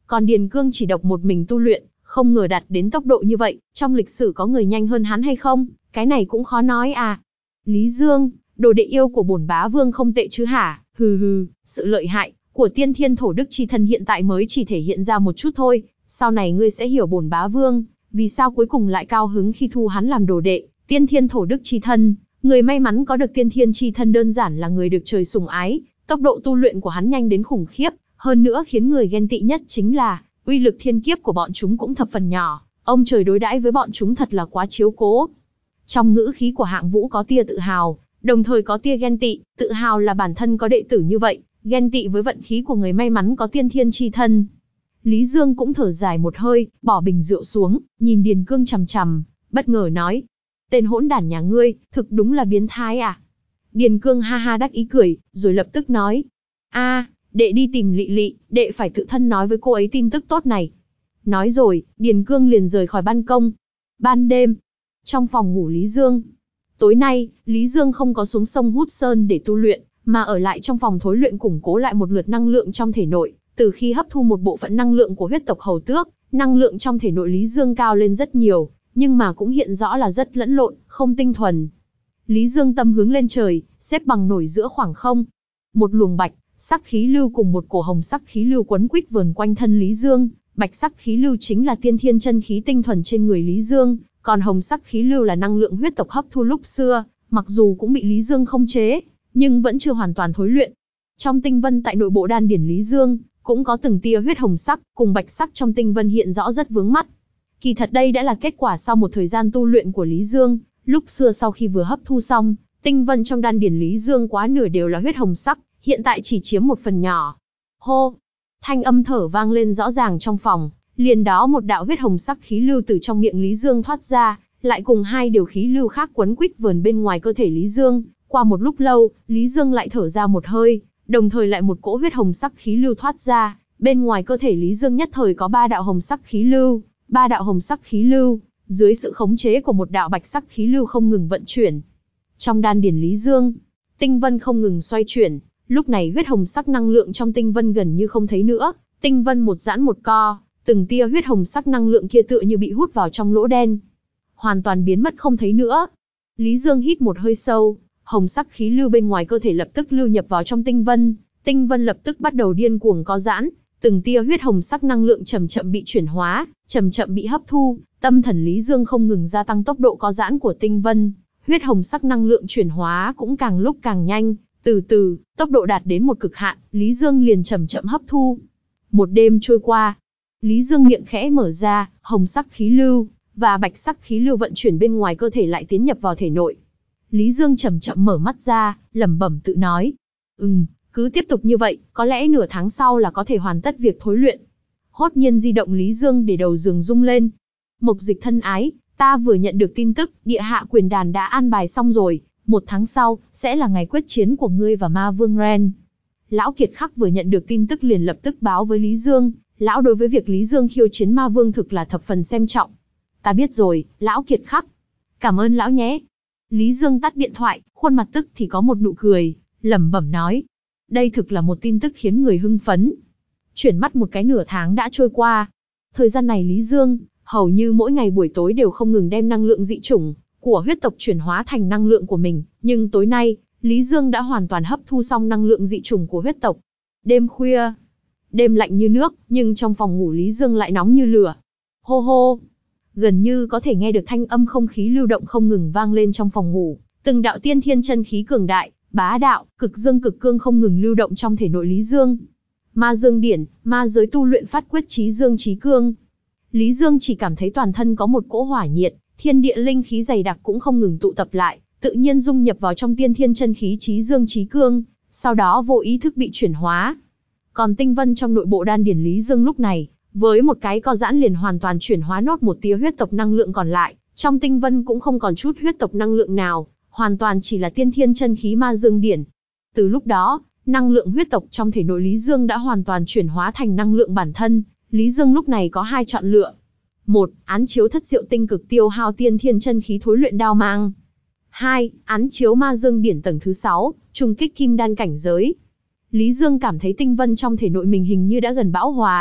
còn Điền Cương chỉ độc một mình tu luyện, không ngờ đạt đến tốc độ như vậy, trong lịch sử có người nhanh hơn hắn hay không, cái này cũng khó nói à. Lý Dương, đồ đệ yêu của bổn bá vương không tệ chứ hả, hừ hừ, sự lợi hại của tiên thiên thổ đức chi thân hiện tại mới chỉ thể hiện ra một chút thôi, sau này ngươi sẽ hiểu bổn bá vương, vì sao cuối cùng lại cao hứng khi thu hắn làm đồ đệ, tiên thiên thổ đức chi thân, người may mắn có được tiên thiên chi thân đơn giản là người được trời sủng ái, tốc độ tu luyện của hắn nhanh đến khủng khiếp, hơn nữa khiến người ghen tị nhất chính là, uy lực thiên kiếp của bọn chúng cũng thập phần nhỏ, ông trời đối đãi với bọn chúng thật là quá chiếu cố. Trong ngữ khí của Hạng Vũ có tia tự hào, đồng thời có tia ghen tị, tự hào là bản thân có đệ tử như vậy, ghen tị với vận khí của người may mắn có tiên thiên chi thân. Lý Dương cũng thở dài một hơi, bỏ bình rượu xuống, nhìn Điền Cương chằm chằm, bất ngờ nói: tên hỗn đản nhà ngươi, thực đúng là biến thái à? Điền Cương ha ha đắc ý cười, rồi lập tức nói: a, đệ đi tìm Lị Lị, đệ phải tự thân nói với cô ấy tin tức tốt này. Nói rồi, Điền Cương liền rời khỏi ban công. Ban đêm, trong phòng ngủ Lý Dương. Tối nay, Lý Dương không có xuống sông Hút Sơn để tu luyện, mà ở lại trong phòng thối luyện củng cố lại một lượt năng lượng trong thể nội. Từ khi hấp thu một bộ phận năng lượng của huyết tộc Hầu Tước, năng lượng trong thể nội Lý Dương cao lên rất nhiều, nhưng mà cũng hiện rõ là rất lẫn lộn, không tinh thuần. Lý Dương tâm hướng lên trời, xếp bằng nổi giữa khoảng không. Một luồng bạch sắc khí lưu cùng một cổ hồng sắc khí lưu quấn quýt vờn quanh thân Lý Dương. Bạch sắc khí lưu chính là tiên thiên chân khí tinh thuần trên người Lý Dương, còn hồng sắc khí lưu là năng lượng huyết tộc hấp thu lúc xưa, mặc dù cũng bị Lý Dương khống chế, nhưng vẫn chưa hoàn toàn thối luyện. Trong tinh vân tại nội bộ đan điển Lý Dương, cũng có từng tia huyết hồng sắc, cùng bạch sắc trong tinh vân hiện rõ rất vướng mắt. Kỳ thật đây đã là kết quả sau một thời gian tu luyện của Lý Dương, lúc xưa sau khi vừa hấp thu xong, tinh vân trong đan điển Lý Dương quá nửa đều là huyết hồng sắc, hiện tại chỉ chiếm một phần nhỏ. Hô! Thanh âm thở vang lên rõ ràng trong phòng, liền đó một đạo huyết hồng sắc khí lưu từ trong miệng Lý Dương thoát ra, lại cùng hai điều khí lưu khác quấn quýt vờn bên ngoài cơ thể Lý Dương. Qua một lúc lâu, Lý Dương lại thở ra một hơi, đồng thời lại một cỗ huyết hồng sắc khí lưu thoát ra, bên ngoài cơ thể Lý Dương nhất thời có ba đạo hồng sắc khí lưu, ba đạo hồng sắc khí lưu, dưới sự khống chế của một đạo bạch sắc khí lưu không ngừng vận chuyển. Trong đan điển Lý Dương, tinh vân không ngừng xoay chuyển, lúc này huyết hồng sắc năng lượng trong tinh vân gần như không thấy nữa, tinh vân một giãn một co, từng tia huyết hồng sắc năng lượng kia tựa như bị hút vào trong lỗ đen, hoàn toàn biến mất không thấy nữa. Lý Dương hít một hơi sâu, hồng sắc khí lưu bên ngoài cơ thể lập tức lưu nhập vào trong tinh vân, tinh vân lập tức bắt đầu điên cuồng co giãn, từng tia huyết hồng sắc năng lượng chậm chậm bị chuyển hóa, chậm chậm bị hấp thu, tâm thần Lý Dương không ngừng gia tăng tốc độ co giãn của tinh vân, huyết hồng sắc năng lượng chuyển hóa cũng càng lúc càng nhanh, từ từ, tốc độ đạt đến một cực hạn, Lý Dương liền chậm chậm hấp thu. Một đêm trôi qua, Lý Dương miệng khẽ mở ra, hồng sắc khí lưu và bạch sắc khí lưu vận chuyển bên ngoài cơ thể lại tiến nhập vào thể nội. Lý Dương chậm chậm mở mắt ra, lẩm bẩm tự nói: "Ừm, cứ tiếp tục như vậy, có lẽ nửa tháng sau là có thể hoàn tất việc thối luyện." Hốt nhiên di động Lý Dương để đầu giường rung lên. "Mộc Dịch thân ái, ta vừa nhận được tin tức, địa hạ quyền đàn đã an bài xong rồi, một tháng sau sẽ là ngày quyết chiến của ngươi và Ma Vương Ren." Lão Kiệt Khắc vừa nhận được tin tức liền lập tức báo với Lý Dương, lão đối với việc Lý Dương khiêu chiến Ma Vương thực là thập phần xem trọng. "Ta biết rồi, Lão Kiệt Khắc. Cảm ơn lão nhé." Lý Dương tắt điện thoại, khuôn mặt tức thì có một nụ cười, lẩm bẩm nói: "Đây thực là một tin tức khiến người hưng phấn." Chuyển mắt một cái nửa tháng đã trôi qua. Thời gian này Lý Dương, hầu như mỗi ngày buổi tối đều không ngừng đem năng lượng dị chủng của huyết tộc chuyển hóa thành năng lượng của mình, nhưng tối nay, Lý Dương đã hoàn toàn hấp thu xong năng lượng dị chủng của huyết tộc. Đêm khuya, đêm lạnh như nước, nhưng trong phòng ngủ Lý Dương lại nóng như lửa. Hô hô, gần như có thể nghe được thanh âm không khí lưu động không ngừng vang lên trong phòng ngủ, từng đạo tiên thiên chân khí cường đại, bá đạo, cực dương cực cương không ngừng lưu động trong thể nội Lý Dương. Ma Dương Điển, ma giới tu luyện phát quyết chí dương chí cương. Lý Dương chỉ cảm thấy toàn thân có một cỗ hỏa nhiệt, thiên địa linh khí dày đặc cũng không ngừng tụ tập lại, tự nhiên dung nhập vào trong tiên thiên chân khí chí dương chí cương, sau đó vô ý thức bị chuyển hóa. Còn tinh vân trong nội bộ đan điển Lý Dương lúc này, với một cái co giãn liền hoàn toàn chuyển hóa nốt một tia huyết tộc năng lượng còn lại, trong tinh vân cũng không còn chút huyết tộc năng lượng nào, hoàn toàn chỉ là tiên thiên chân khí ma dương điển. Từ lúc đó, năng lượng huyết tộc trong thể nội Lý Dương đã hoàn toàn chuyển hóa thành năng lượng bản thân. Lý Dương lúc này có hai chọn lựa. Một, án chiếu thất diệu tinh cực tiêu hao tiên thiên chân khí thối luyện đao mang. Hai, án chiếu ma dương điển tầng thứ sáu, trùng kích kim đan cảnh giới. Lý Dương cảm thấy tinh vân trong thể nội mình hình như đã gần bão hòa,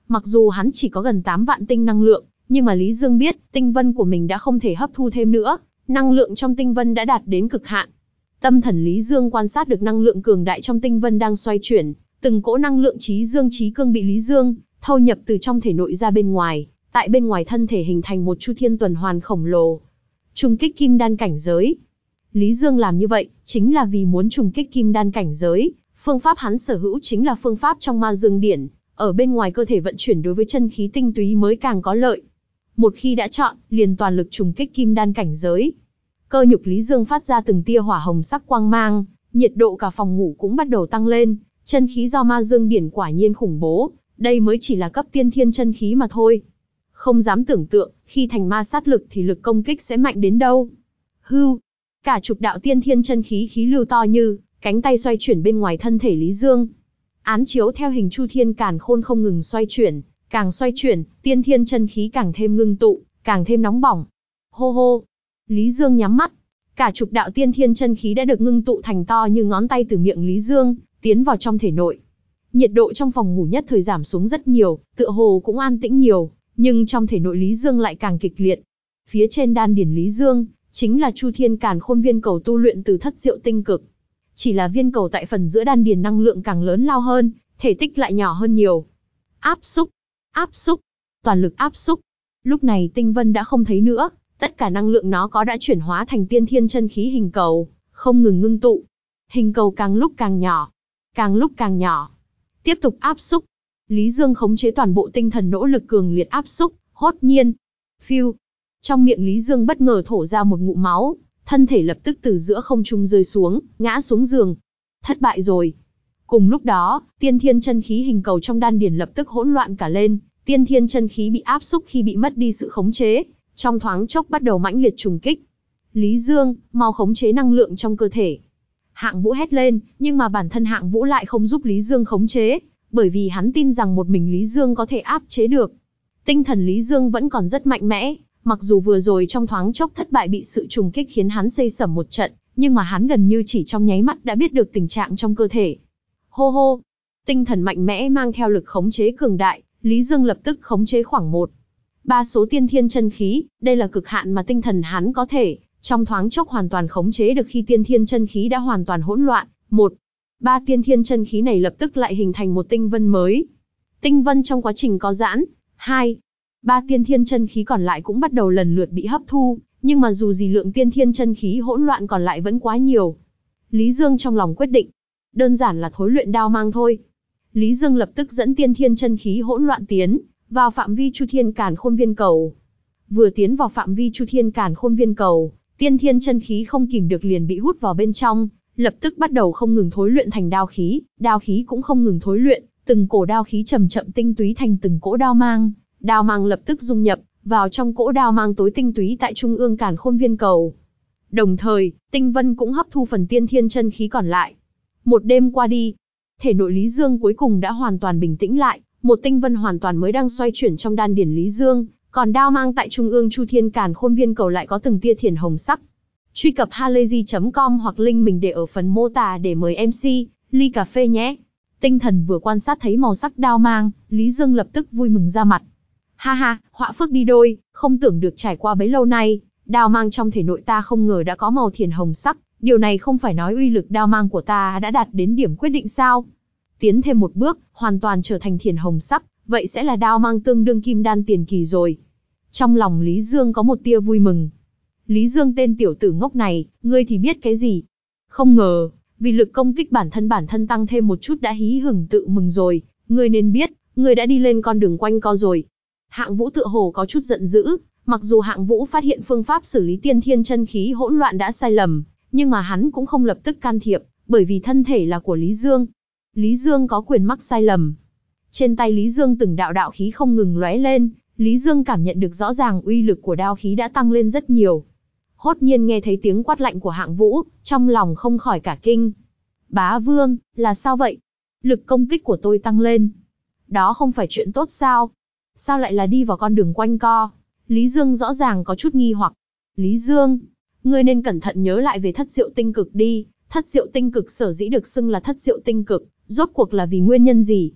Mặc dù hắn chỉ có gần tám vạn tinh năng lượng, nhưng mà Lý Dương biết, tinh vân của mình đã không thể hấp thu thêm nữa, năng lượng trong tinh vân đã đạt đến cực hạn. Tâm thần Lý Dương quan sát được năng lượng cường đại trong tinh vân đang xoay chuyển, từng cỗ năng lượng trí dương trí cương bị Lý Dương thâu nhập từ trong thể nội ra bên ngoài, tại bên ngoài thân thể hình thành một chu thiên tuần hoàn khổng lồ. Trùng kích kim đan cảnh giới. Lý Dương làm như vậy, chính là vì muốn trùng kích kim đan cảnh giới, phương pháp hắn sở hữu chính là phương pháp trong Ma Dương Điển, ở bên ngoài cơ thể vận chuyển đối với chân khí tinh túy mới càng có lợi. Một khi đã chọn, liền toàn lực trùng kích kim đan cảnh giới. Cơ nhục Lý Dương phát ra từng tia hỏa hồng sắc quang mang, nhiệt độ cả phòng ngủ cũng bắt đầu tăng lên, chân khí do Ma Dương Điển quả nhiên khủng bố, đây mới chỉ là cấp tiên thiên chân khí mà thôi. Không dám tưởng tượng, khi thành ma sát lực thì lực công kích sẽ mạnh đến đâu. Hưu, cả chục đạo tiên thiên chân khí khí lưu to như cánh tay xoay chuyển bên ngoài thân thể Lý Dương. Án chiếu theo hình chu thiên càn khôn không ngừng xoay chuyển, càng xoay chuyển, tiên thiên chân khí càng thêm ngưng tụ, càng thêm nóng bỏng. Hô hô, Lý Dương nhắm mắt, cả chục đạo tiên thiên chân khí đã được ngưng tụ thành to như ngón tay từ miệng Lý Dương, tiến vào trong thể nội. Nhiệt độ trong phòng ngủ nhất thời giảm xuống rất nhiều, tựa hồ cũng an tĩnh nhiều, nhưng trong thể nội Lý Dương lại càng kịch liệt. Phía trên đan điển Lý Dương, chính là chu thiên càn khôn viên cầu tu luyện từ thất diệu tinh cực. Chỉ là viên cầu tại phần giữa đan điền năng lượng càng lớn lao hơn, thể tích lại nhỏ hơn nhiều. Áp xúc, áp xúc, toàn lực áp xúc. Lúc này tinh vân đã không thấy nữa, tất cả năng lượng nó có đã chuyển hóa thành tiên thiên chân khí hình cầu, không ngừng ngưng tụ. Hình cầu càng lúc càng nhỏ, càng lúc càng nhỏ. Tiếp tục áp xúc. Lý Dương khống chế toàn bộ tinh thần nỗ lực cường liệt áp xúc, hốt nhiên. Phiu. Trong miệng Lý Dương bất ngờ thổ ra một ngụm máu, thân thể lập tức từ giữa không trung rơi xuống, ngã xuống giường. Thất bại rồi. Cùng lúc đó, tiên thiên chân khí hình cầu trong đan điền lập tức hỗn loạn cả lên, tiên thiên chân khí bị áp xúc khi bị mất đi sự khống chế, trong thoáng chốc bắt đầu mãnh liệt trùng kích. Lý Dương, mau khống chế năng lượng trong cơ thể. Hạng Vũ hét lên, nhưng mà bản thân Hạng Vũ lại không giúp Lý Dương khống chế, bởi vì hắn tin rằng một mình Lý Dương có thể áp chế được. Tinh thần Lý Dương vẫn còn rất mạnh mẽ, mặc dù vừa rồi trong thoáng chốc thất bại bị sự trùng kích khiến hắn xây sẩm một trận, nhưng mà hắn gần như chỉ trong nháy mắt đã biết được tình trạng trong cơ thể. Hô hô, tinh thần mạnh mẽ mang theo lực khống chế cường đại, Lý Dương lập tức khống chế khoảng một ba số tiên thiên chân khí, đây là cực hạn mà tinh thần hắn có thể trong thoáng chốc hoàn toàn khống chế được khi tiên thiên chân khí đã hoàn toàn hỗn loạn. Một, ba tiên thiên chân khí này lập tức lại hình thành một tinh vân mới. Tinh vân trong quá trình có giãn. Hai, ba tiên thiên chân khí còn lại cũng bắt đầu lần lượt bị hấp thu, nhưng mà dù gì lượng tiên thiên chân khí hỗn loạn còn lại vẫn quá nhiều. Lý Dương trong lòng quyết định, đơn giản là thối luyện đao mang thôi. Lý Dương lập tức dẫn tiên thiên chân khí hỗn loạn tiến vào phạm vi chu thiên càn khôn viên cầu. Vừa tiến vào phạm vi chu thiên càn khôn viên cầu, tiên thiên chân khí không kìm được liền bị hút vào bên trong, lập tức bắt đầu không ngừng thối luyện thành đao khí, đao khí cũng không ngừng thối luyện, từng cổ đao khí chậm chậm tinh túy thành từng cỗ đao mang, đao mang lập tức dung nhập vào trong cỗ đao mang tối tinh túy tại trung ương càn khôn viên cầu. Đồng thời, tinh vân cũng hấp thu phần tiên thiên chân khí còn lại. Một đêm qua đi, thể nội Lý Dương cuối cùng đã hoàn toàn bình tĩnh lại, một tinh vân hoàn toàn mới đang xoay chuyển trong đan điển Lý Dương, còn đao mang tại trung ương chu thiên càn khôn viên cầu lại có từng tia thiền hồng sắc. Truy cập halayzi chấm com hoặc link mình để ở phần mô tả để mời em xê ly cà phê nhé. Tinh thần vừa quan sát thấy màu sắc đao mang, Lý Dương lập tức vui mừng ra mặt. Ha ha, họa phước đi đôi, không tưởng được trải qua bấy lâu nay, đao mang trong thể nội ta không ngờ đã có màu thiền hồng sắc, điều này không phải nói uy lực đao mang của ta đã đạt đến điểm quyết định sao? Tiến thêm một bước, hoàn toàn trở thành thiền hồng sắc, vậy sẽ là đao mang tương đương kim đan tiền kỳ rồi. Trong lòng Lý Dương có một tia vui mừng. Lý Dương tên tiểu tử ngốc này, ngươi thì biết cái gì? Không ngờ, vì lực công kích bản thân bản thân tăng thêm một chút đã hí hửng tự mừng rồi, ngươi nên biết, ngươi đã đi lên con đường quanh co rồi. Hạng Vũ tựa hồ có chút giận dữ, mặc dù Hạng Vũ phát hiện phương pháp xử lý tiên thiên chân khí hỗn loạn đã sai lầm, nhưng mà hắn cũng không lập tức can thiệp, bởi vì thân thể là của Lý Dương. Lý Dương có quyền mắc sai lầm. Trên tay Lý Dương từng đạo đạo khí không ngừng lóe lên, Lý Dương cảm nhận được rõ ràng uy lực của đao khí đã tăng lên rất nhiều. Hốt nhiên nghe thấy tiếng quát lạnh của Hạng Vũ, trong lòng không khỏi cả kinh. Bá Vương, là sao vậy? Lực công kích của tôi tăng lên. Đó không phải chuyện tốt sao? Sao lại là đi vào con đường quanh co? Lý Dương rõ ràng có chút nghi hoặc. Lý Dương, ngươi nên cẩn thận nhớ lại về thất diệu tinh cực đi. Thất diệu tinh cực sở dĩ được xưng là thất diệu tinh cực, rốt cuộc là vì nguyên nhân gì?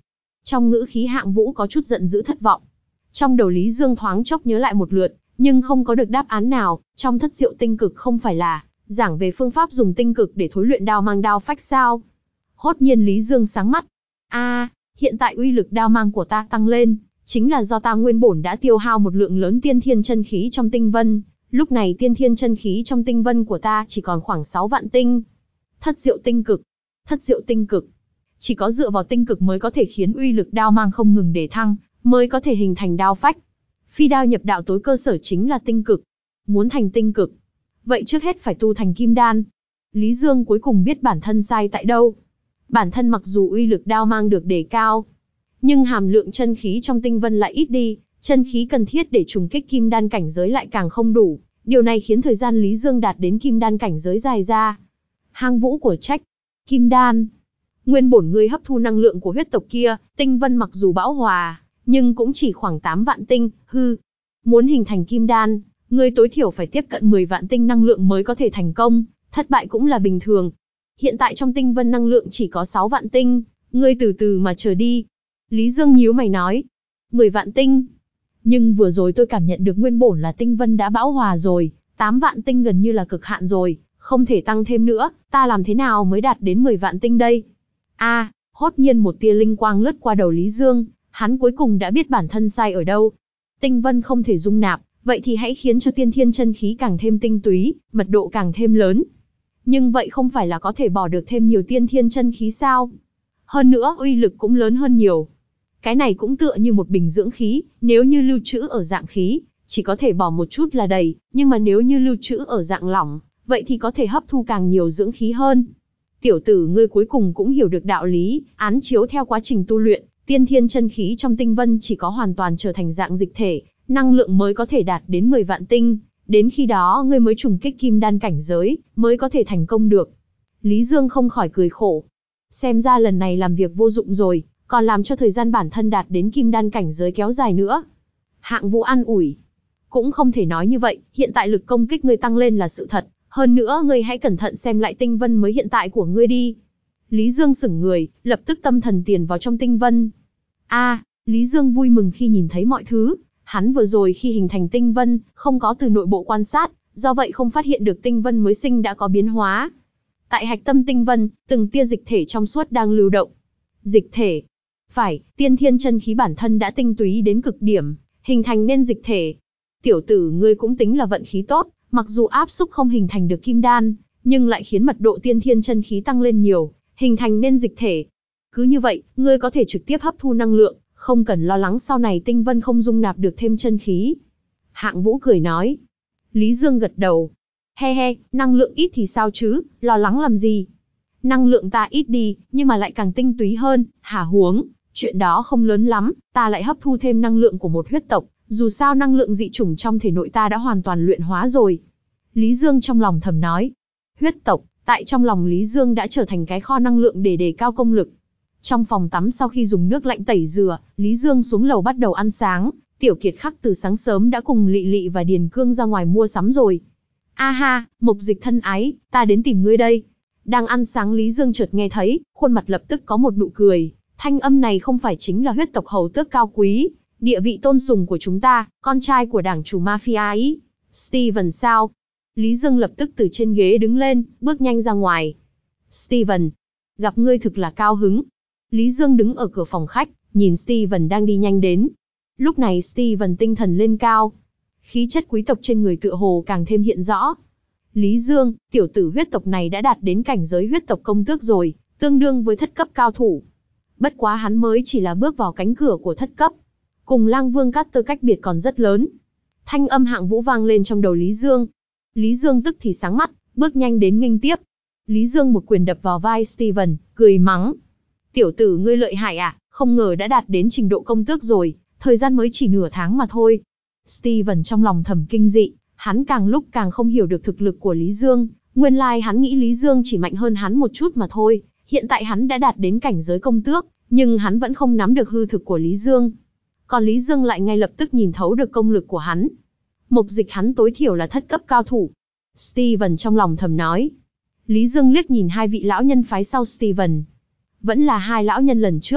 Trong ngữ khí Hạng Vũ có chút giận dữ thất vọng. Trong đầu Lý Dương thoáng chốc nhớ lại một lượt, nhưng không có được đáp án nào. Trong thất diệu tinh cực không phải là giảng về phương pháp dùng tinh cực để thối luyện đao mang đao phách sao? Hốt nhiên Lý Dương sáng mắt. A, à, hiện tại uy lực đao mang của ta tăng lên, chính là do ta nguyên bổn đã tiêu hao một lượng lớn tiên thiên chân khí trong tinh vân. Lúc này tiên thiên chân khí trong tinh vân của ta chỉ còn khoảng sáu vạn tinh. Thất diệu tinh cực. Thất diệu tinh cực. Chỉ có dựa vào tinh cực mới có thể khiến uy lực đao mang không ngừng để thăng, mới có thể hình thành đao phách. Phi đao nhập đạo tối cơ sở chính là tinh cực. Muốn thành tinh cực, vậy trước hết phải tu thành kim đan. Lý Dương cuối cùng biết bản thân sai tại đâu. Bản thân mặc dù uy lực đao mang được đề cao, nhưng hàm lượng chân khí trong tinh vân lại ít đi, chân khí cần thiết để trùng kích kim đan cảnh giới lại càng không đủ. Điều này khiến thời gian Lý Dương đạt đến kim đan cảnh giới dài ra. Hang Vũ của trách. Kim đan. Nguyên bổn ngươi hấp thu năng lượng của huyết tộc kia, tinh vân mặc dù bão hòa, nhưng cũng chỉ khoảng tám vạn tinh, hư. Muốn hình thành kim đan, ngươi tối thiểu phải tiếp cận mười vạn tinh năng lượng mới có thể thành công, thất bại cũng là bình thường. Hiện tại trong tinh vân năng lượng chỉ có sáu vạn tinh, ngươi từ từ mà chờ đi. Lý Dương nhíu mày nói. mười vạn tinh. Nhưng vừa rồi tôi cảm nhận được nguyên bổn là tinh vân đã bão hòa rồi, tám vạn tinh gần như là cực hạn rồi, không thể tăng thêm nữa, ta làm thế nào mới đạt đến mười vạn tinh đây? A, à, hốt nhiên một tia linh quang lướt qua đầu Lý Dương, hắn cuối cùng đã biết bản thân sai ở đâu. Tinh vân không thể dung nạp, vậy thì hãy khiến cho tiên thiên chân khí càng thêm tinh túy, mật độ càng thêm lớn. Nhưng vậy không phải là có thể bỏ được thêm nhiều tiên thiên chân khí sao? Hơn nữa uy lực cũng lớn hơn nhiều. Cái này cũng tựa như một bình dưỡng khí, nếu như lưu trữ ở dạng khí, chỉ có thể bỏ một chút là đầy, nhưng mà nếu như lưu trữ ở dạng lỏng, vậy thì có thể hấp thu càng nhiều dưỡng khí hơn. Tiểu tử ngươi cuối cùng cũng hiểu được đạo lý, án chiếu theo quá trình tu luyện, tiên thiên chân khí trong tinh vân chỉ có hoàn toàn trở thành dạng dịch thể, năng lượng mới có thể đạt đến mười vạn tinh, đến khi đó ngươi mới trùng kích kim đan cảnh giới, mới có thể thành công được. Lý Dương không khỏi cười khổ. Xem ra lần này làm việc vô dụng rồi, còn làm cho thời gian bản thân đạt đến kim đan cảnh giới kéo dài nữa. Hạng Vũ an ủi. Cũng không thể nói như vậy, hiện tại lực công kích ngươi tăng lên là sự thật, hơn nữa ngươi hãy cẩn thận xem lại tinh vân mới hiện tại của ngươi đi. Lý Dương sững người, lập tức tâm thần tiền vào trong tinh vân. A, à, Lý Dương vui mừng khi nhìn thấy mọi thứ, hắn vừa rồi khi hình thành tinh vân, không có từ nội bộ quan sát, do vậy không phát hiện được tinh vân mới sinh đã có biến hóa. Tại hạch tâm tinh vân, từng tia dịch thể trong suốt đang lưu động. Dịch thể. Phải, tiên thiên chân khí bản thân đã tinh túy đến cực điểm, hình thành nên dịch thể. Tiểu tử ngươi cũng tính là vận khí tốt, mặc dù áp xúc không hình thành được kim đan, nhưng lại khiến mật độ tiên thiên chân khí tăng lên nhiều, hình thành nên dịch thể. Cứ như vậy, ngươi có thể trực tiếp hấp thu năng lượng, không cần lo lắng sau này tinh vân không dung nạp được thêm chân khí. Hạng Vũ cười nói. Lý Dương gật đầu. He he, năng lượng ít thì sao chứ, lo lắng làm gì? Năng lượng ta ít đi, nhưng mà lại càng tinh túy hơn, hả huống, chuyện đó không lớn lắm, ta lại hấp thu thêm năng lượng của một huyết tộc, dù sao năng lượng dị chủng trong thể nội ta đã hoàn toàn luyện hóa rồi. Lý Dương trong lòng thầm nói. Huyết tộc, tại trong lòng Lý Dương đã trở thành cái kho năng lượng để đề cao công lực. Trong phòng tắm sau khi dùng nước lạnh tẩy rửa, Lý Dương xuống lầu bắt đầu ăn sáng. Tiểu Kiệt Khắc từ sáng sớm đã cùng Lị Lị và Điền Cương ra ngoài mua sắm rồi. A ha, Mục Dịch thân ái, ta đến tìm ngươi đây. Đang ăn sáng Lý Dương chợt nghe thấy, khuôn mặt lập tức có một nụ cười. Thanh âm này không phải chính là huyết tộc hầu tước cao quý, địa vị tôn sùng của chúng ta, con trai của đảng chủ mafia ấy. Steven sao? Lý Dương lập tức từ trên ghế đứng lên, bước nhanh ra ngoài. Steven, gặp ngươi thực là cao hứng. Lý Dương đứng ở cửa phòng khách, nhìn Steven đang đi nhanh đến. Lúc này Steven tinh thần lên cao. Khí chất quý tộc trên người tựa hồ càng thêm hiện rõ. Lý Dương, tiểu tử huyết tộc này đã đạt đến cảnh giới huyết tộc công tước rồi, tương đương với thất cấp cao thủ. Bất quá hắn mới chỉ là bước vào cánh cửa của thất cấp. Cùng Lang Vương Carter cách biệt còn rất lớn. Thanh âm Hạng Vũ vang lên trong đầu Lý Dương. Lý Dương tức thì sáng mắt, bước nhanh đến nghênh tiếp. Lý Dương một quyền đập vào vai Steven, cười mắng. Tiểu tử ngươi lợi hại à, không ngờ đã đạt đến trình độ công tước rồi, thời gian mới chỉ nửa tháng mà thôi. Steven trong lòng thầm kinh dị, hắn càng lúc càng không hiểu được thực lực của Lý Dương. Nguyên lai hắn nghĩ Lý Dương chỉ mạnh hơn hắn một chút mà thôi, hiện tại hắn đã đạt đến cảnh giới công tước, nhưng hắn vẫn không nắm được hư thực của Lý Dương. Còn Lý Dương lại ngay lập tức nhìn thấu được công lực của hắn. Mục Dịch hắn tối thiểu là thất cấp cao thủ. Steven trong lòng thầm nói. Lý Dương liếc nhìn hai vị lão nhân phái sau Steven. Vẫn là hai lão nhân lần trước.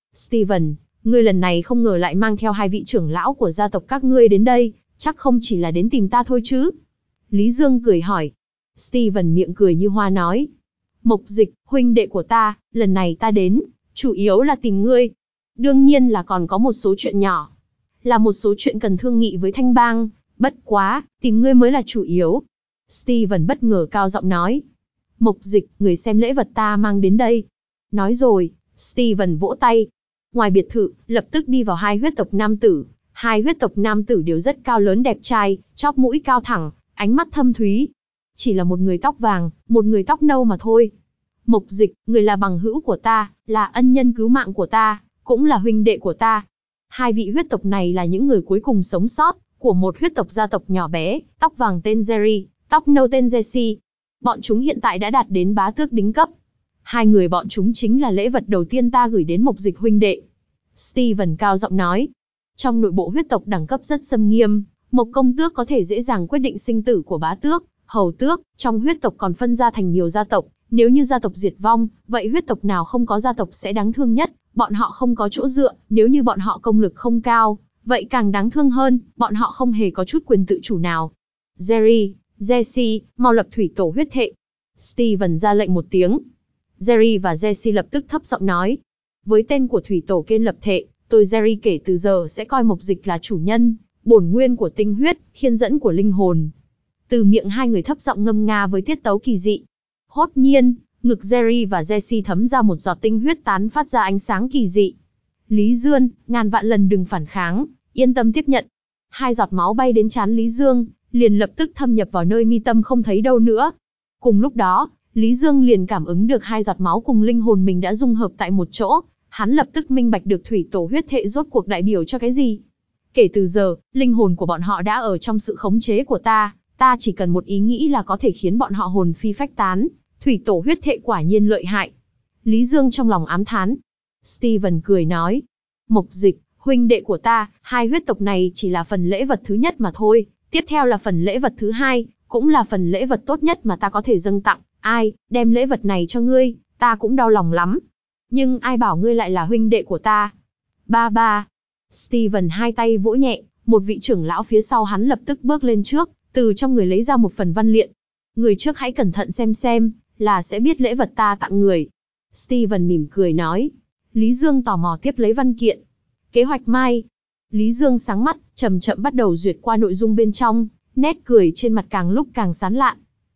Steven, ngươi lần này không ngờ lại mang theo hai vị trưởng lão của gia tộc các ngươi đến đây, chắc không chỉ là đến tìm ta thôi chứ? Lý Dương cười hỏi. Steven miệng cười như hoa nói. Mộc Dịch, huynh đệ của ta, lần này ta đến, chủ yếu là tìm ngươi. Đương nhiên là còn có một số chuyện nhỏ. Là một số chuyện cần thương nghị với Thanh Bang, bất quá, tìm ngươi mới là chủ yếu. Steven bất ngờ cao giọng nói. Mộc Dịch, người xem lễ vật ta mang đến đây. Nói rồi, Steven vỗ tay. Ngoài biệt thự, lập tức đi vào hai huyết tộc nam tử. Hai huyết tộc nam tử đều rất cao lớn đẹp trai, chóp mũi cao thẳng, ánh mắt thâm thúy. Chỉ là một người tóc vàng, một người tóc nâu mà thôi. Mộc Dịch, người là bằng hữu của ta, là ân nhân cứu mạng của ta, cũng là huynh đệ của ta. Hai vị huyết tộc này là những người cuối cùng sống sót của một huyết tộc gia tộc nhỏ bé, tóc vàng tên Jerry, tóc nâu tên Jesse. Bọn chúng hiện tại đã đạt đến bá tước đính cấp. Hai người bọn chúng chính là lễ vật đầu tiên ta gửi đến Mộc Dịch huynh đệ. Steven cao giọng nói. Trong nội bộ huyết tộc đẳng cấp rất xâm nghiêm, Mộc công tước có thể dễ dàng quyết định sinh tử của bá tước, hầu tước. Trong huyết tộc còn phân ra thành nhiều gia tộc. Nếu như gia tộc diệt vong, vậy huyết tộc nào không có gia tộc sẽ đáng thương nhất. Bọn họ không có chỗ dựa, nếu như bọn họ công lực không cao, vậy càng đáng thương hơn, bọn họ không hề có chút quyền tự chủ nào. Jerry, Jesse, mau lập thủy tổ huyết thệ. Steven ra lệnh một tiếng. Jerry và Jesse lập tức thấp giọng nói. Với tên của thủy tổ kên lập thệ, tôi Jerry kể từ giờ sẽ coi Mộc Dịch là chủ nhân, bổn nguyên của tinh huyết, khiên dẫn của linh hồn. Từ miệng hai người thấp giọng ngâm nga với tiết tấu kỳ dị. Hốt nhiên, ngực Jerry và Jesse thấm ra một giọt tinh huyết tán phát ra ánh sáng kỳ dị. Lý Dương, ngàn vạn lần đừng phản kháng, yên tâm tiếp nhận. Hai giọt máu bay đến trán Lý Dương, liền lập tức thâm nhập vào nơi mi tâm không thấy đâu nữa. Cùng lúc đó, Lý Dương liền cảm ứng được hai giọt máu cùng linh hồn mình đã dung hợp tại một chỗ. Hắn lập tức minh bạch được thủy tổ huyết thệ rốt cuộc đại biểu cho cái gì. Kể từ giờ, linh hồn của bọn họ đã ở trong sự khống chế của ta. Ta chỉ cần một ý nghĩ là có thể khiến bọn họ hồn phi phách tán. Thủy tổ huyết thệ quả nhiên lợi hại. Lý Dương trong lòng ám thán. Steven cười nói. Mộc Dịch, huynh đệ của ta, hai huyết tộc này chỉ là phần lễ vật thứ nhất mà thôi. Tiếp theo là phần lễ vật thứ hai, cũng là phần lễ vật tốt nhất mà ta có thể dâng tặng. Ai, đem lễ vật này cho ngươi, ta cũng đau lòng lắm. Nhưng ai bảo ngươi lại là huynh đệ của ta. Ba ba. Steven hai tay vỗ nhẹ, một vị trưởng lão phía sau hắn lập tức bước lên trước, từ trong người lấy ra một phần văn kiện. Người trước hãy cẩn thận xem xem, là sẽ biết lễ vật ta tặng người. Steven mỉm cười nói. Lý Dương tò mò tiếp lấy văn kiện. Kế hoạch mai. Lý Dương sáng mắt, chậm chậm bắt đầu duyệt qua nội dung bên trong, nét cười trên mặt càng lúc càng sán lạn.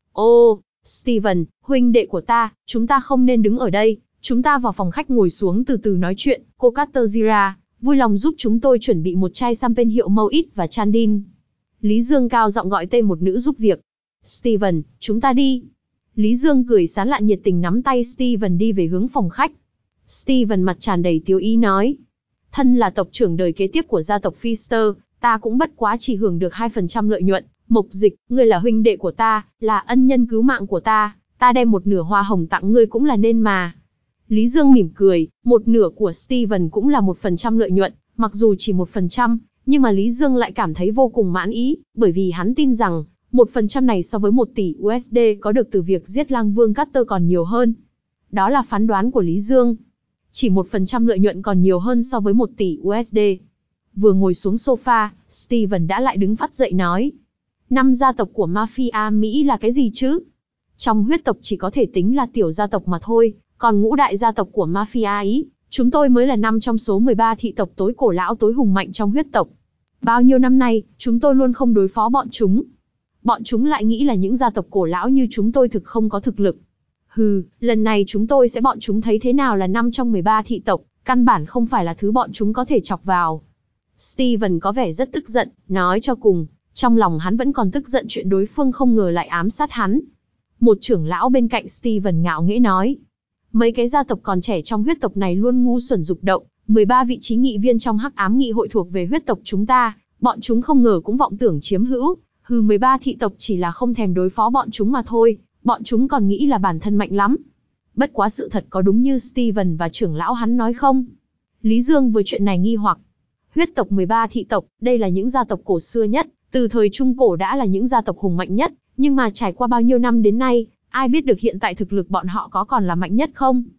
Ô, Steven, huynh đệ của ta, chúng ta không nên đứng ở đây, chúng ta vào phòng khách ngồi xuống từ từ nói chuyện. Cô Katerzyra, vui lòng giúp chúng tôi chuẩn bị một chai champagne hiệu Moet và Chandin. Lý Dương cao giọng gọi tên một nữ giúp việc. Steven, chúng ta đi. Lý Dương cười sán lạn nhiệt tình nắm tay Steven đi về hướng phòng khách. Steven mặt tràn đầy tiêu ý nói. Thân là tộc trưởng đời kế tiếp của gia tộc Pfister, ta cũng bất quá chỉ hưởng được hai phần trăm lợi nhuận. Mộc Dịch, ngươi là huynh đệ của ta, là ân nhân cứu mạng của ta, ta đem một nửa hoa hồng tặng ngươi cũng là nên mà. Lý Dương mỉm cười, một nửa của Steven cũng là một phần trăm lợi nhuận, mặc dù chỉ một phần trăm, nhưng mà Lý Dương lại cảm thấy vô cùng mãn ý, bởi vì hắn tin rằng, một phần trăm này so với một tỷ u ét đê có được từ việc giết Lang Vương Carter còn nhiều hơn. Đó là phán đoán của Lý Dương. Chỉ một phần trăm lợi nhuận còn nhiều hơn so với một tỷ u ét đê. Vừa ngồi xuống sofa, Steven đã lại đứng phát dậy nói. Năm gia tộc của mafia Mỹ là cái gì chứ? Trong huyết tộc chỉ có thể tính là tiểu gia tộc mà thôi, còn ngũ đại gia tộc của mafia Ý, chúng tôi mới là năm trong số mười ba thị tộc tối cổ lão tối hùng mạnh trong huyết tộc. Bao nhiêu năm nay, chúng tôi luôn không đối phó bọn chúng. Bọn chúng lại nghĩ là những gia tộc cổ lão như chúng tôi thực không có thực lực. Hừ, lần này chúng tôi sẽ bọn chúng thấy thế nào là năm trong mười ba thị tộc, căn bản không phải là thứ bọn chúng có thể chọc vào. Steven có vẻ rất tức giận, nói cho cùng, trong lòng hắn vẫn còn tức giận chuyện đối phương không ngờ lại ám sát hắn. Một trưởng lão bên cạnh Steven ngạo nghễ nói. Mấy cái gia tộc còn trẻ trong huyết tộc này luôn ngu xuẩn dục động, mười ba vị trí nghị viên trong hắc ám nghị hội thuộc về huyết tộc chúng ta, bọn chúng không ngờ cũng vọng tưởng chiếm hữu, hừ mười ba thị tộc chỉ là không thèm đối phó bọn chúng mà thôi, bọn chúng còn nghĩ là bản thân mạnh lắm. Bất quá sự thật có đúng như Steven và trưởng lão hắn nói không? Lý Dương với chuyện này nghi hoặc. Huyết tộc mười ba thị tộc, đây là những gia tộc cổ xưa nhất, từ thời Trung Cổ đã là những gia tộc hùng mạnh nhất, nhưng mà trải qua bao nhiêu năm đến nay, ai biết được hiện tại thực lực bọn họ có còn là mạnh nhất không?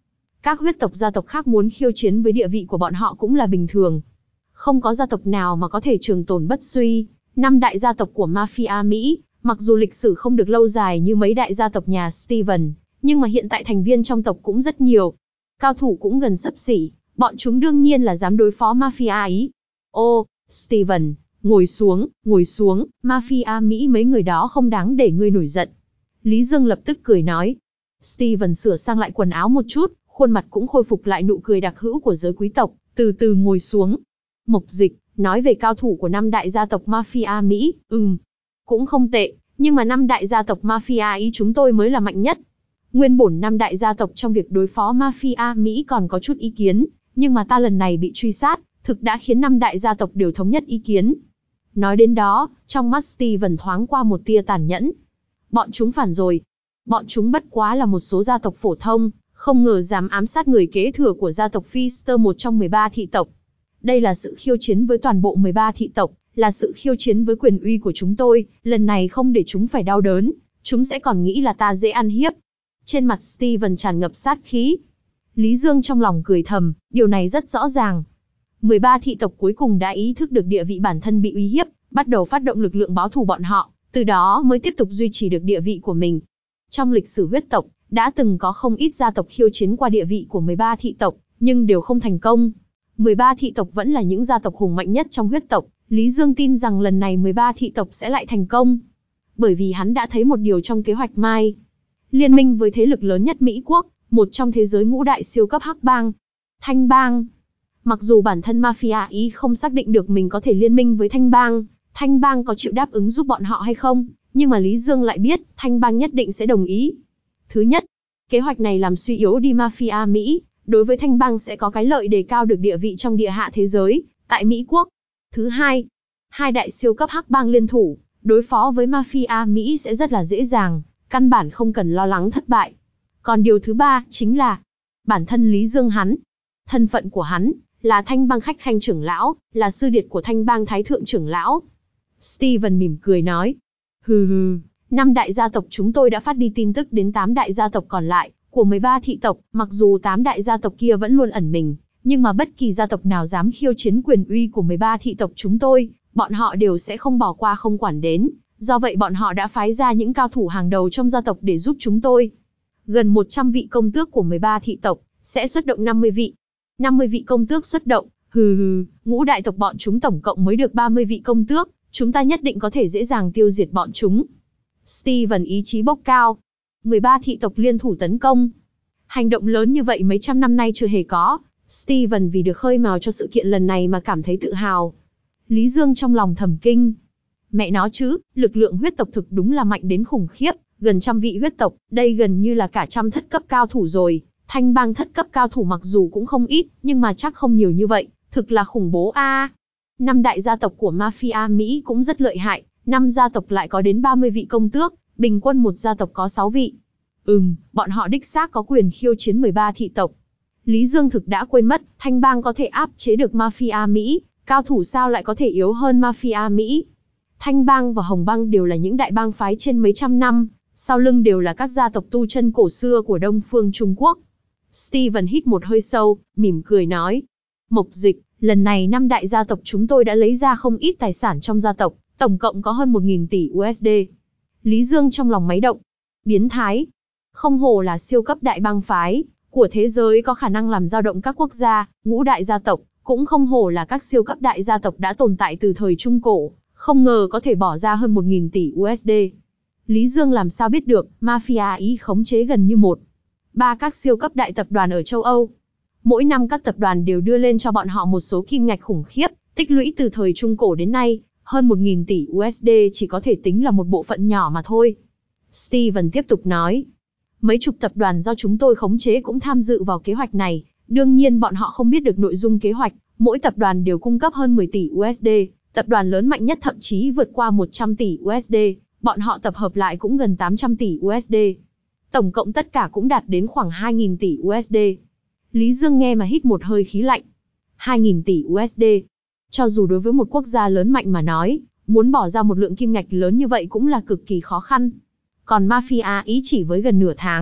Các huyết tộc gia tộc khác muốn khiêu chiến với địa vị của bọn họ cũng là bình thường. Không có gia tộc nào mà có thể trường tồn bất suy. Năm đại gia tộc của mafia Mỹ, mặc dù lịch sử không được lâu dài như mấy đại gia tộc nhà Steven, nhưng mà hiện tại thành viên trong tộc cũng rất nhiều. Cao thủ cũng gần xấp xỉ, bọn chúng đương nhiên là dám đối phó mafia Ý. Ô, Steven, ngồi xuống, ngồi xuống, mafia Mỹ mấy người đó không đáng để ngươi nổi giận. Lý Dương lập tức cười nói. Steven sửa sang lại quần áo một chút, khuôn mặt cũng khôi phục lại nụ cười đặc hữu của giới quý tộc, từ từ ngồi xuống. Mộc Dịch, nói về cao thủ của năm đại gia tộc mafia Mỹ, ừm, cũng không tệ, nhưng mà năm đại gia tộc mafia Ý chúng tôi mới là mạnh nhất. Nguyên bổn năm đại gia tộc trong việc đối phó mafia Mỹ còn có chút ý kiến, nhưng mà ta lần này bị truy sát, thực đã khiến năm đại gia tộc đều thống nhất ý kiến. Nói đến đó, trong mắt Steven thoáng qua một tia tàn nhẫn. Bọn chúng phản rồi. Bọn chúng bất quá là một số gia tộc phổ thông, không ngờ dám ám sát người kế thừa của gia tộc Pfister, một trong mười ba thị tộc. Đây là sự khiêu chiến với toàn bộ mười ba thị tộc, là sự khiêu chiến với quyền uy của chúng tôi, lần này không để chúng phải đau đớn, chúng sẽ còn nghĩ là ta dễ ăn hiếp. Trên mặt Steven tràn ngập sát khí. Lý Dương trong lòng cười thầm, điều này rất rõ ràng. mười ba thị tộc cuối cùng đã ý thức được địa vị bản thân bị uy hiếp, bắt đầu phát động lực lượng báo thù bọn họ, từ đó mới tiếp tục duy trì được địa vị của mình. Trong lịch sử huyết tộc, đã từng có không ít gia tộc khiêu chiến qua địa vị của mười ba thị tộc, nhưng đều không thành công. mười ba thị tộc vẫn là những gia tộc hùng mạnh nhất trong huyết tộc, Lý Dương tin rằng lần này mười ba thị tộc sẽ lại thành công. Bởi vì hắn đã thấy một điều trong kế hoạch Mai. Liên minh với thế lực lớn nhất Mỹ quốc, một trong thế giới ngũ đại siêu cấp hắc bang, Thanh bang. Mặc dù bản thân mafia Ý không xác định được mình có thể liên minh với Thanh bang, Thanh bang có chịu đáp ứng giúp bọn họ hay không, nhưng mà Lý Dương lại biết Thanh bang nhất định sẽ đồng ý. Thứ nhất, kế hoạch này làm suy yếu đi mafia Mỹ, đối với Thanh bang sẽ có cái lợi đề cao được địa vị trong địa hạ thế giới, tại Mỹ quốc. Thứ hai, hai đại siêu cấp hắc bang liên thủ, đối phó với mafia Mỹ sẽ rất là dễ dàng, căn bản không cần lo lắng thất bại. Còn điều thứ ba chính là bản thân Lý Dương hắn. Thân phận của hắn là Thanh bang khách khanh trưởng lão, là sư điệt của Thanh bang thái thượng trưởng lão. Steven mỉm cười nói. Hừ hừ, năm đại gia tộc chúng tôi đã phát đi tin tức đến tám đại gia tộc còn lại của mười ba thị tộc, mặc dù tám đại gia tộc kia vẫn luôn ẩn mình, nhưng mà bất kỳ gia tộc nào dám khiêu chiến quyền uy của mười ba thị tộc chúng tôi, bọn họ đều sẽ không bỏ qua không quản đến. Do vậy bọn họ đã phái ra những cao thủ hàng đầu trong gia tộc để giúp chúng tôi. Gần một trăm vị công tước của mười ba thị tộc sẽ xuất động năm mươi vị. năm mươi vị công tước xuất động, hừ hừ, ngũ đại tộc bọn chúng tổng cộng mới được ba mươi vị công tước, chúng ta nhất định có thể dễ dàng tiêu diệt bọn chúng. Steven ý chí bốc cao. mười ba thị tộc liên thủ tấn công. Hành động lớn như vậy mấy trăm năm nay chưa hề có. Steven vì được khơi mào cho sự kiện lần này mà cảm thấy tự hào. Lý Dương trong lòng thầm kinh. Mẹ nó chứ, lực lượng huyết tộc thực đúng là mạnh đến khủng khiếp, gần trăm vị huyết tộc, đây gần như là cả trăm thất cấp cao thủ rồi. Thanh bang thất cấp cao thủ mặc dù cũng không ít, nhưng mà chắc không nhiều như vậy, thực là khủng bố a. Năm đại gia tộc của mafia Mỹ cũng rất lợi hại, năm gia tộc lại có đến ba mươi vị công tước, bình quân một gia tộc có sáu vị. Ừm, bọn họ đích xác có quyền khiêu chiến mười ba thị tộc. Lý Dương thực đã quên mất, Thanh bang có thể áp chế được mafia Mỹ, cao thủ sao lại có thể yếu hơn mafia Mỹ. Thanh bang và Hồng bang đều là những đại bang phái trên mấy trăm năm, sau lưng đều là các gia tộc tu chân cổ xưa của Đông phương Trung Quốc. Steven hít một hơi sâu, mỉm cười nói. Mộc Dịch, lần này năm đại gia tộc chúng tôi đã lấy ra không ít tài sản trong gia tộc, tổng cộng có hơn một nghìn tỷ u ét đê. Lý Dương trong lòng máy động. Biến thái. Không hổ là siêu cấp đại bang phái của thế giới, có khả năng làm dao động các quốc gia, ngũ đại gia tộc, cũng không hổ là các siêu cấp đại gia tộc đã tồn tại từ thời Trung Cổ, không ngờ có thể bỏ ra hơn một nghìn tỷ u ét đê. Lý Dương làm sao biết được, mafia Ý khống chế gần như một ba các siêu cấp đại tập đoàn ở châu Âu. Mỗi năm các tập đoàn đều đưa lên cho bọn họ một số kim ngạch khủng khiếp, tích lũy từ thời Trung Cổ đến nay, hơn một nghìn tỷ u ét đê chỉ có thể tính là một bộ phận nhỏ mà thôi. Steven tiếp tục nói. Mấy chục tập đoàn do chúng tôi khống chế cũng tham dự vào kế hoạch này, đương nhiên bọn họ không biết được nội dung kế hoạch, mỗi tập đoàn đều cung cấp hơn mười tỷ u ét đê, tập đoàn lớn mạnh nhất thậm chí vượt qua một trăm tỷ u ét đê, bọn họ tập hợp lại cũng gần tám trăm tỷ u ét đê. Tổng cộng tất cả cũng đạt đến khoảng hai nghìn tỷ u ét đê. Lý Dương nghe mà hít một hơi khí lạnh. hai nghìn tỷ u ét đê. Cho dù đối với một quốc gia lớn mạnh mà nói, muốn bỏ ra một lượng kim ngạch lớn như vậy cũng là cực kỳ khó khăn. Còn mafia Ý chỉ với gần nửa tháng,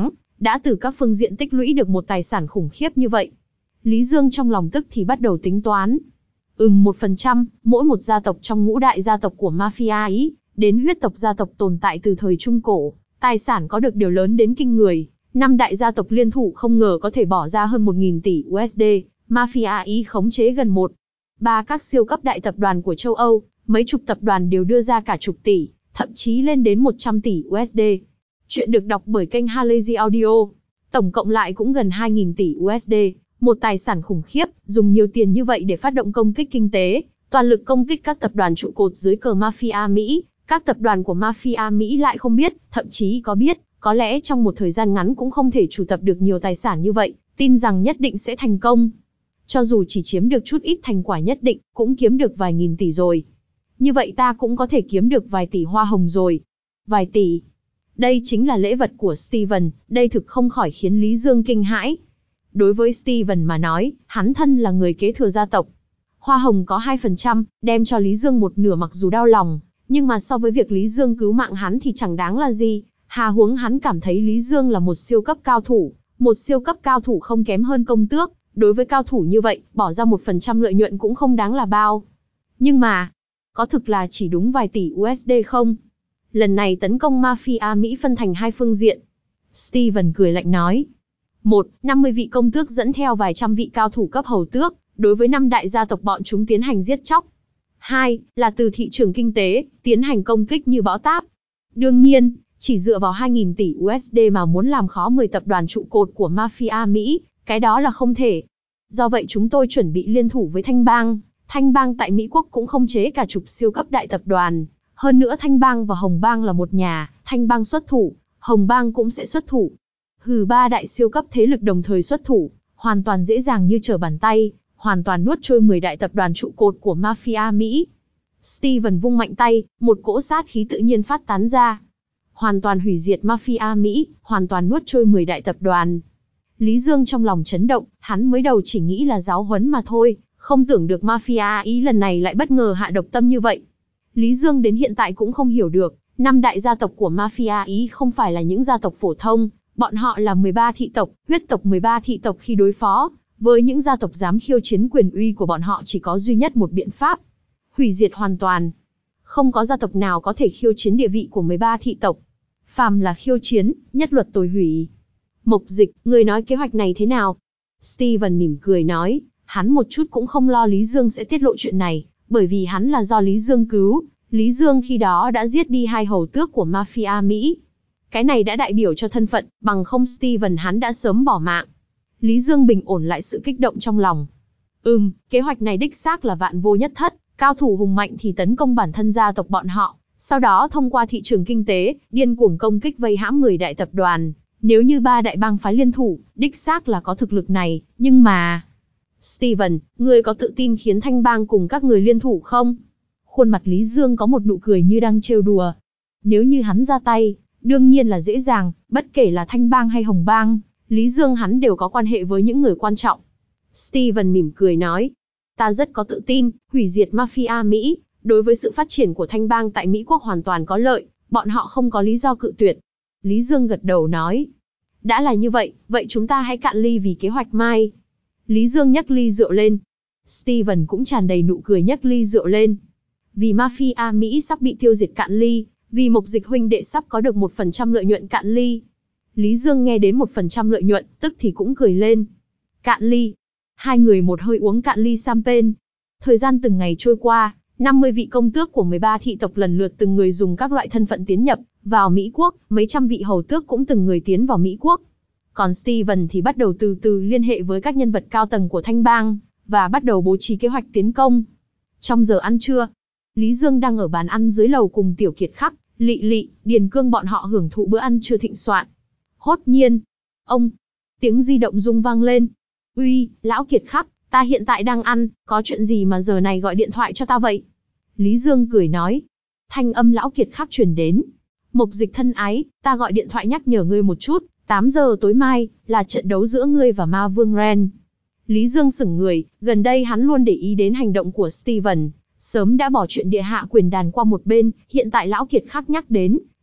đã từ các phương diện tích lũy được một tài sản khủng khiếp như vậy. Lý Dương trong lòng tức thì bắt đầu tính toán. Ừm một phần trăm, mỗi một gia tộc trong ngũ đại gia tộc của mafia Ý, đến huyết tộc gia tộc tồn tại từ thời Trung Cổ, tài sản có được điều lớn đến kinh người. Năm đại gia tộc liên thủ không ngờ có thể bỏ ra hơn một nghìn tỷ u ét đê, mafia Ý khống chế gần một. Ba các siêu cấp đại tập đoàn của châu Âu, mấy chục tập đoàn đều đưa ra cả chục tỷ, thậm chí lên đến một trăm tỷ u ét đê. Chuyện được đọc bởi kênh Halazy Audio. Tổng cộng lại cũng gần hai nghìn tỷ u ét đê, một tài sản khủng khiếp, dùng nhiều tiền như vậy để phát động công kích kinh tế, toàn lực công kích các tập đoàn trụ cột dưới cờ mafia Mỹ. Các tập đoàn của mafia Mỹ lại không biết, thậm chí có biết, có lẽ trong một thời gian ngắn cũng không thể chủ tập được nhiều tài sản như vậy, tin rằng nhất định sẽ thành công. Cho dù chỉ chiếm được chút ít thành quả nhất định, cũng kiếm được vài nghìn tỷ rồi. Như vậy ta cũng có thể kiếm được vài tỷ hoa hồng rồi. Vài tỷ. Đây chính là lễ vật của Steven, đây thực không khỏi khiến Lý Dương kinh hãi. Đối với Steven mà nói, hắn thân là người kế thừa gia tộc. Hoa hồng có hai phần trăm, đem cho Lý Dương một nửa mặc dù đau lòng, nhưng mà so với việc Lý Dương cứu mạng hắn thì chẳng đáng là gì. Hà huống hắn cảm thấy Lý Dương là một siêu cấp cao thủ, một siêu cấp cao thủ không kém hơn công tước. Đối với cao thủ như vậy, bỏ ra một phần trăm lợi nhuận cũng không đáng là bao. Nhưng mà, có thực là chỉ đúng vài tỷ u ét đê không? Lần này tấn công mafia Mỹ phân thành hai phương diện. Steven cười lạnh nói. Một, năm mươi vị công tước dẫn theo vài trăm vị cao thủ cấp hầu tước, đối với năm đại gia tộc bọn chúng tiến hành giết chóc. Hai, là từ thị trường kinh tế, tiến hành công kích như bão táp. Đương nhiên, chỉ dựa vào hai nghìn tỷ u ét đê mà muốn làm khó mười tập đoàn trụ cột của mafia Mỹ, cái đó là không thể. Do vậy chúng tôi chuẩn bị liên thủ với Thanh Bang. Thanh Bang tại Mỹ Quốc cũng khống chế cả chục siêu cấp đại tập đoàn. Hơn nữa Thanh Bang và Hồng Bang là một nhà, Thanh Bang xuất thủ, Hồng Bang cũng sẽ xuất thủ. Hừ ba đại siêu cấp thế lực đồng thời xuất thủ, hoàn toàn dễ dàng như trở bàn tay, hoàn toàn nuốt trôi mười đại tập đoàn trụ cột của mafia Mỹ. Steven vung mạnh tay, một cỗ sát khí tự nhiên phát tán ra. Hoàn toàn hủy diệt mafia Mỹ, hoàn toàn nuốt trôi mười đại tập đoàn. Lý Dương trong lòng chấn động, hắn mới đầu chỉ nghĩ là giáo huấn mà thôi, không tưởng được mafia Ý lần này lại bất ngờ hạ độc tâm như vậy. Lý Dương đến hiện tại cũng không hiểu được, năm đại gia tộc của mafia Ý không phải là những gia tộc phổ thông, bọn họ là mười ba thị tộc, huyết tộc mười ba thị tộc khi đối phó với những gia tộc dám khiêu chiến quyền uy của bọn họ chỉ có duy nhất một biện pháp. Hủy diệt hoàn toàn. Không có gia tộc nào có thể khiêu chiến địa vị của mười ba thị tộc. Phàm là khiêu chiến, nhất luật tồi hủy. Mộc Dịch, người nói kế hoạch này thế nào? Steven mỉm cười nói, hắn một chút cũng không lo Lý Dương sẽ tiết lộ chuyện này, bởi vì hắn là do Lý Dương cứu. Lý Dương khi đó đã giết đi hai hầu tước của mafia Mỹ. Cái này đã đại biểu cho thân phận, bằng không Steven hắn đã sớm bỏ mạng. Lý Dương bình ổn lại sự kích động trong lòng. Ừm, kế hoạch này đích xác là vạn vô nhất thất, cao thủ hùng mạnh thì tấn công bản thân gia tộc bọn họ, sau đó thông qua thị trường kinh tế, điên cuồng công kích vây hãm mười đại tập đoàn. Nếu như ba đại bang phái liên thủ, đích xác là có thực lực này, nhưng mà... Steven, ngươi có tự tin khiến Thanh Bang cùng các người liên thủ không? Khuôn mặt Lý Dương có một nụ cười như đang trêu đùa. Nếu như hắn ra tay, đương nhiên là dễ dàng, bất kể là Thanh Bang hay Hồng Bang, Lý Dương hắn đều có quan hệ với những người quan trọng. Steven mỉm cười nói, ta rất có tự tin, hủy diệt mafia Mỹ, đối với sự phát triển của Thanh Bang tại Mỹ Quốc hoàn toàn có lợi, bọn họ không có lý do cự tuyệt. Lý Dương gật đầu nói, đã là như vậy, vậy chúng ta hãy cạn ly vì kế hoạch mai. Lý Dương nhấc ly rượu lên. Steven cũng tràn đầy nụ cười nhấc ly rượu lên. Vì mafia Mỹ sắp bị tiêu diệt cạn ly, vì Mộc Dịch huynh đệ sắp có được một phần trăm lợi nhuận cạn ly. Lý Dương nghe đến một phần trăm lợi nhuận, tức thì cũng cười lên. Cạn ly. Hai người một hơi uống cạn ly champagne. Thời gian từng ngày trôi qua, năm mươi vị công tước của mười ba thị tộc lần lượt từng người dùng các loại thân phận tiến nhập vào Mỹ Quốc, mấy trăm vị hầu tước cũng từng người tiến vào Mỹ Quốc. Còn Steven thì bắt đầu từ từ liên hệ với các nhân vật cao tầng của Thanh Bang, và bắt đầu bố trí kế hoạch tiến công. Trong giờ ăn trưa, Lý Dương đang ở bàn ăn dưới lầu cùng Tiểu Kiệt Khắc, Lị Lị, Điền Cương bọn họ hưởng thụ bữa ăn trưa thịnh soạn. Hốt nhiên, ông, tiếng di động rung vang lên. Uy, lão Kiệt Khắc, ta hiện tại đang ăn, có chuyện gì mà giờ này gọi điện thoại cho ta vậy? Lý Dương cười nói. Thanh âm lão Kiệt Khắc truyền đến. Mộc Dịch thân ái, ta gọi điện thoại nhắc nhở ngươi một chút, tám giờ tối mai, là trận đấu giữa ngươi và Ma Vương Ren. Lý Dương sững người, gần đây hắn luôn để ý đến hành động của Steven, sớm đã bỏ chuyện địa hạ quyền đàn qua một bên, hiện tại lão Kiệt Khắc nhắc đến,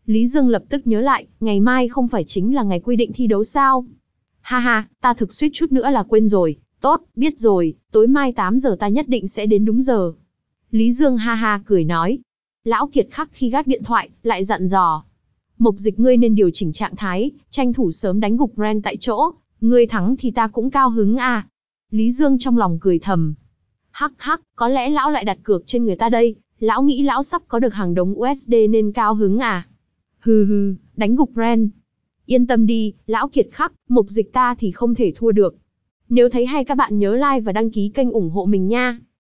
Lý Dương lập tức nhớ lại, ngày mai không phải chính là ngày quy định thi đấu sao? Ha ha, ta thực suýt chút nữa là quên rồi. Tốt, biết rồi, tối mai tám giờ ta nhất định sẽ đến đúng giờ. Lý Dương ha ha cười nói. Lão Kiệt Khắc khi gác điện thoại, lại dặn dò. Mục Dịch ngươi nên điều chỉnh trạng thái, tranh thủ sớm đánh gục Ren tại chỗ. Ngươi thắng thì ta cũng cao hứng à. Lý Dương trong lòng cười thầm. Hắc hắc, có lẽ lão lại đặt cược trên người ta đây. Lão nghĩ lão sắp có được hàng đống u ét đê nên cao hứng à. Hừ hừ, đánh gục Ren. Yên tâm đi, Lão Kiệt Khắc, Mục Dịch ta thì không thể thua được. Nếu thấy hay các bạn nhớ like và đăng ký kênh ủng hộ mình nha.